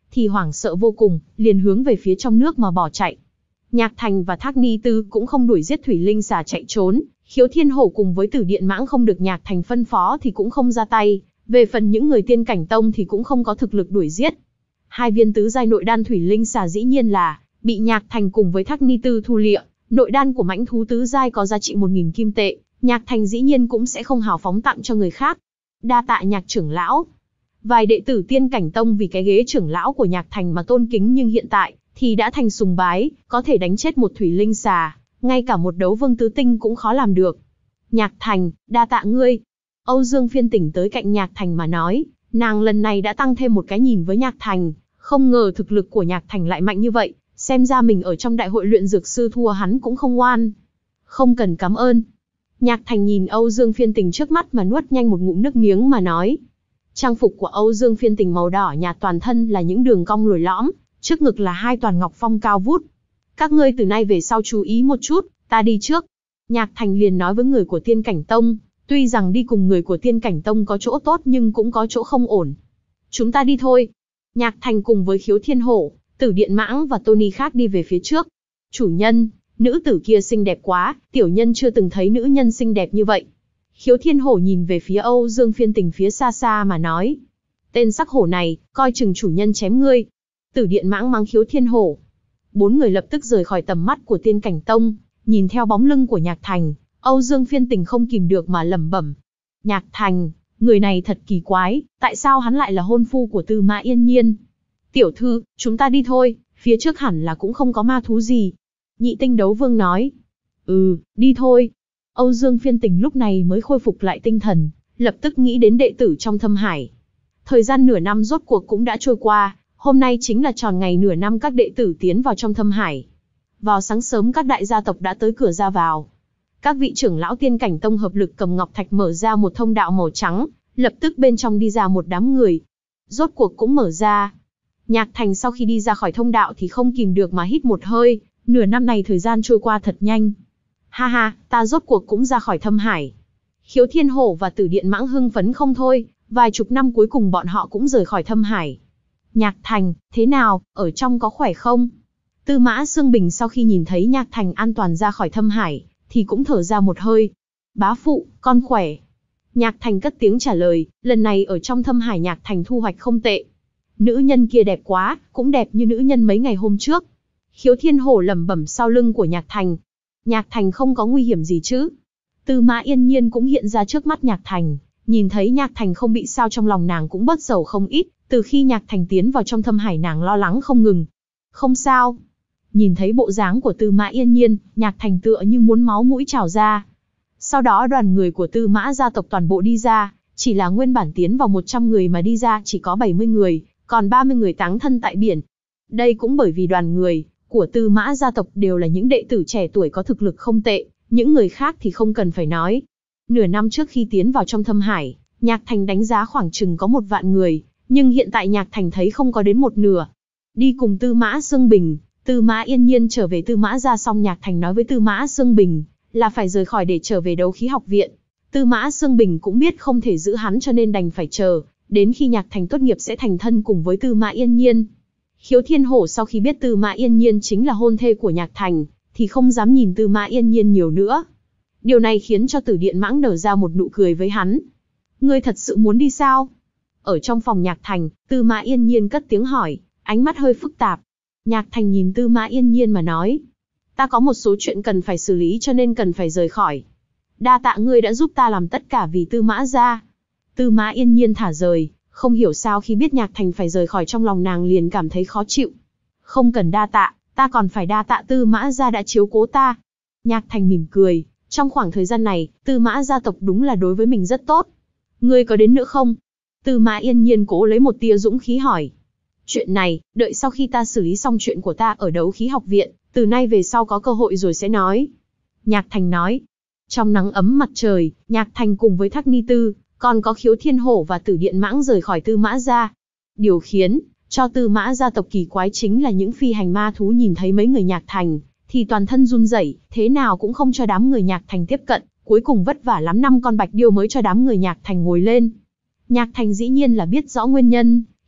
thì hoảng sợ vô cùng, liền hướng về phía trong nước mà bỏ chạy. Nhạc Thành và Thác Ni Tư cũng không đuổi giết thủy linh xà chạy trốn, Khiếu Thiên Hổ cùng với Tử Điện Mãng không được Nhạc Thành phân phó thì cũng không ra tay, về phần những người Tiên Cảnh Tông thì cũng không có thực lực đuổi giết. Hai viên tứ giai nội đan thủy linh xà dĩ nhiên là bị Nhạc Thành cùng với Thác Ni Tư thu liệm, nội đan của mãnh thú tứ giai có giá trị một nghìn kim tệ, Nhạc Thành dĩ nhiên cũng sẽ không hào phóng tặng cho người khác. Đa tạ Nhạc trưởng lão. Vài đệ tử Tiên Cảnh Tông vì cái ghế trưởng lão của Nhạc Thành mà tôn kính, nhưng hiện tại thì đã thành sùng bái, có thể đánh chết một thủy linh xà, ngay cả một đấu vương tứ tinh cũng khó làm được. Nhạc Thành, đa tạ ngươi. Âu Dương Phiên tỉnh tới cạnh Nhạc Thành mà nói, nàng lần này đã tăng thêm một cái nhìn với Nhạc Thành, không ngờ thực lực của Nhạc Thành lại mạnh như vậy, xem ra mình ở trong đại hội luyện dược sư thua hắn cũng không oan. Không cần cảm ơn. Nhạc Thành nhìn Âu Dương Phiên Tình trước mắt mà nuốt nhanh một ngụm nước miếng mà nói. Trang phục của Âu Dương Phiên Tình màu đỏ nhạt, toàn thân là những đường cong lồi lõm, trước ngực là hai toàn ngọc phong cao vút. Các ngươi từ nay về sau chú ý một chút, ta đi trước. Nhạc Thành liền nói với người của Tiên Cảnh Tông, tuy rằng đi cùng người của Tiên Cảnh Tông có chỗ tốt nhưng cũng có chỗ không ổn. Chúng ta đi thôi. Nhạc Thành cùng với Khiếu Thiên Hổ, Tử Điện Mãng và Tony khác đi về phía trước. Chủ nhân, nữ tử kia xinh đẹp quá, tiểu nhân chưa từng thấy nữ nhân xinh đẹp như vậy. Khiếu Thiên Hổ nhìn về phía Âu Dương Phiên Tình phía xa xa mà nói. Tên sắc hổ này, coi chừng chủ nhân chém ngươi. Tử Điện Mãng mắng Khiếu Thiên Hổ. Bốn người lập tức rời khỏi tầm mắt của Tiên Cảnh Tông, nhìn theo bóng lưng của Nhạc Thành, Âu Dương Phiên Tình không kìm được mà lẩm bẩm. Nhạc Thành, người này thật kỳ quái, tại sao hắn lại là hôn phu của Tư Mã Yên Nhiên? Tiểu thư, chúng ta đi thôi, phía trước hẳn là cũng không có ma thú gì. Nhị tinh đấu vương nói. Ừ, đi thôi. Âu Dương Phiên Tình lúc này mới khôi phục lại tinh thần, lập tức nghĩ đến đệ tử trong Thâm Hải. Thời gian nửa năm rốt cuộc cũng đã trôi qua, hôm nay chính là tròn ngày nửa năm các đệ tử tiến vào trong Thâm Hải. Vào sáng sớm các đại gia tộc đã tới cửa ra vào. Các vị trưởng lão Tiên Cảnh Tông hợp lực cầm ngọc thạch mở ra một thông đạo màu trắng, lập tức bên trong đi ra một đám người. Rốt cuộc cũng mở ra. Nhạc Thành sau khi đi ra khỏi thông đạo thì không kìm được mà hít một hơi, nửa năm này thời gian trôi qua thật nhanh. Ha ha, ta rốt cuộc cũng ra khỏi Thâm Hải. Khiếu Thiên Hổ và Tử Điện Mãng hưng phấn không thôi, vài chục năm cuối cùng bọn họ cũng rời khỏi Thâm Hải. Nhạc Thành, thế nào, ở trong có khỏe không? Tư Mã Sương Bình sau khi nhìn thấy Nhạc Thành an toàn ra khỏi Thâm Hải, thì cũng thở ra một hơi. Bá phụ, con khỏe. Nhạc Thành cất tiếng trả lời, lần này ở trong Thâm Hải Nhạc Thành thu hoạch không tệ. Nữ nhân kia đẹp quá, cũng đẹp như nữ nhân mấy ngày hôm trước. Khiếu Thiên Hổ lẩm bẩm sau lưng của Nhạc Thành. Nhạc Thành không có nguy hiểm gì chứ? Tư Mã Yên Nhiên cũng hiện ra trước mắt Nhạc Thành, nhìn thấy Nhạc Thành không bị sao trong lòng nàng cũng bớt sầu không ít, từ khi Nhạc Thành tiến vào trong Thâm Hải nàng lo lắng không ngừng. Không sao. Nhìn thấy bộ dáng của Tư Mã Yên Nhiên, Nhạc Thành tựa như muốn máu mũi trào ra. Sau đó đoàn người của Tư Mã gia tộc toàn bộ đi ra, chỉ là nguyên bản tiến vào một trăm người mà đi ra chỉ có bảy mươi người, còn ba mươi người táng thân tại biển. Đây cũng bởi vì đoàn người của Tư Mã gia tộc đều là những đệ tử trẻ tuổi có thực lực không tệ, những người khác thì không cần phải nói. Nửa năm trước khi tiến vào trong Thâm Hải, Nhạc Thành đánh giá khoảng chừng có một vạn người, nhưng hiện tại Nhạc Thành thấy không có đến một nửa. Đi cùng Tư Mã Sương Bình, Tư Mã Yên Nhiên trở về Tư Mã gia xong Nhạc Thành nói với Tư Mã Sương Bình là phải rời khỏi để trở về Đấu Khí học viện. Tư Mã Sương Bình cũng biết không thể giữ hắn cho nên đành phải chờ, đến khi Nhạc Thành tốt nghiệp sẽ thành thân cùng với Tư Mã Yên Nhiên. Khiếu Thiên Hổ sau khi biết Tư Mã Yên Nhiên chính là hôn thê của Nhạc Thành, thì không dám nhìn Tư Mã Yên Nhiên nhiều nữa. Điều này khiến cho Tử Điện Mãng nở ra một nụ cười với hắn. Ngươi thật sự muốn đi sao? Ở trong phòng Nhạc Thành, Tư Mã Yên Nhiên cất tiếng hỏi, ánh mắt hơi phức tạp. Nhạc Thành nhìn Tư Mã Yên Nhiên mà nói, ta có một số chuyện cần phải xử lý cho nên cần phải rời khỏi. Đa tạ ngươi đã giúp ta làm tất cả vì Tư Mã gia. Tư Mã Yên Nhiên thả rời, không hiểu sao khi biết Nhạc Thành phải rời khỏi trong lòng nàng liền cảm thấy khó chịu. Không cần đa tạ, ta còn phải đa tạ Tư Mã gia đã chiếu cố ta. Nhạc Thành mỉm cười, trong khoảng thời gian này, Tư Mã gia tộc đúng là đối với mình rất tốt. Ngươi có đến nữa không? Tư Mã Yên Nhiên cố lấy một tia dũng khí hỏi. Chuyện này, đợi sau khi ta xử lý xong chuyện của ta ở Đấu Khí học viện, từ nay về sau có cơ hội rồi sẽ nói. Nhạc Thành nói. Trong nắng ấm mặt trời, Nhạc Thành cùng với Thác Ni Tư, còn có Khiếu Thiên Hổ và Tử Điện Mãng rời khỏi Tư Mã gia. Điều khiến cho Tư Mã gia tộc kỳ quái chính là những phi hành ma thú nhìn thấy mấy người Nhạc Thành, thì toàn thân run rẩy, thế nào cũng không cho đám người Nhạc Thành tiếp cận, cuối cùng vất vả lắm năm con bạch điêu mới cho đám người Nhạc Thành ngồi lên. Nhạc Thành dĩ nhiên là biết rõ nguyên nhân,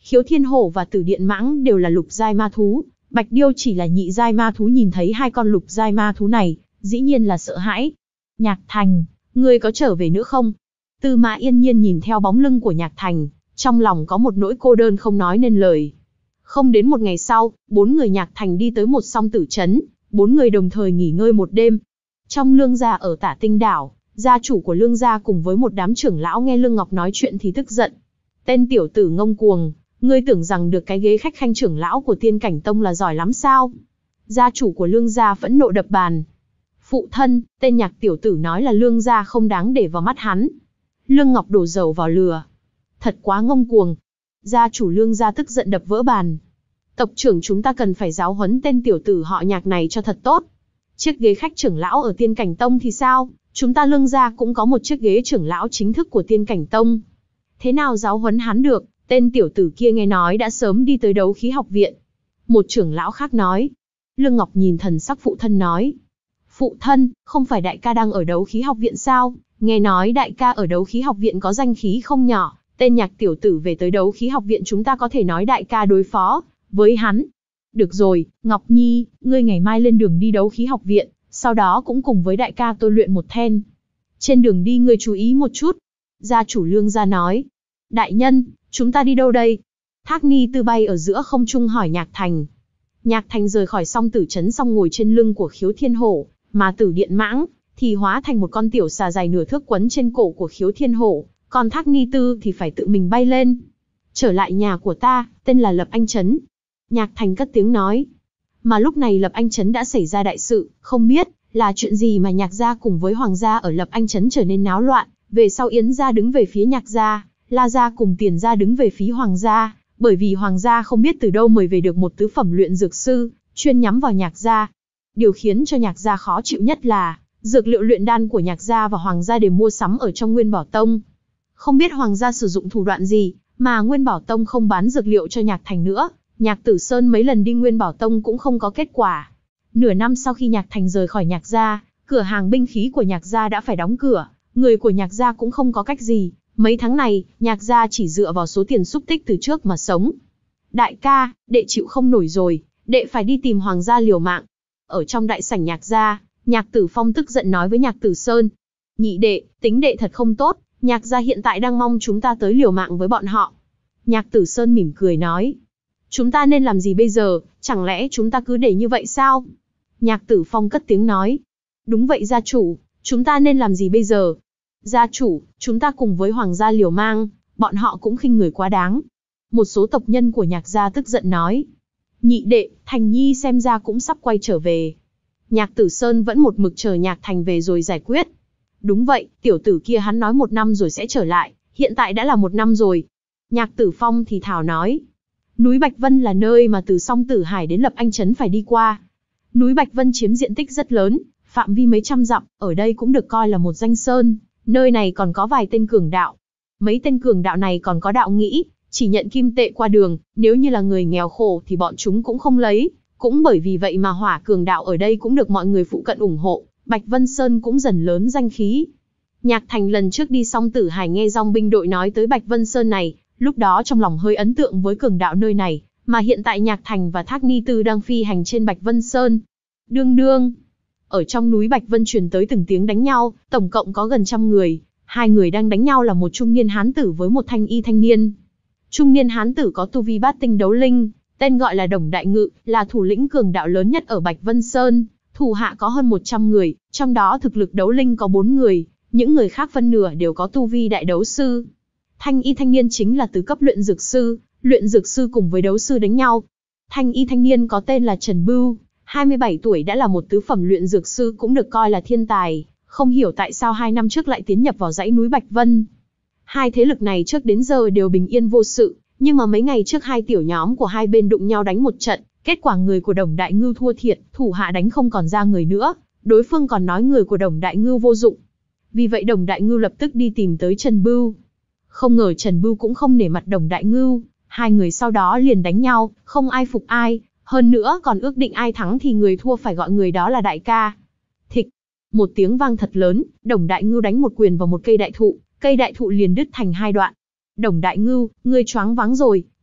Khiếu Thiên Hổ và Tử Điện Mãng đều là lục giai ma thú, Bạch Điêu chỉ là nhị giai ma thú, nhìn thấy hai con lục giai ma thú này, dĩ nhiên là sợ hãi. Nhạc Thành, ngươi có trở về nữa không? Tư Mã Yên Nhiên nhìn theo bóng lưng của Nhạc Thành, trong lòng có một nỗi cô đơn không nói nên lời. Không đến một ngày sau, bốn người Nhạc Thành đi tới một song tử trấn, bốn người đồng thời nghỉ ngơi một đêm. Trong Lương gia ở Tả Tinh đảo, gia chủ của Lương gia cùng với một đám trưởng lão nghe Lương Ngọc nói chuyện thì tức giận. Tên tiểu tử ngông cuồng, ngươi tưởng rằng được cái ghế khách khanh trưởng lão của Tiên Cảnh Tông là giỏi lắm sao? Gia chủ của Lương gia phẫn nộ đập bàn. Phụ thân, tên Nhạc tiểu tử nói là Lương gia không đáng để vào mắt hắn. Lương Ngọc đổ dầu vào lửa. Thật quá ngông cuồng. Gia chủ Lương gia tức giận đập vỡ bàn. Tộc trưởng, chúng ta cần phải giáo huấn tên tiểu tử họ Nhạc này cho thật tốt. Chiếc ghế khách trưởng lão ở Tiên Cảnh Tông thì sao? Chúng ta Lương gia cũng có một chiếc ghế trưởng lão chính thức của Tiên Cảnh Tông. Thế nào giáo huấn hắn được? Tên tiểu tử kia nghe nói đã sớm đi tới đấu khí học viện. Một trưởng lão khác nói. Lương Ngọc nhìn thần sắc phụ thân nói. Phụ thân, không phải đại ca đang ở đấu khí học viện sao? Nghe nói đại ca ở đấu khí học viện có danh khí không nhỏ. Tên Nhạc tiểu tử về tới đấu khí học viện, chúng ta có thể nói đại ca đối phó với hắn. Được rồi, Ngọc Nhi, ngươi ngày mai lên đường đi đấu khí học viện, sau đó cũng cùng với đại ca tôi luyện một then. Trên đường đi ngươi chú ý một chút. Gia chủ Lương gia nói. Đại nhân, chúng ta đi đâu đây? Thác Ni Tư bay ở giữa không trung hỏi Nhạc Thành. Nhạc Thành rời khỏi song tử trấn xong ngồi trên lưng của Khiếu Thiên Hổ, mà Tử Điện Mãng thì hóa thành một con tiểu xà dài nửa thước quấn trên cổ của Khiếu Thiên Hổ, còn Thác Ni Tư thì phải tự mình bay lên. Trở lại nhà của ta, tên là Lập Anh Trấn. Nhạc Thành cất tiếng nói. Mà lúc này Lập Anh Trấn đã xảy ra đại sự, không biết là chuyện gì mà Nhạc gia cùng với Hoàng gia ở Lập Anh Trấn trở nên náo loạn. Về sau Yến gia đứng về phía Nhạc gia, La gia cùng Tiền gia đứng về phía Hoàng gia, bởi vì Hoàng gia không biết từ đâu mời về được một tứ phẩm luyện dược sư, chuyên nhắm vào Nhạc gia. Điều khiến cho Nhạc gia khó chịu nhất là, dược liệu luyện đan của Nhạc gia và Hoàng gia đều mua sắm ở trong Nguyên Bảo Tông. Không biết Hoàng gia sử dụng thủ đoạn gì, mà Nguyên Bảo Tông không bán dược liệu cho Nhạc Thành nữa. Nhạc Tử Sơn mấy lần đi Nguyên Bảo Tông cũng không có kết quả. Nửa năm sau khi Nhạc Thành rời khỏi Nhạc gia, cửa hàng binh khí của Nhạc gia đã phải đóng cửa, người của Nhạc gia cũng không có cách gì. Mấy tháng này, Nhạc gia chỉ dựa vào số tiền xúc tích từ trước mà sống. Đại ca, đệ chịu không nổi rồi, đệ phải đi tìm Hoàng gia liều mạng. Ở trong đại sảnh Nhạc gia, Nhạc Tử Phong tức giận nói với Nhạc Tử Sơn. Nhị đệ, tính đệ thật không tốt, Nhạc gia hiện tại đang mong chúng ta tới liều mạng với bọn họ. Nhạc Tử Sơn mỉm cười nói. Chúng ta nên làm gì bây giờ, chẳng lẽ chúng ta cứ để như vậy sao? Nhạc Tử Phong cất tiếng nói. Đúng vậy gia chủ, chúng ta nên làm gì bây giờ? Gia chủ, chúng ta cùng với Hoàng gia liều mang, bọn họ cũng khinh người quá đáng. Một số tộc nhân của Nhạc gia tức giận nói. Nhị đệ, Thành Nhi xem ra cũng sắp quay trở về. Nhạc Tử Sơn vẫn một mực chờ Nhạc Thành về rồi giải quyết. Đúng vậy, tiểu tử kia hắn nói một năm rồi sẽ trở lại, hiện tại đã là một năm rồi. Nhạc Tử Phong thì thào nói. Núi Bạch Vân là nơi mà từ Song Tử Hải đến Lập Anh Trấn phải đi qua. Núi Bạch Vân chiếm diện tích rất lớn, phạm vi mấy trăm dặm, ở đây cũng được coi là một danh sơn. Nơi này còn có vài tên cường đạo. Mấy tên cường đạo này còn có đạo nghĩ, chỉ nhận kim tệ qua đường, nếu như là người nghèo khổ thì bọn chúng cũng không lấy. Cũng bởi vì vậy mà Hỏa cường đạo ở đây cũng được mọi người phụ cận ủng hộ, Bạch Vân Sơn cũng dần lớn danh khí. Nhạc Thành lần trước đi Song Tử Hải nghe dòng binh đội nói tới Bạch Vân Sơn này, lúc đó trong lòng hơi ấn tượng với cường đạo nơi này, mà hiện tại Nhạc Thành và Thác Ni Tư đang phi hành trên Bạch Vân Sơn. Đương đương, ở trong núi Bạch Vân truyền tới từng tiếng đánh nhau, tổng cộng có gần trăm người, hai người đang đánh nhau là một trung niên hán tử với một thanh y thanh niên. Trung niên hán tử có tu vi bát tinh đấu linh, tên gọi là Đồng Đại Ngự, là thủ lĩnh cường đạo lớn nhất ở Bạch Vân Sơn, thủ hạ có hơn một trăm người, trong đó thực lực đấu linh có bốn người, những người khác phân nửa đều có tu vi đại đấu sư. Thanh y thanh niên chính là tứ cấp luyện dược sư, luyện dược sư cùng với đấu sư đánh nhau. Thanh y thanh niên có tên là Trần Bưu, hai mươi bảy tuổi đã là một tứ phẩm luyện dược sư, cũng được coi là thiên tài, không hiểu tại sao hai năm trước lại tiến nhập vào dãy núi Bạch Vân. Hai thế lực này trước đến giờ đều bình yên vô sự, nhưng mà mấy ngày trước hai tiểu nhóm của hai bên đụng nhau đánh một trận, kết quả người của Đồng Đại Ngưu thua thiệt, thủ hạ đánh không còn ra người nữa, đối phương còn nói người của Đồng Đại Ngưu vô dụng. Vì vậy Đồng Đại Ngưu lập tức đi tìm tới Trần Bưu. Không ngờ Trần Bưu cũng không nể mặt Đồng Đại Ngưu, hai người sau đó liền đánh nhau, không ai phục ai, hơn nữa còn ước định ai thắng thì người thua phải gọi người đó là đại ca. Thịch, một tiếng vang thật lớn, Đồng Đại Ngưu đánh một quyền vào một cây đại thụ, cây đại thụ liền đứt thành hai đoạn. Đồng Đại Ngưu, ngươi choáng váng rồi,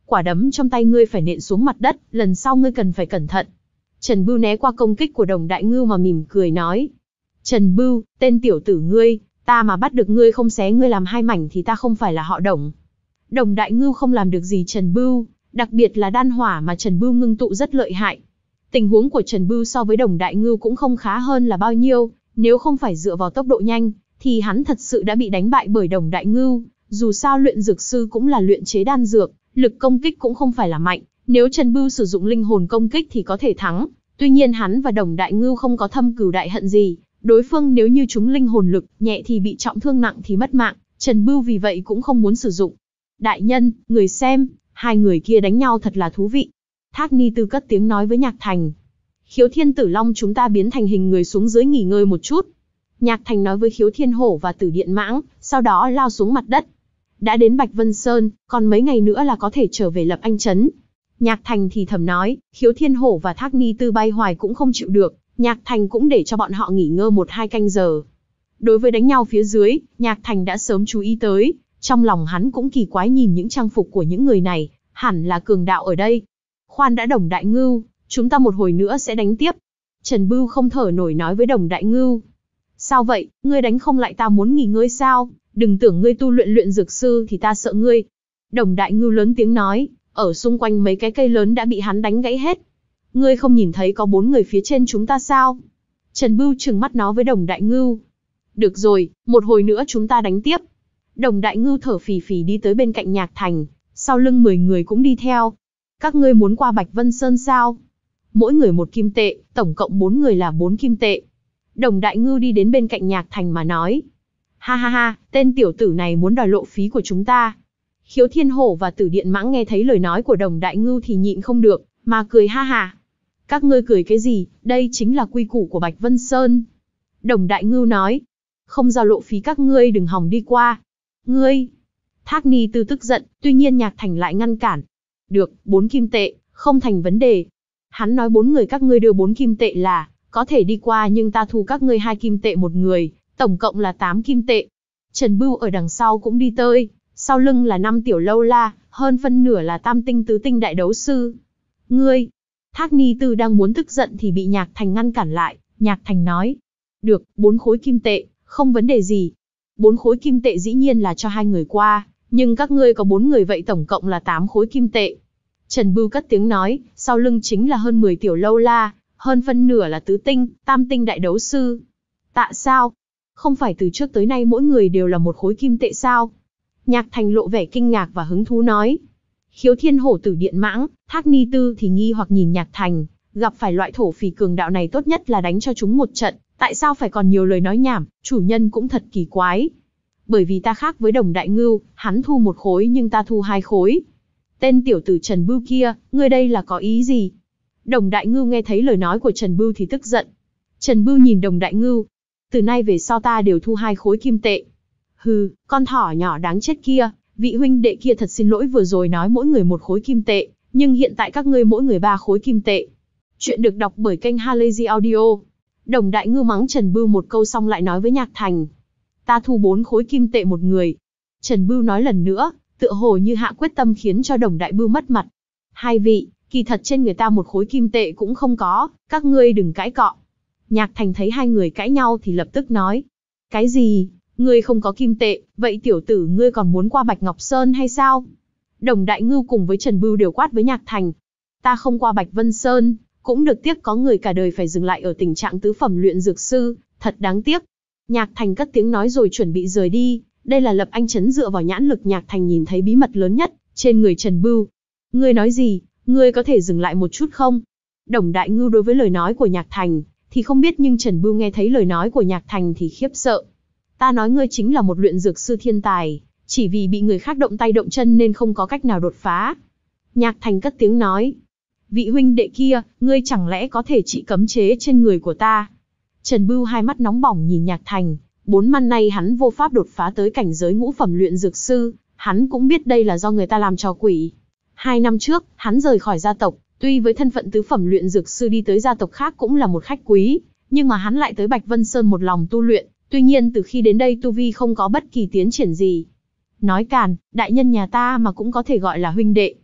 quả đấm trong tay ngươi phải nện xuống mặt đất, lần sau ngươi cần phải cẩn thận. Trần Bưu né qua công kích của Đồng Đại Ngưu mà mỉm cười nói. Trần Bưu, tên tiểu tử ngươi, ta mà bắt được ngươi không xé ngươi làm hai mảnh thì ta không phải là họ Đồng. Đồng Đại Ngưu không làm được gì Trần Bưu, đặc biệt là đan hỏa mà Trần Bưu ngưng tụ rất lợi hại. Tình huống của Trần Bưu so với Đồng Đại Ngưu cũng không khá hơn là bao nhiêu, nếu không phải dựa vào tốc độ nhanh, thì hắn thật sự đã bị đánh bại bởi Đồng Đại Ngưu. Dù sao luyện dược sư cũng là luyện chế đan dược, lực công kích cũng không phải là mạnh, nếu Trần Bưu sử dụng linh hồn công kích thì có thể thắng. Tuy nhiên hắn và Đồng Đại Ngưu không có thâm cừu đại hận gì, đối phương nếu như chúng linh hồn lực, nhẹ thì bị trọng thương, nặng thì mất mạng, Trần Bưu vì vậy cũng không muốn sử dụng. Đại nhân, người xem, hai người kia đánh nhau thật là thú vị. Thác Ni Tư cất tiếng nói với Nhạc Thành. Khiếu Thiên Tử Long chúng ta biến thành hình người xuống dưới nghỉ ngơi một chút. Nhạc Thành nói với Khiếu Thiên Hổ và Tử Điện Mãng, sau đó lao xuống mặt đất. Đã đến Bạch Vân Sơn, còn mấy ngày nữa là có thể trở về Lập Anh Trấn. Nhạc Thành thì thầm nói, Khiếu Thiên Hổ và Thác Ni Tư bay hoài cũng không chịu được, Nhạc Thành cũng để cho bọn họ nghỉ ngơi một hai canh giờ. Đối với đánh nhau phía dưới, Nhạc Thành đã sớm chú ý tới, trong lòng hắn cũng kỳ quái nhìn những trang phục của những người này, hẳn là cường đạo ở đây. Khoan đã Đồng Đại Ngưu, chúng ta một hồi nữa sẽ đánh tiếp. Trần Bưu không thở nổi nói với Đồng Đại Ngưu. Sao vậy, ngươi đánh không lại ta muốn nghỉ ngơi sao? Đừng tưởng ngươi tu luyện luyện dược sư thì ta sợ ngươi. Đồng Đại Ngưu lớn tiếng nói, ở xung quanh mấy cái cây lớn đã bị hắn đánh gãy hết. Ngươi không nhìn thấy có bốn người phía trên chúng ta sao? Trần Bưu trừng mắt nó với Đồng Đại Ngưu. Được rồi, một hồi nữa chúng ta đánh tiếp. Đồng Đại Ngưu thở phì phì đi tới bên cạnh Nhạc Thành, sau lưng mười người cũng đi theo. Các ngươi muốn qua Bạch Vân Sơn sao? Mỗi người một kim tệ, tổng cộng bốn người là bốn kim tệ. Đồng Đại Ngưu đi đến bên cạnh Nhạc Thành mà nói. Ha ha ha, tên tiểu tử này muốn đòi lộ phí của chúng ta. Khiếu Thiên Hổ và Tử Điện Mãng nghe thấy lời nói của Đồng Đại Ngưu thì nhịn không được, mà cười ha ha. Các ngươi cười cái gì, đây chính là quy củ của Bạch Vân Sơn. Đồng Đại Ngưu nói. Không giao lộ phí các ngươi đừng hòng đi qua. Ngươi! Thác Ni Tư tức giận, tuy nhiên Nhạc Thành lại ngăn cản. Được, bốn kim tệ, không thành vấn đề. Hắn nói bốn người các ngươi đưa bốn kim tệ là, có thể đi qua nhưng ta thu các ngươi hai kim tệ một người, tổng cộng là tám kim tệ. Trần Bưu ở đằng sau cũng đi tới, sau lưng là năm tiểu lâu la, hơn phân nửa là tam tinh tứ tinh đại đấu sư. Ngươi! Thác Ni Tư đang muốn tức giận thì bị Nhạc Thành ngăn cản lại, Nhạc Thành nói. Được, bốn khối kim tệ, không vấn đề gì. Bốn khối kim tệ dĩ nhiên là cho hai người qua, nhưng các ngươi có bốn người vậy tổng cộng là tám khối kim tệ. Trần Bưu cất tiếng nói, sau lưng chính là hơn mười tiểu lâu la, hơn phân nửa là tứ tinh, tam tinh đại đấu sư. Tạ sao? Không phải từ trước tới nay mỗi người đều là một khối kim tệ sao? Nhạc Thành lộ vẻ kinh ngạc và hứng thú nói. Khiếu Thiên Hổ, Tử Điện Mãng, Thác Ni Tư thì nghi hoặc nhìn Nhạc Thành, gặp phải loại thổ phỉ cường đạo này tốt nhất là đánh cho chúng một trận, tại sao phải còn nhiều lời nói nhảm, chủ nhân cũng thật kỳ quái. Bởi vì ta khác với Đồng Đại Ngưu, hắn thu một khối nhưng ta thu hai khối. Tên tiểu tử Trần Bưu kia, ngươi đây là có ý gì? Đồng Đại Ngưu nghe thấy lời nói của Trần Bưu thì tức giận. Trần Bưu nhìn Đồng Đại Ngưu. Từ nay về sau ta đều thu hai khối kim tệ. Hừ, con thỏ nhỏ đáng chết kia, vị huynh đệ kia thật xin lỗi vừa rồi nói mỗi người một khối kim tệ, nhưng hiện tại các ngươi mỗi người ba khối kim tệ. Chuyện được đọc bởi kênh Halazy Audio. Đồng Đại Ngưu mắng Trần Bưu một câu xong lại nói với Nhạc Thành. Ta thu bốn khối kim tệ một người. Trần Bưu nói lần nữa, tựa hồ như hạ quyết tâm khiến cho Đồng Đại Bưu mất mặt. Hai vị, kỳ thật trên người ta một khối kim tệ cũng không có, các ngươi đừng cãi cọ. Nhạc Thành thấy hai người cãi nhau thì lập tức nói. Cái gì? Ngươi không có kim tệ, vậy tiểu tử ngươi còn muốn qua Bạch Ngọc Sơn hay sao? Đồng Đại Ngưu cùng với Trần Bưu đều quát với Nhạc Thành. Ta không qua Bạch Vân Sơn, cũng được tiếc có người cả đời phải dừng lại ở tình trạng tứ phẩm luyện dược sư, thật đáng tiếc. Nhạc Thành cất tiếng nói rồi chuẩn bị rời đi, đây là Lập Anh Trấn dựa vào nhãn lực Nhạc Thành nhìn thấy bí mật lớn nhất, trên người Trần Bưu. Ngươi nói gì, ngươi có thể dừng lại một chút không? Đồng Đại Ngưu đối với lời nói của Nhạc Thành, thì không biết nhưng Trần Bưu nghe thấy lời nói của Nhạc Thành thì khiếp sợ. Ta nói ngươi chính là một luyện dược sư thiên tài, chỉ vì bị người khác động tay động chân nên không có cách nào đột phá. Nhạc Thành cất tiếng nói. Vị huynh đệ kia, ngươi chẳng lẽ có thể trị cấm chế trên người của ta? Trần Bưu hai mắt nóng bỏng nhìn Nhạc Thành, bốn năm nay hắn vô pháp đột phá tới cảnh giới ngũ phẩm luyện dược sư, hắn cũng biết đây là do người ta làm trò quỷ. Hai năm trước, hắn rời khỏi gia tộc, tuy với thân phận tứ phẩm luyện dược sư đi tới gia tộc khác cũng là một khách quý, nhưng mà hắn lại tới Bạch Vân Sơn một lòng tu luyện, tuy nhiên từ khi đến đây tu vi không có bất kỳ tiến triển gì. Nói càn, đại nhân nhà ta mà cũng có thể gọi là huynh đệ.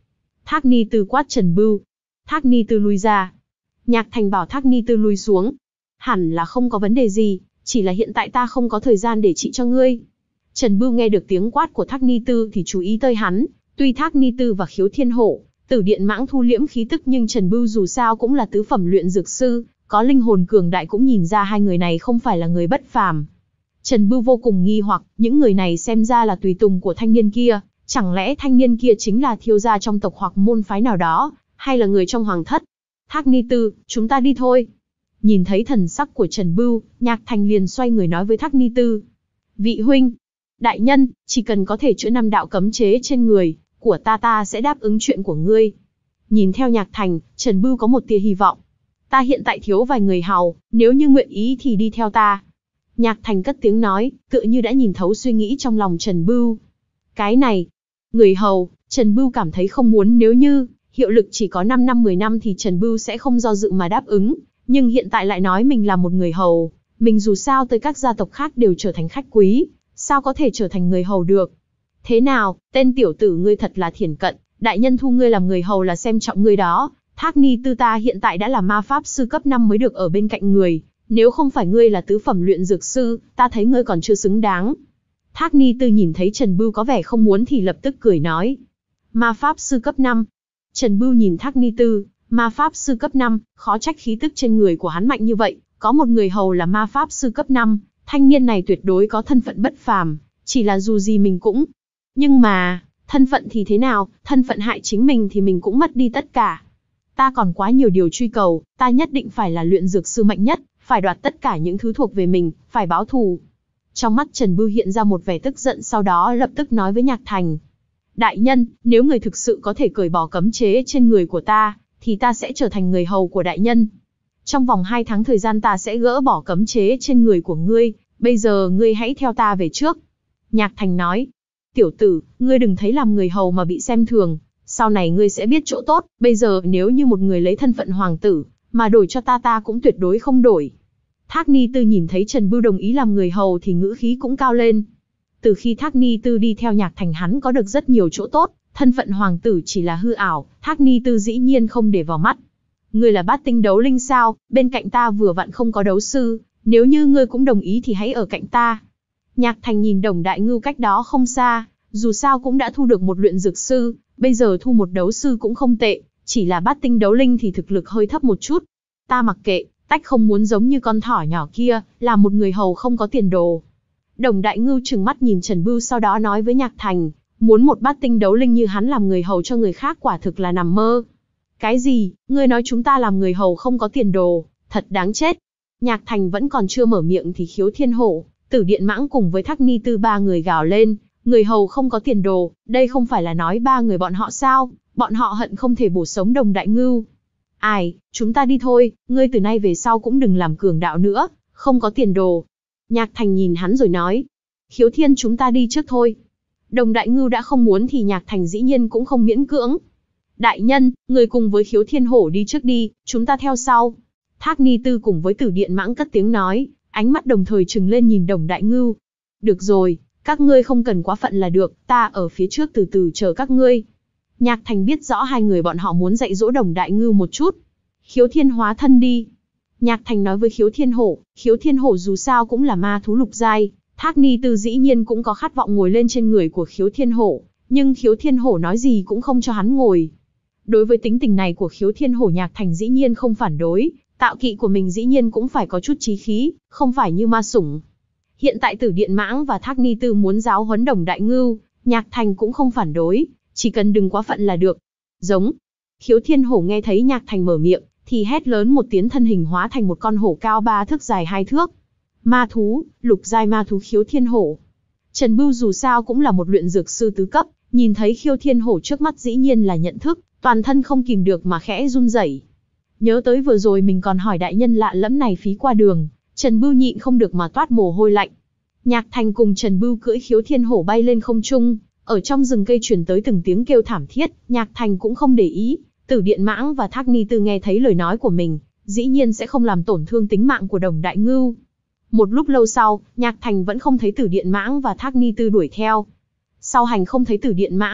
Thác Ni Tư quát Trần Bưu. Thác Ni Tư lui ra. Nhạc Thành bảo Thác Ni Tư lui xuống. Hẳn là không có vấn đề gì, chỉ là hiện tại ta không có thời gian để trị cho ngươi. Trần Bưu nghe được tiếng quát của Thác Ni Tư thì chú ý tới hắn. Tuy Thác Ni Tư và Khiếu Thiên Hổ, Tử Điện Mãng thu liễm khí tức nhưng Trần Bưu dù sao cũng là tứ phẩm luyện dược sư, có linh hồn cường đại cũng nhìn ra hai người này không phải là người bất phàm. Trần Bưu vô cùng nghi hoặc, những người này xem ra là tùy tùng của thanh niên kia, chẳng lẽ thanh niên kia chính là thiếu gia trong tộc hoặc môn phái nào đó, hay là người trong hoàng thất? Thác Ni Tư, chúng ta đi thôi. Nhìn thấy thần sắc của Trần Bưu, Nhạc Thành liền xoay người nói với Thác Ni Tư. Vị huynh, đại nhân, chỉ cần có thể chữa năm đạo cấm chế trên người của ta ta sẽ đáp ứng chuyện của ngươi. Nhìn theo Nhạc Thành, Trần Bưu có một tia hy vọng. Ta hiện tại thiếu vài người hầu, nếu như nguyện ý thì đi theo ta. Nhạc Thành cất tiếng nói, tựa như đã nhìn thấu suy nghĩ trong lòng Trần Bưu. Cái này, người hầu, Trần Bưu cảm thấy không muốn, nếu như hiệu lực chỉ có năm năm mười năm thì Trần Bưu sẽ không do dự mà đáp ứng, nhưng hiện tại lại nói mình là một người hầu, mình dù sao tới các gia tộc khác đều trở thành khách quý, sao có thể trở thành người hầu được? Thế nào, tên tiểu tử ngươi thật là thiển cận, đại nhân thu ngươi làm người hầu là xem trọng ngươi đó. Thác Ni Tư ta hiện tại đã là ma pháp sư cấp năm mới được ở bên cạnh người, nếu không phải ngươi là tứ phẩm luyện dược sư, ta thấy ngươi còn chưa xứng đáng. Thác Ni Tư nhìn thấy Trần Bưu có vẻ không muốn thì lập tức cười nói. Ma pháp sư cấp năm. Trần Bưu nhìn Thác Ni Tư, ma pháp sư cấp năm, khó trách khí tức trên người của hắn mạnh như vậy, có một người hầu là ma pháp sư cấp năm, thanh niên này tuyệt đối có thân phận bất phàm, chỉ là dù gì mình cũng... Nhưng mà, thân phận thì thế nào, thân phận hại chính mình thì mình cũng mất đi tất cả. Ta còn quá nhiều điều truy cầu, ta nhất định phải là luyện dược sư mạnh nhất, phải đoạt tất cả những thứ thuộc về mình, phải báo thù. Trong mắt Trần Bưu hiện ra một vẻ tức giận, sau đó lập tức nói với Nhạc Thành. Đại nhân, nếu người thực sự có thể cởi bỏ cấm chế trên người của ta, thì ta sẽ trở thành người hầu của đại nhân. Trong vòng hai tháng thời gian ta sẽ gỡ bỏ cấm chế trên người của ngươi, bây giờ ngươi hãy theo ta về trước. Nhạc Thành nói. Tiểu tử, ngươi đừng thấy làm người hầu mà bị xem thường, sau này ngươi sẽ biết chỗ tốt, bây giờ nếu như một người lấy thân phận hoàng tử, mà đổi cho ta ta cũng tuyệt đối không đổi. Thác Ni Tư nhìn thấy Trần Bưu đồng ý làm người hầu thì ngữ khí cũng cao lên. Từ khi Thác Ni Tư đi theo Nhạc Thành hắn có được rất nhiều chỗ tốt, thân phận hoàng tử chỉ là hư ảo, Thác Ni Tư dĩ nhiên không để vào mắt. Ngươi là bát tinh đấu linh sao, bên cạnh ta vừa vặn không có đấu sư, nếu như ngươi cũng đồng ý thì hãy ở cạnh ta. Nhạc Thành nhìn Đồng Đại Ngưu cách đó không xa, dù sao cũng đã thu được một luyện dược sư, bây giờ thu một đấu sư cũng không tệ, chỉ là bát tinh đấu linh thì thực lực hơi thấp một chút. Ta mặc kệ, tách không muốn giống như con thỏ nhỏ kia, là một người hầu không có tiền đồ. Đồng Đại Ngưu trừng mắt nhìn Trần Bưu sau đó nói với Nhạc Thành, muốn một bát tinh đấu linh như hắn làm người hầu cho người khác quả thực là nằm mơ. Cái gì, ngươi nói chúng ta làm người hầu không có tiền đồ, thật đáng chết. Nhạc Thành vẫn còn chưa mở miệng thì Khiếu Thiên Hổ, Tử Điện Mãng cùng với Thác Ni Tư ba người gào lên, người hầu không có tiền đồ, đây không phải là nói ba người bọn họ sao, bọn họ hận không thể bổ sống Đồng Đại Ngưu. Ai, chúng ta đi thôi, ngươi từ nay về sau cũng đừng làm cường đạo nữa, không có tiền đồ. Nhạc Thành nhìn hắn rồi nói, Khiếu Thiên chúng ta đi trước thôi. Đồng Đại Ngưu đã không muốn thì Nhạc Thành dĩ nhiên cũng không miễn cưỡng. Đại nhân, người cùng với Khiếu Thiên Hổ đi trước đi, chúng ta theo sau. Thác Ni Tư cùng với Tử Điện Mãng cất tiếng nói, ánh mắt đồng thời trừng lên nhìn Đồng Đại Ngưu. Được rồi, các ngươi không cần quá phận là được, ta ở phía trước từ từ chờ các ngươi. Nhạc Thành biết rõ hai người bọn họ muốn dạy dỗ Đồng Đại Ngưu một chút. Khiếu Thiên hóa thân đi. Nhạc Thành nói với Khiếu Thiên Hổ, Khiếu Thiên Hổ dù sao cũng là ma thú lục giai, Thác Ni Tư dĩ nhiên cũng có khát vọng ngồi lên trên người của Khiếu Thiên Hổ, nhưng Khiếu Thiên Hổ nói gì cũng không cho hắn ngồi. Đối với tính tình này của Khiếu Thiên Hổ Nhạc Thành dĩ nhiên không phản đối, tạo kỵ của mình dĩ nhiên cũng phải có chút chí khí, không phải như ma sủng. Hiện tại Tử Điện Mãng và Thác Ni Tư muốn giáo huấn Đồng Đại Ngưu, Nhạc Thành cũng không phản đối, chỉ cần đừng quá phận là được. Giống. Khiếu Thiên Hổ nghe thấy Nhạc Thành mở miệng, thì hét lớn một tiếng, thân hình hóa thành một con hổ cao ba thước dài hai thước. Ma thú, lục giai ma thú Khiếu Thiên Hổ. Trần Bưu dù sao cũng là một luyện dược sư tứ cấp, nhìn thấy Khiếu Thiên Hổ trước mắt dĩ nhiên là nhận thức, toàn thân không kìm được mà khẽ run rẩy. Nhớ tới vừa rồi mình còn hỏi đại nhân lạ lẫm này phí qua đường, Trần Bưu nhịn không được mà toát mồ hôi lạnh. Nhạc Thành cùng Trần Bưu cưỡi Khiếu Thiên Hổ bay lên không trung, ở trong rừng cây truyền tới từng tiếng kêu thảm thiết, Nhạc Thành cũng không để ý. Tử Điện Mãng và Thác Ni Tư nghe thấy lời nói của mình, dĩ nhiên sẽ không làm tổn thương tính mạng của Đồng Đại Ngưu. Một lúc lâu sau, Nhạc Thành vẫn không thấy Tử Điện Mãng và Thác Ni Tư đuổi theo. Sau hành không thấy Tử Điện Mãng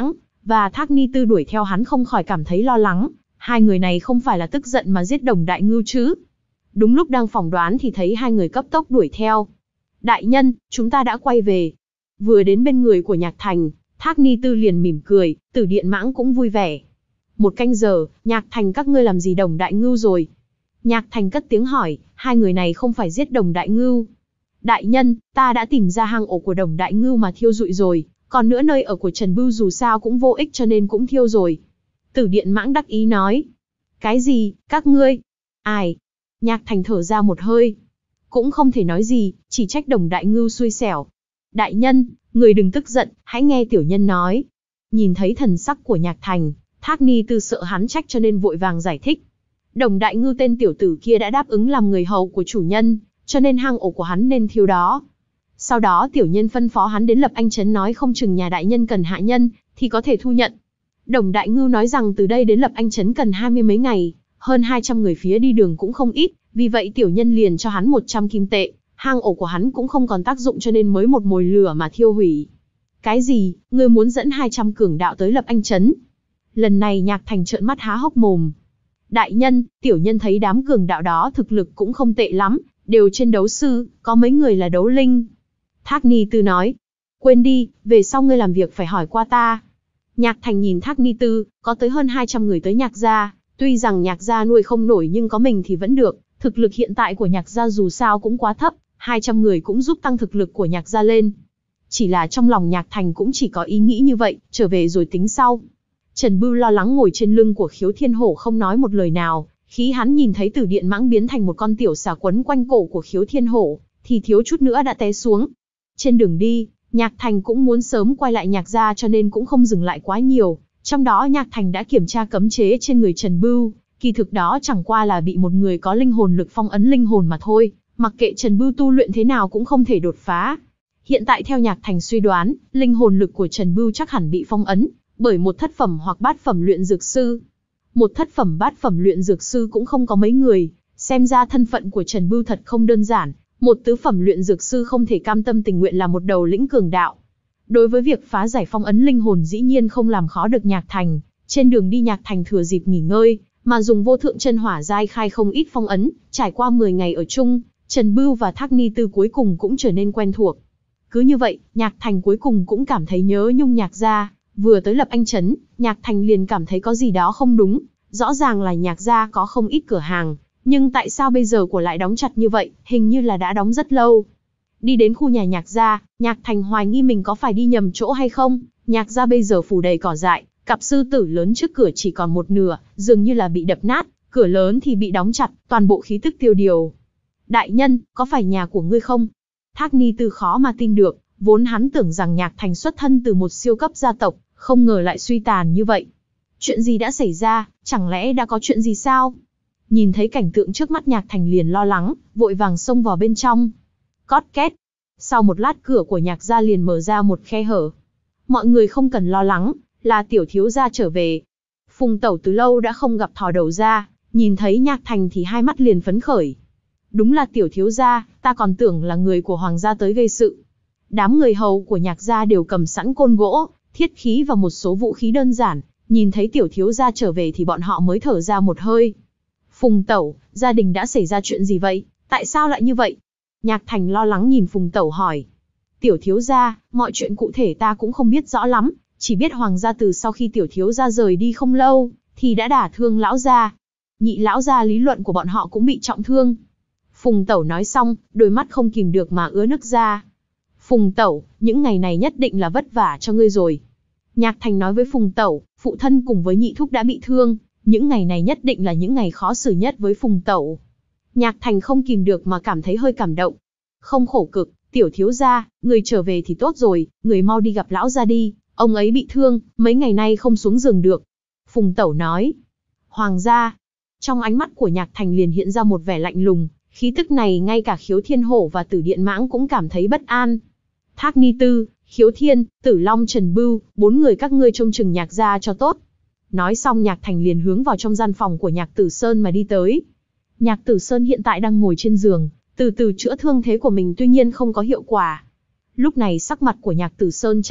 và Thác Ni Tư đuổi theo hắn không khỏi cảm thấy lo lắng, hai người này không phải là tức giận mà giết Đồng Đại Ngưu chứ. Đúng lúc đang phỏng đoán thì thấy hai người cấp tốc đuổi theo. Đại nhân, chúng ta đã quay về. Vừa đến bên người của Nhạc Thành, Thác Ni Tư liền mỉm cười, Tử Điện Mãng cũng vui vẻ. Một canh giờ, Nhạc Thành các ngươi làm gì Đồng Đại Ngưu rồi? Nhạc Thành cất tiếng hỏi, hai người này không phải giết Đồng Đại Ngưu. Đại nhân, ta đã tìm ra hang ổ của Đồng Đại Ngưu mà thiêu rụi rồi, còn nữa nơi ở của Trần Bưu dù sao cũng vô ích cho nên cũng thiêu rồi. Tử Điện Mãng đắc ý nói. Cái gì, các ngươi? Ai? Nhạc Thành thở ra một hơi. Cũng không thể nói gì, chỉ trách Đồng Đại Ngưu xui xẻo. Đại nhân, người đừng tức giận, hãy nghe tiểu nhân nói. Nhìn thấy thần sắc của Nhạc Thành, Thác Ni Tư sợ hắn trách cho nên vội vàng giải thích. Đồng Đại Ngưu tên tiểu tử kia đã đáp ứng làm người hầu của chủ nhân, cho nên hang ổ của hắn nên thiêu đó. Sau đó tiểu nhân phân phó hắn đến Lập Anh Trấn nói không chừng nhà đại nhân cần hạ nhân, thì có thể thu nhận. Đồng Đại Ngưu nói rằng từ đây đến Lập Anh Trấn cần hai mươi mấy ngày, hơn hai trăm người phía đi đường cũng không ít, vì vậy tiểu nhân liền cho hắn một trăm kim tệ, hang ổ của hắn cũng không còn tác dụng cho nên mới một mồi lửa mà thiêu hủy. Cái gì, ngươi muốn dẫn hai trăm cường đạo tới Lập Anh Trấn? Lần này Nhạc Thành trợn mắt há hốc mồm. Đại nhân, tiểu nhân thấy đám cường đạo đó thực lực cũng không tệ lắm, đều trên đấu sư, có mấy người là đấu linh. Thác Ni Tư nói, quên đi, về sau ngươi làm việc phải hỏi qua ta. Nhạc Thành nhìn Thác Ni Tư, có tới hơn hai trăm người tới Nhạc gia, tuy rằng Nhạc gia nuôi không nổi nhưng có mình thì vẫn được, thực lực hiện tại của Nhạc gia dù sao cũng quá thấp, hai trăm người cũng giúp tăng thực lực của Nhạc gia lên. Chỉ là trong lòng Nhạc Thành cũng chỉ có ý nghĩ như vậy, trở về rồi tính sau. Trần Bưu lo lắng ngồi trên lưng của Khiếu Thiên Hổ không nói một lời nào, khi hắn nhìn thấy Tử Điện Mãng biến thành một con tiểu xà quấn quanh cổ của Khiếu Thiên Hổ, thì thiếu chút nữa đã té xuống. Trên đường đi, Nhạc Thành cũng muốn sớm quay lại Nhạc gia cho nên cũng không dừng lại quá nhiều, trong đó Nhạc Thành đã kiểm tra cấm chế trên người Trần Bưu, kỳ thực đó chẳng qua là bị một người có linh hồn lực phong ấn linh hồn mà thôi, mặc kệ Trần Bưu tu luyện thế nào cũng không thể đột phá. Hiện tại theo Nhạc Thành suy đoán, linh hồn lực của Trần Bưu chắc hẳn bị phong ấn bởi một thất phẩm hoặc bát phẩm luyện dược sư. Một thất phẩm bát phẩm luyện dược sư cũng không có mấy người, xem ra thân phận của Trần Bưu thật không đơn giản, một tứ phẩm luyện dược sư không thể cam tâm tình nguyện là một đầu lĩnh cường đạo. Đối với việc phá giải phong ấn linh hồn dĩ nhiên không làm khó được Nhạc Thành, trên đường đi Nhạc Thành thừa dịp nghỉ ngơi, mà dùng vô thượng chân hỏa giai khai không ít phong ấn, trải qua mười ngày ở chung, Trần Bưu và Thác Ni Tư cuối cùng cũng trở nên quen thuộc. Cứ như vậy, Nhạc Thành cuối cùng cũng cảm thấy nhớ nhung Nhạc gia. Vừa tới Lập Anh Trấn, Nhạc Thành liền cảm thấy có gì đó không đúng, rõ ràng là Nhạc gia có không ít cửa hàng, nhưng tại sao bây giờ của lại đóng chặt như vậy, hình như là đã đóng rất lâu. Đi đến khu nhà Nhạc gia, Nhạc Thành hoài nghi mình có phải đi nhầm chỗ hay không, Nhạc gia bây giờ phủ đầy cỏ dại, cặp sư tử lớn trước cửa chỉ còn một nửa, dường như là bị đập nát, cửa lớn thì bị đóng chặt, toàn bộ khí tức tiêu điều. Đại nhân, có phải nhà của ngươi không? Thác Ni Tư khó mà tin được, vốn hắn tưởng rằng Nhạc Thành xuất thân từ một siêu cấp gia tộc, không ngờ lại suy tàn như vậy. Chuyện gì đã xảy ra, chẳng lẽ đã có chuyện gì sao? Nhìn thấy cảnh tượng trước mắt Nhạc Thành liền lo lắng, vội vàng xông vào bên trong. Cót két. Sau một lát cửa của Nhạc gia liền mở ra một khe hở. Mọi người không cần lo lắng, là tiểu thiếu gia trở về. Phùng Tẩu từ lâu đã không gặp thò đầu ra, nhìn thấy Nhạc Thành thì hai mắt liền phấn khởi. Đúng là tiểu thiếu gia, ta còn tưởng là người của hoàng gia tới gây sự. Đám người hầu của Nhạc gia đều cầm sẵn côn gỗ, thiết khí và một số vũ khí đơn giản, nhìn thấy tiểu thiếu gia trở về thì bọn họ mới thở ra một hơi. Phùng Tẩu, gia đình đã xảy ra chuyện gì vậy, tại sao lại như vậy? Nhạc Thành lo lắng nhìn Phùng Tẩu hỏi. Tiểu thiếu gia, mọi chuyện cụ thể ta cũng không biết rõ lắm, chỉ biết hoàng gia từ sau khi tiểu thiếu gia rời đi không lâu, thì đã đả thương lão gia. Nhị lão gia lý luận của bọn họ cũng bị trọng thương. Phùng Tẩu nói xong, đôi mắt không kìm được mà ứa nước ra. Phùng Tẩu, những ngày này nhất định là vất vả cho ngươi rồi. Nhạc Thành nói với Phùng Tẩu, phụ thân cùng với nhị thúc đã bị thương, những ngày này nhất định là những ngày khó xử nhất với Phùng Tẩu. Nhạc Thành không kìm được mà cảm thấy hơi cảm động. Không khổ cực, tiểu thiếu gia, người trở về thì tốt rồi, người mau đi gặp lão gia đi, ông ấy bị thương, mấy ngày nay không xuống giường được. Phùng Tẩu nói. Hoàng gia. Trong ánh mắt của Nhạc Thành liền hiện ra một vẻ lạnh lùng, khí tức này ngay cả Khiếu Thiên Hổ và Tử Điện Mãng cũng cảm thấy bất an. Thác Ni Tư, Khiếu Thiên, Tử Long, Trần Bưu, bốn người các ngươi trông chừng Nhạc gia cho tốt. Nói xong Nhạc Thành liền hướng vào trong gian phòng của Nhạc Tử Sơn mà đi tới. Nhạc Tử Sơn hiện tại đang ngồi trên giường, từ từ chữa thương thế của mình tuy nhiên không có hiệu quả. Lúc này sắc mặt của Nhạc Tử Sơn trắng bệch,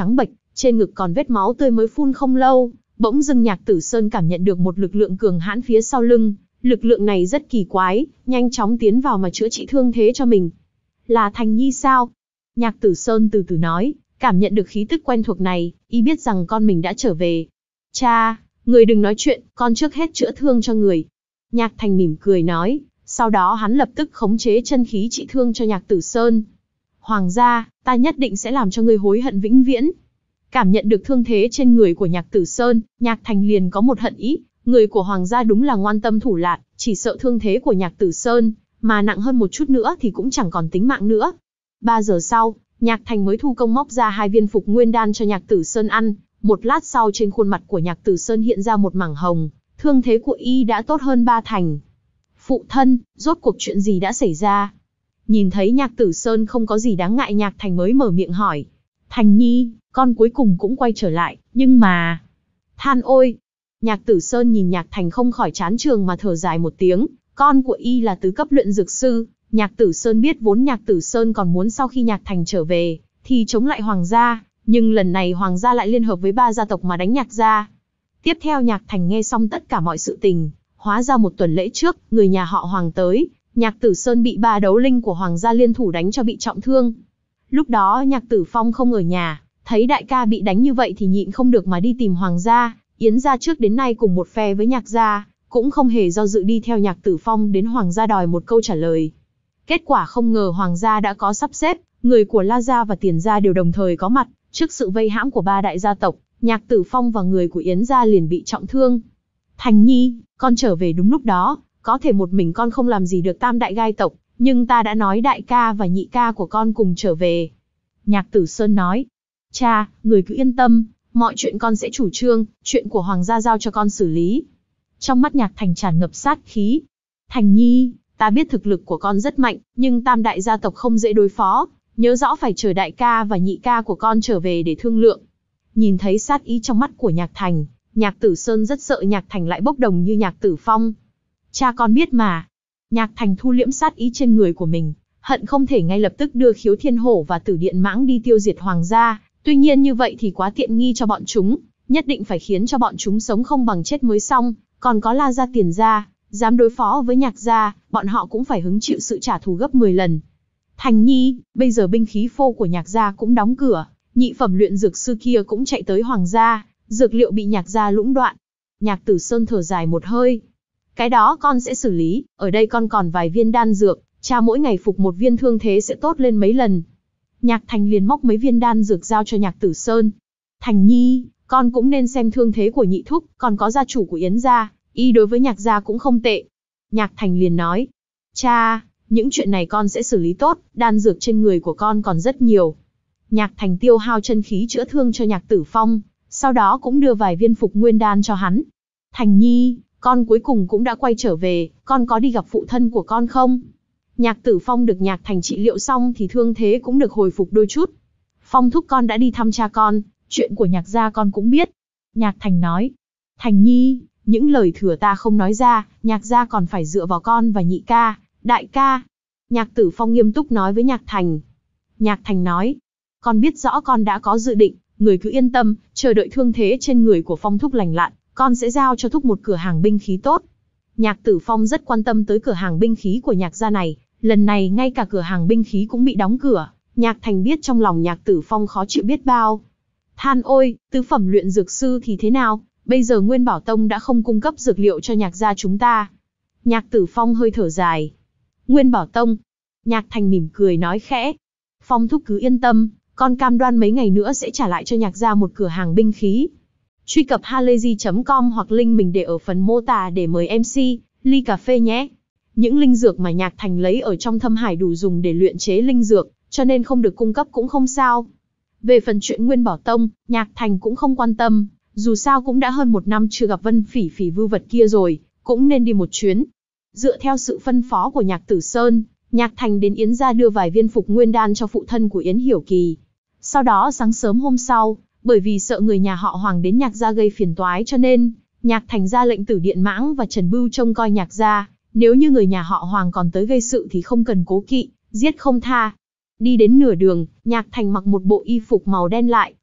Trên ngực còn vết máu tươi mới phun không lâu, bỗng dưng Nhạc Tử Sơn cảm nhận được một lực lượng cường hãn phía sau lưng. Lực lượng này rất kỳ quái, nhanh chóng tiến vào mà chữa trị thương thế cho mình. Là Thành Nhi sao? Nhạc Tử Sơn từ từ nói, cảm nhận được khí tức quen thuộc này, y biết rằng con mình đã trở về. Cha, người đừng nói chuyện, con trước hết chữa thương cho người. Nhạc Thành mỉm cười nói, sau đó hắn lập tức khống chế chân khí trị thương cho Nhạc Tử Sơn. Hoàng gia, ta nhất định sẽ làm cho ngươi hối hận vĩnh viễn. Cảm nhận được thương thế trên người của Nhạc Tử Sơn, Nhạc Thành liền có một hận ý, người của Hoàng gia đúng là ngoan tâm thủ lạn, chỉ sợ thương thế của Nhạc Tử Sơn, mà nặng hơn một chút nữa thì cũng chẳng còn tính mạng nữa. Ba giờ sau, Nhạc Thành mới thu công móc ra hai viên phục nguyên đan cho Nhạc Tử Sơn ăn, một lát sau trên khuôn mặt của Nhạc Tử Sơn hiện ra một mảng hồng, thương thế của y đã tốt hơn ba thành. Phụ thân, rốt cuộc chuyện gì đã xảy ra? Nhìn thấy Nhạc Tử Sơn không có gì đáng ngại, Nhạc Thành mới mở miệng hỏi. Thành Nhi, con cuối cùng cũng quay trở lại, nhưng mà... Than ôi! Nhạc Tử Sơn nhìn Nhạc Thành không khỏi chán trường mà thở dài một tiếng, con của y là tứ cấp luyện dược sư. Nhạc Tử Sơn biết vốn Nhạc Tử Sơn còn muốn sau khi Nhạc Thành trở về, thì chống lại Hoàng gia, nhưng lần này Hoàng gia lại liên hợp với ba gia tộc mà đánh Nhạc gia. Tiếp theo Nhạc Thành nghe xong tất cả mọi sự tình, hóa ra một tuần lễ trước, người nhà họ Hoàng tới, Nhạc Tử Sơn bị ba đấu linh của Hoàng gia liên thủ đánh cho bị trọng thương. Lúc đó Nhạc Tử Phong không ở nhà, thấy đại ca bị đánh như vậy thì nhịn không được mà đi tìm Hoàng gia. Yến gia trước đến nay cùng một phe với Nhạc gia, cũng không hề do dự đi theo Nhạc Tử Phong đến Hoàng gia đòi một câu trả lời. Kết quả không ngờ Hoàng gia đã có sắp xếp, người của La gia và Tiền gia đều đồng thời có mặt, trước sự vây hãm của ba đại gia tộc, Nhạc Tử Phong và người của Yến gia liền bị trọng thương. Thành Nhi, con trở về đúng lúc đó, có thể một mình con không làm gì được tam đại gai tộc, nhưng ta đã nói đại ca và nhị ca của con cùng trở về. Nhạc Tử Sơn nói, cha, người cứ yên tâm, mọi chuyện con sẽ chủ trương, chuyện của Hoàng gia giao cho con xử lý. Trong mắt Nhạc Thành tràn ngập sát khí. Thành Nhi, ta biết thực lực của con rất mạnh, nhưng tam đại gia tộc không dễ đối phó, nhớ rõ phải chờ đại ca và nhị ca của con trở về để thương lượng. Nhìn thấy sát ý trong mắt của Nhạc Thành, Nhạc Tử Sơn rất sợ Nhạc Thành lại bốc đồng như Nhạc Tử Phong. Cha con biết mà. Nhạc Thành thu liễm sát ý trên người của mình, hận không thể ngay lập tức đưa Khiếu Thiên Hổ và Tử Điện Mãng đi tiêu diệt Hoàng gia, tuy nhiên như vậy thì quá tiện nghi cho bọn chúng, nhất định phải khiến cho bọn chúng sống không bằng chết mới xong, còn có La gia Tiền gia, dám đối phó với Nhạc gia, bọn họ cũng phải hứng chịu sự trả thù gấp mười lần. Thành Nhi, bây giờ binh khí phô của Nhạc gia cũng đóng cửa, nhị phẩm luyện dược sư kia cũng chạy tới Hoàng gia, dược liệu bị Nhạc gia lũng đoạn. Nhạc Tử Sơn thở dài một hơi. Cái đó con sẽ xử lý, ở đây con còn vài viên đan dược, cha mỗi ngày phục một viên thương thế sẽ tốt lên mấy lần. Nhạc Thành liền móc mấy viên đan dược giao cho Nhạc Tử Sơn. Thành Nhi, con cũng nên xem thương thế của nhị thúc, còn có gia chủ của Yến gia, y đối với Nhạc gia cũng không tệ. Nhạc Thành liền nói, cha, những chuyện này con sẽ xử lý tốt, đan dược trên người của con còn rất nhiều. Nhạc Thành tiêu hao chân khí chữa thương cho Nhạc Tử Phong, sau đó cũng đưa vài viên phục nguyên đan cho hắn. Thành Nhi, con cuối cùng cũng đã quay trở về, con có đi gặp phụ thân của con không? Nhạc Tử Phong được Nhạc Thành trị liệu xong thì thương thế cũng được hồi phục đôi chút. Phong thúc con đã đi thăm cha con, chuyện của Nhạc gia con cũng biết. Nhạc Thành nói, Thành Nhi, những lời thừa ta không nói ra, Nhạc gia còn phải dựa vào con và nhị ca, đại ca. Nhạc Tử Phong nghiêm túc nói với Nhạc Thành. Nhạc Thành nói, con biết rõ con đã có dự định, người cứ yên tâm, chờ đợi thương thế trên người của Phong thúc lành lặn, con sẽ giao cho thúc một cửa hàng binh khí tốt. Nhạc Tử Phong rất quan tâm tới cửa hàng binh khí của Nhạc gia này, lần này ngay cả cửa hàng binh khí cũng bị đóng cửa. Nhạc Thành biết trong lòng Nhạc Tử Phong khó chịu biết bao. Than ôi, tứ phẩm luyện dược sư thì thế nào, bây giờ Nguyên Bảo Tông đã không cung cấp dược liệu cho Nhạc gia chúng ta. Nhạc Tử Phong hơi thở dài. Nguyên Bảo Tông. Nhạc Thành mỉm cười nói khẽ. Phong thúc cứ yên tâm, con cam đoan mấy ngày nữa sẽ trả lại cho Nhạc gia một cửa hàng binh khí. Truy cập halayzi chấm com hoặc link mình để ở phần mô tả để mời em xê, ly cà phê nhé. Những linh dược mà Nhạc Thành lấy ở trong Thâm Hải đủ dùng để luyện chế linh dược, cho nên không được cung cấp cũng không sao. Về phần chuyện Nguyên Bảo Tông, Nhạc Thành cũng không quan tâm, dù sao cũng đã hơn một năm chưa gặp Vân Phỉ Phỉ vưu vật kia rồi, cũng nên đi một chuyến. Dựa theo sự phân phó của Nhạc Tử Sơn, Nhạc Thành đến Yến gia đưa vài viên phục nguyên đan cho phụ thân của Yến Hiểu Kỳ. Sau đó sáng sớm hôm sau, bởi vì sợ người nhà họ Hoàng đến Nhạc gia gây phiền toái cho nên, Nhạc Thành ra lệnh Tử Điện Mãng và Trần Bưu trông coi Nhạc gia, nếu như người nhà họ Hoàng còn tới gây sự thì không cần cố kỵ, giết không tha. Đi đến nửa đường, Nhạc Thành mặc một bộ y phục màu đen lại,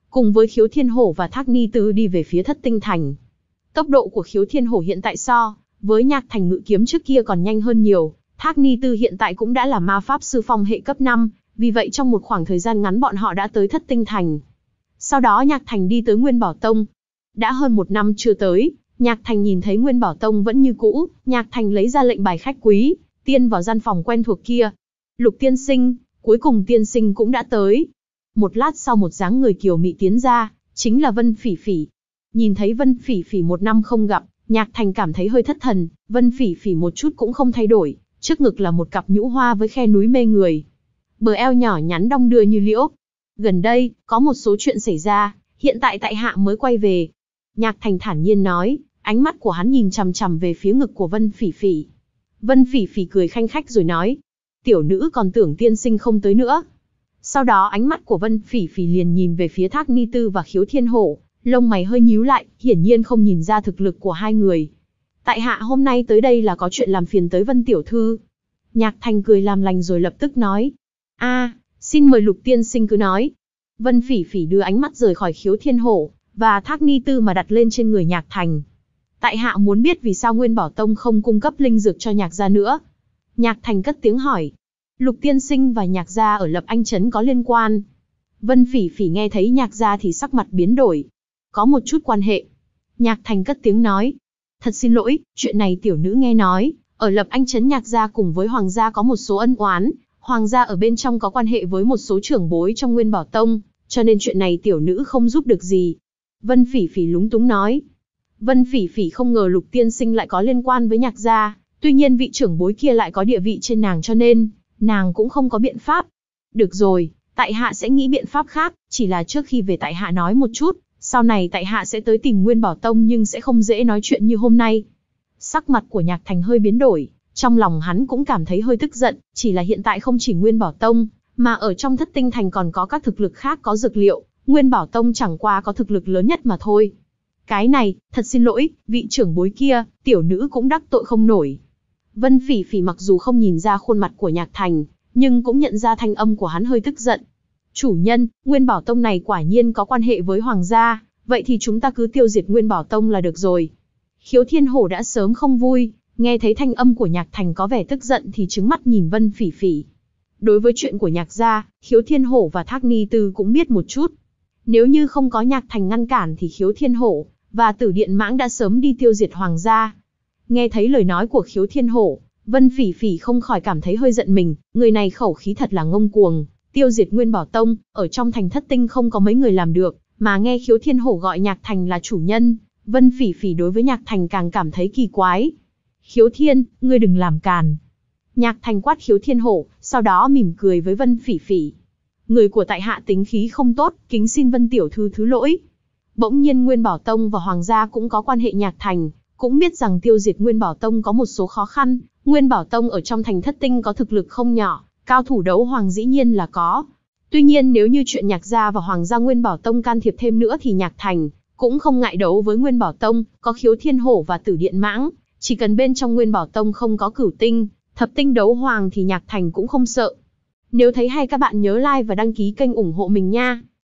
cùng với Khiếu Thiên Hổ và Thác Ni Tư đi về phía Thất Tinh Thành. Tốc độ của Khiếu Thiên Hổ hiện tại so với Nhạc Thành ngự kiếm trước kia còn nhanh hơn nhiều, Thác Ni Tư hiện tại cũng đã là ma pháp sư phong hệ cấp năm, vì vậy trong một khoảng thời gian ngắn bọn họ đã tới Thất Tinh Thành. Sau đó Nhạc Thành đi tới Nguyên Bảo Tông. Đã hơn một năm chưa tới, Nhạc Thành nhìn thấy Nguyên Bảo Tông vẫn như cũ, Nhạc Thành lấy ra lệnh bài khách quý, tiên vào gian phòng quen thuộc kia. Lục tiên sinh, cuối cùng tiên sinh cũng đã tới. Một lát sau một dáng người kiều mị tiến ra, chính là Vân Phỉ Phỉ. Nhìn thấy Vân Phỉ Phỉ một năm không gặp, Nhạc Thành cảm thấy hơi thất thần, Vân Phỉ Phỉ một chút cũng không thay đổi, trước ngực là một cặp nhũ hoa với khe núi mê người. Bờ eo nhỏ nhắn đong đưa như liễu. Gần đây, có một số chuyện xảy ra, hiện tại tại hạ mới quay về. Nhạc Thành thản nhiên nói, ánh mắt của hắn nhìn chằm chằm về phía ngực của Vân Phỉ Phỉ. Vân Phỉ Phỉ cười khanh khách rồi nói, tiểu nữ còn tưởng tiên sinh không tới nữa. Sau đó ánh mắt của Vân Phỉ Phỉ liền nhìn về phía Thác Ni Tư và Khiếu Thiên Hổ, lông mày hơi nhíu lại, hiển nhiên không nhìn ra thực lực của hai người. Tại hạ hôm nay tới đây là có chuyện làm phiền tới Vân tiểu thư. Nhạc Thành cười làm lành rồi lập tức nói, a, xin mời Lục tiên sinh cứ nói. Vân Phỉ Phỉ đưa ánh mắt rời khỏi Khiếu Thiên Hổ và Thác Ni Tư mà đặt lên trên người Nhạc Thành. Tại hạ muốn biết vì sao Nguyên Bảo Tông không cung cấp linh dược cho Nhạc gia nữa. Nhạc Thành cất tiếng hỏi, Lục tiên sinh và Nhạc gia ở Lập Anh Trấn có liên quan. Vân Phỉ Phỉ nghe thấy Nhạc gia thì sắc mặt biến đổi. Có một chút quan hệ. Nhạc Thành cất tiếng nói, thật xin lỗi, chuyện này tiểu nữ nghe nói, ở Lập Anh Trấn Nhạc gia cùng với Hoàng gia có một số ân oán, Hoàng gia ở bên trong có quan hệ với một số trưởng bối trong Nguyên Bảo Tông, cho nên chuyện này tiểu nữ không giúp được gì. Vân Phỉ Phỉ lúng túng nói. Vân Phỉ Phỉ không ngờ Lục tiên sinh lại có liên quan với Nhạc gia, tuy nhiên vị trưởng bối kia lại có địa vị trên nàng cho nên, nàng cũng không có biện pháp. Được rồi, tại hạ sẽ nghĩ biện pháp khác, chỉ là trước khi về tại hạ nói một chút, sau này tại hạ sẽ tới tìm Nguyên Bảo Tông nhưng sẽ không dễ nói chuyện như hôm nay. Sắc mặt của Nhạc Thành hơi biến đổi, trong lòng hắn cũng cảm thấy hơi tức giận, chỉ là hiện tại không chỉ Nguyên Bảo Tông, mà ở trong Thất Tinh Thành còn có các thực lực khác có dược liệu, Nguyên Bảo Tông chẳng qua có thực lực lớn nhất mà thôi. Cái này, thật xin lỗi, vị trưởng bối kia, tiểu nữ cũng đắc tội không nổi. Vân Phỉ Phỉ mặc dù không nhìn ra khuôn mặt của Nhạc Thành, nhưng cũng nhận ra thanh âm của hắn hơi tức giận. Chủ nhân, Nguyên Bảo Tông này quả nhiên có quan hệ với Hoàng gia, vậy thì chúng ta cứ tiêu diệt Nguyên Bảo Tông là được rồi. Khiếu Thiên Hổ đã sớm không vui, nghe thấy thanh âm của Nhạc Thành có vẻ tức giận thì trừng mắt nhìn Vân Phỉ Phỉ. Đối với chuyện của Nhạc gia, Khiếu Thiên Hổ và Thác Ni Tư cũng biết một chút. Nếu như không có Nhạc Thành ngăn cản thì Khiếu Thiên Hổ và Tử Điện Mãng đã sớm đi tiêu diệt Hoàng gia. Nghe thấy lời nói của Khiếu Thiên Hổ, Vân Phỉ Phỉ không khỏi cảm thấy hơi giận mình, người này khẩu khí thật là ngông cuồng, tiêu diệt Nguyên Bảo Tông, ở trong thành Thất Tinh không có mấy người làm được, mà nghe Khiếu Thiên Hổ gọi Nhạc Thành là chủ nhân, Vân Phỉ Phỉ đối với Nhạc Thành càng cảm thấy kỳ quái. Khiếu Thiên, ngươi đừng làm càn. Nhạc Thành quát Khiếu Thiên Hổ, sau đó mỉm cười với Vân Phỉ Phỉ. Người của tại hạ tính khí không tốt, kính xin Vân tiểu thư thứ lỗi. Bỗng nhiên Nguyên Bảo Tông và Hoàng gia cũng có quan hệ. Nhạc Thành cũng biết rằng tiêu diệt Nguyên Bảo Tông có một số khó khăn, Nguyên Bảo Tông ở trong thành Thất Tinh có thực lực không nhỏ, cao thủ đấu hoàng dĩ nhiên là có. Tuy nhiên nếu như chuyện Nhạc gia và Hoàng gia Nguyên Bảo Tông can thiệp thêm nữa thì Nhạc Thành cũng không ngại đấu với Nguyên Bảo Tông, có Khiếu Thiên Hổ và Tử Điện Mãng, chỉ cần bên trong Nguyên Bảo Tông không có cửu tinh, thập tinh đấu hoàng thì Nhạc Thành cũng không sợ. Nếu thấy hay các bạn nhớ like và đăng ký kênh ủng hộ mình nha.